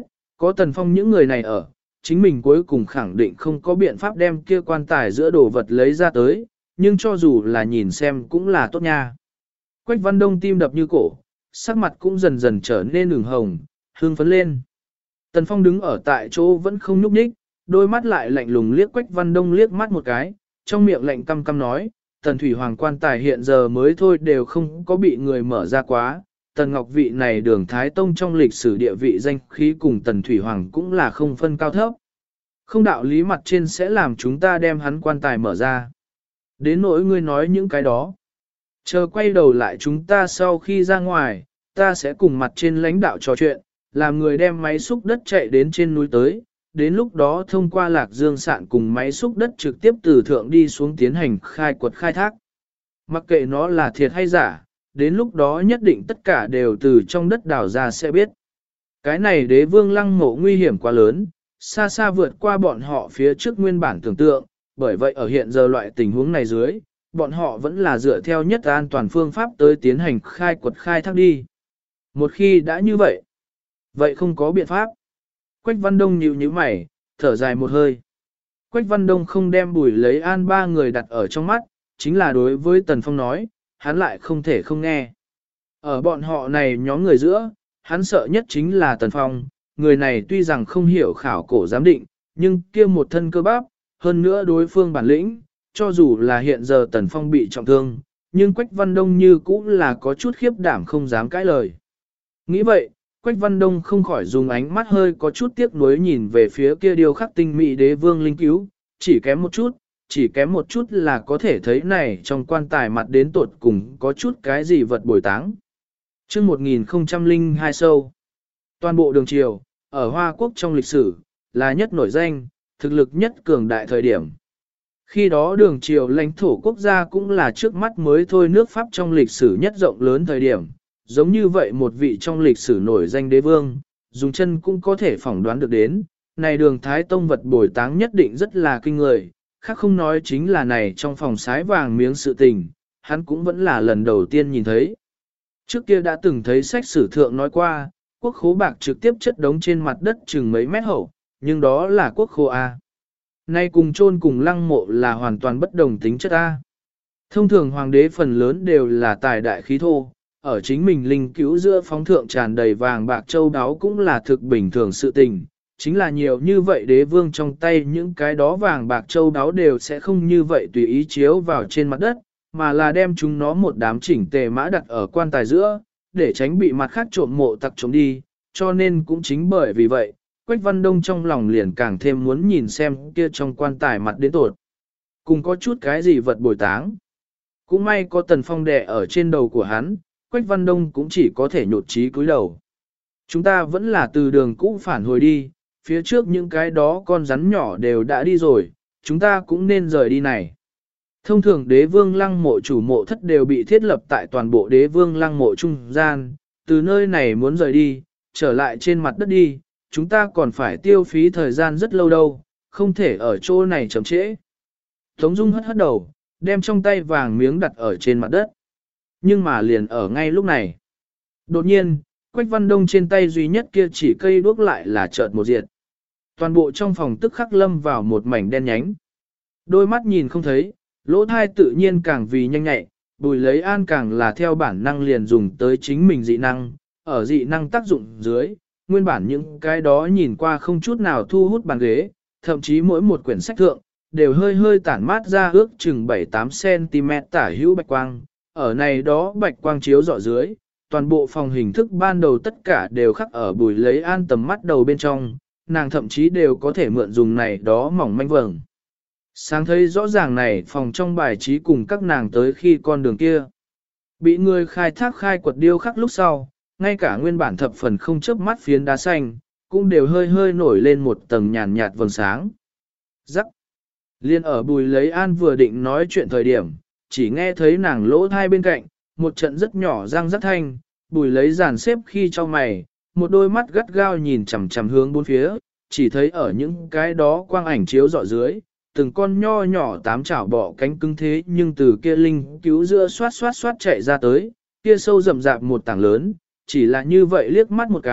Có Tần Phong những người này ở, chính mình cuối cùng khẳng định không có biện pháp đem kia quan tài giữa đồ vật lấy ra tới, nhưng cho dù là nhìn xem cũng là tốt nha. Quách Văn Đông tim đập như cổ, sắc mặt cũng dần dần trở nên ửng hồng, hương phấn lên. Tần Phong đứng ở tại chỗ vẫn không nhúc nhích, đôi mắt lại lạnh lùng liếc Quách Văn Đông liếc mắt một cái, trong miệng lạnh căm căm nói, Tần Thủy Hoàng quan tài hiện giờ mới thôi đều không có bị người mở ra quá. Tần Ngọc vị này Đường Thái Tông trong lịch sử địa vị danh khí cùng Tần Thủy Hoàng cũng là không phân cao thấp. Không đạo lý mặt trên sẽ làm chúng ta đem hắn quan tài mở ra. Đến nỗi ngươi nói những cái đó. Chờ quay đầu lại chúng ta sau khi ra ngoài, ta sẽ cùng mặt trên lãnh đạo trò chuyện, làm người đem máy xúc đất chạy đến trên núi tới. Đến lúc đó thông qua Lạc Dương Sạn cùng máy xúc đất trực tiếp từ thượng đi xuống tiến hành khai quật khai thác. Mặc kệ nó là thiệt hay giả, đến lúc đó nhất định tất cả đều từ trong đất đào ra sẽ biết. Cái này Đế Vương Lăng Mộ nguy hiểm quá lớn, xa xa vượt qua bọn họ phía trước nguyên bản tưởng tượng, bởi vậy ở hiện giờ loại tình huống này dưới, bọn họ vẫn là dựa theo nhất an toàn phương pháp tới tiến hành khai quật khai thác đi. Một khi đã như vậy, vậy không có biện pháp. Quách Văn Đông nhíu mày, thở dài một hơi. Quách Văn Đông không đem Bùi Lấy An ba người đặt ở trong mắt, chính là đối với Tần Phong nói, hắn lại không thể không nghe. Ở bọn họ này nhóm người giữa, hắn sợ nhất chính là Tần Phong, người này tuy rằng không hiểu khảo cổ giám định, nhưng kia một thân cơ bắp, hơn nữa đối phương bản lĩnh, cho dù là hiện giờ Tần Phong bị trọng thương, nhưng Quách Văn Đông như cũ là có chút khiếp đảm không dám cãi lời. Nghĩ vậy, Quách Văn Đông không khỏi dùng ánh mắt hơi có chút tiếc nuối nhìn về phía kia điêu khắc tinh mỹ Đế Vương linh cứu, chỉ kém một chút là có thể thấy này trong quan tài mặt đến tột cùng có chút cái gì vật bồi táng. Chương 1002 sâu. Toàn bộ đường triều, ở Hoa Quốc trong lịch sử, là nhất nổi danh, thực lực nhất cường đại thời điểm. Khi đó đường triều lãnh thổ quốc gia cũng là trước mắt mới thôi nước Pháp trong lịch sử nhất rộng lớn thời điểm. Giống như vậy một vị trong lịch sử nổi danh đế vương, dùng chân cũng có thể phỏng đoán được đến, này đường Thái Tông vật bồi táng nhất định rất là kinh người, khác không nói chính là này trong phòng sái vàng miếng sự tình, hắn cũng vẫn là lần đầu tiên nhìn thấy. Trước kia đã từng thấy sách sử thượng nói qua, quốc khố bạc trực tiếp chất đống trên mặt đất chừng mấy mét hậu, nhưng đó là quốc khố A. Nay cùng chôn cùng lăng mộ là hoàn toàn bất đồng tính chất A. Thông thường hoàng đế phần lớn đều là tài đại khí thô, ở chính mình linh cứu giữa phóng thượng tràn đầy vàng bạc châu đáo cũng là thực bình thường sự tình. Chính là nhiều như vậy đế vương trong tay những cái đó vàng bạc châu đáo đều sẽ không như vậy tùy ý chiếu vào trên mặt đất, mà là đem chúng nó một đám chỉnh tề mã đặt ở quan tài giữa, để tránh bị mặt khác trộm mộ tặc trộm đi, cho nên cũng chính bởi vì vậy, Quách Văn Đông trong lòng liền càng thêm muốn nhìn xem kia trong quan tài mặt đến tột. Cùng có chút cái gì vật bồi táng. Cũng may có Tần Phong đè ở trên đầu của hắn, Quách Văn Đông cũng chỉ có thể nhột trí cúi đầu. Chúng ta vẫn là từ đường cũ phản hồi đi, phía trước những cái đó con rắn nhỏ đều đã đi rồi, chúng ta cũng nên rời đi này. Thông thường đế vương lăng mộ chủ mộ thất đều bị thiết lập tại toàn bộ đế vương lăng mộ trung gian, từ nơi này muốn rời đi, trở lại trên mặt đất đi, chúng ta còn phải tiêu phí thời gian rất lâu đâu, không thể ở chỗ này chậm trễ. Tống Dung hất hất đầu, đem trong tay vàng miếng đặt ở trên mặt đất. Nhưng mà liền ở ngay lúc này. Đột nhiên, Quách Văn Đông trên tay duy nhất kia chỉ cây đuốc lại là chợt một diệt. Toàn bộ trong phòng tức khắc lâm vào một mảnh đen nhánh. Đôi mắt nhìn không thấy, lỗ thai tự nhiên càng vì nhanh nhạy, Bùi Lấy An càng là theo bản năng liền dùng tới chính mình dị năng. Ở dị năng tác dụng dưới, nguyên bản những cái đó nhìn qua không chút nào thu hút bàn ghế, thậm chí mỗi một quyển sách thượng, đều hơi hơi tản mát ra ước chừng 7-8cm tả hữu bạch quang. Ở này đó bạch quang chiếu rọi dưới, toàn bộ phòng hình thức ban đầu tất cả đều khắc ở Bùi Lấy An tầm mắt đầu bên trong, nàng thậm chí đều có thể mượn dùng này đó mỏng manh vầng. Sáng thấy rõ ràng này phòng trong bài trí cùng các nàng tới khi con đường kia. Bị người khai thác khai quật điêu khắc lúc sau, ngay cả nguyên bản thập phần không chớp mắt phiến đá xanh, cũng đều hơi hơi nổi lên một tầng nhàn nhạt vầng sáng. Rắc. Liên ở Bùi Lấy An vừa định nói chuyện thời điểm, chỉ nghe thấy nàng lỗ thai bên cạnh, một trận rất nhỏ răng rắc thanh, Bùi Lấy dàn xếp khi cho mày, một đôi mắt gắt gao nhìn chằm chằm hướng bốn phía, chỉ thấy ở những cái đó quang ảnh chiếu rọi dưới, từng con nho nhỏ tám chảo bọ cánh cứng thế nhưng từ kia linh cứu giữa xoát chạy ra tới, kia sâu rậm rạp một tảng lớn, chỉ là như vậy liếc mắt một cái,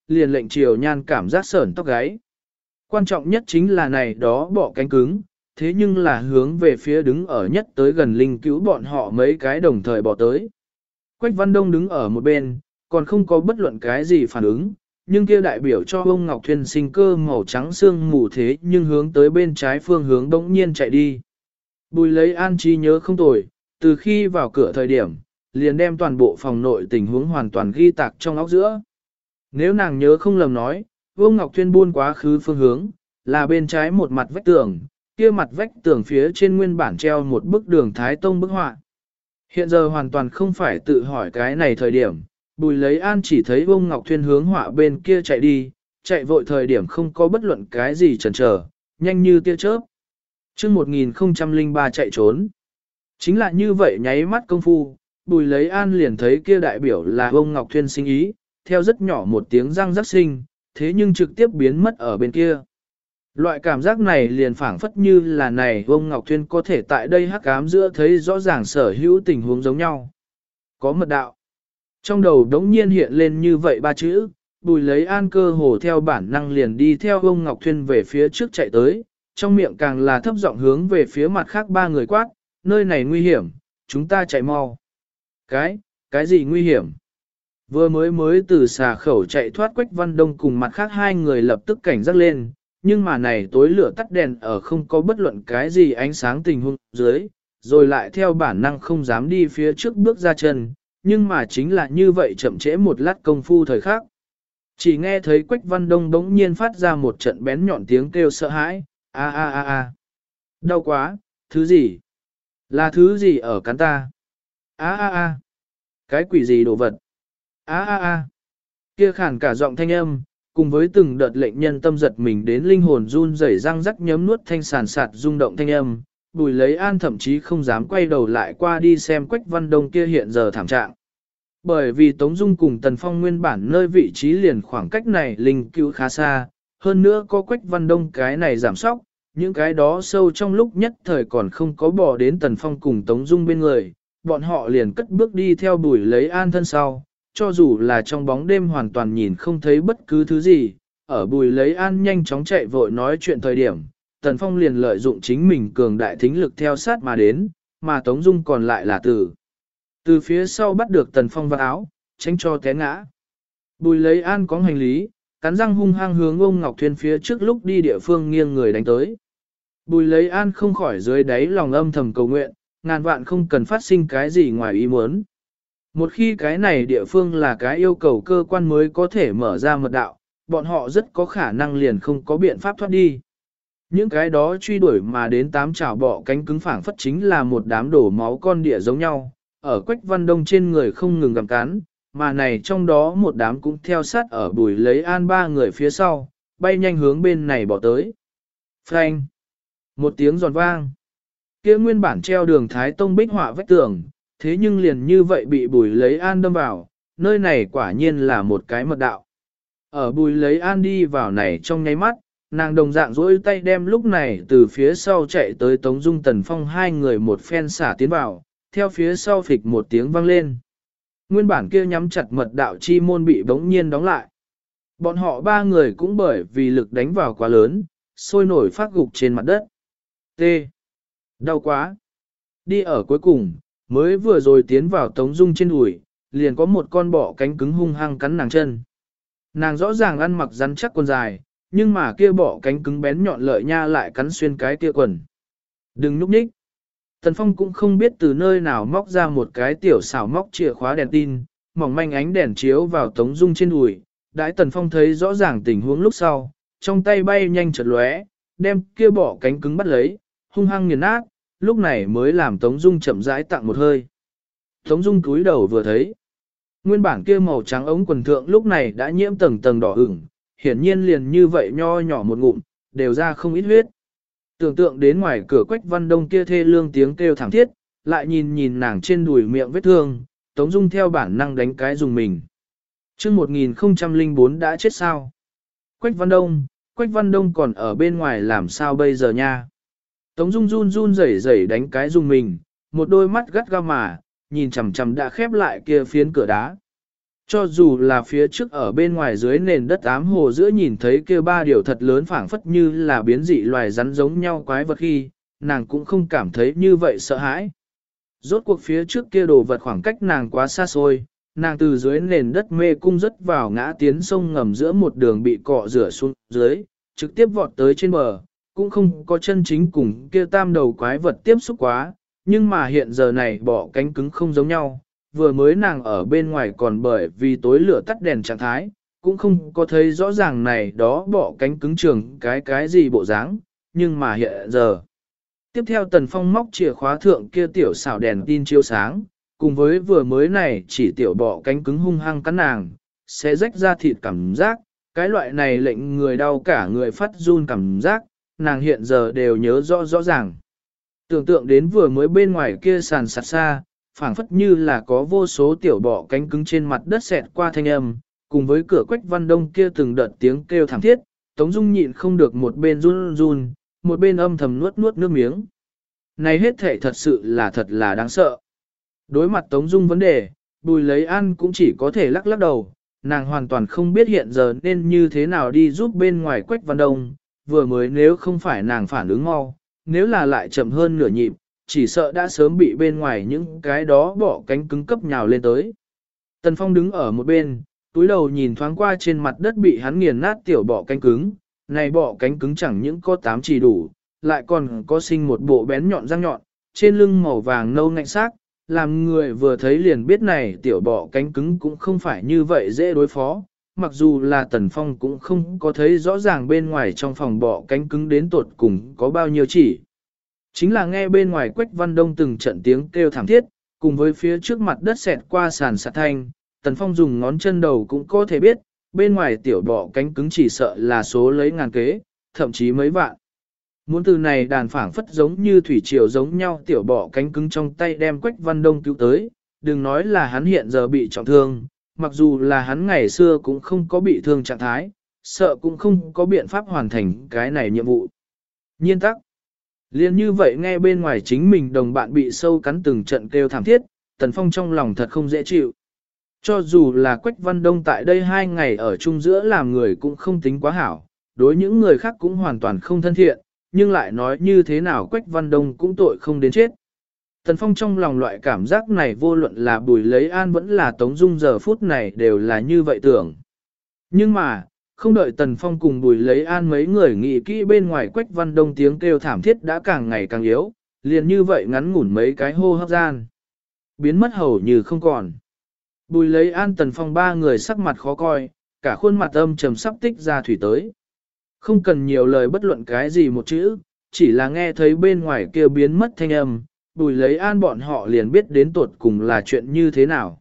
liền lệnh Triều Nhan cảm giác sởn tóc gáy. Quan trọng nhất chính là này đó bọ cánh cứng, thế nhưng là hướng về phía đứng ở nhất tới gần linh cứu bọn họ mấy cái đồng thời bỏ tới. Quách Văn Đông đứng ở một bên, còn không có bất luận cái gì phản ứng, nhưng kia đại biểu cho ông Ngọc Thuyên sinh cơ màu trắng xương mù thế nhưng hướng tới bên trái phương hướng đống nhiên chạy đi. Bùi lấy an trí nhớ không tồi, từ khi vào cửa thời điểm, liền đem toàn bộ phòng nội tình huống hoàn toàn ghi tạc trong óc giữa. Nếu nàng nhớ không lầm nói, Vương Ngọc Thuyên buôn quá khứ phương hướng, là bên trái một mặt vách tường, kia mặt vách tường phía trên nguyên bản treo một bức đường Thái Tông bức họa. Hiện giờ hoàn toàn không phải tự hỏi cái này thời điểm, Bùi lấy an chỉ thấy Vương Ngọc Thuyên hướng họa bên kia chạy đi, chạy vội thời điểm không có bất luận cái gì chần chờ, nhanh như tia chớp. Chương 1003 chạy trốn. Chính là như vậy nháy mắt công phu, Bùi lấy an liền thấy kia đại biểu là Vương Ngọc Thuyên sinh ý, theo rất nhỏ một tiếng răng rắc sinh, thế nhưng trực tiếp biến mất ở bên kia. Loại cảm giác này liền phảng phất như là này Vương Ngọc Thuyên có thể tại đây hắc ám giữa thấy rõ ràng sở hữu tình huống giống nhau. Có mật đạo. Trong đầu đống nhiên hiện lên như vậy ba chữ, Bùi lấy an cơ hồ theo bản năng liền đi theo Vương Ngọc Thuyên về phía trước chạy tới, trong miệng càng là thấp giọng hướng về phía mặt khác ba người quát, nơi này nguy hiểm, chúng ta chạy mau. Cái gì nguy hiểm? Vừa mới từ xà khẩu chạy thoát Quách Văn Đông cùng mặt khác hai người lập tức cảnh giác lên, nhưng mà này tối lửa tắt đèn ở không có bất luận cái gì ánh sáng tình huống dưới, rồi lại theo bản năng không dám đi phía trước bước ra chân, nhưng mà chính là như vậy chậm trễ một lát công phu thời khắc. Chỉ nghe thấy Quách Văn Đông bỗng nhiên phát ra một trận bén nhọn tiếng kêu sợ hãi, a a a a. Đau quá, thứ gì? Là thứ gì ở cắn ta? A a a. Cái quỷ gì đồ vật? A a a. Kia khản cả giọng thanh âm, cùng với từng đợt lệnh nhân tâm giật mình đến linh hồn run rẩy răng rắc nhấm nuốt thanh sàn sạt rung động thanh âm, Bùi lấy an thậm chí không dám quay đầu lại qua đi xem Quách Văn Đông kia hiện giờ thảm trạng. Bởi vì Tống Dung cùng Tần Phong nguyên bản nơi vị trí liền khoảng cách này linh cứu khá xa, hơn nữa có Quách Văn Đông cái này giảm sóc, những cái đó sâu trong lúc nhất thời còn không có bỏ đến Tần Phong cùng Tống Dung bên người, bọn họ liền cất bước đi theo Bùi lấy an thân sau, cho dù là trong bóng đêm hoàn toàn nhìn không thấy bất cứ thứ gì, ở Bùi lấy an nhanh chóng chạy vội nói chuyện thời điểm, Tần Phong liền lợi dụng chính mình cường đại thính lực theo sát mà đến, mà Tống Dung còn lại là từ phía sau bắt được Tần Phong vào áo, tránh cho té ngã. Bùi lấy an có hành lý, cắn răng hung hăng hướng ông Ngọc Thuyên phía trước lúc đi địa phương nghiêng người đánh tới. Bùi lấy an không khỏi dưới đáy lòng âm thầm cầu nguyện, ngàn vạn không cần phát sinh cái gì ngoài ý muốn. Một khi cái này địa phương là cái yêu cầu cơ quan mới có thể mở ra mật đạo, bọn họ rất có khả năng liền không có biện pháp thoát đi. Những cái đó truy đuổi mà đến tám chảo bọ cánh cứng phảng phất chính là một đám đổ máu con địa giống nhau, ở Quách Văn Đông trên người không ngừng gặm cắn, mà này trong đó một đám cũng theo sát ở Bùi lấy an ba người phía sau, bay nhanh hướng bên này bỏ tới. Phanh! Một tiếng giòn vang. Kia nguyên bản treo đường Thái Tông bích họa vách tường, thế nhưng liền như vậy bị Bùi lấy an đâm vào, nơi này quả nhiên là một cái mật đạo. Ở Bùi lấy an đi vào này trong nháy mắt, nàng đồng dạng dỗi tay đem lúc này từ phía sau chạy tới Tống Dung Tần Phong hai người một phen xả tiến vào, theo phía sau phịch một tiếng vang lên. Nguyên bản kia nhắm chặt mật đạo chi môn bị bỗng nhiên đóng lại. Bọn họ ba người cũng bởi vì lực đánh vào quá lớn, sôi nổi phát gục trên mặt đất. T. Đau quá. Đi ở cuối cùng, mới vừa rồi tiến vào Tống Dung trên đùi, liền có một con bọ cánh cứng hung hăng cắn nàng chân. Nàng rõ ràng ăn mặc rắn chắc quần dài, nhưng mà kia bọ cánh cứng bén nhọn lợi nha lại cắn xuyên cái kia quần. Đừng núp nhích. Tần Phong cũng không biết từ nơi nào móc ra một cái tiểu xảo móc chìa khóa đèn tin, mỏng manh ánh đèn chiếu vào Tống Dung trên đùi. Đãi Tần Phong thấy rõ ràng tình huống lúc sau, trong tay bay nhanh chợt lóe, đem kia bọ cánh cứng bắt lấy, hung hăng nghiền nát, lúc này mới làm Tống Dung chậm rãi tặng một hơi. Tống Dung cúi đầu vừa thấy, nguyên bản kia màu trắng ống quần thượng lúc này đã nhiễm tầng tầng đỏ ửng, hiển nhiên liền như vậy nho nhỏ một ngụm, đều ra không ít huyết. Tưởng tượng đến ngoài cửa Quách Văn Đông kia thê lương tiếng kêu thảm thiết, lại nhìn nàng trên đùi miệng vết thương, Tống Dung theo bản năng đánh cái dùng mình. Chương 1004 đã chết sao? Quách Văn Đông còn ở bên ngoài làm sao bây giờ nha? Tống Dung run rẩy rẩy đánh cái dùng mình, một đôi mắt gắt gao mà, nhìn chằm chằm đã khép lại kia phiến cửa đá. Cho dù là phía trước ở bên ngoài dưới nền đất ám hồ giữa nhìn thấy kia ba điều thật lớn phảng phất như là biến dị loài rắn giống nhau quái vật khi, nàng cũng không cảm thấy như vậy sợ hãi. Rốt cuộc phía trước kia đồ vật khoảng cách nàng quá xa xôi, nàng từ dưới nền đất mê cung rất vào ngã tiến sông ngầm giữa một đường bị cọ rửa xuống dưới, trực tiếp vọt tới trên bờ, cũng không có chân chính cùng kia tam đầu quái vật tiếp xúc quá, nhưng mà hiện giờ này bỏ cánh cứng không giống nhau, vừa mới nàng ở bên ngoài còn bởi vì tối lửa tắt đèn trạng thái, cũng không có thấy rõ ràng này đó bỏ cánh cứng trường cái gì bộ dáng, nhưng mà hiện giờ. Tiếp theo Tần Phong móc chìa khóa thượng kia tiểu xảo đèn tin chiếu sáng, cùng với vừa mới này chỉ tiểu bỏ cánh cứng hung hăng cắn nàng, sẽ rách ra thịt cảm giác, cái loại này lệnh người đau cả người phát run cảm giác, nàng hiện giờ đều nhớ rõ ràng. Tưởng tượng đến vừa mới bên ngoài kia sàn sạt xa, phảng phất như là có vô số tiểu bọ cánh cứng trên mặt đất xẹt qua thanh âm, cùng với cửa Quách Văn Đông kia từng đợt tiếng kêu thảm thiết, Tống Dung nhịn không được một bên run run, một bên âm thầm nuốt nước miếng. Này hết thể thật sự là thật là đáng sợ. Đối mặt Tống Dung vấn đề, Bùi Lấy An cũng chỉ có thể lắc đầu, nàng hoàn toàn không biết hiện giờ nên như thế nào đi giúp bên ngoài Quách Văn Đông, vừa mới nếu không phải nàng phản ứng mau, nếu là lại chậm hơn nửa nhịp, chỉ sợ đã sớm bị bên ngoài những cái đó bỏ cánh cứng cấp nhào lên tới. Tần Phong đứng ở một bên, túi đầu nhìn thoáng qua trên mặt đất bị hắn nghiền nát tiểu bọ cánh cứng, này bọ cánh cứng chẳng những có 8 chỉ đủ, lại còn có sinh một bộ bén nhọn răng nhọn, trên lưng màu vàng nâu ngạnh sắc, làm người vừa thấy liền biết này tiểu bọ cánh cứng cũng không phải như vậy dễ đối phó, mặc dù là Tần Phong cũng không có thấy rõ ràng bên ngoài trong phòng bọ cánh cứng đến tột cùng có bao nhiêu chỉ. Chính là nghe bên ngoài Quách Văn Đông từng trận tiếng kêu thảm thiết, cùng với phía trước mặt đất xẹt qua sàn sạt thanh, Tần Phong dùng ngón chân đầu cũng có thể biết, bên ngoài tiểu bọ cánh cứng chỉ sợ là số lấy ngàn kế, thậm chí mấy vạn. Muốn từ này đàn phảng phất giống như thủy triều giống nhau tiểu bọ cánh cứng trong tay đem Quách Văn Đông cứu tới, đừng nói là hắn hiện giờ bị trọng thương, mặc dù là hắn ngày xưa cũng không có bị thương trạng thái, sợ cũng không có biện pháp hoàn thành cái này nhiệm vụ. Nhiên tắc. Liên như vậy nghe bên ngoài chính mình đồng bạn bị sâu cắn từng trận kêu thảm thiết, Tần Phong trong lòng thật không dễ chịu. Cho dù là Quách Văn Đông tại đây 2 ngày ở chung giữa làm người cũng không tính quá hảo, đối những người khác cũng hoàn toàn không thân thiện, nhưng lại nói như thế nào Quách Văn Đông cũng tội không đến chết. Tần Phong trong lòng loại cảm giác này vô luận là Bùi Lấy An vẫn là Tống Dung giờ phút này đều là như vậy tưởng. Nhưng mà, không đợi Tần Phong cùng Bùi Lấy An mấy người nghĩ kỹ bên ngoài Quách Văn Đông tiếng kêu thảm thiết đã càng ngày càng yếu, liền như vậy ngắn ngủn mấy cái hô hấp gian. Biến mất hầu như không còn. Bùi Lấy An Tần Phong ba người sắc mặt khó coi, cả khuôn mặt âm trầm sắp tích ra thủy tới. Không cần nhiều lời bất luận cái gì một chữ, chỉ là nghe thấy bên ngoài kia biến mất thanh âm, Bùi Lấy An bọn họ liền biết đến tuột cùng là chuyện như thế nào.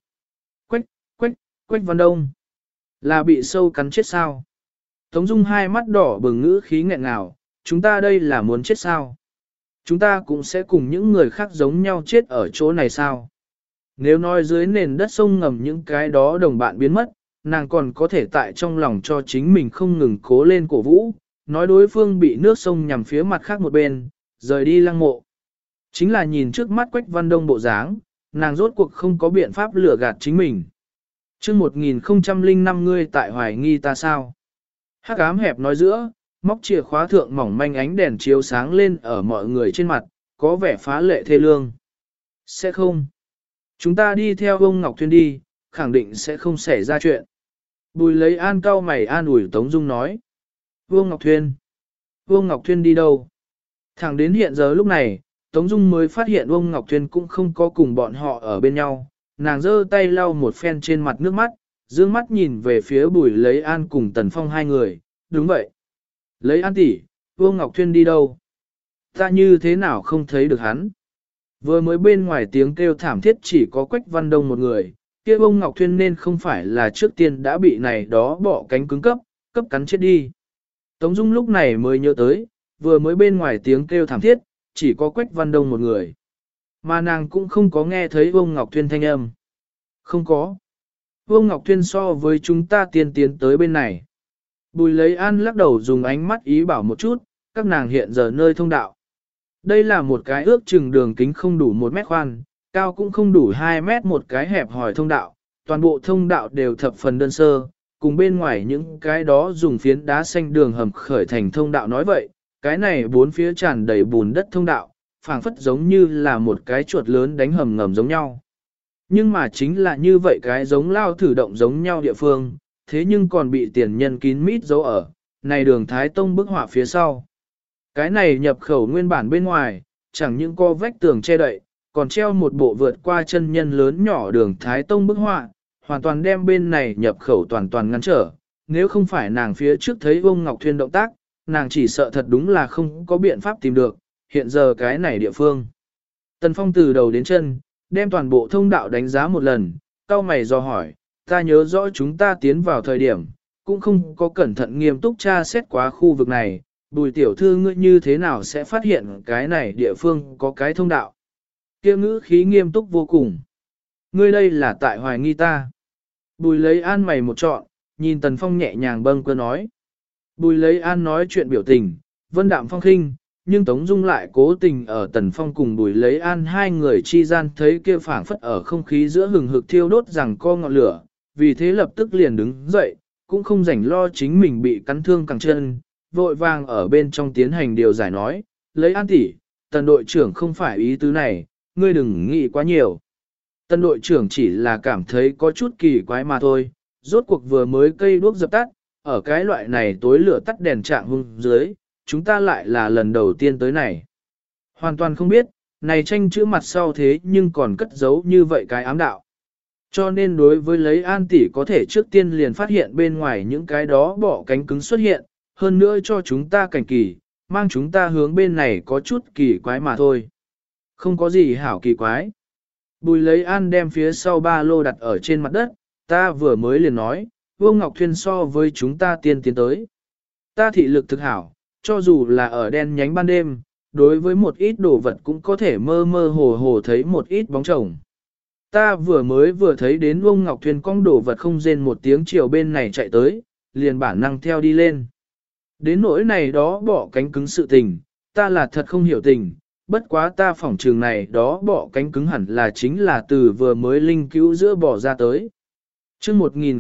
Quách Văn Đông. Là bị sâu cắn chết sao? Tống Dung hai mắt đỏ bừng ngữ khí nghẹn ngào, chúng ta đây là muốn chết sao? Chúng ta cũng sẽ cùng những người khác giống nhau chết ở chỗ này sao? Nếu nói dưới nền đất sông ngầm những cái đó đồng bạn biến mất, nàng còn có thể tại trong lòng cho chính mình không ngừng cố lên cổ vũ, nói đối phương bị nước sông nhằm phía mặt khác một bên, rời đi lăng mộ. Chính là nhìn trước mắt Quách Văn Đông bộ dáng, nàng rốt cuộc không có biện pháp lừa gạt chính mình. Trước 1005 ngươi tại hoài nghi ta sao? Hắc ám hẹp nói giữa, móc chìa khóa thượng mỏng manh ánh đèn chiếu sáng lên ở mọi người trên mặt, có vẻ phá lệ thê lương. Sẽ không. Chúng ta đi theo ông Ngọc Thuyên đi, khẳng định sẽ không xảy ra chuyện. Bùi Lấy An cau mày an ủi Tống Dung nói. Vương Ngọc Thuyên. Vương Ngọc Thuyên đi đâu? Thẳng đến hiện giờ lúc này, Tống Dung mới phát hiện Vương Ngọc Thuyên cũng không có cùng bọn họ ở bên nhau. Nàng giơ tay lau một phen trên mặt nước mắt, dương mắt nhìn về phía Bùi Lấy An cùng Tần Phong hai người. Đúng vậy. Lấy An tỷ, Vương Ngọc Thuyên đi đâu? Ta như thế nào không thấy được hắn? Vừa mới bên ngoài tiếng kêu thảm thiết chỉ có Quách Văn Đông một người, kia Vương Ngọc Thuyên nên không phải là trước tiên đã bị này đó bỏ cánh cứng cấp cắn chết đi. Tống Dung lúc này mới nhớ tới, vừa mới bên ngoài tiếng kêu thảm thiết, chỉ có Quách Văn Đông một người. Mà nàng cũng không có nghe thấy Vương Ngọc Thuyên thanh âm. Không có. Vương Ngọc Thuyên so với chúng ta tiến tới bên này. Bùi Lấy An lắc đầu dùng ánh mắt ý bảo một chút, các nàng hiện giờ nơi thông đạo. Đây là một cái ước chừng đường kính không đủ 1 mét khoan, cao cũng không đủ 2 mét một cái hẹp hòi thông đạo, toàn bộ thông đạo đều thập phần đơn sơ, cùng bên ngoài những cái đó dùng phiến đá xanh đường hầm khởi thành thông đạo nói vậy, cái này bốn phía tràn đầy bùn đất thông đạo, phảng phất giống như là một cái chuột lớn đánh hầm ngầm giống nhau. Nhưng mà chính là như vậy cái giống lao thử động giống nhau địa phương, thế nhưng còn bị tiền nhân kín mít giấu ở, này đường Thái Tông bức họa phía sau. Cái này nhập khẩu nguyên bản bên ngoài, chẳng những có vách tường che đậy, còn treo một bộ vượt qua chân nhân lớn nhỏ đường Thái Tông bức họa, hoàn toàn đem bên này nhập khẩu toàn toàn ngăn trở. Nếu không phải nàng phía trước thấy ông Ngọc Thuyên động tác, nàng chỉ sợ thật đúng là không có biện pháp tìm được, hiện giờ cái này địa phương. Tần Phong từ đầu đến chân, đem toàn bộ thông đạo đánh giá một lần, cau mày do hỏi, ta nhớ rõ chúng ta tiến vào thời điểm, cũng không có cẩn thận nghiêm túc tra xét quá khu vực này, Bùi tiểu thư ngươi như thế nào sẽ phát hiện cái này địa phương có cái thông đạo. Kia ngữ khí nghiêm túc vô cùng. Ngươi đây là tại hoài nghi ta. Bùi lấy an mày một trọn, nhìn Tần Phong nhẹ nhàng bâng cơ nói. Bùi lấy an nói chuyện biểu tình, vân đạm phong khinh, nhưng Tống Dung lại cố tình ở Tần Phong cùng Bùi lấy an hai người chi gian thấy kia phảng phất ở không khí giữa hừng hực thiêu đốt rằng co ngọn lửa, vì thế lập tức liền đứng dậy, cũng không rảnh lo chính mình bị cắn thương cẳng chân, vội vàng ở bên trong tiến hành điều giải nói, lấy an tỷ, Tần đội trưởng không phải ý tứ này, ngươi đừng nghĩ quá nhiều. Tần đội trưởng chỉ là cảm thấy có chút kỳ quái mà thôi, rốt cuộc vừa mới cây đuốc dập tắt, ở cái loại này tối lửa tắt đèn trạng hung dưới, chúng ta lại là lần đầu tiên tới này. Hoàn toàn không biết, này tranh chữ mặt sau thế nhưng còn cất giấu như vậy cái ám đạo. Cho nên đối với lấy an tỷ có thể trước tiên liền phát hiện bên ngoài những cái đó bỏ cánh cứng xuất hiện, hơn nữa cho chúng ta cảnh kỳ, mang chúng ta hướng bên này có chút kỳ quái mà thôi. Không có gì hảo kỳ quái. Bùi lấy an đem phía sau ba lô đặt ở trên mặt đất, ta vừa mới liền nói, Vương Ngọc Thuyên so với chúng ta tiên tiến tới. Ta thị lực thực hảo, cho dù là ở đen nhánh ban đêm, đối với một ít đồ vật cũng có thể mơ mơ hồ hồ thấy một ít bóng chồng. Ta vừa thấy đến Vương Ngọc Thuyên cong đồ vật không rên một tiếng chiều bên này chạy tới, liền bản năng theo đi lên. Đến nỗi này đó bỏ cánh cứng sự tình, ta là thật không hiểu tình, bất quá ta phỏng trường này đó bỏ cánh cứng hẳn là chính là từ vừa mới linh cứu giữa bỏ ra tới. Trước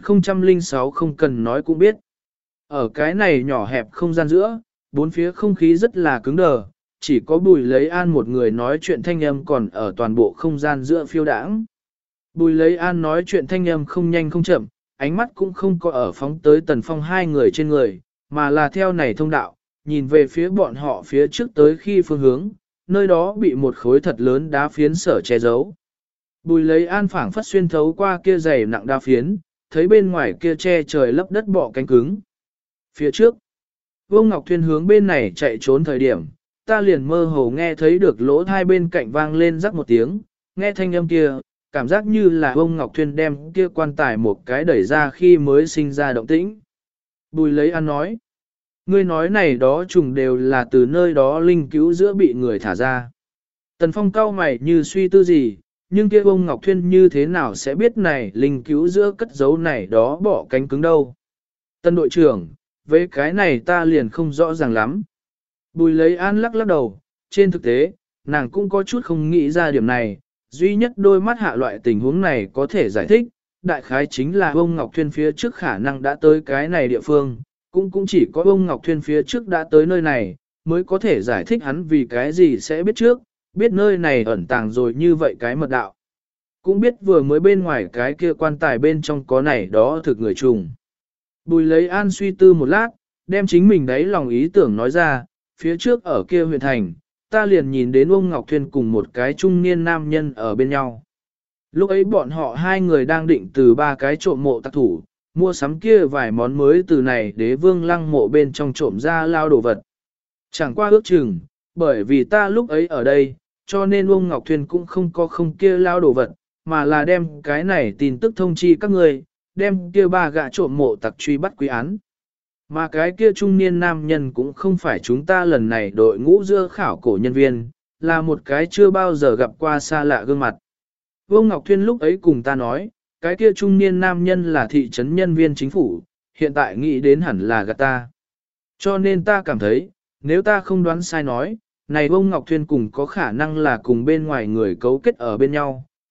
1006 không cần nói cũng biết. Ở cái này nhỏ hẹp không gian giữa, bốn phía không khí rất là cứng đờ, chỉ có Bùi lấy an một người nói chuyện thanh âm còn ở toàn bộ không gian giữa phiêu đãng. Bùi lấy an nói chuyện thanh âm không nhanh không chậm, ánh mắt cũng không có ở phóng tới Tần Phong hai người trên người, mà là theo này thông đạo, nhìn về phía bọn họ phía trước tới khi phương hướng, nơi đó bị một khối thật lớn đá phiến sở che giấu. Bùi lấy an phảng phất xuyên thấu qua kia dày nặng đá phiến, thấy bên ngoài kia che trời lấp đất bọ cánh cứng. Phía trước, Vương Ngọc Thuyên hướng bên này chạy trốn thời điểm, ta liền mơ hồ nghe thấy được lỗ thai bên cạnh vang lên rắc một tiếng, nghe thanh âm kia, cảm giác như là Vương Ngọc Thuyên đem kia quan tài một cái đẩy ra khi mới sinh ra động tĩnh. Bùi lấy an nói, ngươi nói này đó trùng đều là từ nơi đó linh cứu giữa bị người thả ra. Tần Phong cau mày như suy tư gì, nhưng kia ông Ngọc Thuyên như thế nào sẽ biết này linh cứu giữa cất giấu này đó bỏ cánh cứng đâu. Tân đội trưởng, với cái này ta liền không rõ ràng lắm. Bùi lấy an lắc lắc đầu, trên thực tế, nàng cũng có chút không nghĩ ra điểm này, duy nhất đôi mắt hạ loại tình huống này có thể giải thích, đại khái chính là ông Ngọc Thuyên phía trước khả năng đã tới cái này địa phương, cũng chỉ có ông Ngọc Thuyên phía trước đã tới nơi này, mới có thể giải thích hắn vì cái gì sẽ biết trước, biết nơi này ẩn tàng rồi như vậy cái mật đạo. Cũng biết vừa mới bên ngoài cái kia quan tài bên trong có này đó thực người trùng. Bùi lấy an suy tư một lát, đem chính mình đấy lòng ý tưởng nói ra, phía trước ở kia huyện thành, ta liền nhìn đến ông Ngọc Thuyên cùng một cái trung niên nam nhân ở bên nhau. Lúc ấy bọn họ hai người đang định từ ba cái trộm mộ tặc thủ, mua sắm kia vài món mới từ này đế vương lăng mộ bên trong trộm ra lao đồ vật. Chẳng qua ước chừng, bởi vì ta lúc ấy ở đây, cho nên ông Ngọc Thuyên cũng không có không kia lao đồ vật, mà là đem cái này tin tức thông chi các người, đem kia ba gã trộm mộ tặc truy bắt quý án. Mà cái kia trung niên nam nhân cũng không phải chúng ta lần này đội ngũ giữa khảo cổ nhân viên, là một cái chưa bao giờ gặp qua xa lạ gương mặt. Vương Ngọc Thuyên lúc ấy cùng ta nói, cái kia trung niên nam nhân là thị trấn nhân viên chính phủ, hiện tại nghĩ đến hẳn là gạt ta. Cho nên ta cảm thấy, nếu ta không đoán sai nói, này Vương Ngọc Thuyên cùng có khả năng là cùng bên ngoài người cấu kết ở bên nhau,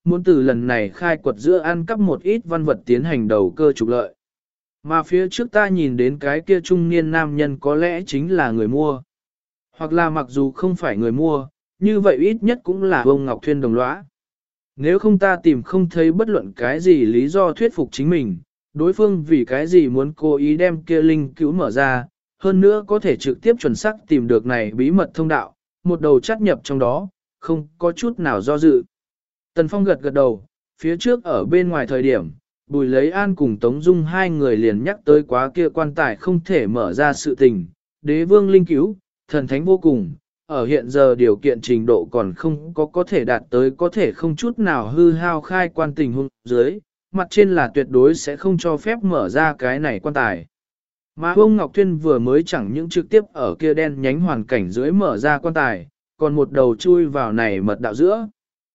muốn từ lần này khai quật giữa ăn cắp một ít văn vật tiến hành đầu cơ trục lợi. Mà phía trước ta nhìn đến cái kia trung niên nam nhân có lẽ chính là người mua. Hoặc là mặc dù không phải người mua, như vậy ít nhất cũng là ông Ngọc Thuyên đồng lõa. Nếu không ta tìm không thấy bất luận cái gì lý do thuyết phục chính mình, đối phương vì cái gì muốn cố ý đem kia linh cứu mở ra, hơn nữa có thể trực tiếp chuẩn xác tìm được này bí mật thông đạo, một đầu chắt nhập trong đó, không có chút nào do dự. Tần Phong gật gật đầu, phía trước ở bên ngoài thời điểm, Bùi Lấy An cùng Tống Dung hai người liền nhắc tới quá kia quan tài không thể mở ra sự tình, đế vương linh cứu, thần thánh vô cùng, ở hiện giờ điều kiện trình độ còn không có thể đạt tới có thể không chút nào hư hao khai quan tình huống dưới, mặt trên là tuyệt đối sẽ không cho phép mở ra cái này quan tài. Mà ông Ngọc Thuyên vừa mới chẳng những trực tiếp ở kia đen nhánh hoàn cảnh dưới mở ra quan tài, còn một đầu chui vào này mật đạo giữa.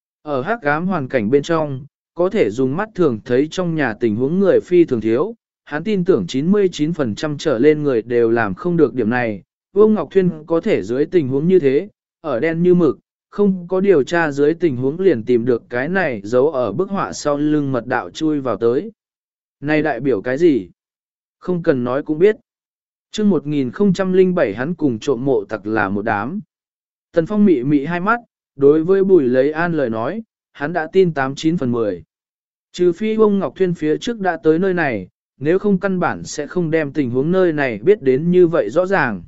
Ở hắc ám hoàn cảnh bên trong, có thể dùng mắt thường thấy trong nhà tình huống người phi thường thiếu, hắn tin tưởng 99% trở lên người đều làm không được điểm này. Vương Ngọc Thuyên có thể dưới tình huống như thế, ở đen như mực, không có điều tra dưới tình huống liền tìm được cái này giấu ở bức họa sau lưng mật đạo chui vào tới. Này đại biểu cái gì? Không cần nói cũng biết. Chương 1007 hắn cùng trộm mộ tặc là một đám. Tần Phong mị mị hai mắt, đối với Bùi Lấy An lời nói, hắn đã tin 89 phần 10. Trừ phi ông Ngọc Thuyên phía trước đã tới nơi này, nếu không căn bản sẽ không đem tình huống nơi này biết đến như vậy rõ ràng.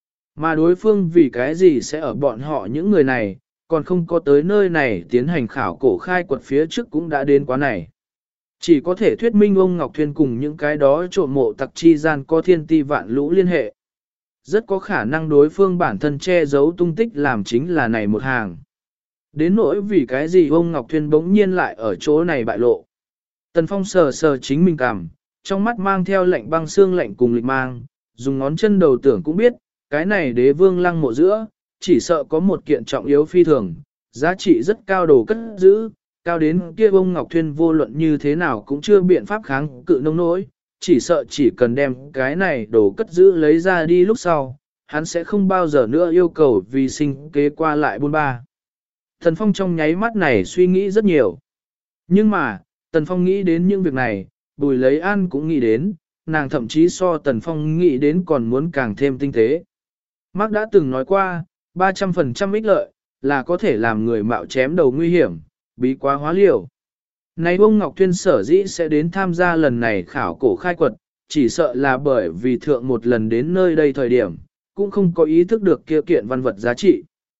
Mà đối phương vì cái gì sẽ ở bọn họ những người này, còn không có tới nơi này tiến hành khảo cổ khai quật phía trước cũng đã đến quá này. Chỉ có thể thuyết minh ông Ngọc Thuyên cùng những cái đó trộm mộ tặc chi gian có thiên ti vạn lũ liên hệ. Rất có khả năng đối phương bản thân che giấu tung tích làm chính là này một hàng. Đến nỗi vì cái gì ông Ngọc Thuyên bỗng nhiên lại ở chỗ này bại lộ. Tần Phong sờ sờ chính mình cảm, trong mắt mang theo lệnh băng xương lạnh cùng lịch mang, dùng ngón chân đầu tưởng cũng biết, cái này đế vương lăng mộ giữa, chỉ sợ có một kiện trọng yếu phi thường, giá trị rất cao đồ cất giữ, cao đến kia ông Ngọc Thuyên vô luận như thế nào cũng chưa biện pháp kháng cự nông nỗi, chỉ sợ chỉ cần đem cái này đồ cất giữ lấy ra đi lúc sau, hắn sẽ không bao giờ nữa yêu cầu vì sinh kế qua lại buôn ba. Tần Phong trong nháy mắt này suy nghĩ rất nhiều. Nhưng mà, Tần Phong nghĩ đến những việc này, Bùi Lấy An cũng nghĩ đến, nàng thậm chí so Tần Phong nghĩ đến còn muốn càng thêm tinh tế. Mark đã từng nói qua, 300% ích lợi, là có thể làm người mạo chém đầu nguy hiểm, bí quá hóa liều. Này ông Ngọc Thuyên sở dĩ sẽ đến tham gia lần này khảo cổ khai quật, chỉ sợ là bởi vì thượng một lần đến nơi đây thời điểm, cũng không có ý thức được kia kiện văn vật giá trị.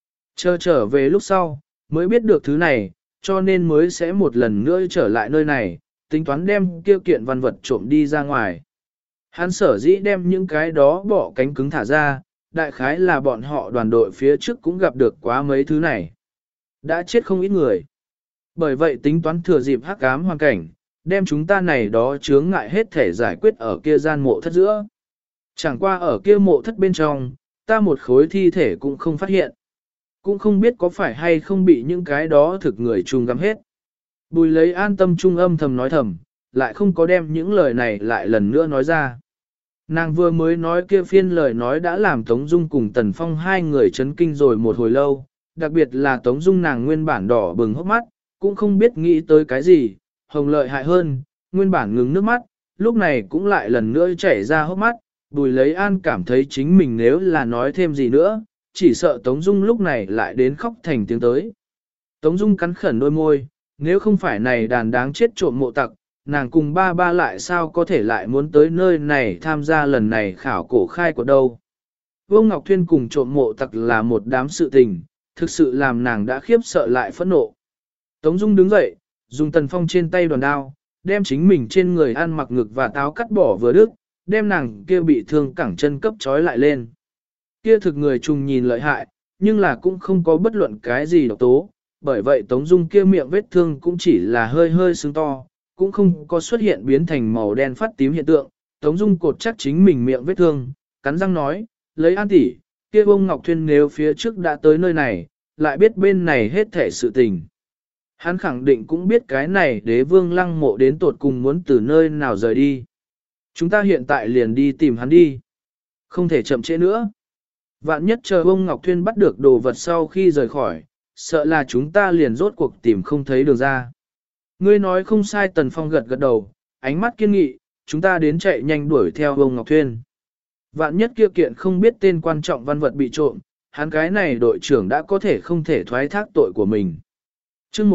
Trở về lúc sau, mới biết được thứ này, cho nên mới sẽ một lần nữa trở lại nơi này, tính toán đem kia kiện văn vật trộm đi ra ngoài. Hắn sở dĩ đem những cái đó bỏ cánh cứng thả ra, đại khái là bọn họ đoàn đội phía trước cũng gặp được quá mấy thứ này. Đã chết không ít người. Bởi vậy tính toán thừa dịp hắc ám hoàn cảnh, đem chúng ta này đó chướng ngại hết thể giải quyết ở kia gian mộ thất giữa. Chẳng qua ở kia mộ thất bên trong, ta một khối thi thể cũng không phát hiện. Cũng không biết có phải hay không bị những cái đó thực người chung gắm hết. Bùi Lấy An tâm trung âm thầm nói thầm, lại không có đem những lời này lại lần nữa nói ra. Nàng vừa mới nói kia phiên lời nói đã làm Tống Dung cùng Tần Phong hai người chấn kinh rồi một hồi lâu, đặc biệt là Tống Dung nàng nguyên bản đỏ bừng hốc mắt, cũng không biết nghĩ tới cái gì, hồng lợi hại hơn, nguyên bản ngừng nước mắt, lúc này cũng lại lần nữa chảy ra hốc mắt, Bùi Lấy An cảm thấy chính mình nếu là nói thêm gì nữa, chỉ sợ Tống Dung lúc này lại đến khóc thành tiếng tới. Tống Dung cắn khẩn đôi môi, nếu không phải này đàn đáng chết trộm mộ tặc, nàng cùng ba ba lại sao có thể lại muốn tới nơi này tham gia lần này khảo cổ khai của đâu. Vương Ngọc Thuyên cùng trộm mộ tặc là một đám sự tình, thực sự làm nàng đã khiếp sợ lại phẫn nộ. Tống Dung đứng dậy, dùng Tần Phong trên tay đoàn đao, đem chính mình trên người ăn mặc ngực và táo cắt bỏ vừa đứt, đem nàng kia bị thương cẳng chân cấp trói lại lên. Kia thực người trùng nhìn lợi hại, nhưng là cũng không có bất luận cái gì độc tố, bởi vậy Tống Dung kia miệng vết thương cũng chỉ là hơi hơi sưng to, cũng không có xuất hiện biến thành màu đen phát tím hiện tượng. Tống Dung cột chắc chính mình miệng vết thương, cắn răng nói, lấy An tỷ, kia ông Ngọc Thuyên nếu phía trước đã tới nơi này, lại biết bên này hết thể sự tình. Hắn khẳng định cũng biết cái này đế vương lăng mộ đến tột cùng muốn từ nơi nào rời đi. Chúng ta hiện tại liền đi tìm hắn đi. Không thể chậm trễ nữa. Vạn nhất chờ ông Ngọc Thuyên bắt được đồ vật sau khi rời khỏi, sợ là chúng ta liền rốt cuộc tìm không thấy đường ra. Ngươi nói không sai. Tần Phong gật gật đầu, ánh mắt kiên nghị, chúng ta đến chạy nhanh đuổi theo ông Ngọc Thuyên. Vạn nhất kia kiện không biết tên quan trọng văn vật bị trộm, hắn cái này đội trưởng đã có thể không thể thoái thác tội của mình. Chương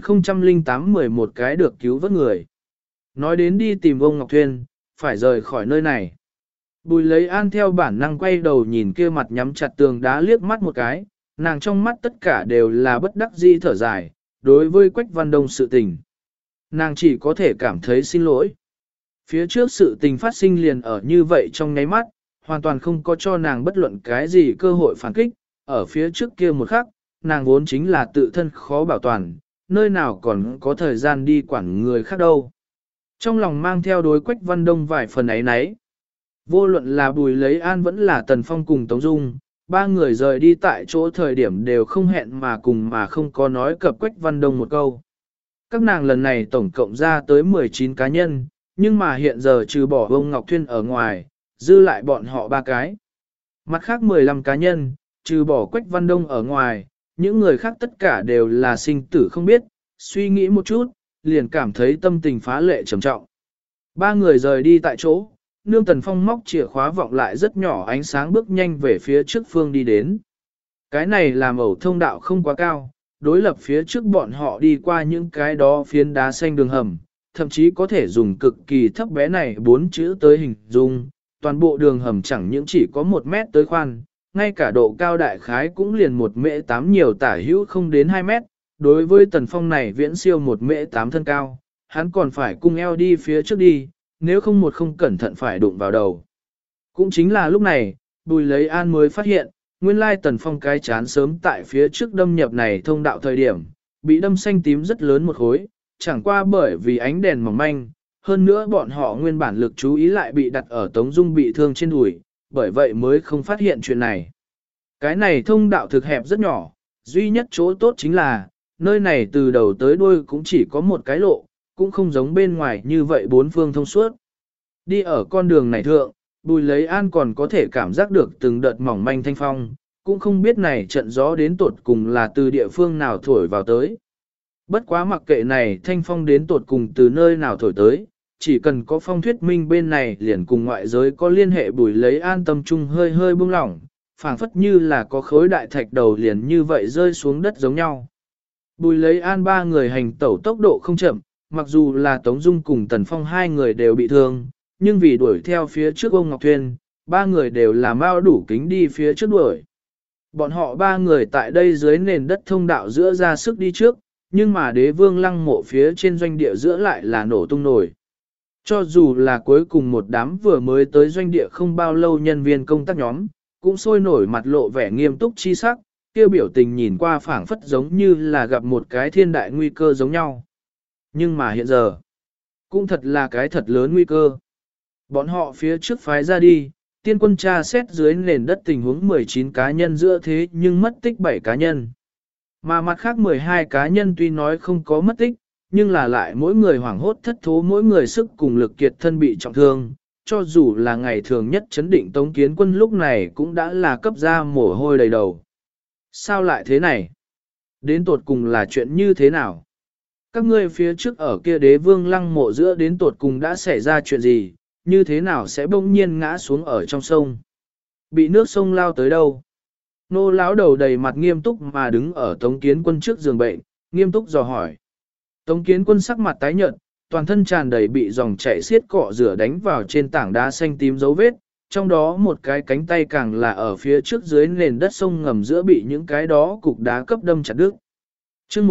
1008 11 cái được cứu vớt người. Nói đến đi tìm ông Ngọc Thuyên, phải rời khỏi nơi này. Bùi lấy an theo bản năng quay đầu nhìn kia mặt nhắm chặt tường đá liếc mắt một cái, nàng trong mắt tất cả đều là bất đắc dĩ thở dài, đối với Quách Văn Đông sự tình. Nàng chỉ có thể cảm thấy xin lỗi. Phía trước sự tình phát sinh liền ở như vậy trong nháy mắt, hoàn toàn không có cho nàng bất luận cái gì cơ hội phản kích, ở phía trước kia một khắc, nàng vốn chính là tự thân khó bảo toàn, nơi nào còn có thời gian đi quản người khác đâu. Trong lòng mang theo đối Quách Văn Đông vài phần ấy nấy. Vô luận là Bùi Lấy An vẫn là Tần Phong cùng Tống Dung, ba người rời đi tại chỗ thời điểm đều không hẹn mà cùng mà không có nói cập Quách Văn Đông một câu. Các nàng lần này tổng cộng ra tới 19 cá nhân, nhưng mà hiện giờ trừ bỏ ông Ngọc Thuyên ở ngoài, dư lại bọn họ ba cái. Mặt khác 15 cá nhân, trừ bỏ Quách Văn Đông ở ngoài, những người khác tất cả đều là sinh tử không biết, suy nghĩ một chút, liền cảm thấy tâm tình phá lệ trầm trọng. Ba người rời đi tại chỗ, nương Tần Phong móc chìa khóa vọng lại rất nhỏ ánh sáng bước nhanh về phía trước phương đi đến. Cái này làm ẩu thông đạo không quá cao, đối lập phía trước bọn họ đi qua những cái đó phiến đá xanh đường hầm, thậm chí có thể dùng cực kỳ thấp bé này 4 chữ tới hình dung, toàn bộ đường hầm chẳng những chỉ có 1 mét tới khoan, ngay cả độ cao đại khái cũng liền 1m8 nhiều tả hữu không đến 2 mét, đối với Tần Phong này viễn siêu 1m8 thân cao, hắn còn phải cung eo đi phía trước đi, nếu không cẩn thận phải đụng vào đầu. Cũng chính là lúc này, Bùi Lấy An mới phát hiện, nguyên lai Tần Phong cái chán sớm tại phía trước đâm nhập này thông đạo thời điểm, bị đâm xanh tím rất lớn một khối, chẳng qua bởi vì ánh đèn mỏng manh, hơn nữa bọn họ nguyên bản lực chú ý lại bị đặt ở Tống Dung bị thương trên đùi, bởi vậy mới không phát hiện chuyện này. Cái này thông đạo thực hẹp rất nhỏ, duy nhất chỗ tốt chính là, nơi này từ đầu tới đuôi cũng chỉ có một cái lộ, cũng không giống bên ngoài như vậy bốn phương thông suốt. Đi ở con đường này thượng, Bùi Lấy An còn có thể cảm giác được từng đợt mỏng manh thanh phong, cũng không biết này trận gió đến tột cùng là từ địa phương nào thổi vào tới. Bất quá mặc kệ này thanh phong đến tột cùng từ nơi nào thổi tới, chỉ cần có phong thuyết minh bên này liền cùng ngoại giới có liên hệ. Bùi Lấy An tâm trung hơi hơi buông lỏng, phảng phất như là có khối đại thạch đầu liền như vậy rơi xuống đất giống nhau. Bùi Lấy An ba người hành tẩu tốc độ không chậm, mặc dù là Tống Dung cùng Tần Phong hai người đều bị thương, nhưng vì đuổi theo phía trước ông Ngọc Thuyên, ba người đều là mau đủ kính đi phía trước đuổi. Bọn họ ba người tại đây dưới nền đất thông đạo giữa ra sức đi trước, nhưng mà Đế Vương Lăng mộ phía trên doanh địa giữa lại là nổ tung nổi. Cho dù là cuối cùng một đám vừa mới tới doanh địa không bao lâu nhân viên công tác nhóm, cũng sôi nổi mặt lộ vẻ nghiêm túc chi sắc, kêu biểu tình nhìn qua phảng phất giống như là gặp một cái thiên đại nguy cơ giống nhau. Nhưng mà hiện giờ, cũng thật là cái thật lớn nguy cơ. Bọn họ phía trước phái ra đi, tiên quân tra xét dưới nền đất tình huống 19 cá nhân giữa thế nhưng mất tích 7 cá nhân. Mà mặt khác 12 cá nhân tuy nói không có mất tích, nhưng là lại mỗi người hoảng hốt thất thố, mỗi người sức cùng lực kiệt thân bị trọng thương, cho dù là ngày thường nhất chấn định Tống Kiến Quân lúc này cũng đã là cấp ra mồ hôi đầy đầu. Sao lại thế này? Đến tột cùng là chuyện như thế nào? Các ngươi phía trước ở kia Đế Vương Lăng mộ giữa đến tột cùng đã xảy ra chuyện gì, như thế nào sẽ bỗng nhiên ngã xuống ở trong sông? Bị nước sông lao tới đâu? Nô lão đầu đầy mặt nghiêm túc mà đứng ở Tống Kiến Quân trước giường bệnh, nghiêm túc dò hỏi. Tống Kiến Quân sắc mặt tái nhợt, toàn thân tràn đầy bị dòng chảy xiết cọ rửa đánh vào trên tảng đá xanh tím dấu vết, trong đó một cái cánh tay càng là ở phía trước dưới nền đất sông ngầm giữa bị những cái đó cục đá cấp đâm chặt đứt. Chương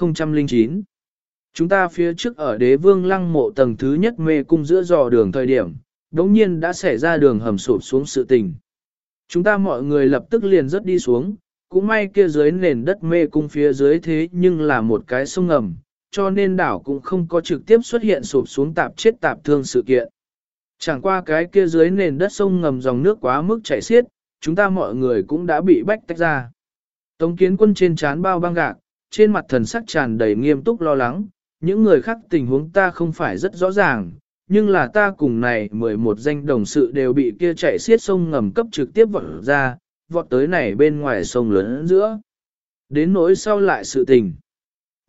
1009, chúng ta phía trước ở Đế Vương Lăng mộ tầng thứ nhất mê cung giữa dò đường thời điểm, đống nhiên đã xảy ra đường hầm sụp xuống sự tình. Chúng ta mọi người lập tức liền rớt đi xuống, cũng may kia dưới nền đất mê cung phía dưới thế nhưng là một cái sông ngầm, cho nên đảo cũng không có trực tiếp xuất hiện sụp xuống tạp chết tạp thương sự kiện. Chẳng qua cái kia dưới nền đất sông ngầm dòng nước quá mức chảy xiết, chúng ta mọi người cũng đã bị bách tách ra. Tống Kiến Quân trên trán bao băng gạc, trên mặt thần sắc tràn đầy nghiêm túc lo lắng, những người khác tình huống ta không phải rất rõ ràng, nhưng là ta cùng này 11 danh đồng sự đều bị kia chảy xiết sông ngầm cấp trực tiếp vọt ra, vọt tới này bên ngoài sông lớn giữa. Đến nỗi sau lại sự tình.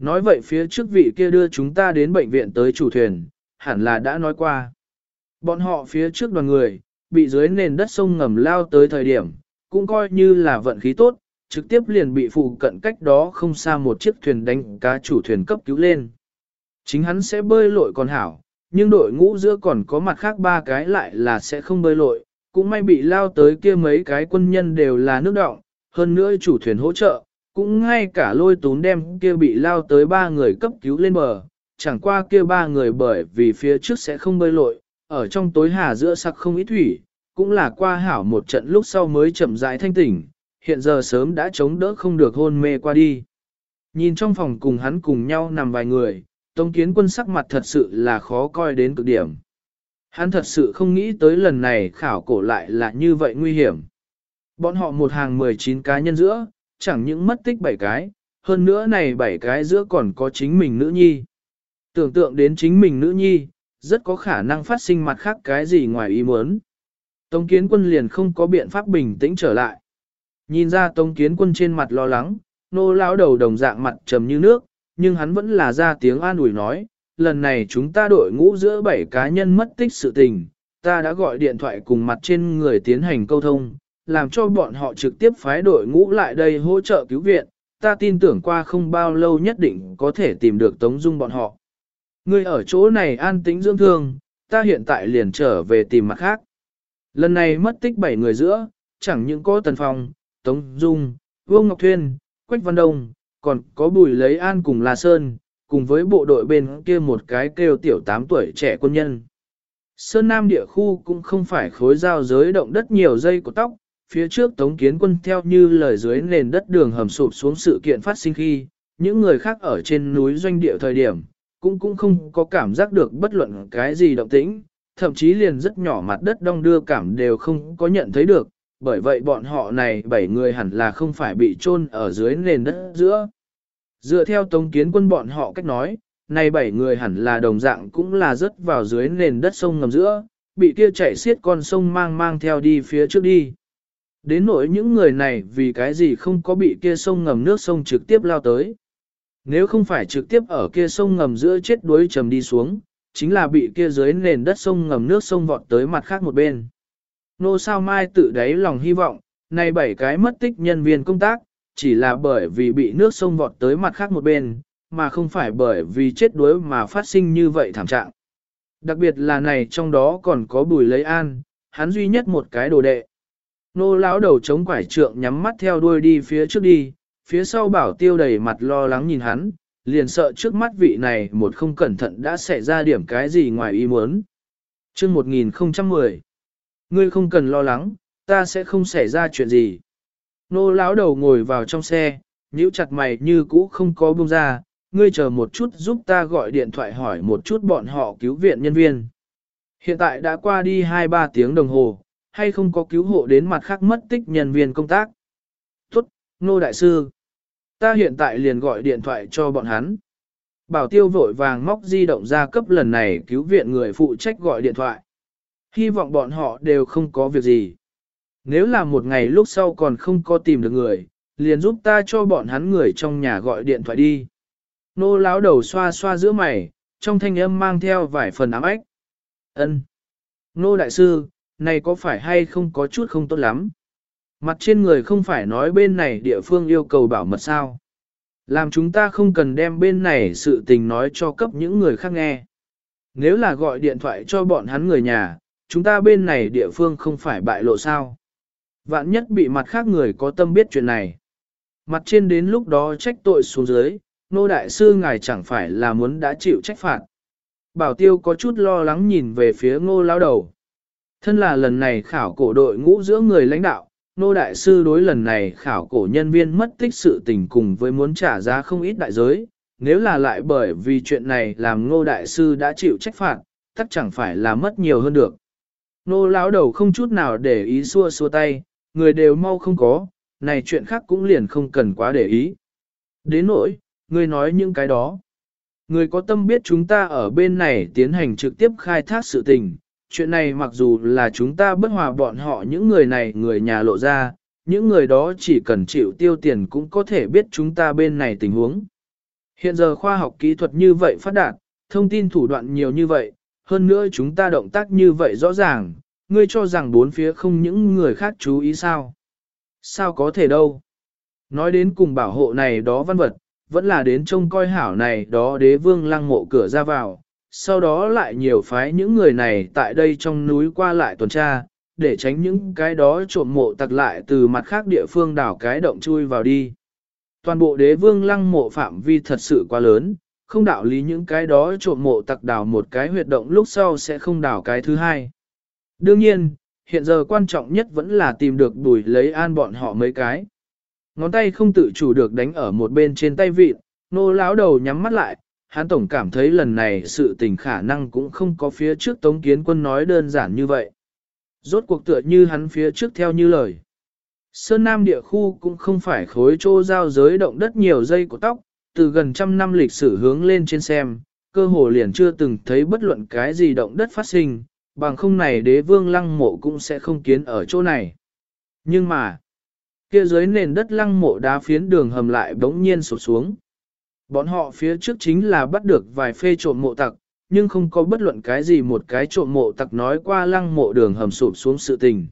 Nói vậy phía trước vị kia đưa chúng ta đến bệnh viện tới chủ thuyền, hẳn là đã nói qua. Bọn họ phía trước đoàn người, bị dưới nền đất sông ngầm lao tới thời điểm, cũng coi như là vận khí tốt, trực tiếp liền bị phụ cận cách đó không xa một chiếc thuyền đánh cá chủ thuyền cấp cứu lên. Chính hắn sẽ bơi lội còn hảo, nhưng đội ngũ giữa còn có mặt khác ba cái lại là sẽ không bơi lội, cũng may bị lao tới kia mấy cái quân nhân đều là nước đọng, hơn nữa chủ thuyền hỗ trợ, cũng ngay cả lôi tún đem kia bị lao tới ba người cấp cứu lên bờ, chẳng qua kia ba người bởi vì phía trước sẽ không bơi lội, ở trong tối hà giữa sặc không ít thủy, cũng là qua hảo một trận lúc sau mới chậm rãi thanh tỉnh, hiện giờ sớm đã chống đỡ không được hôn mê qua đi. Nhìn trong phòng cùng hắn cùng nhau nằm vài người, Tống Kiến Quân sắc mặt thật sự là khó coi đến cực điểm. Hắn thật sự không nghĩ tới lần này khảo cổ lại là như vậy nguy hiểm. Bọn họ một hàng 19 cá nhân giữa, chẳng những mất tích 7 cái, hơn nữa này 7 cái giữa còn có chính mình nữ nhi. Tưởng tượng đến chính mình nữ nhi, rất có khả năng phát sinh mặt khác cái gì ngoài ý muốn. Tống Kiến Quân liền không có biện pháp bình tĩnh trở lại. Nhìn ra Tống Kiến Quân trên mặt lo lắng, nô lão đầu đồng dạng mặt trầm như nước, nhưng hắn vẫn là ra tiếng an ủi nói, lần này chúng ta đội ngũ giữa 7 cá nhân mất tích sự tình, ta đã gọi điện thoại cùng mặt trên người tiến hành câu thông, làm cho bọn họ trực tiếp phái đội ngũ lại đây hỗ trợ cứu viện, ta tin tưởng qua không bao lâu nhất định có thể tìm được Tống Dung bọn họ. Ngươi ở chỗ này an tĩnh dưỡng thương, ta hiện tại liền trở về tìm mặt khác. Lần này mất tích 7 người giữa, chẳng những có Tần Phong, Tống Dung, Vương Ngọc Thuyên, Quách Văn Đông, còn có Bùi Lấy An cùng La Sơn, cùng với bộ đội bên kia một cái kêu tiểu 8 tuổi trẻ quân nhân. Sơn Nam địa khu cũng không phải khối giao giới động đất nhiều dây của tóc, phía trước Tống Kiến Quân theo như lời dưới nền đất đường hầm sụp xuống sự kiện phát sinh khi, những người khác ở trên núi doanh địa thời điểm, cũng không có cảm giác được bất luận cái gì động tĩnh, thậm chí liền rất nhỏ mặt đất đong đưa cảm đều không có nhận thấy được, bởi vậy bọn họ này 7 người hẳn là không phải bị chôn ở dưới nền đất giữa. Dựa theo Tống Kiến Quân bọn họ cách nói, này 7 người hẳn là đồng dạng cũng là rớt vào dưới nền đất sông ngầm giữa, bị kia chảy xiết con sông mang theo đi phía trước đi. Đến nỗi những người này vì cái gì không có bị kia sông ngầm nước sông trực tiếp lao tới. Nếu không phải trực tiếp ở kia sông ngầm giữa chết đuối trầm đi xuống, chính là bị kia dưới nền đất sông ngầm nước sông vọt tới mặt khác một bên. Nô Sao Mai tự đáy lòng hy vọng, này 7 cái mất tích nhân viên công tác, chỉ là bởi vì bị nước sông vọt tới mặt khác một bên, mà không phải bởi vì chết đuối mà phát sinh như vậy thảm trạng. Đặc biệt là này trong đó còn có Bùi Lấy An, hắn duy nhất một cái đồ đệ. Nô lão đầu chống quải trượng nhắm mắt theo đuôi đi phía trước đi, phía sau Bảo Tiêu đầy mặt lo lắng nhìn hắn, liền sợ trước mắt vị này một không cẩn thận đã xảy ra điểm cái gì ngoài ý muốn. Chương 1010. Ngươi không cần lo lắng, ta sẽ không xảy ra chuyện gì. Nô lão đầu ngồi vào trong xe, nhíu chặt mày như cũ không có buông ra, ngươi chờ một chút giúp ta gọi điện thoại hỏi một chút bọn họ cứu viện nhân viên. Hiện tại đã qua đi 2-3 tiếng đồng hồ, hay không có cứu hộ đến mặt khác mất tích nhân viên công tác. Tốt, Nô Đại Sư. Ta hiện tại liền gọi điện thoại cho bọn hắn. Bảo Tiêu vội vàng móc di động ra cấp lần này cứu viện người phụ trách gọi điện thoại. Hy vọng bọn họ đều không có việc gì. Nếu là một ngày lúc sau còn không có tìm được người, liền giúp ta cho bọn hắn người trong nhà gọi điện thoại đi. Nô lão đầu xoa xoa giữa mày, trong thanh âm mang theo vài phần ám ách. Ân. Nô Đại Sư, này có phải hay không có chút không tốt lắm? Mặt trên người không phải nói bên này địa phương yêu cầu bảo mật sao? Làm chúng ta không cần đem bên này sự tình nói cho cấp những người khác nghe. Nếu là gọi điện thoại cho bọn hắn người nhà, chúng ta bên này địa phương không phải bại lộ sao? Vạn nhất bị mặt khác người có tâm biết chuyện này. Mặt trên đến lúc đó trách tội xuống dưới, Nô Đại Sư ngài chẳng phải là muốn đã chịu trách phạt. Bảo Tiêu có chút lo lắng nhìn về phía Ngô lão đầu. Thân là lần này khảo cổ đội ngũ giữa người lãnh đạo, Nô Đại Sư đối lần này khảo cổ nhân viên mất tích sự tình cùng với muốn trả giá không ít đại giới, nếu là lại bởi vì chuyện này làm Ngô Đại Sư đã chịu trách phạt, tất chẳng phải là mất nhiều hơn được. Nô lão đầu không chút nào để ý xua xua tay, người đều mau không có, này chuyện khác cũng liền không cần quá để ý. Đến nỗi, người nói những cái đó. Người có tâm biết chúng ta ở bên này tiến hành trực tiếp khai thác sự tình, chuyện này mặc dù là chúng ta bất hòa bọn họ những người này người nhà lộ ra, những người đó chỉ cần chịu tiêu tiền cũng có thể biết chúng ta bên này tình huống. Hiện giờ khoa học kỹ thuật như vậy phát đạt, thông tin thủ đoạn nhiều như vậy, hơn nữa chúng ta động tác như vậy rõ ràng, ngươi cho rằng bốn phía không những người khác chú ý sao? Sao có thể đâu? Nói đến cùng bảo hộ này đó văn vật, vẫn là đến trông coi hảo này đó đế vương lăng mộ cửa ra vào, sau đó lại nhiều phái những người này tại đây trong núi qua lại tuần tra, để tránh những cái đó trộm mộ tặc lại từ mặt khác địa phương đảo cái động chui vào đi. Toàn bộ đế vương lăng mộ phạm vi thật sự quá lớn, không đạo lý những cái đó trộm mộ tặc đảo một cái huyệt động lúc sau sẽ không đảo cái thứ hai. Đương nhiên, hiện giờ quan trọng nhất vẫn là tìm được Bùi Lấy An bọn họ mấy cái. Ngón tay không tự chủ được đánh ở một bên trên tay vịt, nô lão đầu nhắm mắt lại, hắn tổng cảm thấy lần này sự tình khả năng cũng không có phía trước Tống Kiến Quân nói đơn giản như vậy. Rốt cuộc tựa như hắn phía trước theo như lời. Sơn Nam địa khu cũng không phải khối trô giao giới động đất nhiều dây của tóc, từ gần trăm năm lịch sử hướng lên trên xem, cơ hồ liền chưa từng thấy bất luận cái gì động đất phát sinh, bằng không này đế vương lăng mộ cũng sẽ không kiến ở chỗ này. Nhưng mà, kia dưới nền đất lăng mộ đá phiến đường hầm lại bỗng nhiên sụp xuống. Bọn họ phía trước chính là bắt được vài phê trộm mộ tặc, nhưng không có bất luận cái gì một cái trộm mộ tặc nói qua lăng mộ đường hầm sụp xuống sự tình.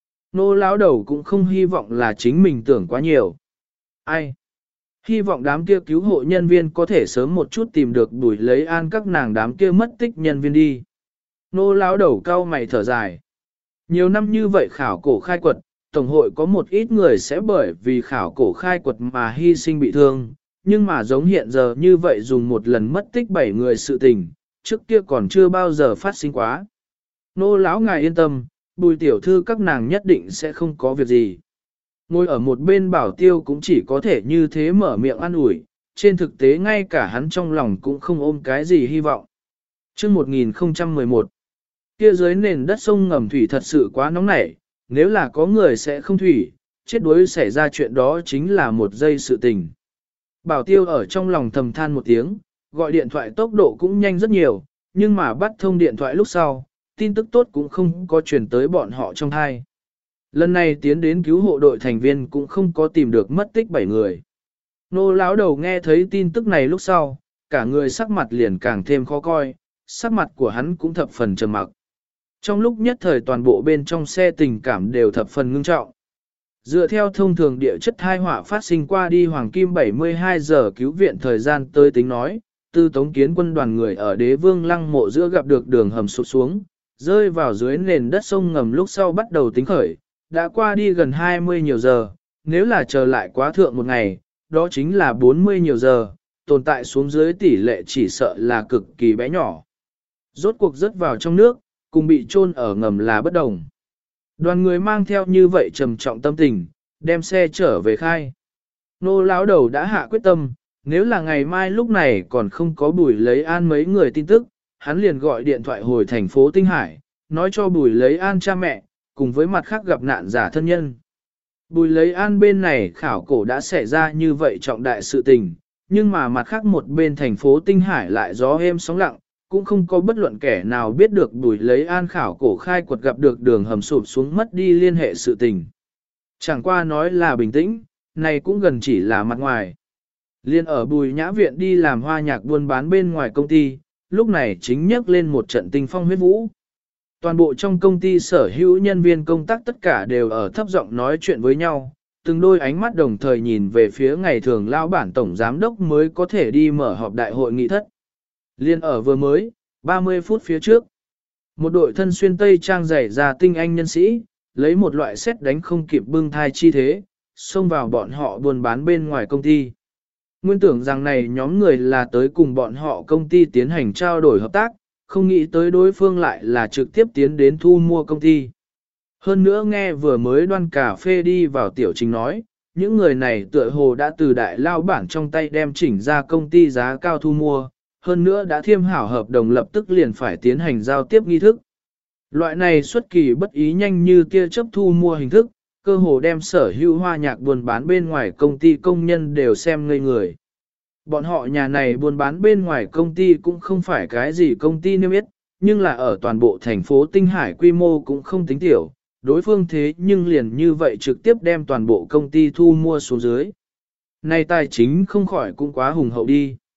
Nô lão đầu cũng không hy vọng là chính mình tưởng quá nhiều. Ai? Hy vọng đám kia cứu hộ nhân viên có thể sớm một chút tìm được Bùi Lấy An các nàng đám kia mất tích nhân viên đi. Nô lão đầu cau mày thở dài. Nhiều năm như vậy khảo cổ khai quật, Tổng hội có một ít người sẽ bởi vì khảo cổ khai quật mà hy sinh bị thương, nhưng mà giống hiện giờ như vậy dùng một lần mất tích 7 người sự tình, trước kia còn chưa bao giờ phát sinh quá. Nô lão ngài yên tâm, Bùi tiểu thư các nàng nhất định sẽ không có việc gì. Ngồi ở một bên Bảo Tiêu cũng chỉ có thể như thế mở miệng an ủi, trên thực tế ngay cả hắn trong lòng cũng không ôm cái gì hy vọng. Chương 1011 kia dưới nền đất sông ngầm thủy thật sự quá nóng nảy, nếu là có người sẽ không thủy, chết đuối xảy ra chuyện đó chính là một giây sự tình. Bảo Tiêu ở trong lòng thầm than một tiếng, gọi điện thoại tốc độ cũng nhanh rất nhiều, nhưng mà bắt thông điện thoại lúc sau, tin tức tốt cũng không có truyền tới bọn họ trong hai. Lần này tiến đến cứu hộ đội thành viên cũng không có tìm được mất tích 7 người. Nô lão đầu nghe thấy tin tức này lúc sau, cả người sắc mặt liền càng thêm khó coi, sắc mặt của hắn cũng thập phần trầm mặc. Trong lúc nhất thời toàn bộ bên trong xe tình cảm đều thập phần ngưng trọng. Dựa theo thông thường địa chất thai họa phát sinh qua đi hoàng kim 72 giờ cứu viện thời gian tới tính nói, từ Tống Kiến Quân đoàn người ở đế vương lăng mộ giữa gặp được đường hầm sụp xuống, rơi vào dưới nền đất sông ngầm lúc sau bắt đầu tính khởi, đã qua đi gần 20 nhiều giờ, nếu là chờ lại quá thượng một ngày, đó chính là 40 nhiều giờ, tồn tại xuống dưới tỷ lệ chỉ sợ là cực kỳ bé nhỏ. Rốt cuộc rớt vào trong nước, cùng bị chôn ở ngầm là bất đồng. Đoàn người mang theo như vậy trầm trọng tâm tình, đem xe trở về khai. Nô lão đầu đã hạ quyết tâm, nếu là ngày mai lúc này còn không có Bùi Lấy An mấy người tin tức, hắn liền gọi điện thoại hồi thành phố Tinh Hải, nói cho Bùi Lấy An cha mẹ, cùng với mặt khác gặp nạn giả thân nhân. Bùi Lấy An bên này khảo cổ đã xảy ra như vậy trọng đại sự tình, nhưng mà mặt khác một bên thành phố Tinh Hải lại gió êm sóng lặng, cũng không có bất luận kẻ nào biết được Bùi Lấy An khảo cổ khai quật gặp được đường hầm sụp xuống mất đi liên hệ sự tình. Chẳng qua nói là bình tĩnh, này cũng gần chỉ là mặt ngoài. Liên ở Bùi Nhã Viện đi làm hoa nhạc buôn bán bên ngoài công ty, lúc này chính nhắc lên một trận tinh phong huyết vũ. Toàn bộ trong công ty sở hữu nhân viên công tác tất cả đều ở thấp giọng nói chuyện với nhau, từng đôi ánh mắt đồng thời nhìn về phía ngày thường lao bản tổng giám đốc mới có thể đi mở họp đại hội nghị thất. Liên ở vừa mới, 30 phút phía trước, một đội thân xuyên tây trang dày ra tinh anh nhân sĩ, lấy một loại xét đánh không kịp bưng thai chi thế, xông vào bọn họ buôn bán bên ngoài công ty. Nguyên tưởng rằng này nhóm người là tới cùng bọn họ công ty tiến hành trao đổi hợp tác, không nghĩ tới đối phương lại là trực tiếp tiến đến thu mua công ty. Hơn nữa nghe vừa mới đoan cà phê đi vào tiểu trình nói, những người này tựa hồ đã từ đại lao bản trong tay đem chỉnh ra công ty giá cao thu mua, hơn nữa đã thiêm hảo hợp đồng lập tức liền phải tiến hành giao tiếp nghi thức. Loại này xuất kỳ bất ý nhanh như tia chớp thu mua hình thức, cơ hồ đem sở hữu hoa nhạc buôn bán bên ngoài công ty công nhân đều xem ngây người. Bọn họ nhà này buôn bán bên ngoài công ty cũng không phải cái gì công ty niêm yết, nhưng là ở toàn bộ thành phố Tinh Hải quy mô cũng không tính tiểu, đối phương thế nhưng liền như vậy trực tiếp đem toàn bộ công ty thu mua xuống dưới. Này tài chính không khỏi cũng quá hùng hậu đi.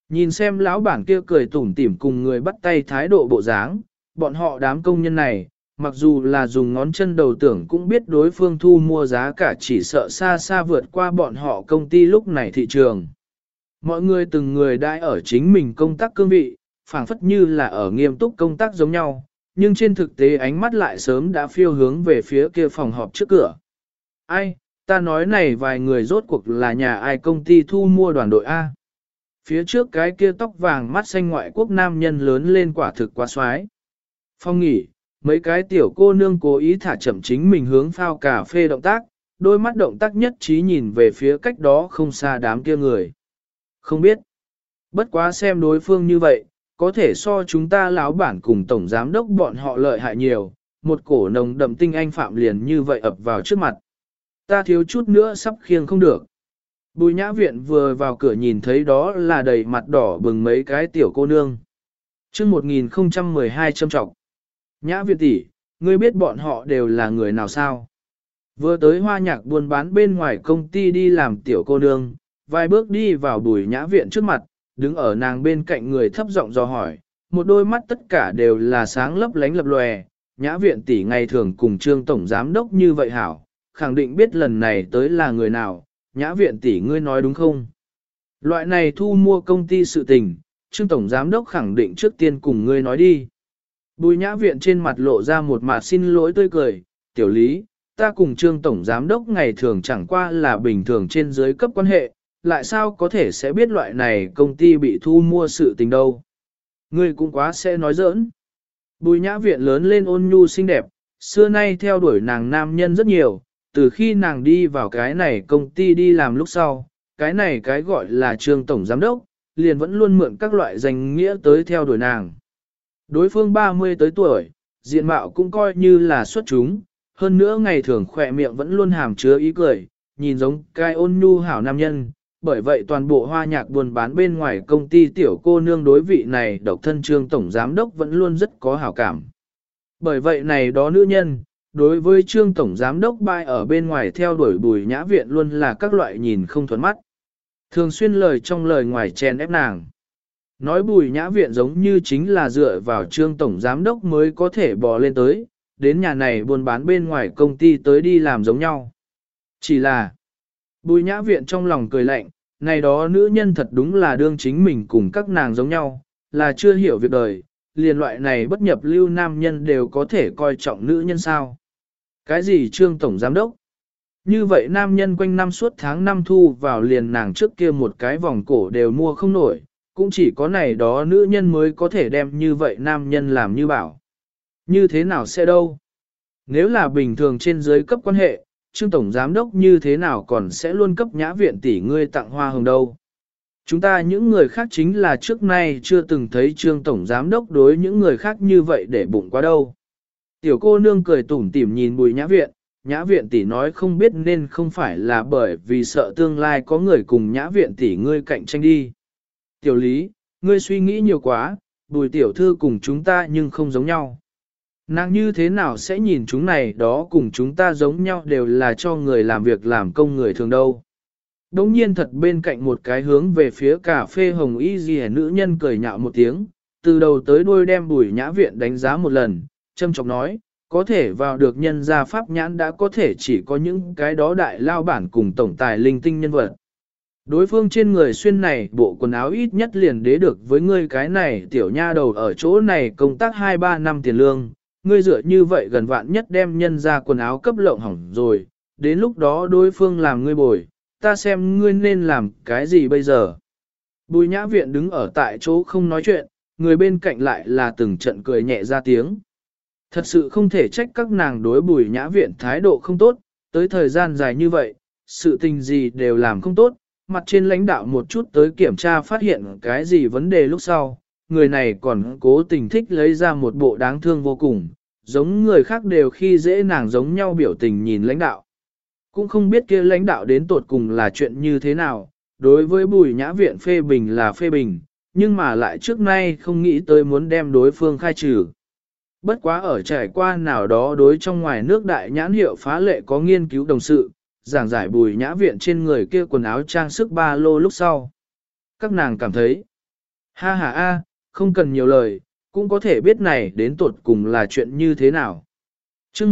Nhìn xem lão bản kia cười tủm tỉm cùng người bắt tay thái độ bộ dáng, bọn họ đám công nhân này, mặc dù là dùng ngón chân đầu tưởng cũng biết đối phương thu mua giá cả chỉ sợ xa xa vượt qua bọn họ công ty lúc này thị trường. Mọi người từng người đã ở chính mình công tác cương vị, phảng phất như là ở nghiêm túc công tác giống nhau, nhưng trên thực tế ánh mắt lại sớm đã phiêu hướng về phía kia phòng họp trước cửa. Ai, ta nói này vài người rốt cuộc là nhà ai công ty thu mua đoàn đội A. Phía trước cái kia tóc vàng mắt xanh ngoại quốc nam nhân lớn lên quả thực quá xoái. Phong nghỉ, mấy cái tiểu cô nương cố ý thả chậm chính mình hướng phao cà phê động tác, đôi mắt động tác nhất trí nhìn về phía cách đó không xa đám kia người. Không biết. Bất quá xem đối phương như vậy, có thể so chúng ta lão bản cùng tổng giám đốc bọn họ lợi hại nhiều, một cổ nồng đậm tinh anh phạm liền như vậy ập vào trước mặt. Ta thiếu chút nữa sắp khiêng không được. Bùi nhã viện vừa vào cửa nhìn thấy đó là đầy mặt đỏ bừng mấy cái tiểu cô nương. chương 1012 châm trọng. Nhã viện tỷ, ngươi biết bọn họ đều là người nào sao? Vừa tới hoa nhạc buôn bán bên ngoài công ty đi làm tiểu cô nương, vài bước đi vào bùi nhã viện trước mặt, đứng ở nàng bên cạnh người thấp giọng dò hỏi, một đôi mắt tất cả đều là sáng lấp lánh lập lòe. Nhã viện tỷ ngày thường cùng trương tổng giám đốc như vậy hảo, khẳng định biết lần này tới là người nào. Nhã viện tỷ ngươi nói đúng không? Loại này thu mua công ty sự tình, trương tổng giám đốc khẳng định trước tiên cùng ngươi nói đi. Bùi nhã viện trên mặt lộ ra một mặt xin lỗi tươi cười, tiểu lý, ta cùng trương tổng giám đốc ngày thường chẳng qua là bình thường trên dưới cấp quan hệ, lại sao có thể sẽ biết loại này công ty bị thu mua sự tình đâu. Ngươi cũng quá sẽ nói giỡn. Bùi nhã viện lớn lên ôn nhu xinh đẹp, xưa nay theo đuổi nàng nam nhân rất nhiều, từ khi nàng đi vào cái này công ty đi làm lúc sau, cái này cái gọi là trương tổng giám đốc, liền vẫn luôn mượn các loại danh nghĩa tới theo đuổi nàng. Đối phương 30 tới tuổi, diện mạo cũng coi như là xuất chúng, hơn nữa ngày thường khỏe miệng vẫn luôn hàm chứa ý cười, nhìn giống cái ôn nhu hảo nam nhân, bởi vậy toàn bộ hoa nhạc buôn bán bên ngoài công ty tiểu cô nương đối vị này độc thân trương tổng giám đốc vẫn luôn rất có hảo cảm. Bởi vậy này đó nữ nhân, đối với trương tổng giám đốc bay ở bên ngoài theo đuổi bùi nhã viện luôn là các loại nhìn không thuận mắt. Thường xuyên lời trong lời ngoài chèn ép nàng. Nói bùi nhã viện giống như chính là dựa vào trương tổng giám đốc mới có thể bò lên tới, đến nhà này buôn bán bên ngoài công ty tới đi làm giống nhau. Chỉ là, bùi nhã viện trong lòng cười lạnh, này đó nữ nhân thật đúng là đương chính mình cùng các nàng giống nhau, là chưa hiểu việc đời, liền loại này bất nhập lưu nam nhân đều có thể coi trọng nữ nhân sao. Cái gì trương tổng giám đốc? Như vậy nam nhân quanh năm suốt tháng năm thu vào liền nàng trước kia một cái vòng cổ đều mua không nổi, cũng chỉ có này đó nữ nhân mới có thể đem như vậy nam nhân làm như bảo. Như thế nào sẽ đâu? Nếu là bình thường trên dưới cấp quan hệ, trương tổng giám đốc như thế nào còn sẽ luôn cấp nhã viện tỷ ngươi tặng hoa hồng đâu? Chúng ta những người khác chính là trước nay chưa từng thấy trương tổng giám đốc đối những người khác như vậy để bụng quá đâu. Tiểu cô nương cười tủm tỉm nhìn bùi nhã viện tỷ nói không biết nên không phải là bởi vì sợ tương lai có người cùng nhã viện tỷ ngươi cạnh tranh đi. Tiểu lý, ngươi suy nghĩ nhiều quá, bùi tiểu thư cùng chúng ta nhưng không giống nhau. Nàng như thế nào sẽ nhìn chúng này đó cùng chúng ta giống nhau đều là cho người làm việc làm công người thường đâu. Đống nhiên thật bên cạnh một cái hướng về phía cà phê hồng y gì nữ nhân cười nhạo một tiếng, từ đầu tới đuôi đem bùi nhã viện đánh giá một lần, châm chọc nói, có thể vào được nhân gia pháp nhãn đã có thể chỉ có những cái đó đại lao bản cùng tổng tài linh tinh nhân vật. Đối phương trên người xuyên này bộ quần áo ít nhất liền đế được với ngươi cái này tiểu nha đầu ở chỗ này công tác 2-3 năm tiền lương, ngươi dựa như vậy gần vạn nhất đem nhân ra quần áo cấp lộng hỏng rồi, đến lúc đó đối phương làm ngươi bồi, ta xem ngươi nên làm cái gì bây giờ. Bùi nhã viện đứng ở tại chỗ không nói chuyện, người bên cạnh lại là từng trận cười nhẹ ra tiếng. Thật sự không thể trách các nàng đối bùi nhã viện thái độ không tốt, tới thời gian dài như vậy, sự tình gì đều làm không tốt, mặt trên lãnh đạo một chút tới kiểm tra phát hiện cái gì vấn đề lúc sau, người này còn cố tình thích lấy ra một bộ đáng thương vô cùng, giống người khác đều khi dễ nàng giống nhau biểu tình nhìn lãnh đạo. Cũng không biết kia lãnh đạo đến tột cùng là chuyện như thế nào, đối với bùi nhã viện phê bình là phê bình, nhưng mà lại trước nay không nghĩ tới muốn đem đối phương khai trừ. Bất quá ở trải qua nào đó đối trong ngoài nước đại nhãn hiệu phá lệ có nghiên cứu đồng sự, giảng giải bùi nhã viện trên người kia quần áo trang sức ba lô lúc sau. Các nàng cảm thấy, Ha ha a, không cần nhiều lời, cũng có thể biết này đến tột cùng là chuyện như thế nào. Chương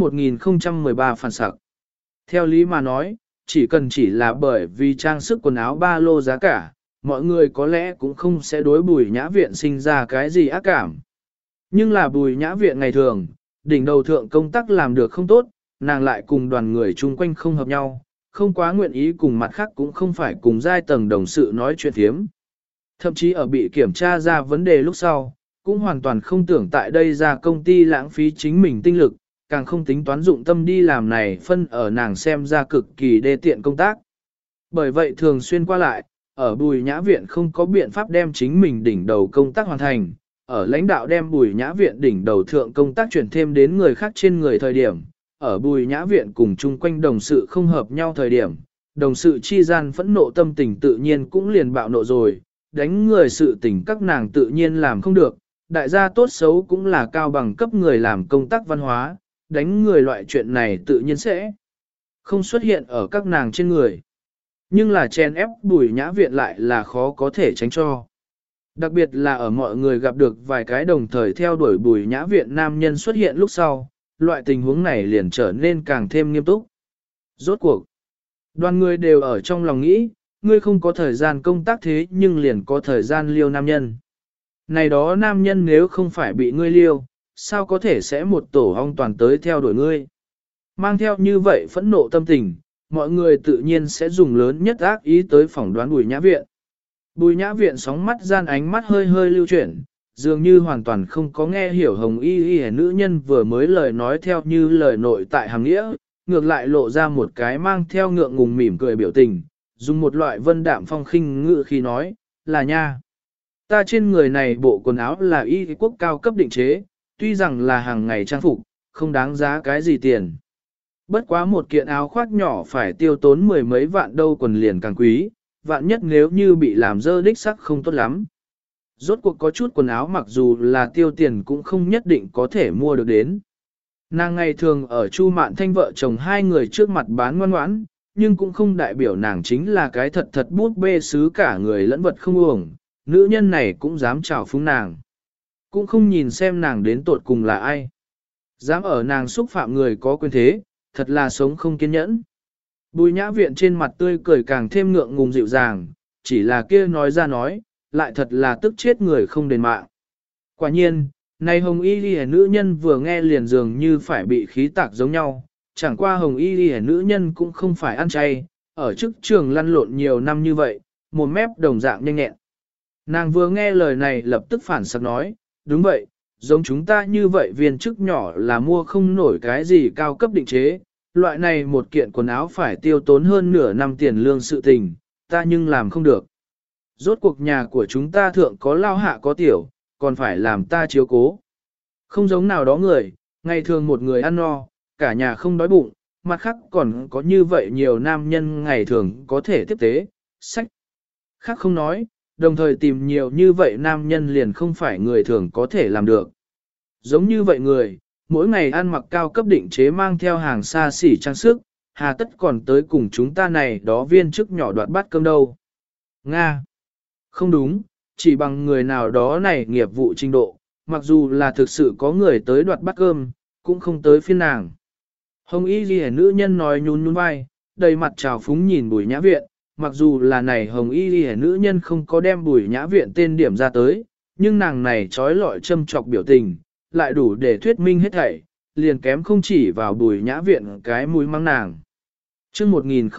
1013 phản sặc. Theo lý mà nói, chỉ là bởi vì trang sức quần áo ba lô giá cả, mọi người có lẽ cũng không sẽ đối Bùi Nhã Viện sinh ra cái gì ác cảm. Nhưng là Bùi Nhã Viện ngày thường, đỉnh đầu thượng công tác làm được không tốt, nàng lại cùng đoàn người chung quanh không hợp nhau, không quá nguyện ý cùng mặt khác cũng không phải cùng giai tầng đồng sự nói chuyện thiếm. Thậm chí ở bị kiểm tra ra vấn đề lúc sau, cũng hoàn toàn không tưởng tại đây ra công ty lãng phí chính mình tinh lực, càng không tính toán dụng tâm đi làm này phân ở nàng xem ra cực kỳ đê tiện công tác. Bởi vậy thường xuyên qua lại, ở Bùi Nhã Viện không có biện pháp đem chính mình đỉnh đầu công tác hoàn thành, ở lãnh đạo đem Bùi Nhã Viện đỉnh đầu thượng công tác chuyển thêm đến người khác trên người thời điểm, ở Bùi Nhã Viện cùng chung quanh đồng sự không hợp nhau thời điểm, đồng sự chi gian phẫn nộ tâm tình tự nhiên cũng liền bạo nộ rồi, đánh người sự tình các nàng tự nhiên làm không được, đại gia tốt xấu cũng là cao bằng cấp người làm công tác văn hóa, đánh người loại chuyện này tự nhiên sẽ không xuất hiện ở các nàng trên người. Nhưng là chèn ép Bùi Nhã Viện lại là khó có thể tránh cho. Đặc biệt là ở mọi người gặp được vài cái đồng thời theo đuổi Bùi Nhã Viện nam nhân xuất hiện lúc sau, loại tình huống này liền trở nên càng thêm nghiêm túc. Rốt cuộc, đoàn người đều ở trong lòng nghĩ, ngươi không có thời gian công tác thế nhưng liền có thời gian liêu nam nhân. Này đó nam nhân nếu không phải bị ngươi liêu, sao có thể sẽ một tổ ong toàn tới theo đuổi ngươi. Mang theo như vậy phẫn nộ tâm tình, mọi người tự nhiên sẽ dùng lớn nhất ác ý tới phỏng đoán Bùi Nhã Viện. Bùi Nhã Viện sóng mắt gian ánh mắt hơi hơi lưu chuyển, dường như hoàn toàn không có nghe hiểu hồng y nữ nhân vừa mới lời nói theo như lời nội tại hàng nghĩa, ngược lại lộ ra một cái mang theo ngượng ngùng mỉm cười biểu tình, dùng một loại vân đạm phong khinh ngữ khi nói, là nha. Ta trên người này bộ quần áo là y quốc cao cấp định chế, tuy rằng là hàng ngày trang phục, không đáng giá cái gì tiền. Bất quá một kiện áo khoác nhỏ phải tiêu tốn mười mấy vạn đâu quần liền càng quý, vạn nhất nếu như bị làm dơ đích sắc không tốt lắm. Rốt cuộc có chút quần áo mặc dù là tiêu tiền cũng không nhất định có thể mua được đến. Nàng ngày thường ở Chu Mạn Thanh vợ chồng hai người trước mặt bán ngoan ngoãn, nhưng cũng không đại biểu nàng chính là cái thật thật bút bê xứ cả người lẫn vật không uổng, nữ nhân này cũng dám chào phúng nàng. Cũng không nhìn xem nàng đến tột cùng là ai. Dám ở nàng xúc phạm người có quyền thế, thật là sống không kiên nhẫn. Bùi Nhã Viện trên mặt tươi cười càng thêm ngượng ngùng dịu dàng, chỉ là kia nói ra nói, lại thật là tức chết người không đền mạng. Quả nhiên, này hồng y ghi nữ nhân vừa nghe liền dường như phải bị khí tạc giống nhau, chẳng qua hồng y ghi nữ nhân cũng không phải ăn chay, ở chức trường lăn lộn nhiều năm như vậy, một mép đồng dạng nhanh nhẹn. Nàng vừa nghe lời này lập tức phản sặc nói, đúng vậy, giống chúng ta như vậy viên chức nhỏ là mua không nổi cái gì cao cấp định chế, loại này một kiện quần áo phải tiêu tốn hơn nửa năm tiền lương sự tình, ta nhưng làm không được. Rốt cuộc nhà của chúng ta thượng có lao hạ có tiểu, còn phải làm ta chiếu cố. Không giống nào đó người, ngày thường một người ăn no, cả nhà không đói bụng, mặt khác còn có như vậy nhiều nam nhân ngày thường có thể tiếp tế, sách. Khác không nói, đồng thời tìm nhiều như vậy nam nhân liền không phải người thường có thể làm được. Giống như vậy người, mỗi ngày ăn mặc cao cấp định chế mang theo hàng xa xỉ trang sức, hà tất còn tới cùng chúng ta này đó viên chức nhỏ đoạt bát cơm đâu. Nga. Không đúng, chỉ bằng người nào đó này nghiệp vụ trình độ, mặc dù là thực sự có người tới đoạt bát cơm, cũng không tới phiên nàng. Hồng y ghi nữ nhân nói nhún nhún vai, đầy mặt trào phúng nhìn Bùi Nhã Viện, mặc dù là này hồng y ghi nữ nhân không có đem Bùi Nhã Viện tên điểm ra tới, nhưng nàng này trói lọi châm chọc biểu tình, lại đủ để thuyết minh hết thảy, liền kém không chỉ vào Bùi Nhã Viện cái mũi mắng nàng. Chương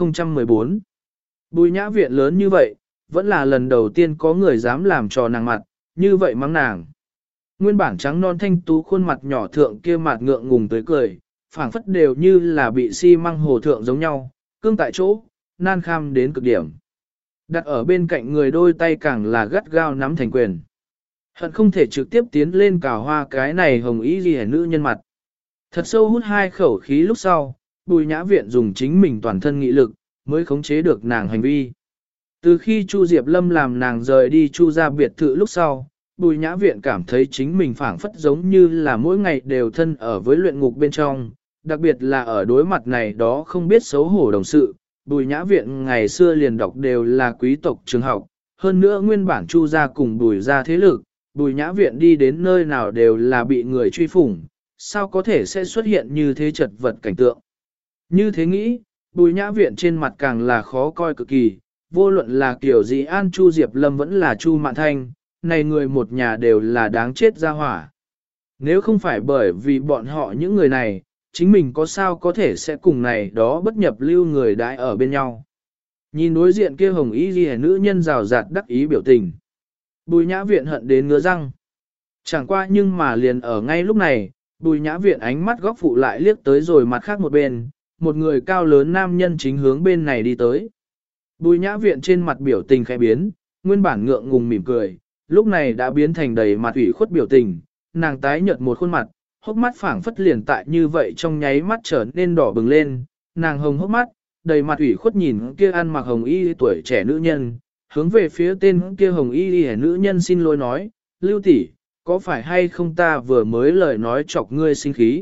1014 Bùi Nhã Viện lớn như vậy, vẫn là lần đầu tiên có người dám làm trò nàng mặt, như vậy mắng nàng. Nguyên bản trắng non thanh tú khuôn mặt nhỏ thượng kia mặt ngượng ngùng tới cười, phảng phất đều như là bị xi măng hồ thượng giống nhau, cương tại chỗ, nan kham đến cực điểm. Đặt ở bên cạnh người đôi tay càng là gắt gao nắm thành quyền. Hận không thể trực tiếp tiến lên cào hoa cái này hồng ý gì nữ nhân mặt. Thật sâu hút hai khẩu khí lúc sau, Bùi Nhã Viện dùng chính mình toàn thân nghị lực, mới khống chế được nàng hành vi. Từ khi Chu Diệp Lâm làm nàng rời đi Chu ra biệt thự lúc sau, Bùi Nhã Viện cảm thấy chính mình phảng phất giống như là mỗi ngày đều thân ở với luyện ngục bên trong, đặc biệt là ở đối mặt này đó không biết xấu hổ đồng sự. Bùi Nhã Viện ngày xưa liền đọc đều là quý tộc trường học, hơn nữa nguyên bản Chu gia cùng Bùi gia thế lực, Bùi Nhã Viện đi đến nơi nào đều là bị người truy phủng, sao có thể sẽ xuất hiện như thế chật vật cảnh tượng. Như thế nghĩ, Bùi Nhã Viện trên mặt càng là khó coi cực kỳ, vô luận là kiểu gì An Chu Diệp Lâm vẫn là Chu Mạn Thanh, này người một nhà đều là đáng chết ra hỏa. Nếu không phải bởi vì bọn họ những người này, chính mình có sao có thể sẽ cùng này đó bất nhập lưu người đãi ở bên nhau. Nhìn đối diện kia hồng y ghi nữ nhân rào rạt đắc ý biểu tình. Bùi Nhã Viện hận đến ngứa răng. Chẳng qua nhưng mà liền ở ngay lúc này, Bùi Nhã Viện ánh mắt góc phụ lại liếc tới rồi mặt khác một bên, một người cao lớn nam nhân chính hướng bên này đi tới. Bùi Nhã Viện trên mặt biểu tình khẽ biến, nguyên bản ngượng ngùng mỉm cười, lúc này đã biến thành đầy mặt ủy khuất biểu tình, nàng tái nhợt một khuôn mặt, hốc mắt phảng phất liền tại như vậy trong nháy mắt trở nên đỏ bừng lên, nàng hồng hốc mắt, đầy mặt ủy khuất nhìn kia ăn mặc hồng y tuổi trẻ nữ nhân, hướng về phía tên kia hồng y nữ nhân xin lỗi nói, Lưu tỷ, có phải hay không ta vừa mới lời nói chọc ngươi sinh khí?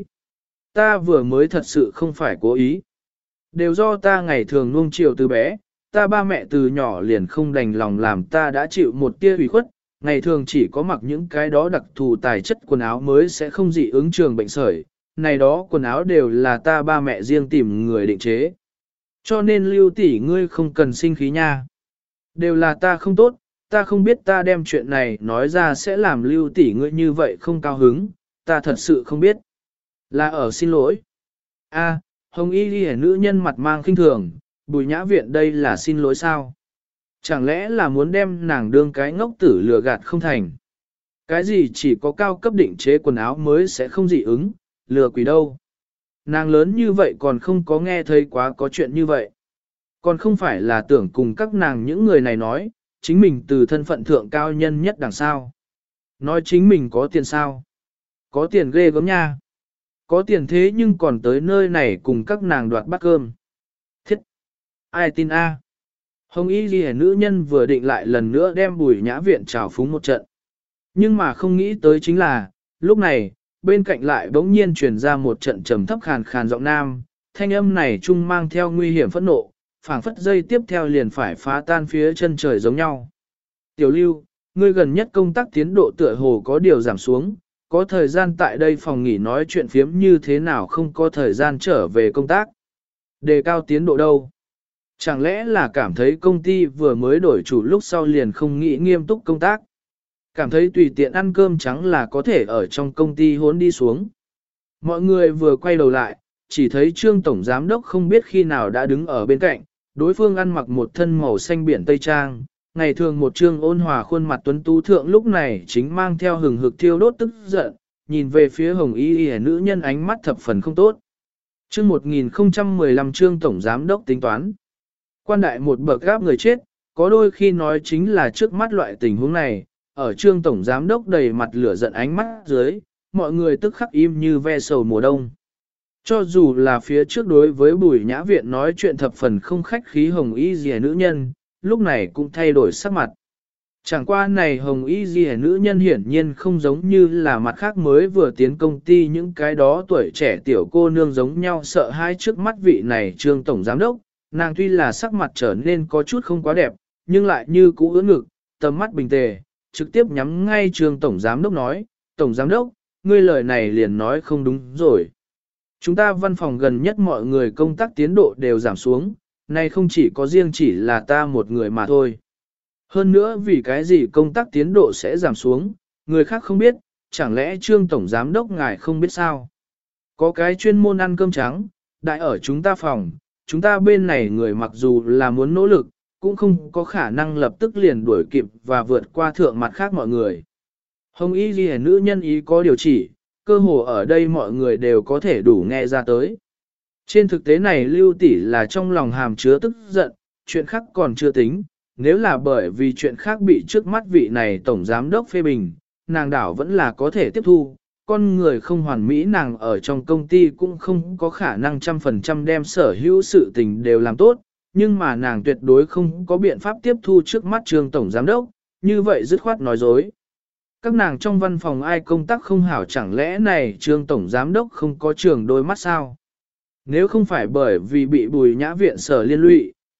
Ta vừa mới thật sự không phải cố ý. Đều do ta ngày thường nuông chiều từ bé, ta ba mẹ từ nhỏ liền không đành lòng làm ta đã chịu một tia ủy khuất, ngày thường chỉ có mặc những cái đó đặc thù tài chất quần áo mới sẽ không dị ứng trường bệnh sởi, này đó quần áo đều là ta ba mẹ riêng tìm người định chế. Cho nên Lưu tỷ ngươi không cần sinh khí nha. Đều là ta không tốt, ta không biết ta đem chuyện này nói ra sẽ làm Lưu tỷ ngươi như vậy không cao hứng, ta thật sự không biết. Là ở xin lỗi. A, hồng y ghi nữ nhân mặt mang khinh thường, Bùi Nhã Viện đây là xin lỗi sao? Chẳng lẽ là muốn đem nàng đương cái ngốc tử lừa gạt không thành? Cái gì chỉ có cao cấp định chế quần áo mới sẽ không dị ứng, lừa quỷ đâu? Nàng lớn như vậy còn không có nghe thấy quá có chuyện như vậy. Còn không phải là tưởng cùng các nàng những người này nói, chính mình từ thân phận thượng cao nhân nhất đằng sau. Nói chính mình có tiền sao? Có tiền ghê gớm nha. Có tiền thế nhưng còn tới nơi này cùng các nàng đoạt bát cơm. Thiết! Ai tin a? Hồng y ghi nữ nhân vừa định lại lần nữa đem Bùi Nhã Viện trào phúng một trận. Nhưng mà không nghĩ tới chính là, lúc này, bên cạnh lại bỗng nhiên truyền ra một trận trầm thấp khàn khàn giọng nam, thanh âm này chung mang theo nguy hiểm phẫn nộ, phảng phất dây tiếp theo liền phải phá tan phía chân trời giống nhau. Tiểu Lưu, ngươi gần nhất công tác tiến độ tựa hồ có điều giảm xuống, có thời gian tại đây phòng nghỉ nói chuyện phiếm như thế nào không có thời gian trở về công tác. Đề cao tiến độ đâu? Chẳng lẽ là cảm thấy công ty vừa mới đổi chủ lúc sau liền không nghĩ nghiêm túc công tác? Cảm thấy tùy tiện ăn cơm trắng là có thể ở trong công ty hốn đi xuống. Mọi người vừa quay đầu lại, chỉ thấy Trương Tổng Giám Đốc không biết khi nào đã đứng ở bên cạnh, đối phương ăn mặc một thân màu xanh biển Tây Trang, ngày thường một trương ôn hòa khuôn mặt tuấn tú thượng lúc này chính mang theo hừng hực thiêu đốt tức giận, nhìn về phía hồng y nữ nhân ánh mắt thập phần không tốt. Chương 1015 Trương Tổng Giám Đốc tính toán. Quan đại một bậc gáp người chết, có đôi khi nói chính là trước mắt loại tình huống này, ở Trương Tổng Giám Đốc đầy mặt lửa giận ánh mắt dưới, mọi người tức khắc im như ve sầu mùa đông. Cho dù là phía trước đối với Bùi Nhã Viện nói chuyện thập phần không khách khí hồng y dì nữ nhân, lúc này cũng thay đổi sắc mặt. Chẳng qua này hồng y dì nữ nhân hiển nhiên không giống như là mặt khác mới vừa tiến công ty những cái đó tuổi trẻ tiểu cô nương giống nhau sợ hai trước mắt vị này Trương Tổng Giám Đốc, nàng tuy là sắc mặt trở nên có chút không quá đẹp, nhưng lại như cũ ưỡn ngực, tầm mắt bình tề, trực tiếp nhắm ngay Trương Tổng Giám Đốc nói, Tổng Giám Đốc, ngươi lời này liền nói không đúng rồi. Chúng ta văn phòng gần nhất mọi người công tác tiến độ đều giảm xuống, nay không chỉ có riêng chỉ là ta một người mà thôi. Hơn nữa vì cái gì công tác tiến độ sẽ giảm xuống, người khác không biết, chẳng lẽ Trương Tổng Giám Đốc ngài không biết sao? Có cái chuyên môn ăn cơm trắng, đại ở chúng ta phòng, chúng ta bên này người mặc dù là muốn nỗ lực, cũng không có khả năng lập tức liền đuổi kịp và vượt qua thượng mặt khác mọi người. Hồng y ghi nữ nhân ý có điều chỉ, cơ hồ ở đây mọi người đều có thể đủ nghe ra tới. Trên thực tế này Lưu tỷ là trong lòng hàm chứa tức giận, chuyện khác còn chưa tính, nếu là bởi vì chuyện khác bị trước mắt vị này tổng giám đốc phê bình, nàng đảo vẫn là có thể tiếp thu, con người không hoàn mỹ nàng ở trong công ty cũng không có khả năng 100% đem sở hữu sự tình đều làm tốt, nhưng mà nàng tuyệt đối không có biện pháp tiếp thu trước mắt Trương tổng giám đốc, như vậy dứt khoát nói dối. Các nàng trong văn phòng ai công tác không hảo chẳng lẽ này Trương tổng giám đốc không có trường đôi mắt sao? Nếu không phải bởi vì bị Bùi Nhã Viện sở liên lụy,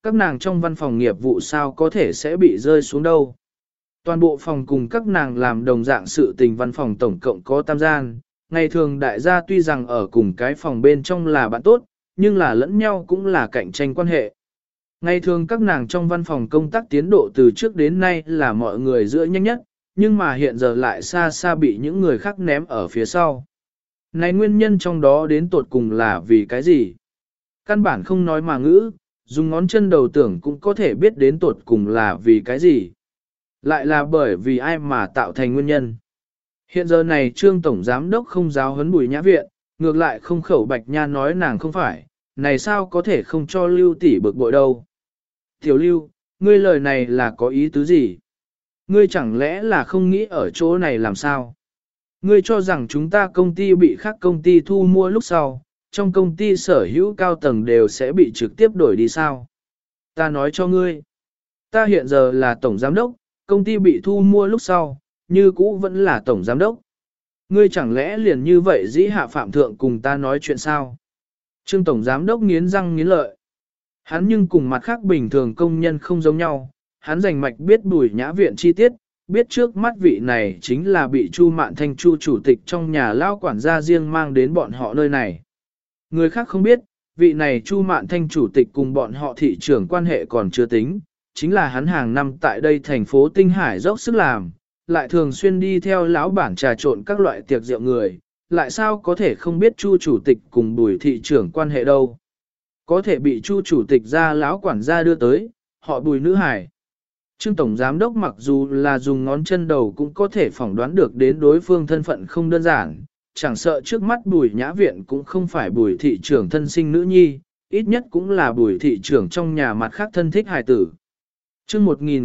các nàng trong văn phòng nghiệp vụ sao có thể sẽ bị rơi xuống đâu. Toàn bộ phòng cùng các nàng làm đồng dạng sự tình văn phòng tổng cộng có tam gian, ngày thường đại gia tuy rằng ở cùng cái phòng bên trong là bạn tốt, nhưng là lẫn nhau cũng là cạnh tranh quan hệ. Ngày thường các nàng trong văn phòng công tác tiến độ từ trước đến nay là mọi người giữa nhanh nhất, nhưng mà hiện giờ lại xa xa bị những người khác ném ở phía sau. Này nguyên nhân trong đó đến tột cùng là vì cái gì? Căn bản không nói mà ngữ, dùng ngón chân đầu tưởng cũng có thể biết đến tột cùng là vì cái gì. Lại là bởi vì ai mà tạo thành nguyên nhân. Hiện giờ này Trương Tổng Giám Đốc không giáo huấn Bùi Nhã Viện, ngược lại không khẩu Bạch Nha nói nàng không phải, này sao có thể không cho Lưu tỷ bực bội đâu. Tiểu Lưu, ngươi lời này là có ý tứ gì? Ngươi chẳng lẽ là không nghĩ ở chỗ này làm sao? Ngươi cho rằng chúng ta công ty bị khác công ty thu mua lúc sau, trong công ty sở hữu cao tầng đều sẽ bị trực tiếp đổi đi sao? Ta nói cho ngươi, ta hiện giờ là tổng giám đốc, công ty bị thu mua lúc sau, như cũ vẫn là tổng giám đốc. Ngươi chẳng lẽ liền như vậy dĩ hạ phạm thượng cùng ta nói chuyện sao? Trương tổng giám đốc nghiến răng nghiến lợi. Hắn nhưng cùng mặt khác bình thường công nhân không giống nhau, hắn rành mạch biết Bùi Nhã Viện chi tiết, biết trước mắt vị này chính là bị Chu Mạn Thanh Chu chủ tịch trong nhà lao quản gia riêng mang đến bọn họ nơi này. Người khác không biết, vị này Chu Mạn Thanh chủ tịch cùng bọn họ thị trưởng quan hệ còn chưa tính, chính là hắn hàng năm tại đây thành phố Tinh Hải dốc sức làm, lại thường xuyên đi theo lão bản trà trộn các loại tiệc rượu người, lại sao có thể không biết Chu chủ tịch cùng Bùi thị trưởng quan hệ đâu. Có thể bị Chu chủ tịch ra lão quản gia đưa tới, họ Bùi nữ hải. Trương tổng giám đốc mặc dù là dùng ngón chân đầu cũng có thể phỏng đoán được đến đối phương thân phận không đơn giản, chẳng sợ trước mắt Bùi Nhã Viện cũng không phải Bùi thị trưởng thân sinh nữ nhi, ít nhất cũng là Bùi thị trưởng trong nhà mặt khác thân thích hài tử. Chương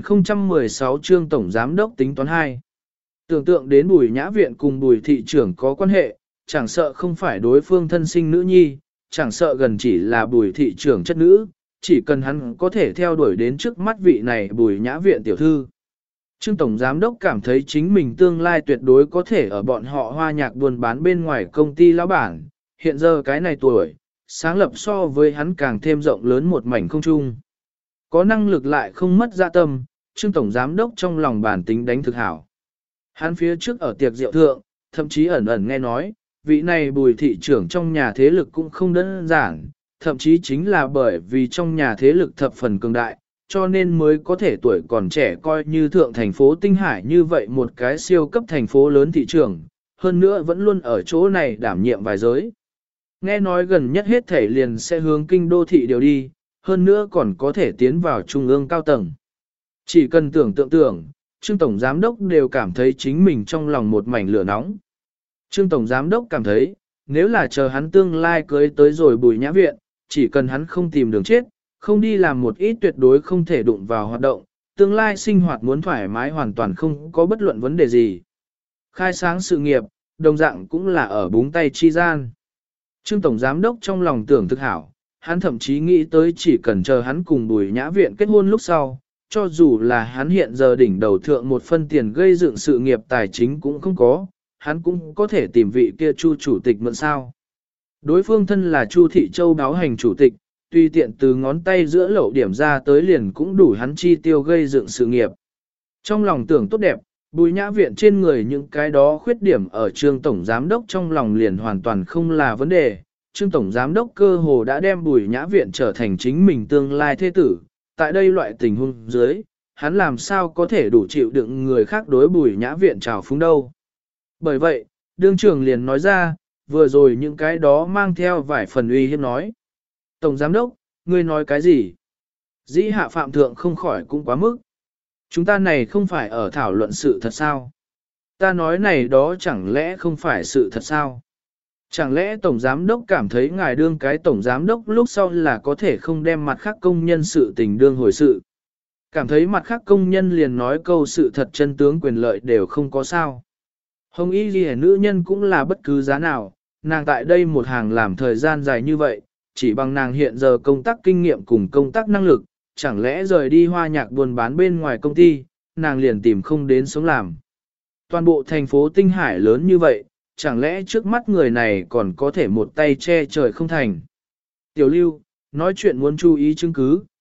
1016 Trương tổng giám đốc tính toán 2. Tưởng tượng đến Bùi Nhã Viện cùng Bùi thị trưởng có quan hệ, chẳng sợ không phải đối phương thân sinh nữ nhi, chẳng sợ gần chỉ là Bùi thị trưởng chất nữ, chỉ cần hắn có thể theo đuổi đến trước mắt vị này Bùi Nhã Viện tiểu thư. Trương tổng giám đốc cảm thấy chính mình tương lai tuyệt đối có thể ở bọn họ hoa nhạc buôn bán bên ngoài công ty lão bản, hiện giờ cái này tuổi, sáng lập so với hắn càng thêm rộng lớn một mảnh không trung. Có năng lực lại không mất dạ tâm, Trương tổng giám đốc trong lòng bản tính đánh thực hảo. Hắn phía trước ở tiệc rượu thượng, thậm chí ẩn ẩn nghe nói, vị này Bùi thị trưởng trong nhà thế lực cũng không đơn giản, thậm chí chính là bởi vì trong nhà thế lực thập phần cường đại, cho nên mới có thể tuổi còn trẻ coi như thượng thành phố Tinh Hải như vậy một cái siêu cấp thành phố lớn thị trường, hơn nữa vẫn luôn ở chỗ này đảm nhiệm vài giới. Nghe nói gần nhất hết thể liền sẽ hướng kinh đô thị điều đi, hơn nữa còn có thể tiến vào trung ương cao tầng. Chỉ cần tưởng, Trương Tổng Giám Đốc đều cảm thấy chính mình trong lòng một mảnh lửa nóng. Trương Tổng Giám Đốc cảm thấy, nếu là chờ hắn tương lai cưới tới rồi Bùi Nhã Viện, chỉ cần hắn không tìm đường chết, không đi làm một ít tuyệt đối không thể đụng vào hoạt động, tương lai sinh hoạt muốn thoải mái hoàn toàn không có bất luận vấn đề gì. Khai sáng sự nghiệp, đồng dạng cũng là ở búng tay chi gian. Trương Tổng Giám Đốc trong lòng tưởng thực hảo, hắn thậm chí nghĩ tới chỉ cần chờ hắn cùng Bùi Nhã Viện kết hôn lúc sau, cho dù là hắn hiện giờ đỉnh đầu thượng một phân tiền gây dựng sự nghiệp tài chính cũng không có, hắn cũng có thể tìm vị kia Chu chủ tịch mượn sao. Đối phương thân là Chu Thị Châu báo hành chủ tịch, tùy tiện từ ngón tay giữa lậu điểm ra tới liền cũng đủ hắn chi tiêu gây dựng sự nghiệp. Trong lòng tưởng tốt đẹp, Bùi Nhã Viện trên người những cái đó khuyết điểm ở Trương Tổng Giám Đốc trong lòng liền hoàn toàn không là vấn đề. Trương Tổng Giám Đốc cơ hồ đã đem Bùi Nhã Viện trở thành chính mình tương lai thế tử. Tại đây loại tình huống dưới, hắn làm sao có thể đủ chịu đựng người khác đối Bùi Nhã Viện trào phúng đâu. Bởi vậy, đương trưởng liền nói ra, vừa rồi những cái đó mang theo vài phần uy hiếp nói. Tổng Giám Đốc, ngươi nói cái gì? Dĩ hạ phạm thượng không khỏi cũng quá mức. Chúng ta này không phải ở thảo luận sự thật sao? Ta nói này đó chẳng lẽ không phải sự thật sao? Chẳng lẽ Tổng Giám Đốc cảm thấy ngài đương cái Tổng Giám Đốc lúc sau là có thể không đem mặt khác công nhân sự tình đương hồi sự? Cảm thấy mặt khác công nhân liền nói câu sự thật chân tướng quyền lợi đều không có sao? Hồng Y Ghi nữ nhân cũng là bất cứ giá nào, nàng tại đây một hàng làm thời gian dài như vậy, chỉ bằng nàng hiện giờ công tác kinh nghiệm cùng công tác năng lực, chẳng lẽ rời đi hoa nhạc buôn bán bên ngoài công ty, nàng liền tìm không đến sống làm. Toàn bộ thành phố Tinh Hải lớn như vậy, chẳng lẽ trước mắt người này còn có thể một tay che trời không thành. Tiểu Lưu, nói chuyện muốn chú ý chứng cứ,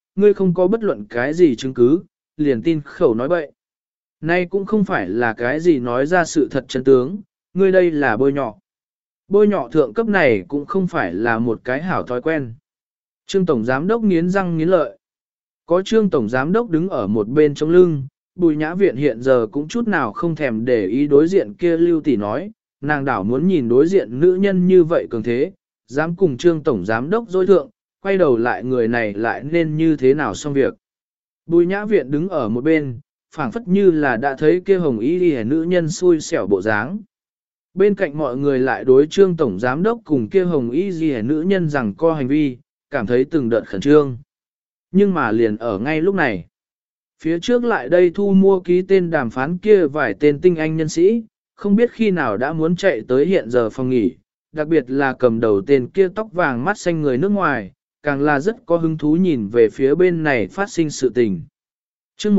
ngươi không có bất luận cái gì chứng cứ, liền tin khẩu nói bậy. Nay cũng không phải là cái gì nói ra sự thật chân tướng, ngươi đây là bôi nhọ. Bôi nhọ thượng cấp này cũng không phải là một cái hảo thói quen. Trương Tổng Giám Đốc nghiến răng nghiến lợi. Có Trương Tổng Giám Đốc đứng ở một bên trong lưng, Bùi Nhã Viện hiện giờ cũng chút nào không thèm để ý đối diện kia Lưu Tỷ nói, nàng đảo muốn nhìn đối diện nữ nhân như vậy cường thế, dám cùng Trương Tổng Giám Đốc dối thượng, quay đầu lại người này lại nên như thế nào xong việc. Bùi Nhã Viện đứng ở một bên, phảng phất như là đã thấy kia hồng y đi nữ nhân xui xẻo bộ dáng. Bên cạnh mọi người lại đối Trương Tổng Giám Đốc cùng kia hồng y gì nữ nhân rằng co hành vi, cảm thấy từng đợt khẩn trương. Nhưng mà liền ở ngay lúc này, phía trước lại đây thu mua ký tên đàm phán kia vài tên tinh anh nhân sĩ, không biết khi nào đã muốn chạy tới hiện giờ phòng nghỉ, đặc biệt là cầm đầu tên kia tóc vàng mắt xanh người nước ngoài, càng là rất có hứng thú nhìn về phía bên này phát sinh sự tình. Chương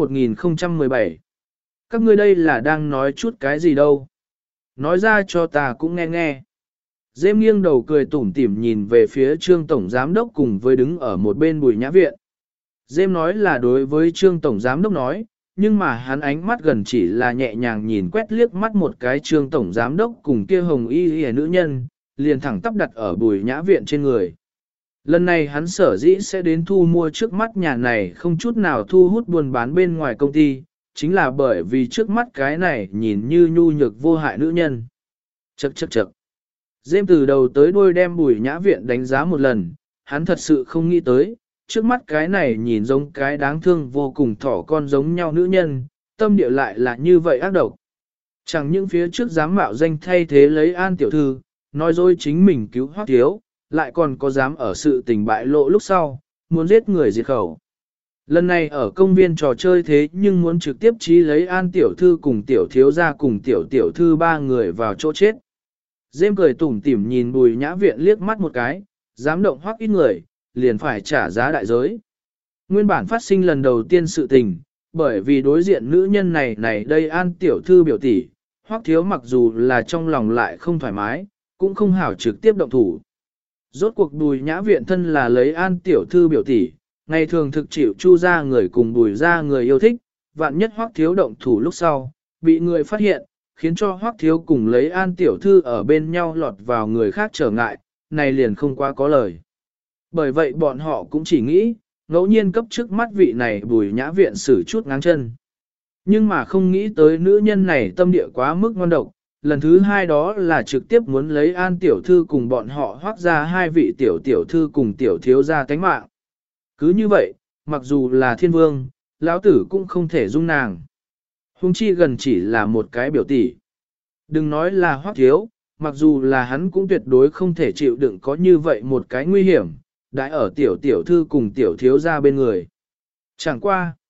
1017 các ngươi đây là đang nói chút cái gì đâu? Nói ra cho ta cũng nghe nghe. Dêm nghiêng đầu cười tủm tỉm nhìn về phía Trương Tổng Giám Đốc cùng với đứng ở một bên Bùi Nhã Viện. Dêm nói là đối với Trương Tổng Giám Đốc nói, nhưng mà hắn ánh mắt gần chỉ là nhẹ nhàng nhìn quét liếc mắt một cái Trương Tổng Giám Đốc cùng kia hồng y nữ nhân, liền thẳng tắp đặt ở Bùi Nhã Viện trên người. Lần này hắn sở dĩ sẽ đến thu mua trước mắt nhà này không chút nào thu hút buôn bán bên ngoài công ty, chính là bởi vì trước mắt cái này nhìn như nhu nhược vô hại nữ nhân. Chậc chậc chậc. Dêm từ đầu tới đuôi đem Bùi Nhã Viện đánh giá một lần, hắn thật sự không nghĩ tới, trước mắt cái này nhìn giống cái đáng thương vô cùng thỏ con giống nhau nữ nhân, tâm địa lại là như vậy ác độc. Chẳng những phía trước dám mạo danh thay thế lấy An tiểu thư, nói dối chính mình cứu Hoắc Thiếu, lại còn có dám ở sự tình bại lộ lúc sau, muốn giết người diệt khẩu. Lần này ở công viên trò chơi thế nhưng muốn trực tiếp chí lấy An tiểu thư cùng tiểu thiếu gia cùng tiểu tiểu thư ba người vào chỗ chết. Dêm cười tủm tỉm nhìn Bùi Nhã Viện liếc mắt một cái, dám động Hoắc ít người, liền phải trả giá đại giới. Nguyên bản phát sinh lần đầu tiên sự tình, bởi vì đối diện nữ nhân này đây An tiểu thư biểu tỷ, Hoắc Thiếu mặc dù là trong lòng lại không thoải mái, cũng không hảo trực tiếp động thủ. Rốt cuộc Bùi Nhã Viện thân là lấy An tiểu thư biểu tỷ, ngày thường thực chịu Chu ra người cùng Bùi ra người yêu thích, vạn nhất Hoắc Thiếu động thủ lúc sau, bị người phát hiện, khiến cho Hoắc Thiếu cùng lấy An tiểu thư ở bên nhau lọt vào người khác trở ngại, này liền không quá có lời. Bởi vậy bọn họ cũng chỉ nghĩ, ngẫu nhiên cấp trước mắt vị này Bùi Nhã Viện xử chút ngáng chân. Nhưng mà không nghĩ tới nữ nhân này tâm địa quá mức ngon độc, lần thứ hai đó là trực tiếp muốn lấy An tiểu thư cùng bọn họ Hoắc ra hai vị tiểu tiểu thư cùng tiểu thiếu gia tánh mạng. Cứ như vậy, mặc dù là thiên vương, lão tử cũng không thể dung nàng. Hùng chi gần chỉ là một cái biểu tỷ. Đừng nói là Hoắc Thiếu, mặc dù là hắn cũng tuyệt đối không thể chịu đựng có như vậy một cái nguy hiểm, đại ở tiểu tiểu thư cùng tiểu thiếu gia bên người. Chẳng qua.